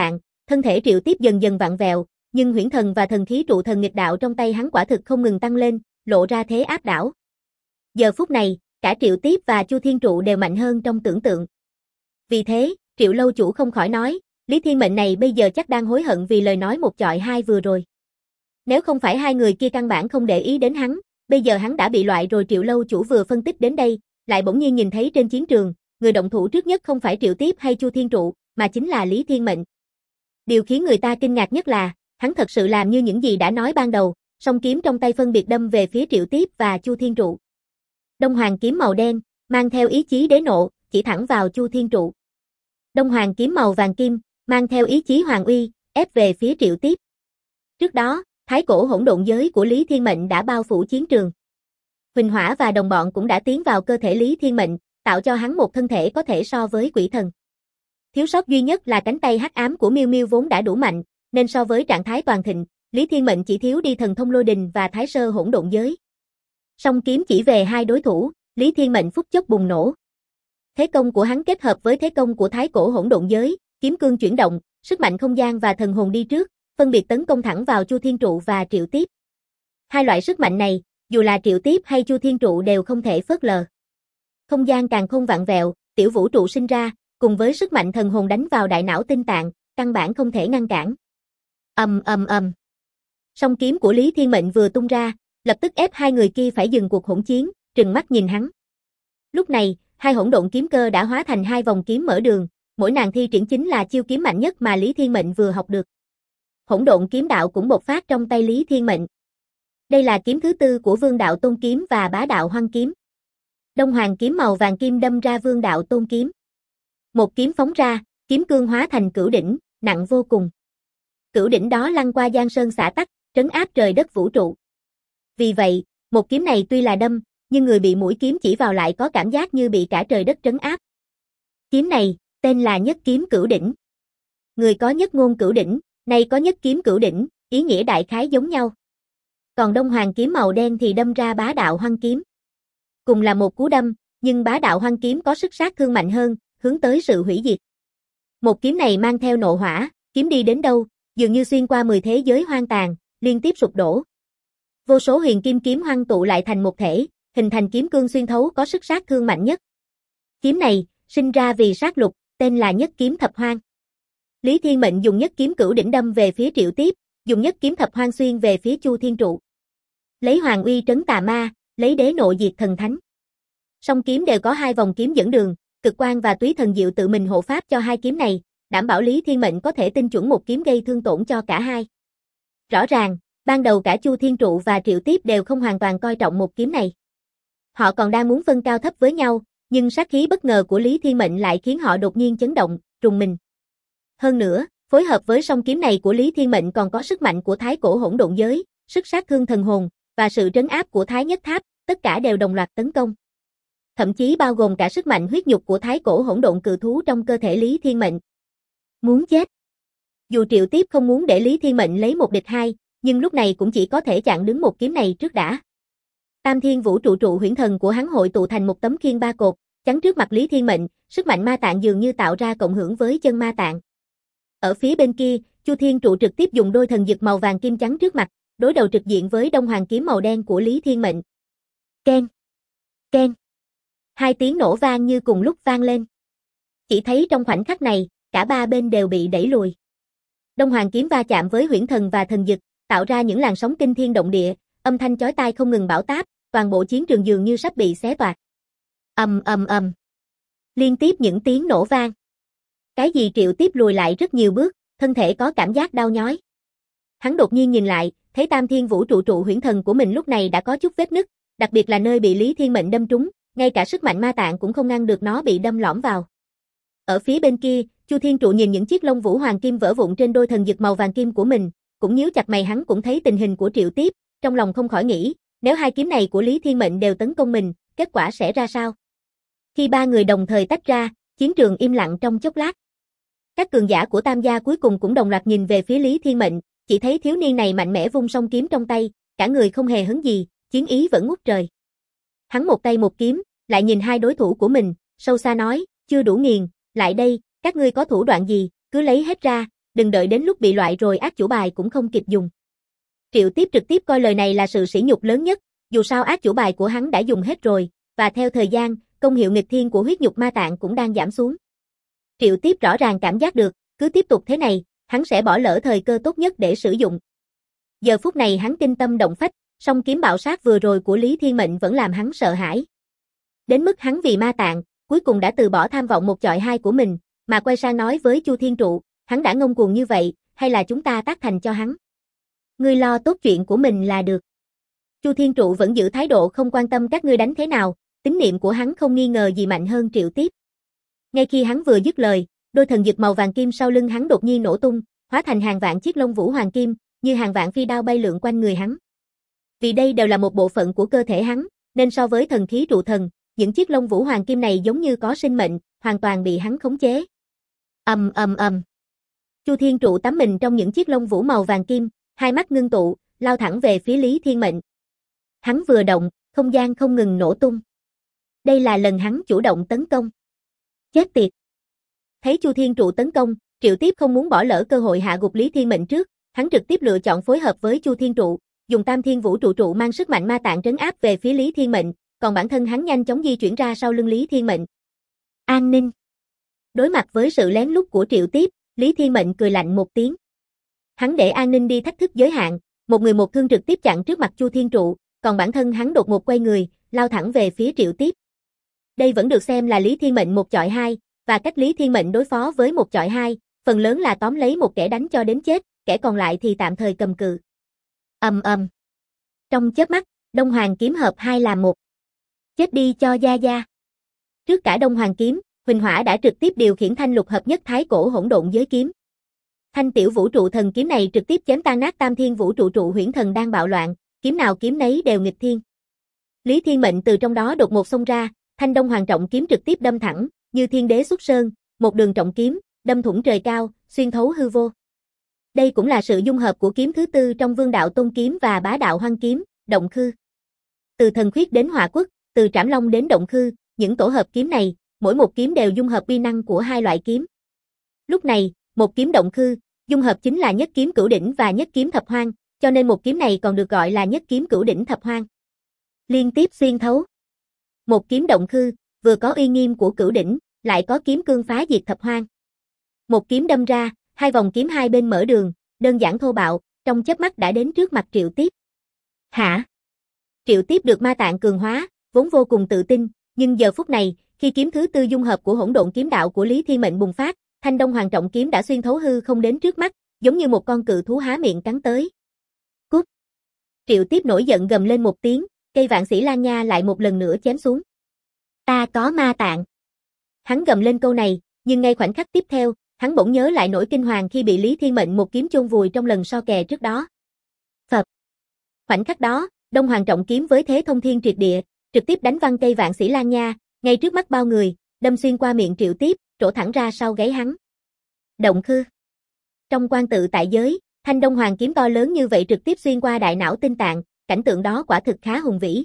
thân thể Triệu Tiếp dần dần vặn vẹo, nhưng huyễn thần và thần khí trụ thần nghịch đạo trong tay hắn quả thực không ngừng tăng lên, lộ ra thế áp đảo. Giờ phút này, cả Triệu Tiếp và Chu Thiên Trụ đều mạnh hơn trong tưởng tượng. Vì thế, Triệu lâu chủ không khỏi nói, Lý Thiên Mệnh này bây giờ chắc đang hối hận vì lời nói một chọi hai vừa rồi. Nếu không phải hai người kia căn bản không để ý đến hắn, bây giờ hắn đã bị loại rồi. Triệu lâu chủ vừa phân tích đến đây, lại bỗng nhiên nhìn thấy trên chiến trường, người động thủ trước nhất không phải Triệu Tiếp hay Chu Thiên Trụ, mà chính là Lý Thiên Mệnh. Điều khiến người ta kinh ngạc nhất là, hắn thật sự làm như những gì đã nói ban đầu, song kiếm trong tay phân biệt đâm về phía Triệu Tiếp và Chu Thiên Trụ. Đông Hoàng kiếm màu đen, mang theo ý chí đế nộ, chỉ thẳng vào Chu Thiên Trụ. Đông Hoàng kiếm màu vàng kim, mang theo ý chí hoàng uy, ép về phía Triệu Tiếp. Trước đó, thái cổ hỗn độn giới của Lý Thiên Mệnh đã bao phủ chiến trường. Huỳnh Hỏa và đồng bọn cũng đã tiến vào cơ thể Lý Thiên Mệnh, tạo cho hắn một thân thể có thể so với quỷ thần. Thiếu sót duy nhất là cánh tay hắc ám của Miêu Miêu vốn đã đủ mạnh, nên so với trạng thái toàn thịnh, Lý Thiên Mệnh chỉ thiếu đi thần thông lôi đình và thái sơ hỗn độn giới. Song kiếm chỉ về hai đối thủ, Lý Thiên Mệnh phút chốc bùng nổ. Thế công của hắn kết hợp với thế công của thái cổ hỗn độn giới, kiếm cương chuyển động, sức mạnh không gian và thần hồn đi trước, phân biệt tấn công thẳng vào Chu Thiên Trụ và Triệu Tiếp. Hai loại sức mạnh này, dù là Triệu Tiếp hay Chu Thiên Trụ đều không thể phớt lờ. Không gian càng không vặn vẹo, tiểu vũ trụ sinh ra, cùng với sức mạnh thần hồn đánh vào đại não tinh tạng, căn bản không thể ngăn cản. Song kiếm của Lý Thiên Mệnh vừa tung ra, lập tức ép hai người kia phải dừng cuộc hỗn chiến, trừng mắt nhìn hắn. Lúc này, hai hỗn độn kiếm cơ đã hóa thành hai vòng kiếm mở đường, mỗi nàng thi triển chính là chiêu kiếm mạnh nhất mà Lý Thiên Mệnh vừa học được. Hỗn độn kiếm đạo cũng bộc phát trong tay Lý Thiên Mệnh. Đây là kiếm thứ tư của Vương Đạo Tôn kiếm và Bá Đạo Hoang kiếm. Đông Hoàng kiếm màu vàng kim đâm ra Vương Đạo Tôn kiếm. Một kiếm phóng ra, kiếm cương hóa thành cửu đỉnh, nặng vô cùng. Cửu đỉnh đó lăn qua giang sơn xã tắc, trấn áp trời đất vũ trụ. Vì vậy, một kiếm này tuy là đâm, nhưng người bị mũi kiếm chỉ vào lại có cảm giác như bị cả trời đất trấn áp. Kiếm này, tên là Nhất Kiếm Cửu Đỉnh. Người có nhất ngôn cửu đỉnh, nay có nhất kiếm cửu đỉnh, ý nghĩa đại khái giống nhau. Còn Đông Hoàng kiếm màu đen thì đâm ra Bá Đạo Hoang kiếm. Cùng là một cú đâm, nhưng Bá Đạo Hoang kiếm có sức sát thương mạnh hơn, hướng tới sự hủy diệt. Một kiếm này mang theo nộ hỏa, kiếm đi đến đâu, dường như xuyên qua 10 thế giới hoang tàn, liên tiếp sụp đổ. Vô số huyền kim kiếm hoang tụ lại thành một thể, hình thành kiếm cương xuyên thấu có sức sát thương mạnh nhất. Kiếm này, sinh ra vì sát lục, tên là Nhất Kiếm Thập Hoang. Lý Thiên Mệnh dùng nhất kiếm cửu đỉnh đâm về phía Triệu Tiếp, dùng nhất kiếm thập hoang xuyên về phía Chu Thiên Trụ. Lấy hoàng uy trấn tà ma, lấy đế nộ diệt thần thánh. Song kiếm đều có hai vòng kiếm dẫn đường, Cực Quang và Túy Thần Diệu tự mình hộ pháp cho hai kiếm này, đảm bảo Lý Thiên Mệnh có thể tinh chuẩn một kiếm gây thương tổn cho cả hai. Rõ ràng, ban đầu cả Chu Thiên Trụ và Triệu Tiếp đều không hoàn toàn coi trọng một kiếm này. Họ còn đang muốn phân cao thấp với nhau, nhưng sát khí bất ngờ của Lý Thiên Mệnh lại khiến họ đột nhiên chấn động, rùng mình. Hơn nữa, phối hợp với song kiếm này của Lý Thiên Mệnh còn có sức mạnh của thái cổ hỗn độn giới, sức sát thương thần hồn, và sự trấn áp của Thái Nhất Tháp, tất cả đều đồng loạt tấn công. Thậm chí bao gồm cả sức mạnh huyết nhục của thái cổ hỗn độn cự thú trong cơ thể Lý Thiên Mệnh. Muốn chết. Dù Triệu Tiếp không muốn để Lý Thiên Mệnh lấy một địch hai, nhưng lúc này cũng chỉ có thể chặn đứng một kiếm này trước đã. Tam Thiên Vũ Trụ trụ huyễn thần của hắn hội tụ thành một tấm khiên ba cột, chắn trước mặt Lý Thiên Mệnh, sức mạnh ma tạng dường như tạo ra cộng hưởng với chân ma tạng. Ở phía bên kia, Chu Thiên Trụ trực tiếp dùng đôi thần dực màu vàng kim chắn trước mặt, đối đầu trực diện với Đông Hoàng kiếm màu đen của Lý Thiên Mệnh. Keng, keng. Hai tiếng nổ vang như cùng lúc vang lên. Chỉ thấy trong khoảnh khắc này, cả ba bên đều bị đẩy lùi. Đông Hoàng kiếm va chạm với huyễn thần và thần dực, tạo ra những làn sóng kinh thiên động địa, âm thanh chói tai không ngừng bão táp, toàn bộ chiến trường dường như sắp bị xé toạc. Ầm ầm ầm. Liên tiếp những tiếng nổ vang. Cái gì Triệu Tiếp lùi lại rất nhiều bước, thân thể có cảm giác đau nhói. Hắn đột nhiên nhìn lại, thấy Tam Thiên Vũ Trụ trụ huyễn thần của mình lúc này đã có chút vết nứt, đặc biệt là nơi bị Lý Thiên Mệnh đâm trúng, ngay cả sức mạnh ma tạng cũng không ngăn được nó bị đâm lõm vào. Ở phía bên kia, Chu Thiên Trụ nhìn những chiếc lông vũ hoàng kim vỡ vụn trên đôi thần dực màu vàng kim của mình, cũng nhíu chặt mày. Hắn cũng thấy tình hình của Triệu Tiếp, trong lòng không khỏi nghĩ, nếu hai kiếm này của Lý Thiên Mệnh đều tấn công mình, kết quả sẽ ra sao? Khi ba người đồng thời tách ra, chiến trường im lặng trong chốc lát. Các cường giả của Tam gia cuối cùng cũng đồng loạt nhìn về phía Lý Thiên Mệnh, chỉ thấy thiếu niên này mạnh mẽ vung song kiếm trong tay, cả người không hề hấn gì, chiến ý vẫn ngút trời. Hắn một tay một kiếm, lại nhìn hai đối thủ của mình, sâu xa nói, chưa đủ nghiền, lại đây, các ngươi có thủ đoạn gì, cứ lấy hết ra, đừng đợi đến lúc bị loại rồi ác chủ bài cũng không kịp dùng. Triệu Tiếp trực tiếp coi lời này là sự sỉ nhục lớn nhất, dù sao ác chủ bài của hắn đã dùng hết rồi, và theo thời gian, công hiệu nghịch thiên của huyết nhục ma tạng cũng đang giảm xuống. Triệu Tiếp rõ ràng cảm giác được, cứ tiếp tục thế này, hắn sẽ bỏ lỡ thời cơ tốt nhất để sử dụng. Giờ phút này hắn kinh tâm động phách, song kiếm bạo sát vừa rồi của Lý Thiên Mệnh vẫn làm hắn sợ hãi. Đến mức hắn vì ma tạng, cuối cùng đã từ bỏ tham vọng một chọi hai của mình, mà quay sang nói với Chu Thiên Trụ, hắn đã ngông cuồng như vậy, hay là chúng ta tác thành cho hắn? Ngươi lo tốt chuyện của mình là được. Chu Thiên Trụ vẫn giữ thái độ không quan tâm các ngươi đánh thế nào, tín niệm của hắn không nghi ngờ gì mạnh hơn Triệu Tiếp. Ngay khi hắn vừa dứt lời, đôi thần dực màu vàng kim sau lưng hắn đột nhiên nổ tung, hóa thành hàng vạn chiếc lông vũ hoàng kim, như hàng vạn phi đao bay lượn quanh người hắn. Vì đây đều là một bộ phận của cơ thể hắn, nên so với thần khí trụ thần, những chiếc lông vũ hoàng kim này giống như có sinh mệnh, hoàn toàn bị hắn khống chế. Ầm ầm ầm. Chu Thiên Trụ tắm mình trong những chiếc lông vũ màu vàng kim, hai mắt ngưng tụ, lao thẳng về phía Lý Thiên Mệnh. Hắn vừa động, không gian không ngừng nổ tung. Đây là lần hắn chủ động tấn công. Chết tiệt. Thấy Chu Thiên Trụ tấn công, Triệu Tiếp không muốn bỏ lỡ cơ hội hạ gục Lý Thiên Mệnh trước, hắn trực tiếp lựa chọn phối hợp với Chu Thiên Trụ, dùng Tam Thiên Vũ Trụ Trụ mang sức mạnh ma tạng trấn áp về phía Lý Thiên Mệnh, còn bản thân hắn nhanh chóng di chuyển ra sau lưng Lý Thiên Mệnh. An ninh. Đối mặt với sự lén lút của Triệu Tiếp, Lý Thiên Mệnh cười lạnh một tiếng. Hắn để an ninh đi thách thức giới hạn, một người một thương trực tiếp chặn trước mặt Chu Thiên Trụ, còn bản thân hắn đột ngột quay người, lao thẳng về phía Triệu Tiếp. Đây vẫn được xem là Lý Thiên Mệnh một chọi hai, và cách Lý Thiên Mệnh đối phó với một chọi hai, phần lớn là tóm lấy một kẻ đánh cho đến chết, kẻ còn lại thì tạm thời cầm cự. Ầm ầm. Trong chớp mắt, Đông Hoàng kiếm hợp hai làm một. Chết đi cho Gia Gia. Trước cả Đông Hoàng kiếm, Huỳnh Hỏa đã trực tiếp điều khiển thanh lục hợp nhất thái cổ hỗn độn giới kiếm. Thanh tiểu vũ trụ thần kiếm này trực tiếp chém tan nát Tam Thiên Vũ Trụ Trụ huyễn thần đang bạo loạn, kiếm nào kiếm nấy đều nghịch thiên. Lý Thiên Mệnh từ trong đó đột ngột xông ra, thanh Đông Hoàng trọng kiếm trực tiếp đâm thẳng, như thiên đế xuất sơn, một đường trọng kiếm, đâm thủng trời cao, xuyên thấu hư vô. Đây cũng là sự dung hợp của kiếm thứ tư trong Vương Đạo Tôn kiếm và Bá Đạo Hoang kiếm, Động Khư. Từ thần khuyết đến Hỏa Quốc, từ Trảm Long đến Động Khư, những tổ hợp kiếm này, mỗi một kiếm đều dung hợp uy năng của hai loại kiếm. Lúc này, một kiếm Động Khư, dung hợp chính là nhất kiếm cửu đỉnh và nhất kiếm thập hoang, cho nên một kiếm này còn được gọi là nhất kiếm cửu đỉnh thập hoang. Liên tiếp xuyên thấu. Một kiếm Động Khư, vừa có uy nghiêm của cửu đỉnh, lại có kiếm cương phá diệt thập hoang. Một kiếm đâm ra, hai vòng kiếm hai bên mở đường, đơn giản thô bạo, trong chớp mắt đã đến trước mặt Triệu Tiếp. Hả? Triệu Tiếp được ma tạng cường hóa, vốn vô cùng tự tin, nhưng giờ phút này, khi kiếm thứ tư dung hợp của hỗn độn kiếm đạo của Lý Thiên Mệnh bùng phát, thanh Đông Hoàng trọng kiếm đã xuyên thấu hư không đến trước mắt, giống như một con cự thú há miệng cắn tới. Cút! Triệu Tiếp nổi giận gầm lên một tiếng, cây Vạn Sĩ Lan Nha lại một lần nữa chém xuống. Ta có ma tạng. Hắn gầm lên câu này, nhưng ngay khoảnh khắc tiếp theo, hắn bỗng nhớ lại nỗi kinh hoàng khi bị Lý Thiên Mệnh một kiếm chôn vùi trong lần so kè trước đó. Phập. Khoảnh khắc đó, Đông Hoàng trọng kiếm với thế thông thiên triệt địa, trực tiếp đánh văng cây Vạn Sĩ Lan Nha, ngay trước mắt bao người, đâm xuyên qua miệng Triệu Tiếp, trổ thẳng ra sau gáy hắn. Động Khư. Trong quan tự tại giới, thanh Đông Hoàng kiếm to lớn như vậy trực tiếp xuyên qua đại não tinh tạng, cảnh tượng đó quả thực khá hùng vĩ.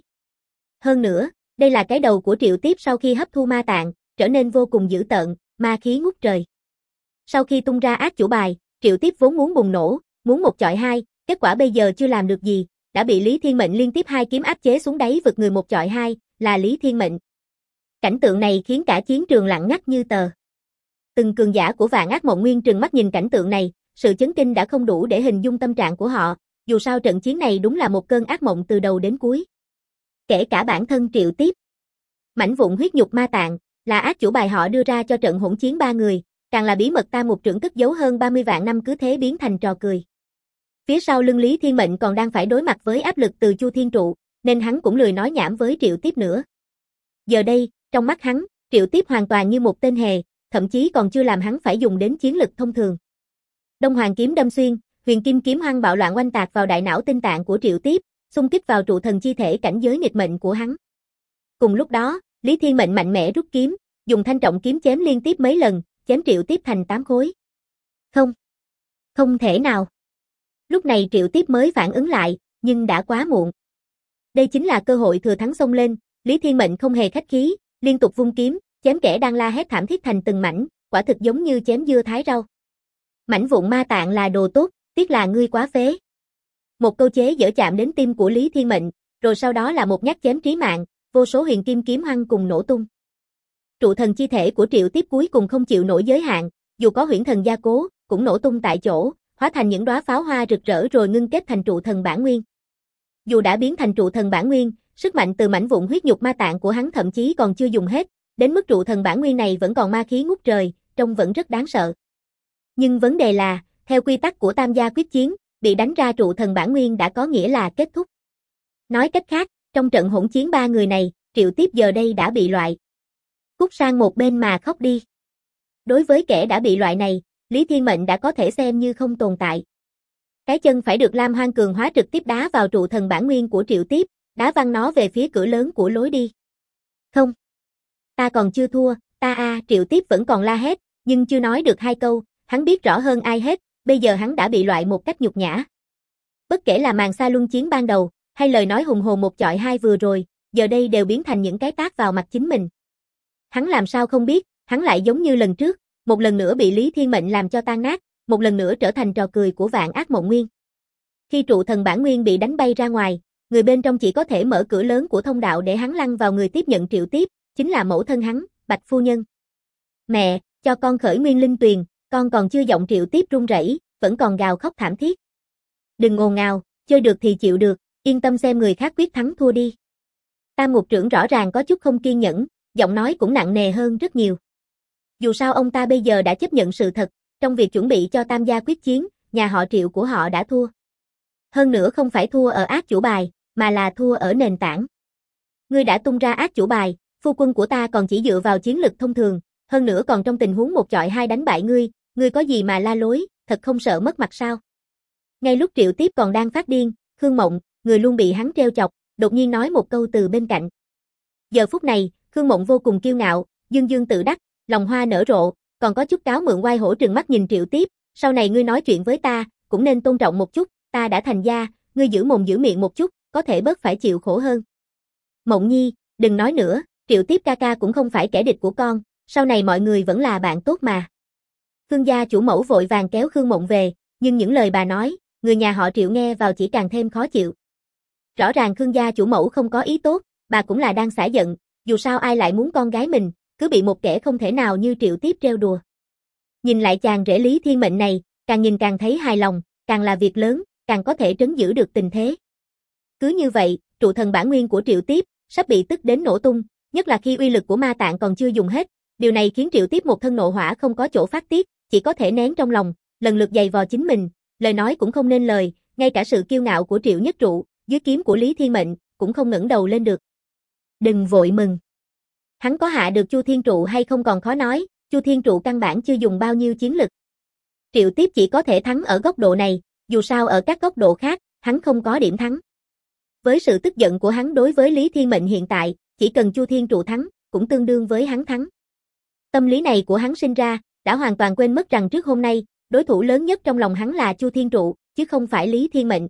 Hơn nữa, đây là cái đầu của Triệu Tiếp sau khi hấp thu ma tạng, trở nên vô cùng dữ tợn, ma khí ngút trời. Sau khi tung ra ác chủ bài, Triệu Tiếp vốn muốn bùng nổ, muốn một chọi hai, kết quả bây giờ chưa làm được gì, đã bị Lý Thiên Mệnh liên tiếp hai kiếm áp chế xuống đáy vực người một chọi hai, là Lý Thiên Mệnh. Cảnh tượng này khiến cả chiến trường lặng ngắt như tờ. Từng cường giả của Vạn Ác Mộng Nguyên trừng mắt nhìn cảnh tượng này, sự chấn kinh đã không đủ để hình dung tâm trạng của họ, dù sao trận chiến này đúng là một cơn ác mộng từ đầu đến cuối. Kể cả bản thân Triệu Tiếp. Mảnh vụn huyết nhục ma tạng, là ác chủ bài họ đưa ra cho trận hỗn chiến ba người, càng là bí mật Tam Mục Trưởng cất giấu hơn 30 vạn năm cứ thế biến thành trò cười. Phía sau lưng Lý Thiên Mệnh còn đang phải đối mặt với áp lực từ Chu Thiên Trụ, nên hắn cũng lười nói nhảm với Triệu Tiếp nữa. Giờ đây, trong mắt hắn, Triệu Tiếp hoàn toàn như một tên hề, thậm chí còn chưa làm hắn phải dùng đến chiến lực thông thường. Đông Hoàng kiếm đâm xuyên, Huyền Kim kiếm hoang bạo loạn oanh tạc vào đại não tinh tạng của Triệu Tiếp, xung kích vào trụ thần chi thể cảnh giới nghịch mệnh của hắn. Cùng lúc đó, Lý Thiên Mệnh mạnh mẽ rút kiếm, dùng thanh trọng kiếm chém liên tiếp mấy lần, chém Triệu Tiếp thành 8 khối. Không thể nào. Lúc này Triệu Tiếp mới phản ứng lại, nhưng đã quá muộn. Đây chính là cơ hội thừa thắng xông lên, Lý Thiên Mệnh không hề khách khí, liên tục vung kiếm, chém kẻ đang la hét thảm thiết thành từng mảnh, quả thực giống như chém dưa thái rau. Mảnh vụn ma tạng là đồ tốt, tiếc là ngươi quá phế. Một câu chế giở chạm đến tim của Lý Thiên Mệnh, rồi sau đó là một nhát chém trí mạng, vô số huyền kim kiếm hoăng cùng nổ tung. Trụ thần chi thể của Triệu Tiếp cuối cùng không chịu nổi giới hạn, dù có huyễn thần gia cố, cũng nổ tung tại chỗ, hóa thành những đóa pháo hoa rực rỡ rồi ngưng kết thành trụ thần bản nguyên. Dù đã biến thành trụ thần bản nguyên, sức mạnh từ mảnh vụn huyết nhục ma tạng của hắn thậm chí còn chưa dùng hết, đến mức trụ thần bản nguyên này vẫn còn ma khí ngút trời, trông vẫn rất đáng sợ. Nhưng vấn đề là, theo quy tắc của tam gia quyết chiến, bị đánh ra trụ thần bản nguyên đã có nghĩa là kết thúc. Nói cách khác, trong trận hỗn chiến ba người này, Triệu Tiếp giờ đây đã bị loại. Cút sang một bên mà khóc đi. Đối với kẻ đã bị loại này, Lý Thiên Mệnh đã có thể xem như không tồn tại. Cái chân phải được Lam Hoang cường hóa trực tiếp đá vào trụ thần bản nguyên của Triệu Tiếp, đá văng nó về phía cửa lớn của lối đi. Không. Ta còn chưa thua, Triệu Tiếp vẫn còn la hét, nhưng chưa nói được hai câu, hắn biết rõ hơn ai hết, bây giờ hắn đã bị loại một cách nhục nhã. Bất kể là màn sa luân chiến ban đầu, hay lời nói hùng hồn một chọi hai vừa rồi, giờ đây đều biến thành những cái tát vào mặt chính mình. Hắn làm sao không biết, hắn lại giống như lần trước, một lần nữa bị Lý Thiên Mệnh làm cho tan nát, một lần nữa trở thành trò cười của vạn ác mộng nguyên. Khi trụ thần bản nguyên bị đánh bay ra ngoài, người bên trong chỉ có thể mở cửa lớn của thông đạo để hắn lăn vào người tiếp nhận Triệu Tiếp, chính là mẫu thân hắn, Bạch phu nhân. Mẹ, cho con khởi nguyên linh tuyền, con còn chưa giọng Triệu Tiếp run rẩy, vẫn còn gào khóc thảm thiết. Đừng ồn ào, chơi được thì chịu được, yên tâm xem người khác quyết thắng thua đi. Tam ngục trưởng rõ ràng có chút không kiên nhẫn, giọng nói cũng nặng nề hơn rất nhiều. Dù sao ông ta bây giờ đã chấp nhận sự thật, trong việc chuẩn bị cho tam gia quyết chiến, nhà họ Triệu của họ đã thua. Hơn nữa không phải thua ở ác chủ bài, mà là thua ở nền tảng. Ngươi đã tung ra ác chủ bài, phu quân của ta còn chỉ dựa vào chiến lực thông thường, hơn nữa còn trong tình huống một chọi hai đánh bại ngươi có gì mà la lối, thật không sợ mất mặt sao? Ngay lúc Triệu Tiếp còn đang phát điên, Khương Mộng, người luôn bị hắn trêu chọc, đột nhiên nói một câu từ bên cạnh. Giờ phút này, Khương Mộng vô cùng kiêu ngạo, dương dương tự đắc, lòng hoa nở rộ, còn có chút cáo mượn oai hổ trừng mắt nhìn Triệu Tiếp, sau này ngươi nói chuyện với ta, cũng nên tôn trọng một chút, ta đã thành gia, ngươi giữ mồm giữ miệng một chút, có thể bớt phải chịu khổ hơn. Mộng Nhi, đừng nói nữa, Triệu Tiếp ca ca cũng không phải kẻ địch của con, sau này mọi người vẫn là bạn tốt mà. Khương gia chủ mẫu vội vàng kéo Khương Mộng về, nhưng những lời bà nói, người nhà họ Triệu nghe vào chỉ càng thêm khó chịu. Rõ ràng Khương gia chủ mẫu không có ý tốt, bà cũng là đang xả giận, dù sao ai lại muốn con gái mình, cứ bị một kẻ không thể nào như Triệu Tiếp trêu đùa. Nhìn lại chàng rể Lý Thiên Mệnh này, càng nhìn càng thấy hài lòng, càng là việc lớn, càng có thể trấn giữ được tình thế. Cứ như vậy, trụ thần bản nguyên của Triệu Tiếp sắp bị tức đến nổ tung, nhất là khi uy lực của ma tạng còn chưa dùng hết. Điều này khiến Triệu Tiếp một thân nộ hỏa không có chỗ phát tiết, chỉ có thể nén trong lòng, lần lượt giày vò chính mình, lời nói cũng không nên lời, ngay cả sự kiêu ngạo của Triệu Nhất Trụ, dưới kiếm của Lý Thiên Mệnh, cũng không ngẩng đầu lên được. Đừng vội mừng. Hắn có hạ được Chu Thiên Trụ hay không còn khó nói, Chu Thiên Trụ căn bản chưa dùng bao nhiêu chiến lực. Triệu Tiếp chỉ có thể thắng ở góc độ này, dù sao ở các góc độ khác, hắn không có điểm thắng. Với sự tức giận của hắn đối với Lý Thiên Mệnh hiện tại, chỉ cần Chu Thiên Trụ thắng, cũng tương đương với hắn thắng. Tâm lý này của hắn sinh ra, đã hoàn toàn quên mất rằng trước hôm nay, đối thủ lớn nhất trong lòng hắn là Chu Thiên Trụ, chứ không phải Lý Thiên Mệnh.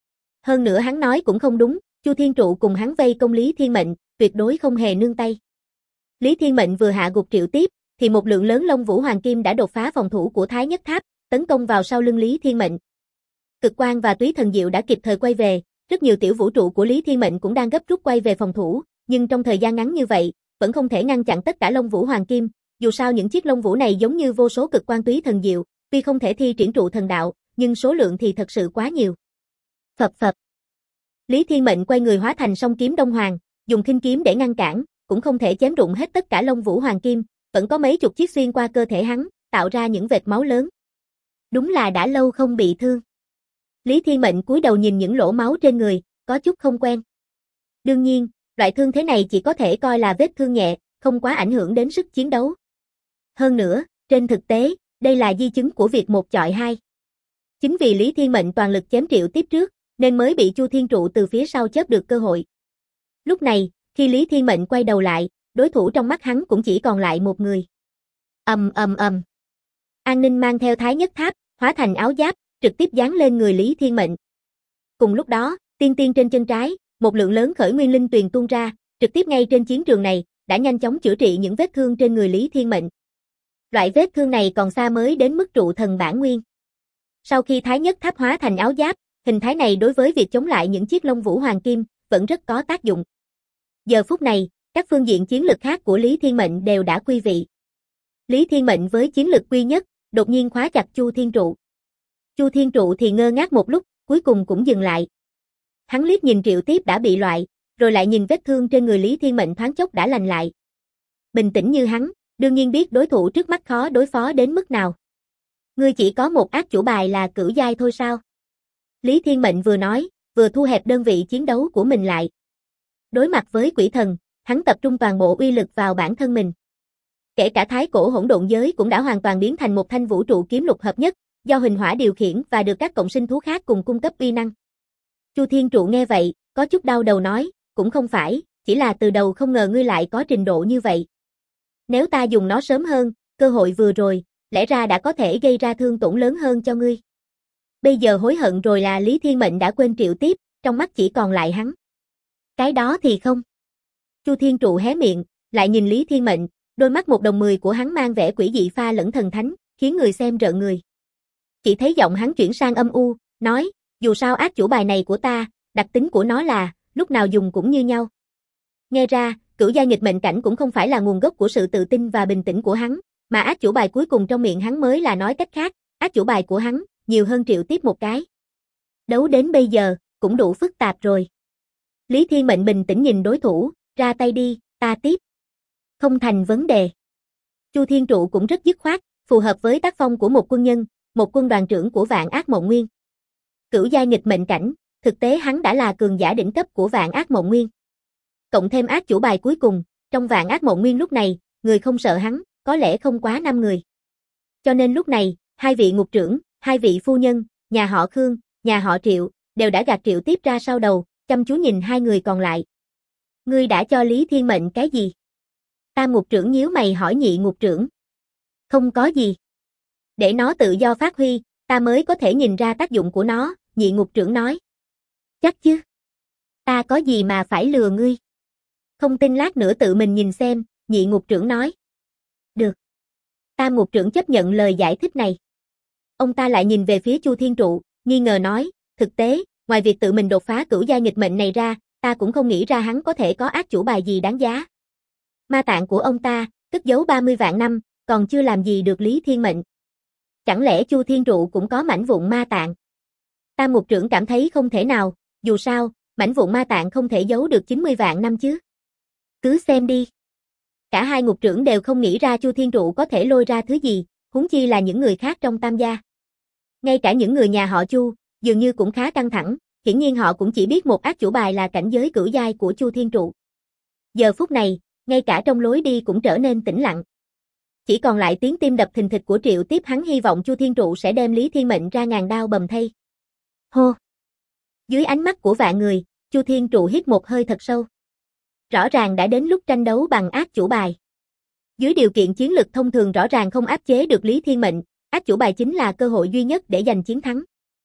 Hơn nữa hắn nói cũng không đúng, Chu Thiên Trụ cùng hắn vây công Lý Thiên Mệnh, tuyệt đối không hề nương tay. Lý Thiên Mệnh vừa hạ gục Triệu Tiếp, thì một lượng lớn Long Vũ Hoàng Kim đã đột phá phòng thủ của Thái Nhất Tháp, tấn công vào sau lưng Lý Thiên Mệnh. Cực Quang và Túy Thần Diệu đã kịp thời quay về, rất nhiều tiểu vũ trụ của Lý Thiên Mệnh cũng đang gấp rút quay về phòng thủ, nhưng trong thời gian ngắn như vậy, vẫn không thể ngăn chặn tất cả Long Vũ Hoàng Kim, dù sao những chiếc Long Vũ này giống như vô số Cực Quang Túy Thần Diệu, tuy không thể thi triển trụ thần đạo, nhưng số lượng thì thật sự quá nhiều. Phập phập. Lý Thiên Mệnh quay người hóa thành song kiếm Đông Hoàng, dùng khinh kiếm để ngăn cản, cũng không thể chém rụng hết tất cả Long Vũ Hoàng Kim, vẫn có mấy chục chiếc xuyên qua cơ thể hắn, tạo ra những vệt máu lớn. Đúng là đã lâu không bị thương. Lý Thiên Mệnh cúi đầu nhìn những lỗ máu trên người, có chút không quen. Đương nhiên, loại thương thế này chỉ có thể coi là vết thương nhẹ, không quá ảnh hưởng đến sức chiến đấu. Hơn nữa, trên thực tế, đây là di chứng của việc một chọi hai. Chính vì Lý Thiên Mệnh toàn lực chém Triệu Tiếp trước, nên mới bị Chu Thiên Trụ từ phía sau chớp được cơ hội. Lúc này, khi Lý Thiên Mệnh quay đầu lại, đối thủ trong mắt hắn cũng chỉ còn lại một người. Ầm ầm ầm. An Ninh mang theo Thái Nhất Tháp, hóa thành áo giáp, trực tiếp giáng lên người Lý Thiên Mệnh. Cùng lúc đó, tiên tiên trên chân trái, một lượng lớn khởi nguyên linh tuyền tuôn ra, trực tiếp ngay trên chiến trường này, đã nhanh chóng chữa trị những vết thương trên người Lý Thiên Mệnh. Loại vết thương này còn xa mới đến mức trụ thần bản nguyên. Sau khi Thái Nhất Tháp hóa thành áo giáp, hình thái này đối với việc chống lại những chiếc lông vũ hoàng kim vẫn rất có tác dụng. Giờ phút này, các phương diện chiến lực khác của Lý Thiên Mệnh đều đã quy vị. Lý Thiên Mệnh với chiến lực quy nhất, đột nhiên khóa chặt Chu Thiên Trụ. Chu Thiên Trụ thì ngơ ngác một lúc, cuối cùng cũng dừng lại. Hắn liếc nhìn Triệu Tiếp đã bị loại, rồi lại nhìn vết thương trên người Lý Thiên Mệnh thoáng chốc đã lành lại. Bình tĩnh như hắn, đương nhiên biết đối thủ trước mắt khó đối phó đến mức nào. Ngươi chỉ có một ác chủ bài là cửu giai thôi sao? Lý Thiên Mệnh vừa nói, vừa thu hẹp đơn vị chiến đấu của mình lại. Đối mặt với quỷ thần, hắn tập trung toàn bộ uy lực vào bản thân mình. Kể cả thái cổ hỗn độn giới cũng đã hoàn toàn biến thành một thanh vũ trụ kiếm lục hợp nhất, do hình hỏa điều khiển và được các cộng sinh thú khác cùng cung cấp uy năng. Chu Thiên Trụ nghe vậy, có chút đau đầu nói, cũng không phải, chỉ là từ đầu không ngờ ngươi lại có trình độ như vậy. Nếu ta dùng nó sớm hơn, cơ hội vừa rồi, lẽ ra đã có thể gây ra thương tổn lớn hơn cho ngươi. Bây giờ hối hận rồi là Lý Thiên Mệnh đã quên Triệu Tiếp, trong mắt chỉ còn lại hắn. Cái đó thì không. Chu Thiên Trụ hé miệng, lại nhìn Lý Thiên Mệnh, đôi mắt 1/10 của hắn mang vẻ quỷ dị pha lẫn thần thánh, khiến người xem rợn người. Chỉ thấy giọng hắn chuyển sang âm u, nói, dù sao ác chủ bài này của ta, đặc tính của nó là, lúc nào dùng cũng như nhau. Nghe ra, cửu giai nghịch mệnh cảnh cũng không phải là nguồn gốc của sự tự tin và bình tĩnh của hắn, mà ác chủ bài cuối cùng trong miệng hắn mới là nói cách khác, ác chủ bài của hắn, nhiều hơn Triệu Tiếp một cái. Đấu đến bây giờ, cũng đủ phức tạp rồi. Lý Thiên Mệnh bình tĩnh nhìn đối thủ, ra tay đi, ta tiếp. Không thành vấn đề. Chu Thiên Trụ cũng rất dứt khoát, phù hợp với tác phong của một quân nhân, một quân đoàn trưởng của Vạn Ác Mộng Nguyên. Cửu giai nghịch mệnh cảnh, thực tế hắn đã là cường giả đỉnh cấp của Vạn Ác Mộng Nguyên. Cộng thêm ác chủ bài cuối cùng, trong Vạn Ác Mộng Nguyên lúc này, người không sợ hắn, có lẽ không quá 5 người. Cho nên lúc này, hai vị ngục trưởng, hai vị phu nhân, nhà họ Khương, nhà họ Triệu, đều đã gạt Triệu Tiếp ra sau đầu, chăm chú nhìn hai người còn lại. Ngươi đã cho Lý Thiên Mệnh cái gì? Tam ngục trưởng nhíu mày hỏi nhị ngục trưởng. Không có gì. Để nó tự do phát huy, ta mới có thể nhìn ra tác dụng của nó, nhị ngục trưởng nói. Chắc chứ? Ta có gì mà phải lừa ngươi? Không tin lát nữa tự mình nhìn xem, nhị ngục trưởng nói. Được. Tam ngục trưởng chấp nhận lời giải thích này. Ông ta lại nhìn về phía Chu Thiên Trụ, nghi ngờ nói, thực tế, ngoài việc tự mình đột phá cửu giai nghịch mệnh này ra, ta cũng không nghĩ ra hắn có thể có ác chủ bài gì đáng giá. Ma tạng của ông ta, cất giấu 30 vạn năm, còn chưa làm gì được Lý Thiên Mệnh. Chẳng lẽ Chu Thiên Trụ cũng có mảnh vụn ma tạng? Tam ngục trưởng cảm thấy không thể nào, dù sao, mảnh vụn ma tạng không thể giấu được 90 vạn năm chứ. Cứ xem đi. Cả hai ngục trưởng đều không nghĩ ra Chu Thiên Trụ có thể lôi ra thứ gì, huống chi là những người khác trong Tam gia. Ngay cả những người nhà họ Chu, dường như cũng khá căng thẳng, hiển nhiên họ cũng chỉ biết một ác chủ bài là cảnh giới cửu giai của Chu Thiên Trụ. Giờ phút này, ngay cả trong lối đi cũng trở nên tĩnh lặng. Chỉ còn lại tiếng tim đập thình thịch của Triệu Tiếp, hắn hy vọng Chu Thiên Trụ sẽ đem Lý Thiên Mệnh ra ngàn đao bầm thây. Hô! Dưới ánh mắt của vạn người, Chu Thiên Trụ hít một hơi thật sâu. Rõ ràng đã đến lúc tranh đấu bằng ác chủ bài. Dưới điều kiện chiến lực thông thường rõ ràng không áp chế được Lý Thiên Mệnh, ác chủ bài chính là cơ hội duy nhất để giành chiến thắng.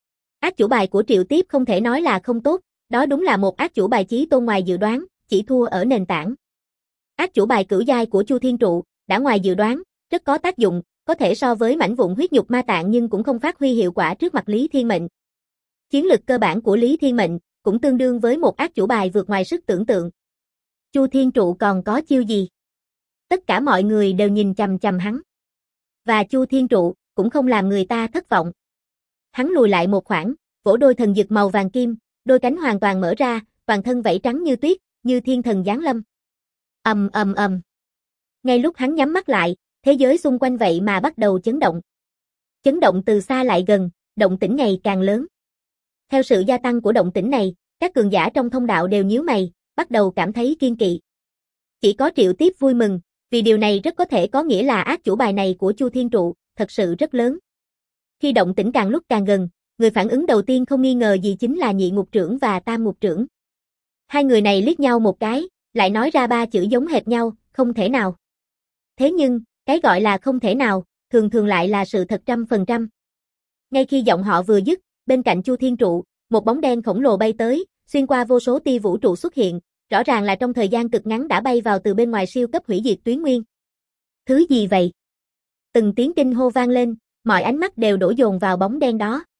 Ác chủ bài của Triệu Tiếp không thể nói là không tốt, đó đúng là một ác chủ bài chí tôn ngoài dự đoán, chỉ thua ở nền tảng. Ác chủ bài cửu giai của Chu Thiên Trụ, đã ngoài dự đoán, rất có tác dụng, có thể so với mảnh vụn huyết nhục ma tạng nhưng cũng không phát huy hiệu quả trước mặt Lý Thiên Mệnh. Chiến lực cơ bản của Lý Thiên Mệnh, cũng tương đương với một ác chủ bài vượt ngoài sức tưởng tượng. Chu Thiên Trụ còn có chiêu gì? Tất cả mọi người đều nhìn chằm chằm hắn. Và Chu Thiên Trụ, cũng không làm người ta thất vọng. Hắn lùi lại một khoảng, vỗ đôi thần dực màu vàng kim, đôi cánh hoàn toàn mở ra, toàn thân vảy trắng như tuyết, như thiên thần giáng lâm. Ầm ầm ầm. Ngay lúc hắn nhắm mắt lại, thế giới xung quanh vậy mà bắt đầu chấn động. Chấn động từ xa lại gần, động tĩnh ngày càng lớn. Theo sự gia tăng của động tĩnh này, các cường giả trong thông đạo đều nhíu mày, bắt đầu cảm thấy kiêng kỵ. Chỉ có Triệu Tiếp vui mừng, vì điều này rất có thể có nghĩa là ác chủ bài này của Chu Thiên Trụ, thật sự rất lớn. Khi động tĩnh càng lúc càng gần, người phản ứng đầu tiên không nghi ngờ gì chính là nhị ngục trưởng và tam ngục trưởng. Hai người này liếc nhau một cái, lại nói ra ba chữ giống hệt nhau, không thể nào. Thế nhưng, cái gọi là không thể nào, thường thường lại là sự thật 100%. Ngay khi giọng họ vừa dứt, bên cạnh Chu Thiên Trụ, một bóng đen khổng lồ bay tới, xuyên qua vô số tia vũ trụ xuất hiện, rõ ràng là trong thời gian cực ngắn đã bay vào từ bên ngoài siêu cấp hủy diệt tuyến nguyên. Thứ gì vậy? Từng tiếng kinh hô vang lên, mọi ánh mắt đều đổ dồn vào bóng đen đó.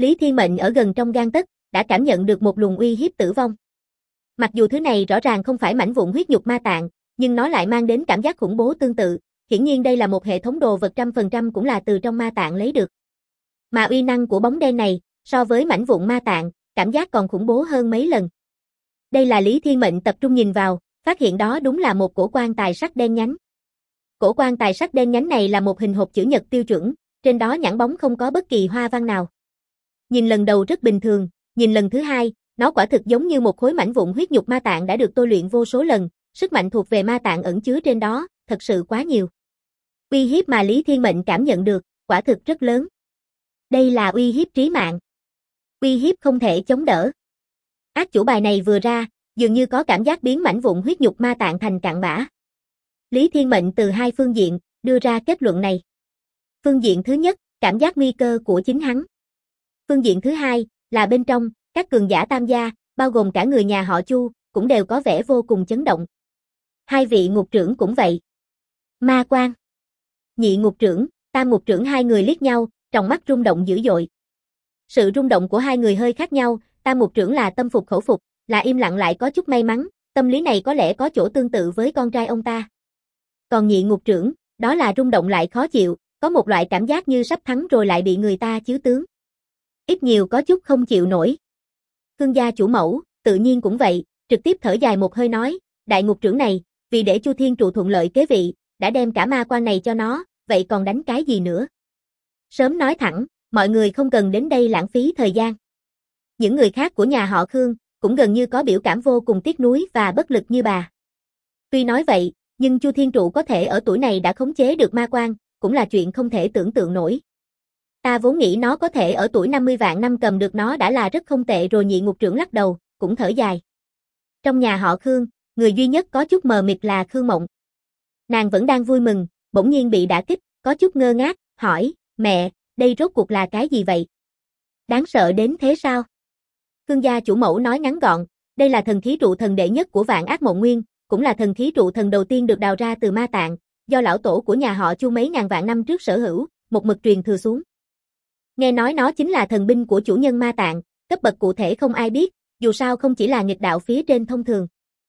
Lý Thiên Mệnh ở gần trong gang tấc, đã cảm nhận được một luồng uy hiếp tử vong. Mặc dù thứ này rõ ràng không phải mảnh vụn huyết nhục ma tạng, nhưng nó lại mang đến cảm giác khủng bố tương tự, hiển nhiên đây là một hệ thống đồ vật 100% cũng là từ trong ma tạng lấy được. Mà uy năng của bóng đen này, so với mảnh vụn ma tạng, cảm giác còn khủng bố hơn mấy lần. Đây là Lý Thiên Mệnh tập trung nhìn vào, phát hiện đó đúng là một cổ quan tài sắt đen nhánh. Cổ quan tài sắt đen nhánh này là một hình hộp chữ nhật tiêu chuẩn, trên đó nhẵn bóng không có bất kỳ hoa văn nào. Nhìn lần đầu rất bình thường, nhìn lần thứ hai, nó quả thực giống như một khối mảnh vụn huyết nhục ma tạng đã được tôi luyện vô số lần, sức mạnh thuộc về ma tạng ẩn chứa trên đó, thật sự quá nhiều. Uy hiếp mà Lý Thiên Mệnh cảm nhận được, quả thực rất lớn. Đây là uy hiếp trí mạng. Uy hiếp không thể chống đỡ. Ác chủ bài này vừa ra, dường như có cảm giác biến mảnh vụn huyết nhục ma tạng thành cặn bã. Lý Thiên Mệnh từ hai phương diện, đưa ra kết luận này. Phương diện thứ nhất, cảm giác nguy cơ của chính hắn. Phương diện thứ hai, là bên trong, các cường giả tam gia, bao gồm cả người nhà họ Chu, cũng đều có vẻ vô cùng chấn động. Hai vị ngục trưởng cũng vậy. Ma Quan, nhị ngục trưởng, tam ngục trưởng hai người liếc nhau, trong mắt rung động dữ dội. Sự rung động của hai người hơi khác nhau, tam ngục trưởng là tâm phục khẩu phục, là im lặng lại có chút may mắn, tâm lý này có lẽ có chỗ tương tự với con trai ông ta. Còn nhị ngục trưởng, đó là rung động lại khó chịu, có một loại cảm giác như sắp thắng rồi lại bị người ta chiếu tướng. Ít nhiều có chút không chịu nổi. Khương gia chủ mẫu, tự nhiên cũng vậy, trực tiếp thở dài một hơi nói, đại ngục trưởng này, vì để Chu Thiên Trụ thuận lợi kế vị, đã đem cả ma quan này cho nó, vậy còn đánh cái gì nữa? Sớm nói thẳng, mọi người không cần đến đây lãng phí thời gian. Những người khác của nhà họ Khương, cũng gần như có biểu cảm vô cùng tiếc nuối và bất lực như bà. Tuy nói vậy, nhưng Chu Thiên Trụ có thể ở tuổi này đã khống chế được ma quan, cũng là chuyện không thể tưởng tượng nổi. Ta vốn nghĩ nó có thể ở tuổi 50 vạn năm cầm được nó đã là rất không tệ rồi. Nhị ngục trưởng lắc đầu, cũng thở dài. Trong nhà họ Khương, người duy nhất có chút mờ mịt là Khương Mộng. Nàng vẫn đang vui mừng, bỗng nhiên bị đả kích, có chút ngơ ngác, hỏi, mẹ, đây rốt cuộc là cái gì vậy? Đáng sợ đến thế sao? Khương gia chủ mẫu nói ngắn gọn, đây là thần khí trụ thần đệ nhất của Vạn Ác Mộng Nguyên, cũng là thần khí trụ thần đầu tiên được đào ra từ ma tạng, do lão tổ của nhà họ Chu mấy ngàn vạn năm trước sở hữu, một mực truyền thừa xuống. Nghe nói nó chính là thần binh của chủ nhân ma tạng, cấp bậc cụ thể không ai biết, dù sao không chỉ là nghịch đạo phía trên thông thường.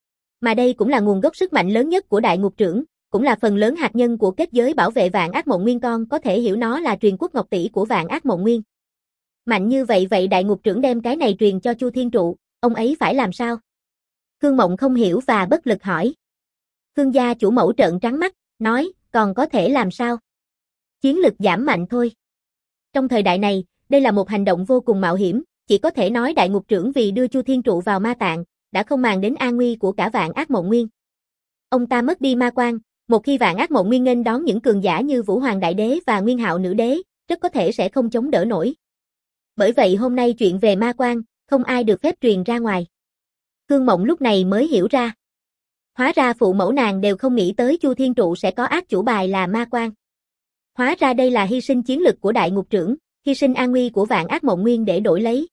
Mà đây cũng là nguồn gốc sức mạnh lớn nhất của đại ngục trưởng, cũng là phần lớn hạt nhân của kết giới bảo vệ Vạn Ác Mộng Nguyên, con có thể hiểu nó là truyền quốc ngọc tỷ của Vạn Ác Mộng Nguyên. Mạnh như vậy vậy đại ngục trưởng đem cái này truyền cho Chu Thiên Trụ, ông ấy phải làm sao? Khương Mộng không hiểu và bất lực hỏi. Khương gia chủ mẫu trợn trắng mắt, nói, còn có thể làm sao? Chiến lực giảm mạnh thôi. Trong thời đại này, đây là một hành động vô cùng mạo hiểm, chỉ có thể nói đại ngục trưởng vì đưa Chu Thiên Trụ vào ma tạng, đã không màng đến an nguy của cả Vạn Ác Mộng Nguyên. Ông ta mất đi ma quan, một khi Vạn Ác Mộng Nguyên nghênh đón những cường giả như Vũ Hoàng Đại Đế và Nguyên Hạo Nữ Đế, rất có thể sẽ không chống đỡ nổi. Bởi vậy hôm nay chuyện về ma quan, không ai được phép truyền ra ngoài. Khương Mộng lúc này mới hiểu ra. Hóa ra phụ mẫu nàng đều không nghĩ tới Chu Thiên Trụ sẽ có ác chủ bài là ma quan. Hóa ra đây là hy sinh chiến lực của đại ngục trưởng, hy sinh an nguy của Vạn Ác Mộng Nguyên để đổi lấy.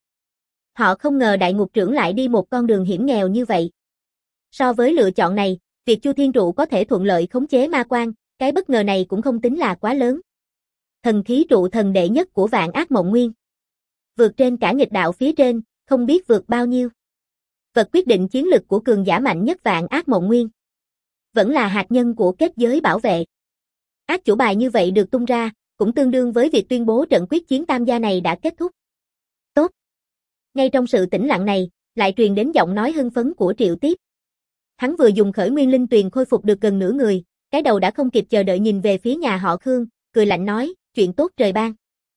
Họ không ngờ đại ngục trưởng lại đi một con đường hiểm nghèo như vậy. So với lựa chọn này, việc Chu Thiên Trụ có thể thuận lợi khống chế ma quan, cái bất ngờ này cũng không tính là quá lớn. Thần khí trụ thần đệ nhất của Vạn Ác Mộng Nguyên. Vượt trên cả nghịch đạo phía trên, không biết vượt bao nhiêu. Vật quyết định chiến lực của cường giả mạnh nhất Vạn Ác Mộng Nguyên. Vẫn là hạt nhân của kết giới bảo vệ. Ác chủ bài như vậy được tung ra, cũng tương đương với việc tuyên bố trận quyết chiến tam gia này đã kết thúc. Tốt. Ngay trong sự tĩnh lặng này, lại truyền đến giọng nói hưng phấn của Triệu Tiếp. Hắn vừa dùng khởi nguyên linh tuyền khôi phục được gần nửa người, cái đầu đã không kịp chờ đợi nhìn về phía nhà họ Khương, cười lạnh nói, chuyện tốt trời ban.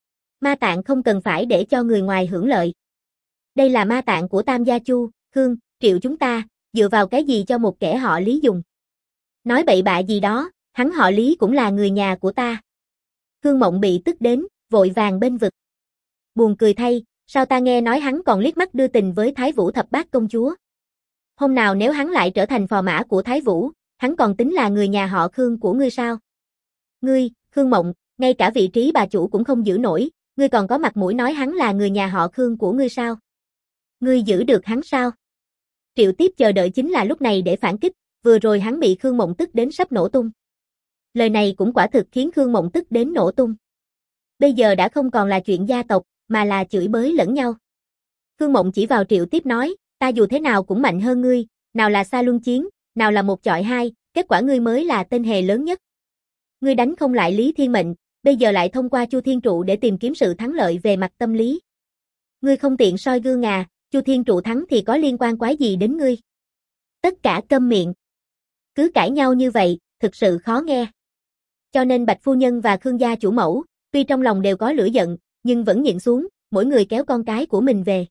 Ma tạng không cần phải để cho người ngoài hưởng lợi. Đây là ma tạng của tam gia Chu, Khương, Triệu chúng ta, dựa vào cái gì cho một kẻ họ Lý dùng. Nói bậy bạ gì đó, hắn họ Lý cũng là người nhà của ta. Khương Mộng bị tức đến, vội vàng bên vực. Buồn cười thay, sao ta nghe nói hắn còn liếc mắt đưa tình với Thái Vũ thập bát công chúa. Hôm nào nếu hắn lại trở thành phò mã của Thái Vũ, hắn còn tính là người nhà họ Khương của ngươi sao? Ngươi, Khương Mộng, ngay cả vị trí bà chủ cũng không giữ nổi, ngươi còn có mặt mũi nói hắn là người nhà họ Khương của ngươi sao? Ngươi giữ được hắn sao? Triệu Tiếp chờ đợi chính là lúc này để phản kích, vừa rồi hắn bị Khương Mộng tức đến sắp nổ tung. Lời này cũng quả thực khiến Khương Mộng tức đến nổ tung. Bây giờ đã không còn là chuyện gia tộc, mà là chửi bới lẫn nhau. Khương Mộng chỉ vào Triệu Tiếp nói, ta dù thế nào cũng mạnh hơn ngươi, nào là xa luân chiến, nào là 1 chọi 2, kết quả ngươi mới là tên hề lớn nhất. Ngươi đánh không lại Lý Thiên Mệnh, bây giờ lại thông qua Chu Thiên Trụ để tìm kiếm sự thắng lợi về mặt tâm lý. Ngươi không tiện soi gương à, Chu Thiên Trụ thắng thì có liên quan quái gì đến ngươi? Tất cả câm miệng. Cứ cãi nhau như vậy, thực sự khó nghe. Cho nên Bạch phu nhân và Khương gia chủ mẫu, tuy trong lòng đều có lửa giận, nhưng vẫn nhịn xuống, mỗi người kéo con cái của mình về.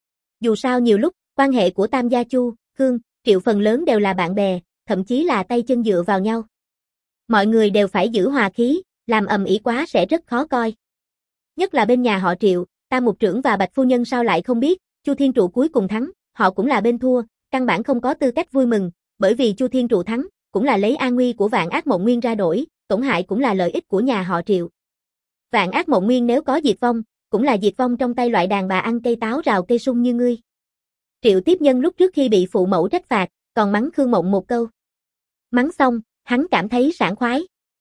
Dù sao nhiều lúc, quan hệ của Tam gia Chu, Khương, Triệu phần lớn đều là bạn bè, thậm chí là tay chân dựa vào nhau. Mọi người đều phải giữ hòa khí, làm ầm ĩ quá sẽ rất khó coi. Nhất là bên nhà họ Triệu, Tam mục trưởng và Bạch phu nhân sao lại không biết, Chu Thiên Trụ cuối cùng thắng, họ cũng là bên thua, căn bản không có tư cách vui mừng, bởi vì Chu Thiên Trụ thắng, cũng là lấy an nguy của Vạn Ác Mộng Nguyên ra đổi, tổn hại cũng là lợi ích của nhà họ Triệu. Vạn Ác Mộng Nguyên nếu có diệt vong, cũng là diệt vong trong tay loại đàn bà ăn cây táo rào cây sung như ngươi. Triệu Tiếp Nhân lúc trước khi bị phụ mẫu trách phạt, còn mắng Khương Mộng một câu. Mắng xong, hắn cảm thấy sảng khoái.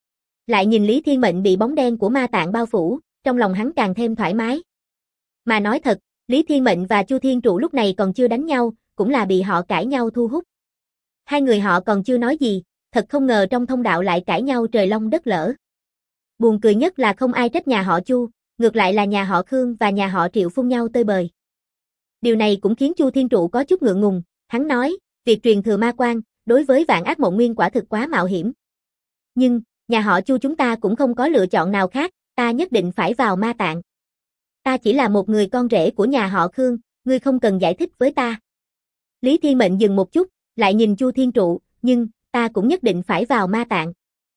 Lại nhìn Lý Thiên Mệnh bị bóng đen của ma tạng bao phủ, trong lòng hắn càng thêm thoải mái. Mà nói thật, Lý Thiên Mệnh và Chu Thiên Trụ lúc này còn chưa đánh nhau, cũng là bị họ cãi nhau thu hút. Hai người họ còn chưa nói gì, thật không ngờ trong thông đạo lại cãi nhau trời long đất lở. Buồn cười nhất là không ai trách nhà họ Chu, ngược lại là nhà họ Khương và nhà họ Triệu phun nhau tơi bời. Điều này cũng khiến Chu Thiên Trụ có chút ngượng ngùng, hắn nói, việc truyền thừa ma quan, đối với Vạn Ác Mộng Nguyên quả thực quá mạo hiểm. Nhưng, nhà họ Chu chúng ta cũng không có lựa chọn nào khác, ta nhất định phải vào ma tạng. Ta chỉ là một người con rể của nhà họ Khương, ngươi không cần giải thích với ta. Lý Thiên Mệnh dừng một chút, lại nhìn Chu Thiên Trụ, nhưng, ta cũng nhất định phải vào ma tạng.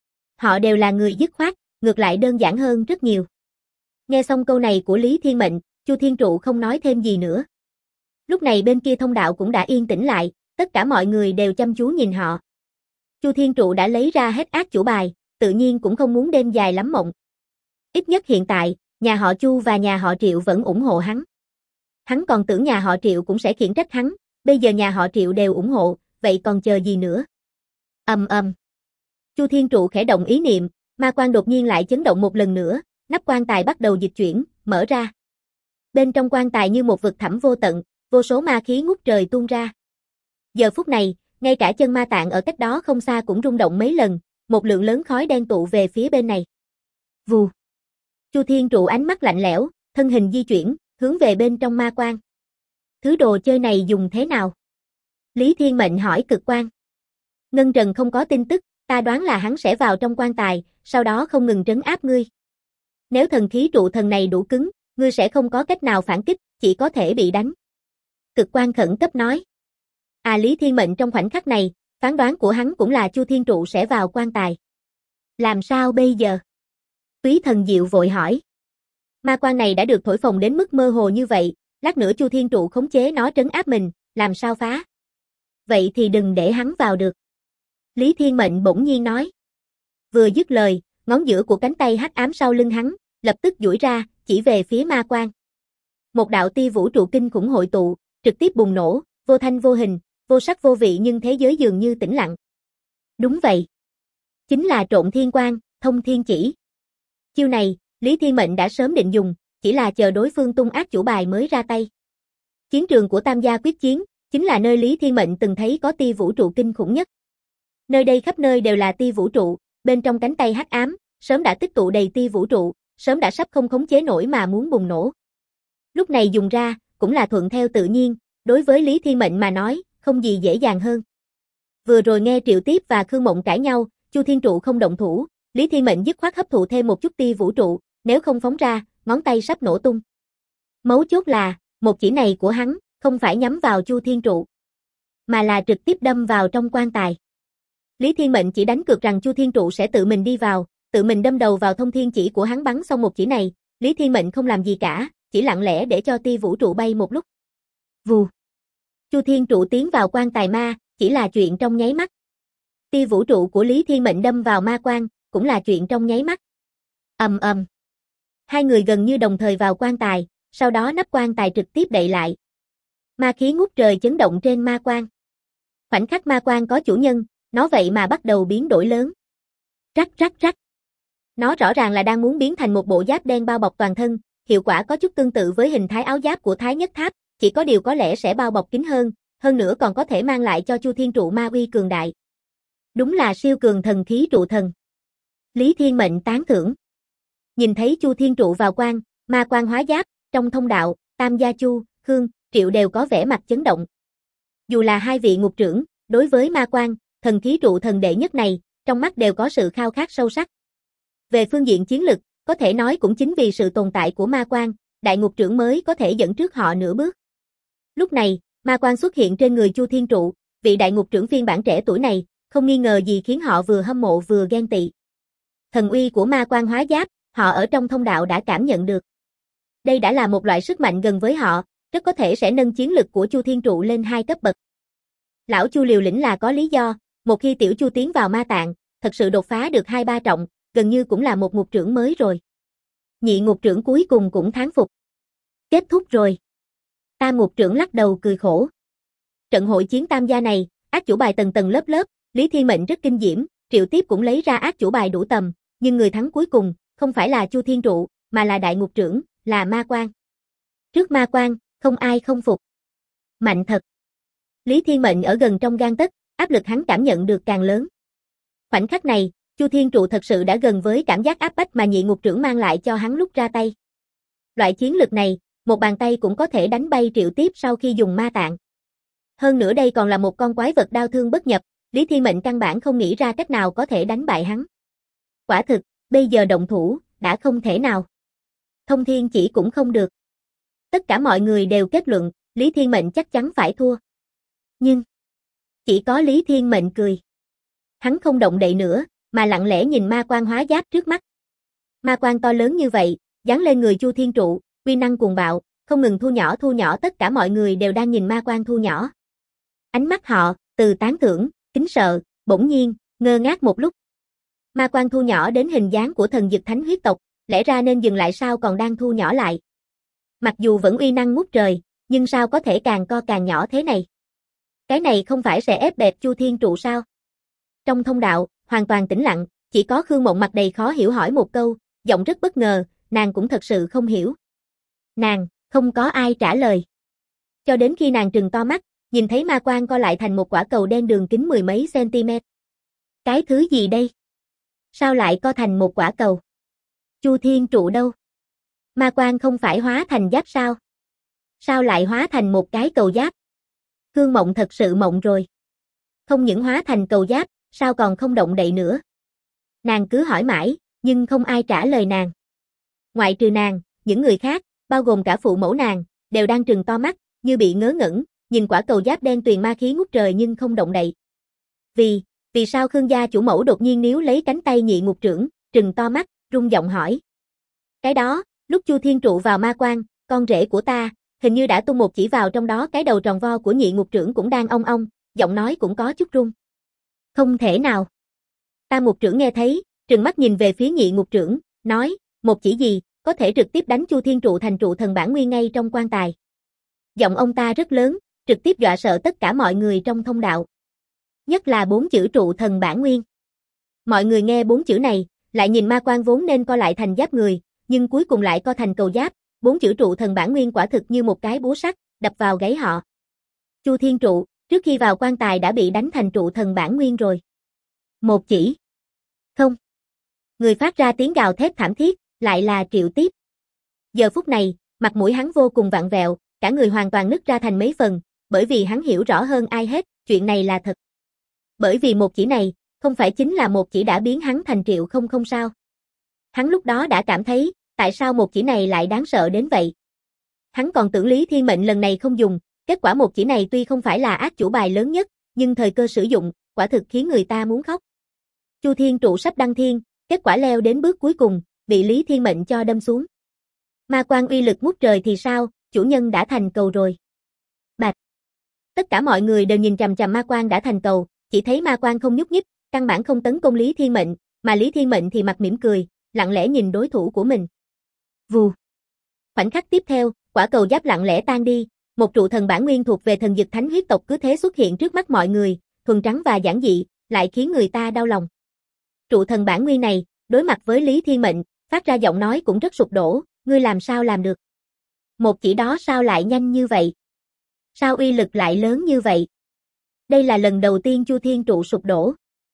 Họ đều là người dứt khoát, ngược lại đơn giản hơn rất nhiều. Nghe xong câu này của Lý Thiên Mệnh, Chu Thiên Trụ không nói thêm gì nữa. Lúc này bên kia thông đạo cũng đã yên tĩnh lại, tất cả mọi người đều chăm chú nhìn họ. Chu Thiên Trụ đã lấy ra hết ác chủ bài, tự nhiên cũng không muốn đêm dài lắm mộng. Ít nhất hiện tại, nhà họ Chu và nhà họ Triệu vẫn ủng hộ hắn. Hắn còn tưởng nhà họ Triệu cũng sẽ khiển trách hắn, bây giờ nhà họ Triệu đều ủng hộ, vậy còn chờ gì nữa? Ầm ầm. Chu Thiên Trụ khẽ động ý niệm, ma quan đột nhiên lại chấn động một lần nữa, nắp quan tài bắt đầu dịch chuyển, mở ra. Bên trong quan tài như một vực thẳm vô tận, vô số ma khí ngút trời tuôn ra. Giờ phút này, ngay cả chân ma tạng ở cách đó không xa cũng rung động mấy lần, một lượng lớn khói đen tụ về phía bên này. Vù. Chu Thiên Trụ ánh mắt lạnh lẽo, thân hình di chuyển, hướng về bên trong ma quan. Thứ đồ chơi này dùng thế nào? Lý Thiên Mệnh hỏi Cực Quan. Ngân Trần không có tin tức, ta đoán là hắn sẽ vào trong quan tài, sau đó không ngừng trấn áp ngươi. Nếu thần khí trụ thần này đủ cứng, ngươi sẽ không có cách nào phản kích, chỉ có thể bị đánh. Cực Quan khẩn cấp nói. Lý Thiên Mệnh trong khoảnh khắc này, phán đoán của hắn cũng là Chu Thiên Trụ sẽ vào quan tài. Làm sao bây giờ? Túy Thần Diệu vội hỏi. Ma quan này đã được thổi phồng đến mức mơ hồ như vậy, lát nữa Chu Thiên Trụ khống chế nó trấn áp mình, làm sao phá? Vậy thì đừng để hắn vào được. Lý Thiên Mệnh bỗng nhiên nói. Vừa dứt lời, ngón giữa của cánh tay hắc ám sau lưng hắn, lập tức duỗi ra, chỉ về phía ma quan. Một đạo tia vũ trụ kinh khủng hội tụ, trực tiếp bùng nổ, vô thanh vô hình, vô sắc vô vị nhưng thế giới dường như tĩnh lặng. Đúng vậy. Chính là Trộn Thiên Quang, Thông Thiên Chỉ. Chiêu này, Lý Thiên Mệnh đã sớm định dùng, chỉ là chờ đối phương tung ác chủ bài mới ra tay. Chiến trường của Tam gia quyết chiến, chính là nơi Lý Thiên Mệnh từng thấy có tia vũ trụ kinh khủng nhất. Nơi đây khắp nơi đều là tia vũ trụ, bên trong cánh tay hắc ám, sớm đã tích tụ đầy tia vũ trụ, sớm đã sắp không khống chế nổi mà muốn bùng nổ. Lúc này dùng ra, cũng là thuận theo tự nhiên, đối với Lý Thiên Mệnh mà nói, không gì dễ dàng hơn. Vừa rồi nghe Triệu Tiếp và Khương Mộng cãi nhau, Chu Thiên Trụ không động thủ, Lý Thiên Mệnh dứt khoát hấp thụ thêm một chút tia vũ trụ, nếu không phóng ra, ngón tay sắp nổ tung. Mấu chốt là, một chỉ này của hắn, không phải nhắm vào Chu Thiên Trụ, mà là trực tiếp đâm vào trong quan tài. Lý Thiên Mệnh chỉ đánh cược rằng Chu Thiên Trụ sẽ tự mình đi vào, tự mình đâm đầu vào thông thiên chỉ của hắn bắn xong một chỉ này, Lý Thiên Mệnh không làm gì cả, chỉ lặng lẽ để cho tia vũ trụ bay một lúc. Vù. Chu Thiên Trụ tiến vào quan tài ma, chỉ là chuyện trong nháy mắt. Tia vũ trụ của Lý Thiên Mệnh đâm vào ma quan, cũng là chuyện trong nháy mắt. Ầm ầm. Hai người gần như đồng thời vào quan tài, sau đó nắp quan tài trực tiếp đậy lại. Ma khí ngút trời chấn động trên ma quan. Khoảnh khắc ma quan có chủ nhân, nó vậy mà bắt đầu biến đổi lớn. Rắc rắc rắc. Nó rõ ràng là đang muốn biến thành một bộ giáp đen bao bọc toàn thân, hiệu quả có chút tương tự với hình thái áo giáp của Thái Nhất Tháp, chỉ có điều có lẽ sẽ bao bọc kín hơn nữa còn có thể mang lại cho Chu Thiên trụ ma uy cường đại. Đúng là siêu cường thần khí trụ thần. Lý Thiên Mệnh tán thưởng. Nhìn thấy Chu Thiên trụ vào quang, ma quang hóa giáp, trong thông đạo, Tam gia Chu, Khương, Triệu đều có vẻ mặt chấn động. Dù là hai vị ngục trưởng, đối với ma quang, thần khí trụ thần đệ nhất này, trong mắt đều có sự khao khát sâu sắc. Về phương diện chiến lực, có thể nói cũng chính vì sự tồn tại của ma quang, đại ngục trưởng mới có thể dẫn trước họ nửa bước. Lúc này, ma quang xuất hiện trên người Chu Thiên trụ, vị đại ngục trưởng phiên bản trẻ tuổi này, không nghi ngờ gì khiến họ vừa hâm mộ vừa ghen tị. Thần uy của ma quang hóa giáp, họ ở trong thông đạo đã cảm nhận được. Đây đã là một loại sức mạnh gần với họ, rất có thể sẽ nâng chiến lực của Chu Thiên trụ lên 2 cấp bậc. Lão Chu liều lĩnh là có lý do, một khi tiểu Chu tiến vào ma tạng, thật sự đột phá được 2-3 trọng, gần như cũng là một ngục trưởng mới rồi. Nhị ngục trưởng cuối cùng cũng thán phục. Kết thúc rồi. Tam ngục trưởng lắc đầu cười khổ. Trận hội chiến tam gia này, ác chủ bài tầng tầng lớp lớp, Lý Thiên Mệnh rất kinh diễm, Triệu Tiếp cũng lấy ra ác chủ bài đủ tầm, nhưng người thắng cuối cùng, không phải là Chu Thiên trụ, mà là đại ngục trưởng, là ma quang. Trước ma quang, không ai không phục. Mạnh thật. Lý Thiên Mệnh ở gần trong gang tấc, áp lực hắn cảm nhận được càng lớn. Khoảnh khắc này, Chu Thiên trụ thật sự đã gần với cảm giác áp bách mà nhị ngục trưởng mang lại cho hắn lúc ra tay. Loại chiến lực này, một bàn tay cũng có thể đánh bay Triệu Tiếp sau khi dùng ma tạng. Hơn nữa đây còn là một con quái vật đao thương bất nhập, Lý Thiên Mệnh căn bản không nghĩ ra cách nào có thể đánh bại hắn. Quả thực, bây giờ động thủ, đã không thể nào. Thông thiên chỉ cũng không được. Tất cả mọi người đều kết luận, Lý Thiên Mệnh chắc chắn phải thua. Nhưng, chỉ có Lý Thiên Mệnh cười. Hắn không động đậy nữa, mà lặng lẽ nhìn ma quang hóa giáp trước mắt. Ma quang to lớn như vậy, giáng lên người Chu Thiên trụ, uy năng cuồng bạo, không ngừng thu nhỏ tất cả mọi người đều đang nhìn ma quang thu nhỏ. Ánh mắt họ, từ tán thưởng, kính sợ, bỗng nhiên, ngơ ngác một lúc. Ma quang thu nhỏ đến hình dáng của thần dực thánh huyết tộc, lẽ ra nên dừng lại sao còn đang thu nhỏ lại. Mặc dù vẫn uy năng ngút trời, nhưng sao có thể càng co càng nhỏ thế này? Cái này không phải sẽ ép bẹp Chu Thiên trụ sao? Trong thông đạo, hoàn toàn tĩnh lặng, chỉ có Khương Mộng mặt đầy khó hiểu hỏi một câu, giọng rất bất ngờ, nàng cũng thật sự không hiểu. Nàng, không có ai trả lời. Cho đến khi nàng trừng to mắt, nhìn thấy ma quang co lại thành một quả cầu đen đường kính 10 mấy cm. Cái thứ gì đây? Sao lại co thành một quả cầu? Chu Thiên trụ đâu? Ma quang không phải hóa thành giáp sao? Sao lại hóa thành một cái cầu giáp? Khương Mộng thật sự mộng rồi. Không những hóa thành cầu giáp, sao còn không động đậy nữa? Nàng cứ hỏi mãi, nhưng không ai trả lời nàng. Ngoại trừ nàng, những người khác, bao gồm cả phụ mẫu nàng, đều đang trừng to mắt, như bị ngớ ngẩn, nhìn quả cầu giáp đen tuyền ma khí ngút trời nhưng không động đậy. Vì sao Khương gia chủ mẫu đột nhiên níu lấy cánh tay nhị ngục trưởng, trừng to mắt, rung giọng hỏi. Cái đó, lúc Chu Thiên trụ vào ma quang, con rể của ta, hình như đã tung một chỉ vào trong đó, cái đầu tròn vo của nhị ngục trưởng cũng đang ong ong, giọng nói cũng có chút rung. Không thể nào. Tam ngục trưởng nghe thấy, trừng mắt nhìn về phía nhị ngục trưởng, nói, một chỉ gì, có thể trực tiếp đánh Chu Thiên trụ thành trụ thần bản nguyên ngay trong quan tài. Giọng ông ta rất lớn, trực tiếp dọa sợ tất cả mọi người trong thông đạo. Nhất là 4 chữ trụ thần bản nguyên. Mọi người nghe 4 chữ này, lại nhìn ma quang vốn nên co lại thành giáp người, nhưng cuối cùng lại co thành cầu giáp, 4 chữ trụ thần bản nguyên quả thực như một cái búa sắt, đập vào gáy họ. Chu Thiên trụ, trước khi vào quan tài đã bị đánh thành trụ thần bản nguyên rồi. Một chỉ. Không. Người phát ra tiếng gào thét thảm thiết, lại là Triệu Tiếp. Giờ phút này, mặt mũi hắn vô cùng vặn vẹo, cả người hoàn toàn nứt ra thành mấy phần, bởi vì hắn hiểu rõ hơn ai hết, chuyện này là thật. Bởi vì một chỉ này, không phải chính là một chỉ đã biến hắn thành Triệu không sao. Hắn lúc đó đã cảm thấy, tại sao một chỉ này lại đáng sợ đến vậy. Hắn còn tưởng Lý Thiên Mệnh lần này không dùng, kết quả một chỉ này tuy không phải là ác chủ bài lớn nhất, nhưng thời cơ sử dụng, quả thực khiến người ta muốn khóc. Chu Thiên trụ sắp đăng thiên, kết quả leo đến bước cuối cùng, bị Lý Thiên Mệnh cho đâm xuống. Ma quang uy lực ngút trời thì sao, chủ nhân đã thành cầu rồi. Bạch. Tất cả mọi người đều nhìn chằm chằm ma quang đã thành cầu, chỉ thấy ma quang không nhúc nhích, căn bản không tấn công Lý Thiên Mệnh, mà Lý Thiên Mệnh thì mặt mỉm cười, lặng lẽ nhìn đối thủ của mình. Vù. Khoảnh khắc tiếp theo, quả cầu giáp lặng lẽ tan đi, một trụ thần bản nguyên thuộc về thần dực thánh huyết tộc cứ thế xuất hiện trước mắt mọi người, thuần trắng và giản dị, lại khiến người ta đau lòng. Trụ thần bản nguyên này, đối mặt với Lý Thiên Mệnh, phát ra giọng nói cũng rất sụp đổ, ngươi làm sao làm được? Một chỉ đó sao lại nhanh như vậy? Sao uy lực lại lớn như vậy? Đây là lần đầu tiên Chu Thiên Trụ sụp đổ.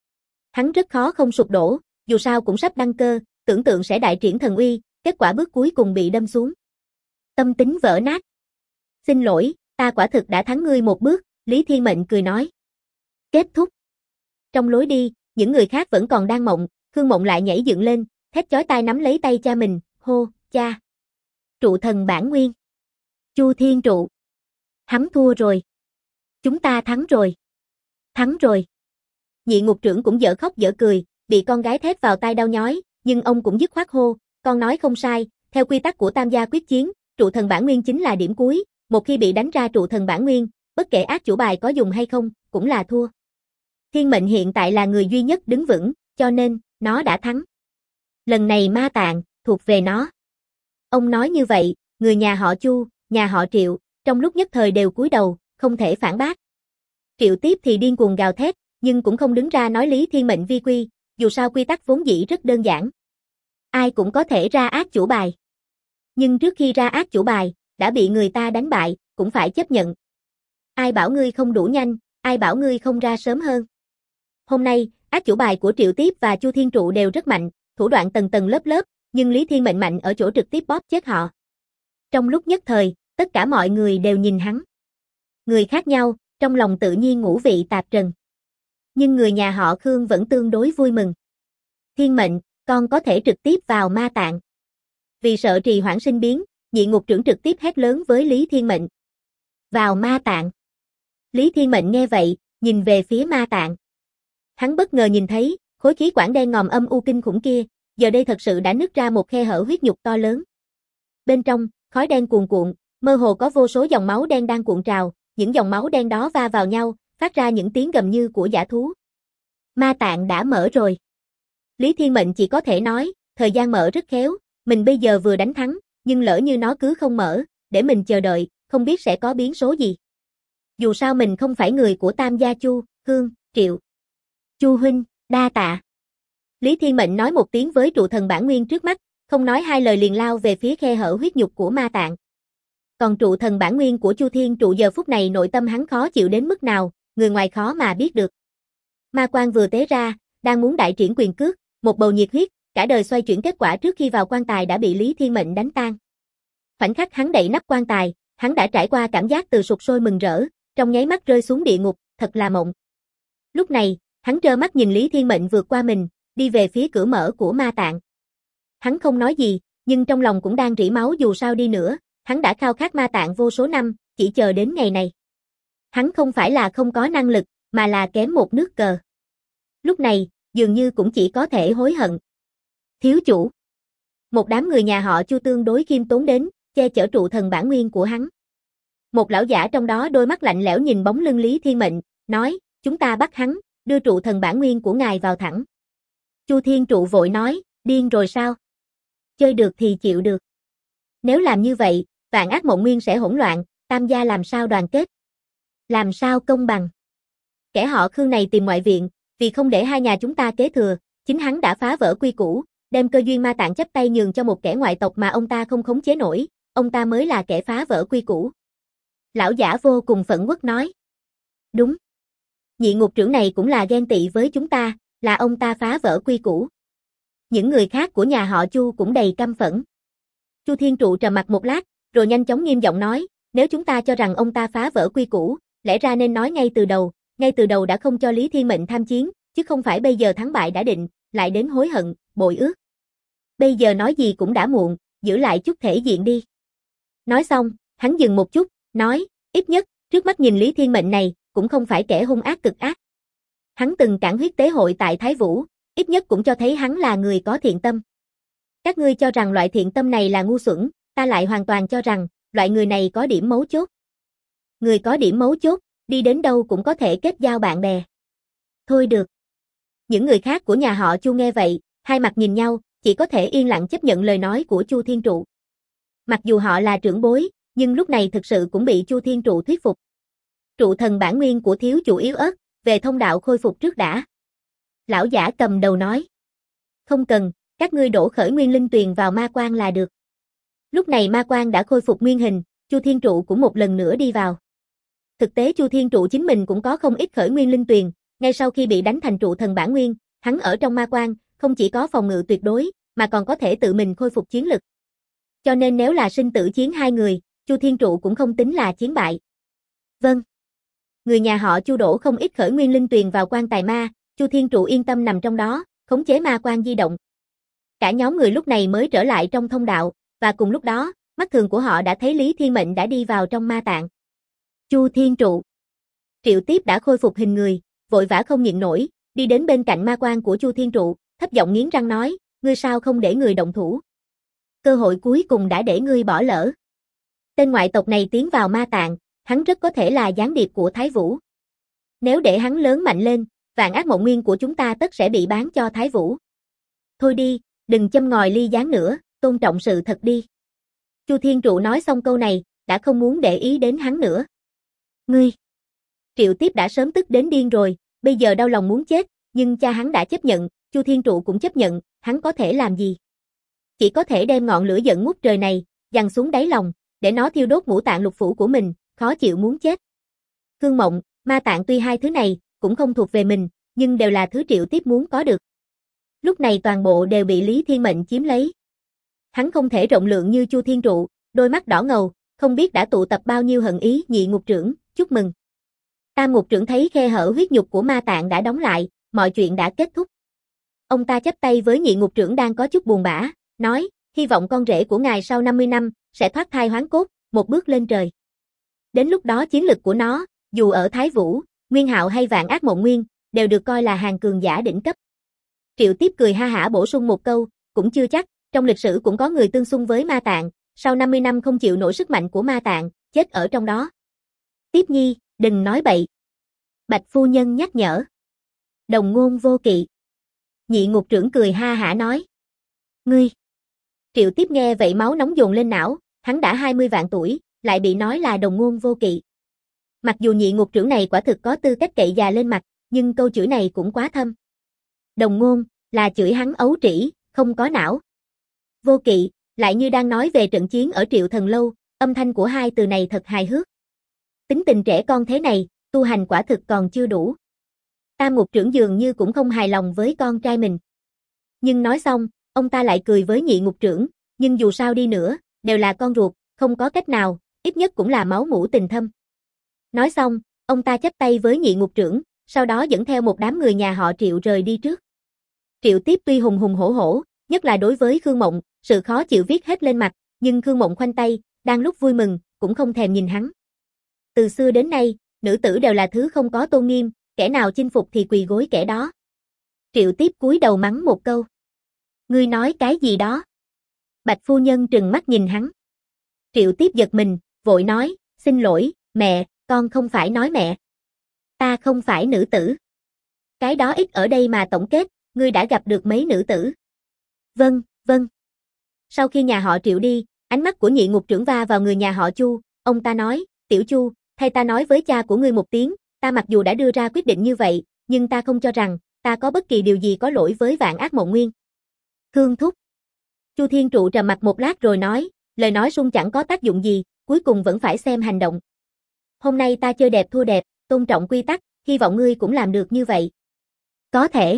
Hắn rất khó không sụp đổ, dù sao cũng sắp đăng cơ, tưởng tượng sẽ đại triển thần uy, kết quả bước cuối cùng bị đâm xuống. Tâm tính vỡ nát. Xin lỗi, ta quả thực đã thắng ngươi một bước, Lý Thiên Mệnh cười nói. Kết thúc. Trong lối đi, những người khác vẫn còn đang mộng, Khương Mộng lại nhảy dựng lên, thét chói tai nắm lấy tay cha mình, hô, cha. Trụ thần bản nguyên. Chu Thiên Trụ. Hắn thua rồi. Chúng ta thắng rồi. Thắng rồi. Nhị ngục trưởng cũng dở khóc dở cười, bị con gái thét vào tai đau nhói, nhưng ông cũng dứt khoát hô, con nói không sai, theo quy tắc của Tam gia quyết chiến, trụ thần bản nguyên chính là điểm cuối, một khi bị đánh ra trụ thần bản nguyên, bất kể ác chủ bài có dùng hay không, cũng là thua. Thiên Mệnh hiện tại là người duy nhất đứng vững, cho nên, nó đã thắng. Lần này ma tạng, thuộc về nó. Ông nói như vậy, người nhà họ Chu, nhà họ Triệu, trong lúc nhất thời đều cúi đầu, không thể phản bác. Triệu Tiếp thì điên cuồng gào thét, nhưng cũng không đứng ra nói Lý Thiên Mệnh vi quy, dù sao quy tắc vốn dĩ rất đơn giản. Ai cũng có thể ra ác chủ bài. Nhưng trước khi ra ác chủ bài, đã bị người ta đánh bại, cũng phải chấp nhận. Ai bảo ngươi không đủ nhanh, ai bảo ngươi không ra sớm hơn. Hôm nay, ác chủ bài của Triệu Tiếp và Chu Thiên Trụ đều rất mạnh, thủ đoạn tầng tầng lớp lớp, nhưng Lý Thiên Mệnh mạnh ở chỗ trực tiếp bóp chết họ. Trong lúc nhất thời, tất cả mọi người đều nhìn hắn. Người khác nhau, trong lòng tự nhiên ngũ vị tạp trần. Nhưng người nhà họ Khương vẫn tương đối vui mừng. Thiên Mệnh, con có thể trực tiếp vào ma tạng. Vì sợ trì hoãn sinh biến, nhị ngục trưởng trực tiếp hét lớn với Lý Thiên Mệnh. Vào ma tạng. Lý Thiên Mệnh nghe vậy, nhìn về phía ma tạng. Hắn bất ngờ nhìn thấy, khối khí quản đen ngòm âm u kinh khủng kia, giờ đây thật sự đã nứt ra một khe hở huyết nhục to lớn. Bên trong, khói đen cuồn cuộn, mơ hồ có vô số dòng máu đen đang cuộn trào, những dòng máu đen đó va vào nhau, phát ra những tiếng gầm như của dã thú. Ma tạng đã mở rồi. Lý Thiên Mệnh chỉ có thể nói, thời gian mở rất khéo, mình bây giờ vừa đánh thắng, nhưng lỡ như nó cứ không mở, để mình chờ đợi, không biết sẽ có biến số gì. Dù sao mình không phải người của Tam gia Chu, Khương, Triệu. Chu huynh, đa tạ. Lý Thiên Mệnh nói một tiếng với trụ thần bản nguyên trước mắt, không nói hai lời liền lao về phía khe hở huyết nhục của ma tạng. Còn trụ thần bản nguyên của Chu Thiên Trụ giờ phút này nội tâm hắn khó chịu đến mức nào, người ngoài khó mà biết được. Ma quan vừa tế ra, đang muốn đại triển quyền cước, một bầu nhiệt huyết, cả đời xoay chuyển kết quả trước khi vào quan tài đã bị Lý Thiên Mệnh đánh tan. Khoảnh khắc hắn đậy nắp quan tài, hắn đã trải qua cảm giác từ sục sôi mừng rỡ, trong nháy mắt rơi xuống địa ngục, thật là mộng. Lúc này, hắn trơ mắt nhìn Lý Thiên Mệnh vượt qua mình, đi về phía cửa mở của ma tạng. Hắn không nói gì, nhưng trong lòng cũng đang rỉ máu dù sao đi nữa, hắn đã khao khát ma tạng vô số năm, chỉ chờ đến ngày này. Hắn không phải là không có năng lực, mà là kém một nước cờ. Lúc này, dường như cũng chỉ có thể hối hận. Thiếu chủ. Một đám người nhà họ Chu tương đối khiêm tốn đến, che chở trụ thần bản nguyên của hắn. Một lão giả trong đó đôi mắt lạnh lẽo nhìn bóng lưng Lý Thiên Mệnh, nói, chúng ta bắt hắn, đưa trụ thần bản nguyên của ngài vào thẳng. Chu Thiên Trụ vội nói, điên rồi sao? Chơi được thì chịu được. Nếu làm như vậy, vạn ác mộng nguyên sẽ hỗn loạn, Tam gia làm sao đoàn kết? Làm sao công bằng? Kẻ họ Khương này tìm ngoại viện, vì không để hai nhà chúng ta kế thừa, chính hắn đã phá vỡ quy củ, đem cơ duyên ma tạng chấp tay nhường cho một kẻ ngoại tộc mà ông ta không khống chế nổi, ông ta mới là kẻ phá vỡ quy củ. Lão giả vô cùng phẫn uất nói. Đúng. Nhị ngục trưởng này cũng là ghen tị với chúng ta, là ông ta phá vỡ quy củ. Những người khác của nhà họ Chu cũng đầy căm phẫn. Chu Thiên Trụ trầm mặt một lát, rồi nhanh chóng nghiêm giọng nói, nếu chúng ta cho rằng ông ta phá vỡ quy củ, lẽ ra nên nói ngay từ đầu đã không cho Lý Thiên Mệnh tham chiến, chứ không phải bây giờ thắng bại đã định, lại đến hối hận, bội ước. Bây giờ nói gì cũng đã muộn, giữ lại chút thể diện đi. Nói xong, hắn dừng một chút, nói, ít nhất, trước mắt nhìn Lý Thiên Mệnh này, cũng không phải kẻ hung ác cực ác. Hắn từng cản huyết tế hội tại Thái Vũ, ít nhất cũng cho thấy hắn là người có thiện tâm. Các ngươi cho rằng loại thiện tâm này là ngu xuẩn, ta lại hoàn toàn cho rằng, loại người này có điểm mấu chốt. Người có điểm mấu chốt, đi đến đâu cũng có thể kết giao bạn bè. Thôi được. Những người khác của nhà họ Chu nghe vậy, hai mặt nhìn nhau, chỉ có thể yên lặng chấp nhận lời nói của Chu Thiên Trụ. Mặc dù họ là trưởng bối, nhưng lúc này thực sự cũng bị Chu Thiên Trụ thuyết phục. Trụ thần bản nguyên của thiếu chủ yếu ớt, về thông đạo khôi phục trước đã. Lão giả cầm đầu nói. Không cần, các ngươi đổ khởi nguyên linh tuyền vào ma quan là được. Lúc này ma quan đã khôi phục nguyên hình, Chu Thiên Trụ cũng một lần nữa đi vào. Thực tế Chu Thiên Trụ chính mình cũng có không ít khởi nguyên linh tuyền, ngay sau khi bị đánh thành trụ thần bản nguyên, hắn ở trong ma quan, không chỉ có phòng ngự tuyệt đối, mà còn có thể tự mình khôi phục chiến lực. Cho nên nếu là sinh tử chiến hai người, Chu Thiên Trụ cũng không tính là chiến bại. Vâng. Người nhà họ Chu đổ không ít khởi nguyên linh tuyền vào quan tài ma, Chu Thiên Trụ yên tâm nằm trong đó, khống chế ma quan di động. Cả nhóm người lúc này mới trở lại trong thông đạo, và cùng lúc đó, mắt thường của họ đã thấy Lý Thiên Mệnh đã đi vào trong ma tạng. Chu Thiên Trụ. Triệu Tiếp đã khôi phục hình người, vội vã không nhịn nổi, đi đến bên cạnh ma quan của Chu Thiên Trụ, thấp giọng nghiến răng nói, ngươi sao không để người động thủ? Cơ hội cuối cùng đã để ngươi bỏ lỡ. Tên ngoại tộc này tiến vào ma tạng, hắn rất có thể là gián điệp của Thái Vũ. Nếu để hắn lớn mạnh lên, vạn ác mộng nguyên của chúng ta tất sẽ bị bán cho Thái Vũ. Thôi đi, đừng châm ngòi ly gián nữa, tôn trọng sự thật đi. Chu Thiên Trụ nói xong câu này, đã không muốn để ý đến hắn nữa. Ngươi! Triệu Tiếp đã sớm tức đến điên rồi, bây giờ đau lòng muốn chết, nhưng cha hắn đã chấp nhận, Chu Thiên Trụ cũng chấp nhận, hắn có thể làm gì? Chỉ có thể đem ngọn lửa giận ngút trời này, giằng xuống đáy lòng, để nó thiêu đốt ngũ tạng lục phủ của mình, khó chịu muốn chết. Cương mộng, ma tạng tuy hai thứ này, cũng không thuộc về mình, nhưng đều là thứ Triệu Tiếp muốn có được. Lúc này toàn bộ đều bị Lý Thiên Mệnh chiếm lấy. Hắn không thể rộng lượng như Chu Thiên Trụ, đôi mắt đỏ ngầu, không biết đã tụ tập bao nhiêu hận ý. Nhị ngục trưởng, chúc mừng. Tam ngục trưởng thấy khe hở huyết nhục của ma tạng đã đóng lại, mọi chuyện đã kết thúc. Ông ta chắp tay với nhị ngục trưởng đang có chút buồn bã, nói, hy vọng con rể của ngài sau 50 năm, sẽ thoát thai hoán cốt, một bước lên trời. Đến lúc đó chiến lực của nó, dù ở Thái Vũ, Nguyên Hạo hay Vạn Ác Mộng Nguyên, đều được coi là hàng cường giả đỉnh cấp. Triệu Tiếp cười ha hả bổ sung một câu, cũng chưa chắc, trong lịch sử cũng có người tương xung với ma tạng, sau 50 năm không chịu nổi sức mạnh của ma tạng, chết ở trong đó. Tiếp Nhi, đừng nói bậy. Bạch phu nhân nhắc nhở. Đồng ngôn vô kỵ. Nhị ngục trưởng cười ha hả nói. Ngươi. Triệu Tiếp nghe vậy máu nóng dồn lên não, hắn đã 20 vạn tuổi, lại bị nói là đồng ngôn vô kỵ. Mặc dù nhị ngục trưởng này quả thực có tư cách cậy già lên mặt, nhưng câu chửi này cũng quá thâm. Đồng ngôn, là chửi hắn ấu trĩ, không có não. Vô kỵ, lại như đang nói về trận chiến ở Triệu Thần Lâu, âm thanh của hai từ này thật hài hước. Tính tình trẻ con thế này, tu hành quả thực còn chưa đủ. Tam ngục trưởng dường như cũng không hài lòng với con trai mình. Nhưng nói xong, ông ta lại cười với nhị ngục trưởng, nhưng dù sao đi nữa, đều là con ruột, không có cách nào, ít nhất cũng là máu mủ tình thâm. Nói xong, ông ta chắp tay với nhị ngục trưởng, sau đó dẫn theo một đám người nhà họ Triệu rời đi trước. Triệu Tiếp tuy hùng hùng hổ hổ, nhất là đối với Khương Mộng, sự khó chịu viết hết lên mặt, nhưng Khương Mộng khoanh tay, đang lúc vui mừng, cũng không thèm nhìn hắn. Từ xưa đến nay, nữ tử đều là thứ không có tôn nghiêm, kẻ nào chinh phục thì quỳ gối kẻ đó. Triệu Tiếp cúi đầu mắng một câu. Ngươi nói cái gì đó? Bạch phu nhân trừng mắt nhìn hắn. Triệu Tiếp giật mình, vội nói, xin lỗi, mẹ, con không phải nói mẹ. Ta không phải nữ tử. Cái đó ít ở đây mà tổng kết, ngươi đã gặp được mấy nữ tử. Vâng, vâng. Sau khi nhà họ Triệu đi, ánh mắt của nhị ngục trưởng va vào người nhà họ Chu, ông ta nói, Tiểu Chu, thay ta nói với cha của ngươi một tiếng, ta mặc dù đã đưa ra quyết định như vậy, nhưng ta không cho rằng, ta có bất kỳ điều gì có lỗi với Vạn Ác Mộng Nguyên. Thương thúc. Chu Thiên Trụ trầm mặt một lát rồi nói, lời nói sung chẳng có tác dụng gì, cuối cùng vẫn phải xem hành động. Hôm nay ta chơi đẹp thua đẹp, tôn trọng quy tắc, hy vọng ngươi cũng làm được như vậy. Có thể.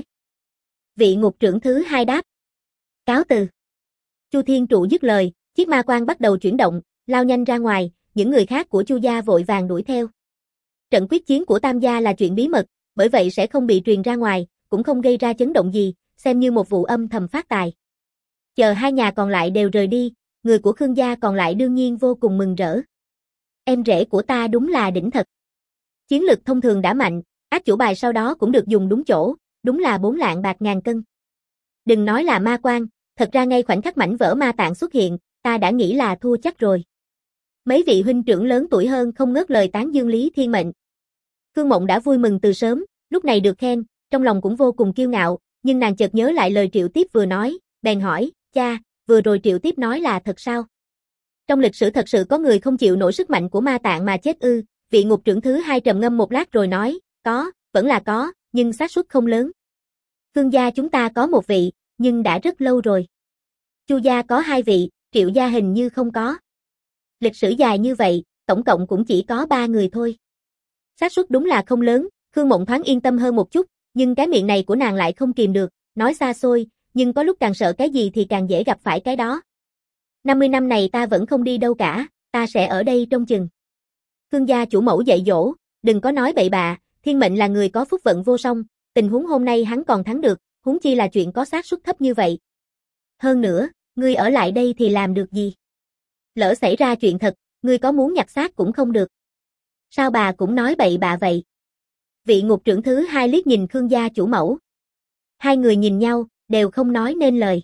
Vị ngục trưởng thứ hai đáp. Cáo từ. Chu Thiên Trụ dứt lời, chiếc ma quan bắt đầu chuyển động, lao nhanh ra ngoài, những người khác của Chu gia vội vàng đuổi theo. Trận quyết chiến của Tam gia là chuyện bí mật, bởi vậy sẽ không bị truyền ra ngoài, cũng không gây ra chấn động gì, xem như một vụ âm thầm phát tài. Chờ hai nhà còn lại đều rời đi, người của Khương gia còn lại đương nhiên vô cùng mừng rỡ. Em rể của ta đúng là đỉnh thật. Chiến lực thông thường đã mạnh, ác chủ bài sau đó cũng được dùng đúng chỗ, đúng là 4 lạng bạc ngàn cân. Đừng nói là ma quan, thật ra ngay khoảnh khắc mảnh vỡ ma tạng xuất hiện, ta đã nghĩ là thua chắc rồi. Mấy vị huynh trưởng lớn tuổi hơn không ngớt lời tán dương Lý Thiên Mệnh. Khương Mộng đã vui mừng từ sớm, lúc này được khen, trong lòng cũng vô cùng kiêu ngạo, nhưng nàng chợt nhớ lại lời Triệu Tiếp vừa nói, bèn hỏi, cha, vừa rồi Triệu Tiếp nói là thật sao? Trong lịch sử thật sự có người không chịu nổi sức mạnh của ma tạng mà chết ư? Vị ngục trưởng thứ hai trầm ngâm một lát rồi nói, có, vẫn là có, nhưng xác suất không lớn. Khương gia chúng ta có một vị, nhưng đã rất lâu rồi. Chu gia có 2 vị, Triệu gia hình như không có. Lịch sử dài như vậy, tổng cộng cũng chỉ có 3 người thôi. Xác suất đúng là không lớn, Khương Mộng thoáng yên tâm hơn một chút, nhưng cái miệng này của nàng lại không kìm được, nói xa xôi, nhưng có lúc càng sợ cái gì thì càng dễ gặp phải cái đó. 50 năm này ta vẫn không đi đâu cả, ta sẽ ở đây trông chừng. Khương gia chủ mẫu dạy dỗ, đừng có nói bậy bạ, Thiên Mệnh là người có phúc vận vô song, tình huống hôm nay hắn còn thắng được, huống chi là chuyện có xác suất thấp như vậy. Hơn nữa, ngươi ở lại đây thì làm được gì? Lỡ xảy ra chuyện thật, ngươi có muốn nhặt xác cũng không được. Sao bà cũng nói bậy bạ vậy? Vị ngục trưởng thứ 2 liếc nhìn Khương gia chủ mẫu. Hai người nhìn nhau, đều không nói nên lời.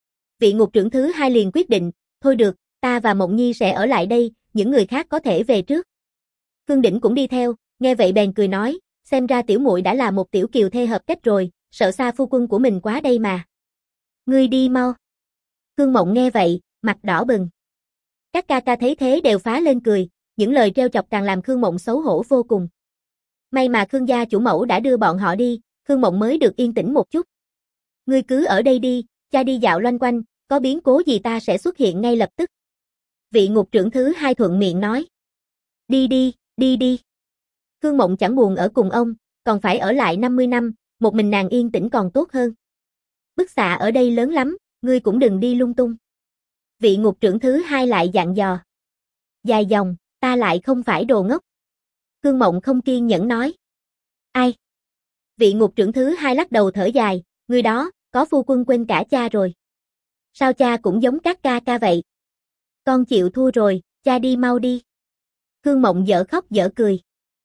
Vị ngục trưởng thứ 2 liền quyết định, thôi được, ta và Mộng Nhi sẽ ở lại đây, những người khác có thể về trước. Khương Đỉnh cũng đi theo, nghe vậy bèn cười nói, xem ra tiểu muội đã là một tiểu kiều thê hợp cách rồi, sợ xa phu quân của mình quá đây mà. Ngươi đi mau. Khương Mộng nghe vậy, mặt đỏ bừng. Các ca ca thấy thế đều phá lên cười, những lời trêu chọc càng làm Khương Mộng xấu hổ vô cùng. May mà Khương gia chủ mẫu đã đưa bọn họ đi, Khương Mộng mới được yên tĩnh một chút. Ngươi cứ ở đây đi, cha đi dạo loanh quanh, có biến cố gì ta sẽ xuất hiện ngay lập tức. Vị ngục trưởng thứ 2 thuận miệng nói. Đi đi, đi đi. Khương Mộng chẳng buồn ở cùng ông, còn phải ở lại 50 năm, một mình nàng yên tĩnh còn tốt hơn. Bức xạ ở đây lớn lắm, ngươi cũng đừng đi lung tung. Vị ngục trưởng thứ 2 lại dặn dò. Dài dòng, ta lại không phải đồ ngốc. Khương Mộng không kiên nhẫn nói. Ai? Vị ngục trưởng thứ 2 lắc đầu thở dài, người đó, có phu quân quên cả cha rồi. Sao cha cũng giống các ca ca vậy? Con chịu thua rồi, cha đi mau đi. Khương Mộng dở khóc dở cười.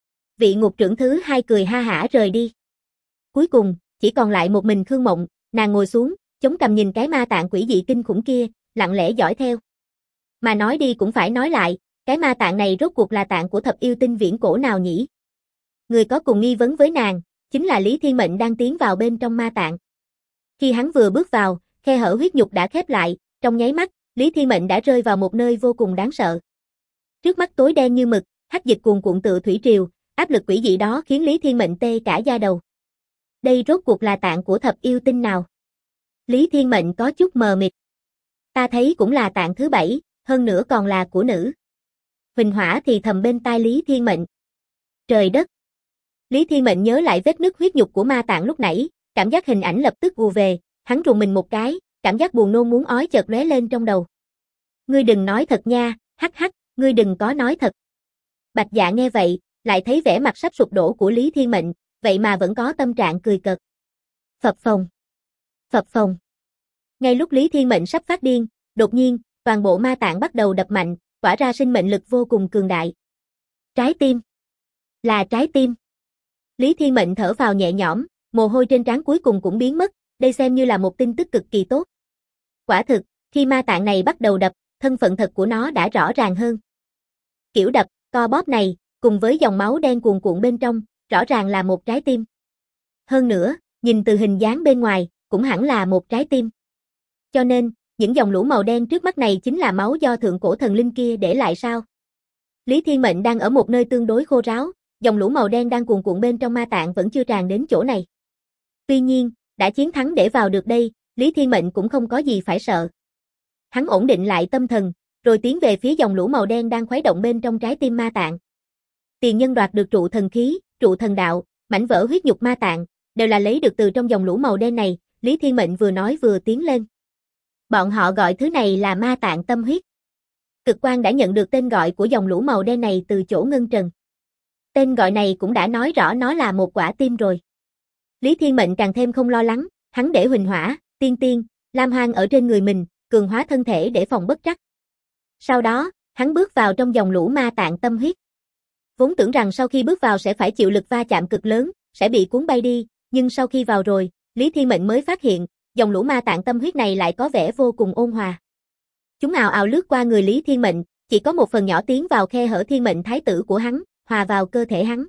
Vị ngục trưởng thứ 2 cười ha hả rời đi. Cuối cùng, chỉ còn lại một mình Khương Mộng, nàng ngồi xuống, chống cằm nhìn cái ma tạng quỷ dị kinh khủng kia, lặng lẽ dõi theo. Mà nói đi cũng phải nói lại, cái ma tạng này rốt cuộc là tạng của thập yêu tinh viễn cổ nào nhỉ? Người có cùng nghi vấn với nàng, chính là Lý Thiên Mệnh đang tiến vào bên trong ma tạng. Khi hắn vừa bước vào, khe hở huyết nhục đã khép lại, trong nháy mắt, Lý Thiên Mệnh đã rơi vào một nơi vô cùng đáng sợ. Trước mắt tối đen như mực, hắc dịch cuồn cuộn tựa thủy triều, áp lực quỷ dị đó khiến Lý Thiên Mệnh tê cả da đầu. Đây rốt cuộc là tạng của thập yêu tinh nào? Lý Thiên Mệnh có chút mờ mịt. Ta thấy cũng là tạng thứ 7, hơn nữa còn là của nữ. Huỳnh Hỏa thì thầm bên tai Lý Thiên Mệnh. Trời đất! Lý Thiên Mệnh nhớ lại vết nứt huyết nhục của ma tạng lúc nãy, cảm giác hình ảnh lập tức ùa về, hắn rùng mình một cái, cảm giác buồn nôn muốn ói chợt lóe lên trong đầu. Ngươi đừng nói thật nha, hắc hắc, ngươi đừng có nói thật. Bạch Dạ nghe vậy, lại thấy vẻ mặt sắp sụp đổ của Lý Thiên Mệnh, vậy mà vẫn có tâm trạng cười cợt. Phập phồng. Phập phồng. Ngay lúc Lý Thiên Mệnh sắp phát điên, đột nhiên, toàn bộ ma tạng bắt đầu đập mạnh, tỏa ra sinh mệnh lực vô cùng cường đại. Trái tim. Là trái tim. Lý Thiên Mệnh thở vào nhẹ nhõm, mồ hôi trên trán cuối cùng cũng biến mất, đây xem như là một tin tức cực kỳ tốt. Quả thực, khi ma tạng này bắt đầu đập, thân phận thật của nó đã rõ ràng hơn. Kiểu đập, co bóp này, cùng với dòng máu đen cuồn cuộn bên trong, rõ ràng là một trái tim. Hơn nữa, nhìn từ hình dáng bên ngoài, cũng hẳn là một trái tim. Cho nên, những dòng lũ màu đen trước mắt này chính là máu do thượng cổ thần linh kia để lại sao? Lý Thiên Mệnh đang ở một nơi tương đối khô ráo, dòng lũ màu đen đang cuồn cuộn bên trong ma tạng vẫn chưa tràn đến chỗ này. Tuy nhiên, đã chiến thắng để vào được đây, Lý Thiên Mệnh cũng không có gì phải sợ. Hắn ổn định lại tâm thần, rồi tiến về phía dòng lũ màu đen đang khuấy động bên trong trái tim ma tạng. Tiền nhân đoạt được trụ thần khí, trụ thần đạo, mảnh vỡ huyết nhục ma tạng, đều là lấy được từ trong dòng lũ màu đen này, Lý Thiên Mệnh vừa nói vừa tiến lên. Bọn họ gọi thứ này là ma tạng tâm huyết. Cực Quang đã nhận được tên gọi của dòng lũ màu đen này từ chỗ Ngân Trần. Tên gọi này cũng đã nói rõ nó là một quả tim rồi. Lý Thiên Mệnh càng thêm không lo lắng, hắn để Huỳnh Hỏa, Tiên Tiên, Lam Hoang ở trên người mình, cường hóa thân thể để phòng bất trắc. Sau đó, hắn bước vào trong dòng lũ ma tạng tâm huyết. Vốn tưởng rằng sau khi bước vào sẽ phải chịu lực va chạm cực lớn, sẽ bị cuốn bay đi, nhưng sau khi vào rồi, Lý Thiên Mệnh mới phát hiện, dòng lũ ma tạng tâm huyết này lại có vẻ vô cùng ôn hòa. Chúng ào ào lướt qua người Lý Thiên Mệnh, chỉ có một phần nhỏ tiến vào khe hở thiên mệnh thái tử của hắn, hòa vào cơ thể hắn.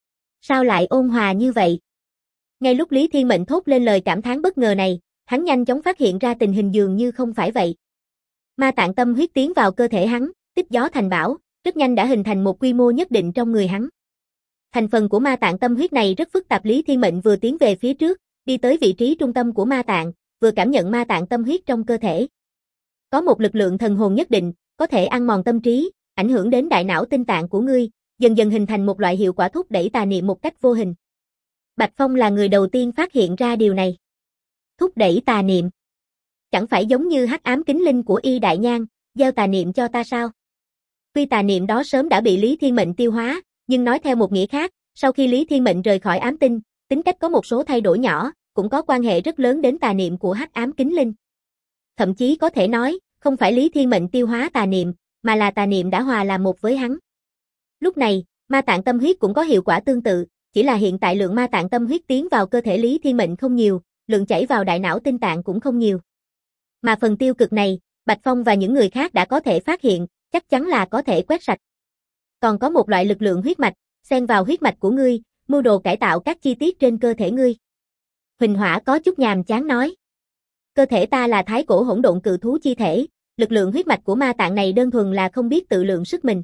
Sao lại ôn hòa như vậy? Ngay lúc Lý Thiên Mệnh thốt lên lời cảm thán bất ngờ này, hắn nhanh chóng phát hiện ra tình hình dường như không phải vậy. Ma tạng tâm huyết tiến vào cơ thể hắn, tích gió thành bão, rất nhanh đã hình thành một quy mô nhất định trong người hắn. Thành phần của ma tạng tâm huyết này rất phức tạp. Lý Thiên Mệnh vừa tiến về phía trước, đi tới vị trí trung tâm của ma tạng, vừa cảm nhận ma tạng tâm huyết trong cơ thể. Có một lực lượng thần hồn nhất định, có thể ăn mòn tâm trí, ảnh hưởng đến đại não tinh tạng của ngươi, dần dần hình thành một loại hiệu quả thúc đẩy tà niệm một cách vô hình. Bạch Phong là người đầu tiên phát hiện ra điều này. Thúc đẩy tà niệm. Chẳng phải giống như hắc ám kính linh của Y Đại Nhan, gieo tà niệm cho ta sao? Tuy tà niệm đó sớm đã bị Lý Thiên Mệnh tiêu hóa, nhưng nói theo một nghĩa khác, sau khi Lý Thiên Mệnh rời khỏi ám tinh, tính cách có một số thay đổi nhỏ, cũng có quan hệ rất lớn đến tà niệm của hắc ám kính linh. Thậm chí có thể nói, không phải Lý Thiên Mệnh tiêu hóa tà niệm, mà là tà niệm đã hòa làm một với hắn. Lúc này, ma tạng tâm huyết cũng có hiệu quả tương tự, chỉ là hiện tại lượng ma tạng tâm huyết tiến vào cơ thể Lý Thiên Mệnh không nhiều, lượng chảy vào đại não tinh tạng cũng không nhiều. Mà phần tiêu cực này, Bạch Phong và những người khác đã có thể phát hiện, chắc chắn là có thể quét sạch. Còn có một loại lực lượng huyết mạch, xen vào huyết mạch của ngươi, mưu đồ cải tạo các chi tiết trên cơ thể ngươi. Huỳnh Hỏa có chút nhàm chán nói. Cơ thể ta là thái cổ hỗn độn cự thú chi thể, lực lượng huyết mạch của ma tạng này đơn thuần là không biết tự lượng sức mình.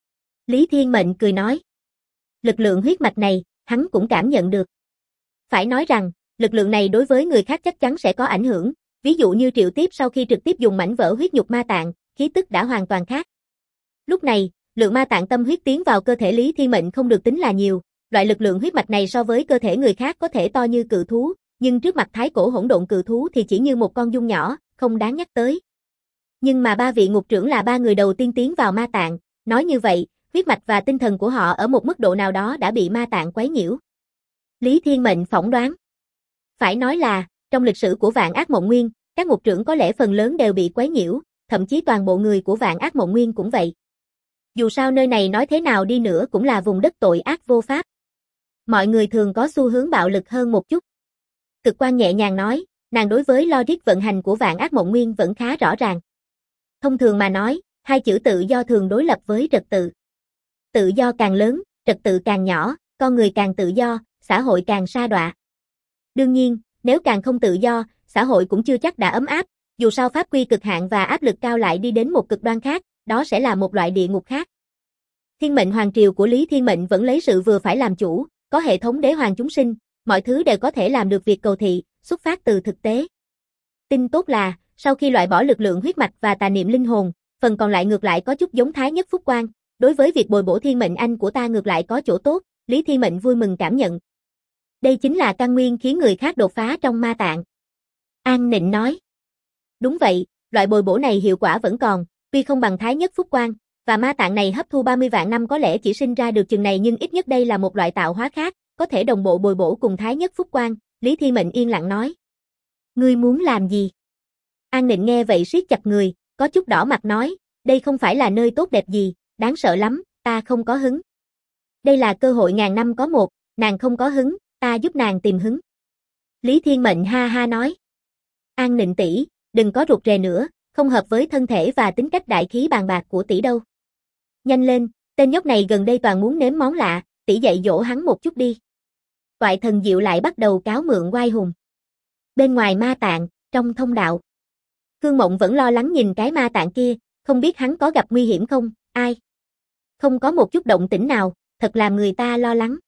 Lý Thiên Mệnh cười nói. Lực lượng huyết mạch này, hắn cũng cảm nhận được. Phải nói rằng, lực lượng này đối với người khác chắc chắn sẽ có ảnh hưởng, ví dụ như Triệu Tiếp sau khi trực tiếp dùng mảnh vỡ huyết nhục ma tạng, khí tức đã hoàn toàn khác. Lúc này, lượng ma tạng tâm huyết tiến vào cơ thể Lý Thiên Mệnh không được tính là nhiều, loại lực lượng huyết mạch này so với cơ thể người khác có thể to như cự thú, nhưng trước mặt thái cổ hỗn độn cự thú thì chỉ như một con giun nhỏ, không đáng nhắc tới. Nhưng mà ba vị ngục trưởng là ba người đầu tiên tiến vào ma tạng, nói như vậy, huyết mạch và tinh thần của họ ở một mức độ nào đó đã bị ma tạng quấy nhiễu. Lý Thiên Mệnh phỏng đoán. Phải nói là, trong lịch sử của Vạn Ác Mộng Nguyên, các ngục trưởng có lẽ phần lớn đều bị quấy nhiễu, thậm chí toàn bộ người của Vạn Ác Mộng Nguyên cũng vậy. Dù sao nơi này nói thế nào đi nữa cũng là vùng đất tội ác vô pháp. Mọi người thường có xu hướng bạo lực hơn một chút. Cực Quan nhẹ nhàng nói, nàng đối với logic vận hành của Vạn Ác Mộng Nguyên vẫn khá rõ ràng. Thông thường mà nói, hai chữ tự do thường đối lập với trật tự. Tự do càng lớn, trật tự càng nhỏ, con người càng tự do, xã hội càng sa đọa. Đương nhiên, nếu càng không tự do, xã hội cũng chưa chắc đã ấm áp, dù sao pháp quy cực hạn và áp lực cao lại đi đến một cực đoan khác, đó sẽ là một loại địa ngục khác. Thiên mệnh hoàng triều của Lý Thiên Mệnh vẫn lấy sự vừa phải làm chủ, có hệ thống đế hoàng chúng sinh, mọi thứ đều có thể làm được việc cầu thị, xuất phát từ thực tế. Tin tốt là, sau khi loại bỏ lực lượng huyết mạch và tà niệm linh hồn, phần còn lại ngược lại có chút giống Thái Nhất Phúc Quang, đối với việc bồi bổ thiên mệnh anh của ta ngược lại có chỗ tốt, Lý Thiên Mệnh vui mừng cảm nhận. Đây chính là căn nguyên khiến người khác đột phá trong ma tạng. An Nịnh nói. Đúng vậy, loại bồi bổ này hiệu quả vẫn còn, tuy không bằng Thái Nhất Phúc Quang, và ma tạng này hấp thu 30 vạn năm có lẽ chỉ sinh ra được chừng này nhưng ít nhất đây là một loại tạo hóa khác, có thể đồng bộ bồi bổ cùng Thái Nhất Phúc Quang, Lý Thiên Mệnh yên lặng nói. Ngươi muốn làm gì? An Nịnh nghe vậy siết chặt người, có chút đỏ mặt nói, đây không phải là nơi tốt đẹp gì, đáng sợ lắm, ta không có hứng. Đây là cơ hội ngàn năm có một, nàng không có hứng, ta giúp nàng tìm hứng. Lý Thiên Mệnh ha ha nói. An Nịnh tỷ, đừng có rụt rè nữa, không hợp với thân thể và tính cách đại khí bàn bạc của tỷ đâu. Nhanh lên, tên nhóc này gần đây toàn muốn nếm món lạ, tỷ dạy dỗ hắn một chút đi. Toại Thần Diệu lại bắt đầu cáo mượn oai hùng. Bên ngoài ma tạng, trong thông đạo. Khương Mộng vẫn lo lắng nhìn cái ma tạng kia, không biết hắn có gặp nguy hiểm không, ai. Không có một chút động tĩnh nào, thật làm người ta lo lắng.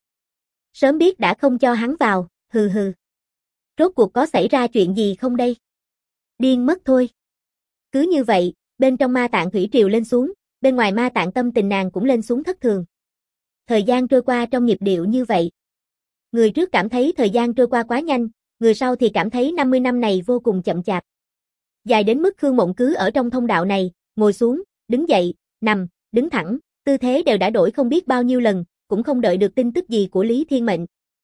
Sớm biết đã không cho hắn vào, hừ hừ. Rốt cuộc có xảy ra chuyện gì không đây? Điên mất thôi. Cứ như vậy, bên trong ma tạng thủy triều lên xuống, bên ngoài ma tạng tâm tình nàng cũng lên xuống thất thường. Thời gian trôi qua trong nhịp điệu như vậy. Người trước cảm thấy thời gian trôi qua quá nhanh, người sau thì cảm thấy 50 năm này vô cùng chậm chạp. Dài đến mức Khương Mộng cứ ở trong thông đạo này, ngồi xuống, đứng dậy, nằm, đứng thẳng, tư thế đều đã đổi không biết bao nhiêu lần, cũng không đợi được tin tức gì của Lý Thiên Mệnh.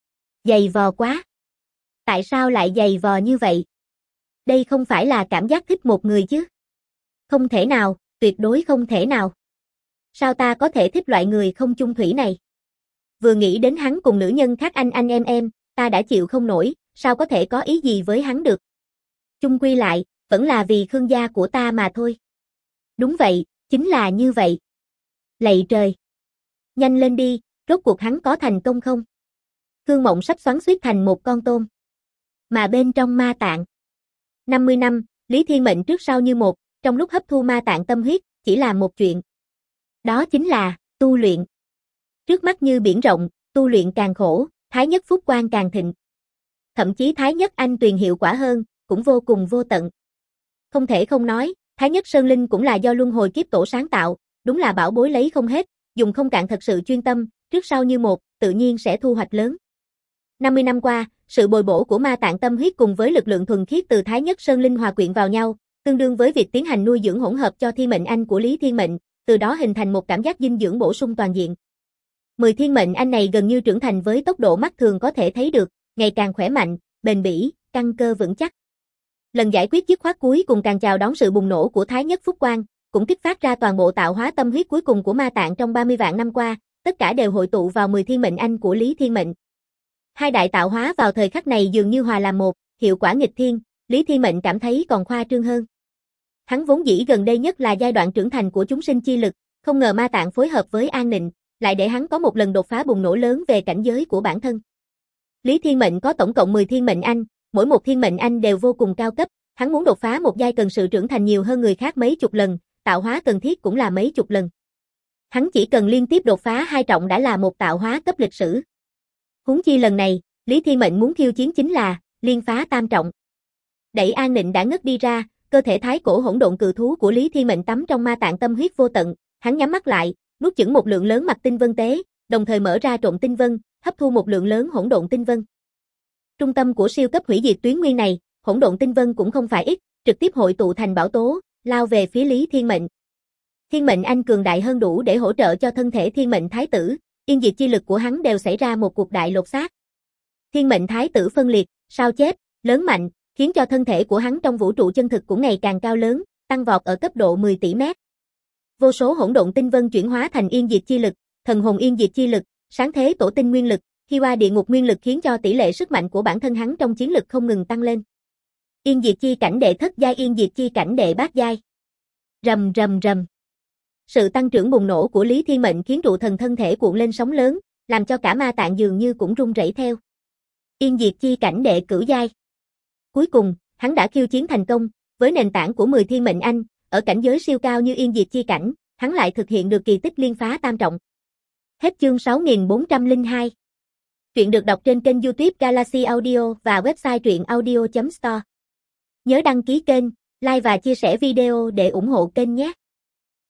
Dày vò quá. Tại sao lại dày vò như vậy? Đây không phải là cảm giác thích một người chứ? Không thể nào, tuyệt đối không thể nào. Sao ta có thể thích loại người không chung thủy này? Vừa nghĩ đến hắn cùng nữ nhân khác anh em, ta đã chịu không nổi, sao có thể có ý gì với hắn được? Chung quy lại, vẫn là vì Khương gia của ta mà thôi. Đúng vậy, chính là như vậy. Lạy trời! Nhanh lên đi, rốt cuộc hắn có thành công không? Khương Mộng sắp xoắn xuýt thành một con tôm. Mà bên trong ma tạng. 50 năm, Lý Thiên Mệnh trước sau như một, trong lúc hấp thu ma tạng tâm huyết, chỉ làm một chuyện. Đó chính là, tu luyện. Trước mắt như biển rộng, tu luyện càng khổ, Thái Nhất Phúc Quang càng thịnh. Thậm chí Thái Nhất Anh Tuyền hiệu quả hơn, cũng vô cùng vô tận. Không thể không nói, Thái Nhất Sơn Linh cũng là do luân hồi kiếp tổ sáng tạo, đúng là bảo bối lấy không hết, dùng không cạn thật sự chuyên tâm, trước sau như một, tự nhiên sẽ thu hoạch lớn. 50 năm qua, sự bồi bổ của ma tạng tâm huyết cùng với lực lượng thuần khiết từ Thái Nhất Sơn Linh hòa quyện vào nhau, tương đương với việc tiến hành nuôi dưỡng hỗn hợp cho thiên mệnh anh của Lý Thiên Mệnh, từ đó hình thành một cảm giác dinh dưỡng bổ sung toàn diện. 10 thiên mệnh anh này gần như trưởng thành với tốc độ mắt thường có thể thấy được, ngày càng khỏe mạnh, bền bỉ, căn cơ vững chắc. Lần giải quyết dứt khoát cuối cùng càng chào đón sự bùng nổ của Thái Nhất Phúc Quang, cũng kích phát ra toàn bộ tạo hóa tâm huyết cuối cùng của ma tạng trong 30 vạn năm qua, tất cả đều hội tụ vào 10 thiên mệnh anh của Lý Thiên Mệnh. Hai đại tạo hóa vào thời khắc này dường như hòa làm một, hiệu quả nghịch thiên, Lý Thiên Mệnh cảm thấy còn khoa trương hơn. Hắn vốn dĩ gần đây nhất là giai đoạn trưởng thành của chúng sinh chi lực, không ngờ ma tạng phối hợp với An Nịnh, lại để hắn có một lần đột phá bùng nổ lớn về cảnh giới của bản thân. Lý Thiên Mệnh có tổng cộng 10 thiên mệnh anh, mỗi một thiên mệnh anh đều vô cùng cao cấp, hắn muốn đột phá một giai cần sự trưởng thành nhiều hơn người khác mấy chục lần, tạo hóa cần thiết cũng là mấy chục lần. Hắn chỉ cần liên tiếp đột phá 2 trọng đã là một tạo hóa cấp lịch sử. Huống chi lần này, Lý Thiên Mệnh muốn khiêu chiến chính là liên phá tam trọng. Đẩy An Nịnh đã ngất đi ra, cơ thể thái cổ hỗn độn cự thú của Lý Thiên Mệnh tắm trong ma tạng tâm huyết vô tận, hắn nhắm mắt lại, nuốt chửng một lượng lớn mặt tinh vân tế, đồng thời mở ra trộn tinh vân, hấp thu một lượng lớn hỗn độn tinh vân. Trung tâm của siêu cấp hủy diệt tuyến nguyên này, hỗn độn tinh vân cũng không phải ít, trực tiếp hội tụ thành bão tố, lao về phía Lý Thiên Mệnh. Thiên mệnh anh cường đại hơn đủ để hỗ trợ cho thân thể thiên mệnh thái tử, yên diệt chi lực của hắn đều xảy ra một cuộc đại lột xác. Thiên mệnh thái tử phân liệt, sao chép, lớn mạnh, khiến cho thân thể của hắn trong vũ trụ chân thực cũng ngày càng cao lớn, tăng vọt ở cấp độ 10 tỷ mét. Vô số hỗn độn tinh vân chuyển hóa thành yên diệt chi lực, thần hồn yên diệt chi lực, sáng thế tổ tinh nguyên lực, Hi Hoa địa ngục nguyên lực khiến cho tỷ lệ sức mạnh của bản thân hắn trong chiến lực không ngừng tăng lên. Yên diệt chi cảnh đệ thất giai, yên diệt chi cảnh đệ bát giai. Rầm rầm rầm. Sự tăng trưởng bùng nổ của Lý Thiên Mệnh khiến trụ thần thân thể cuộn lên sóng lớn, làm cho cả ma tạng dường như cũng rung rẩy theo. Yên diệt chi cảnh đệ cửu giai. Cuối cùng, hắn đã khiêu chiến thành công, với nền tảng của 10 thiên mệnh anh, ở cảnh giới siêu cao như yên diệt chi cảnh, hắn lại thực hiện được kỳ tích liên phá tam trọng. Hết chương 6402. Truyện được đọc trên kênh YouTube Galaxy Audio và website truyệnaudio.store. Nhớ đăng ký kênh, like và chia sẻ video để ủng hộ kênh nhé.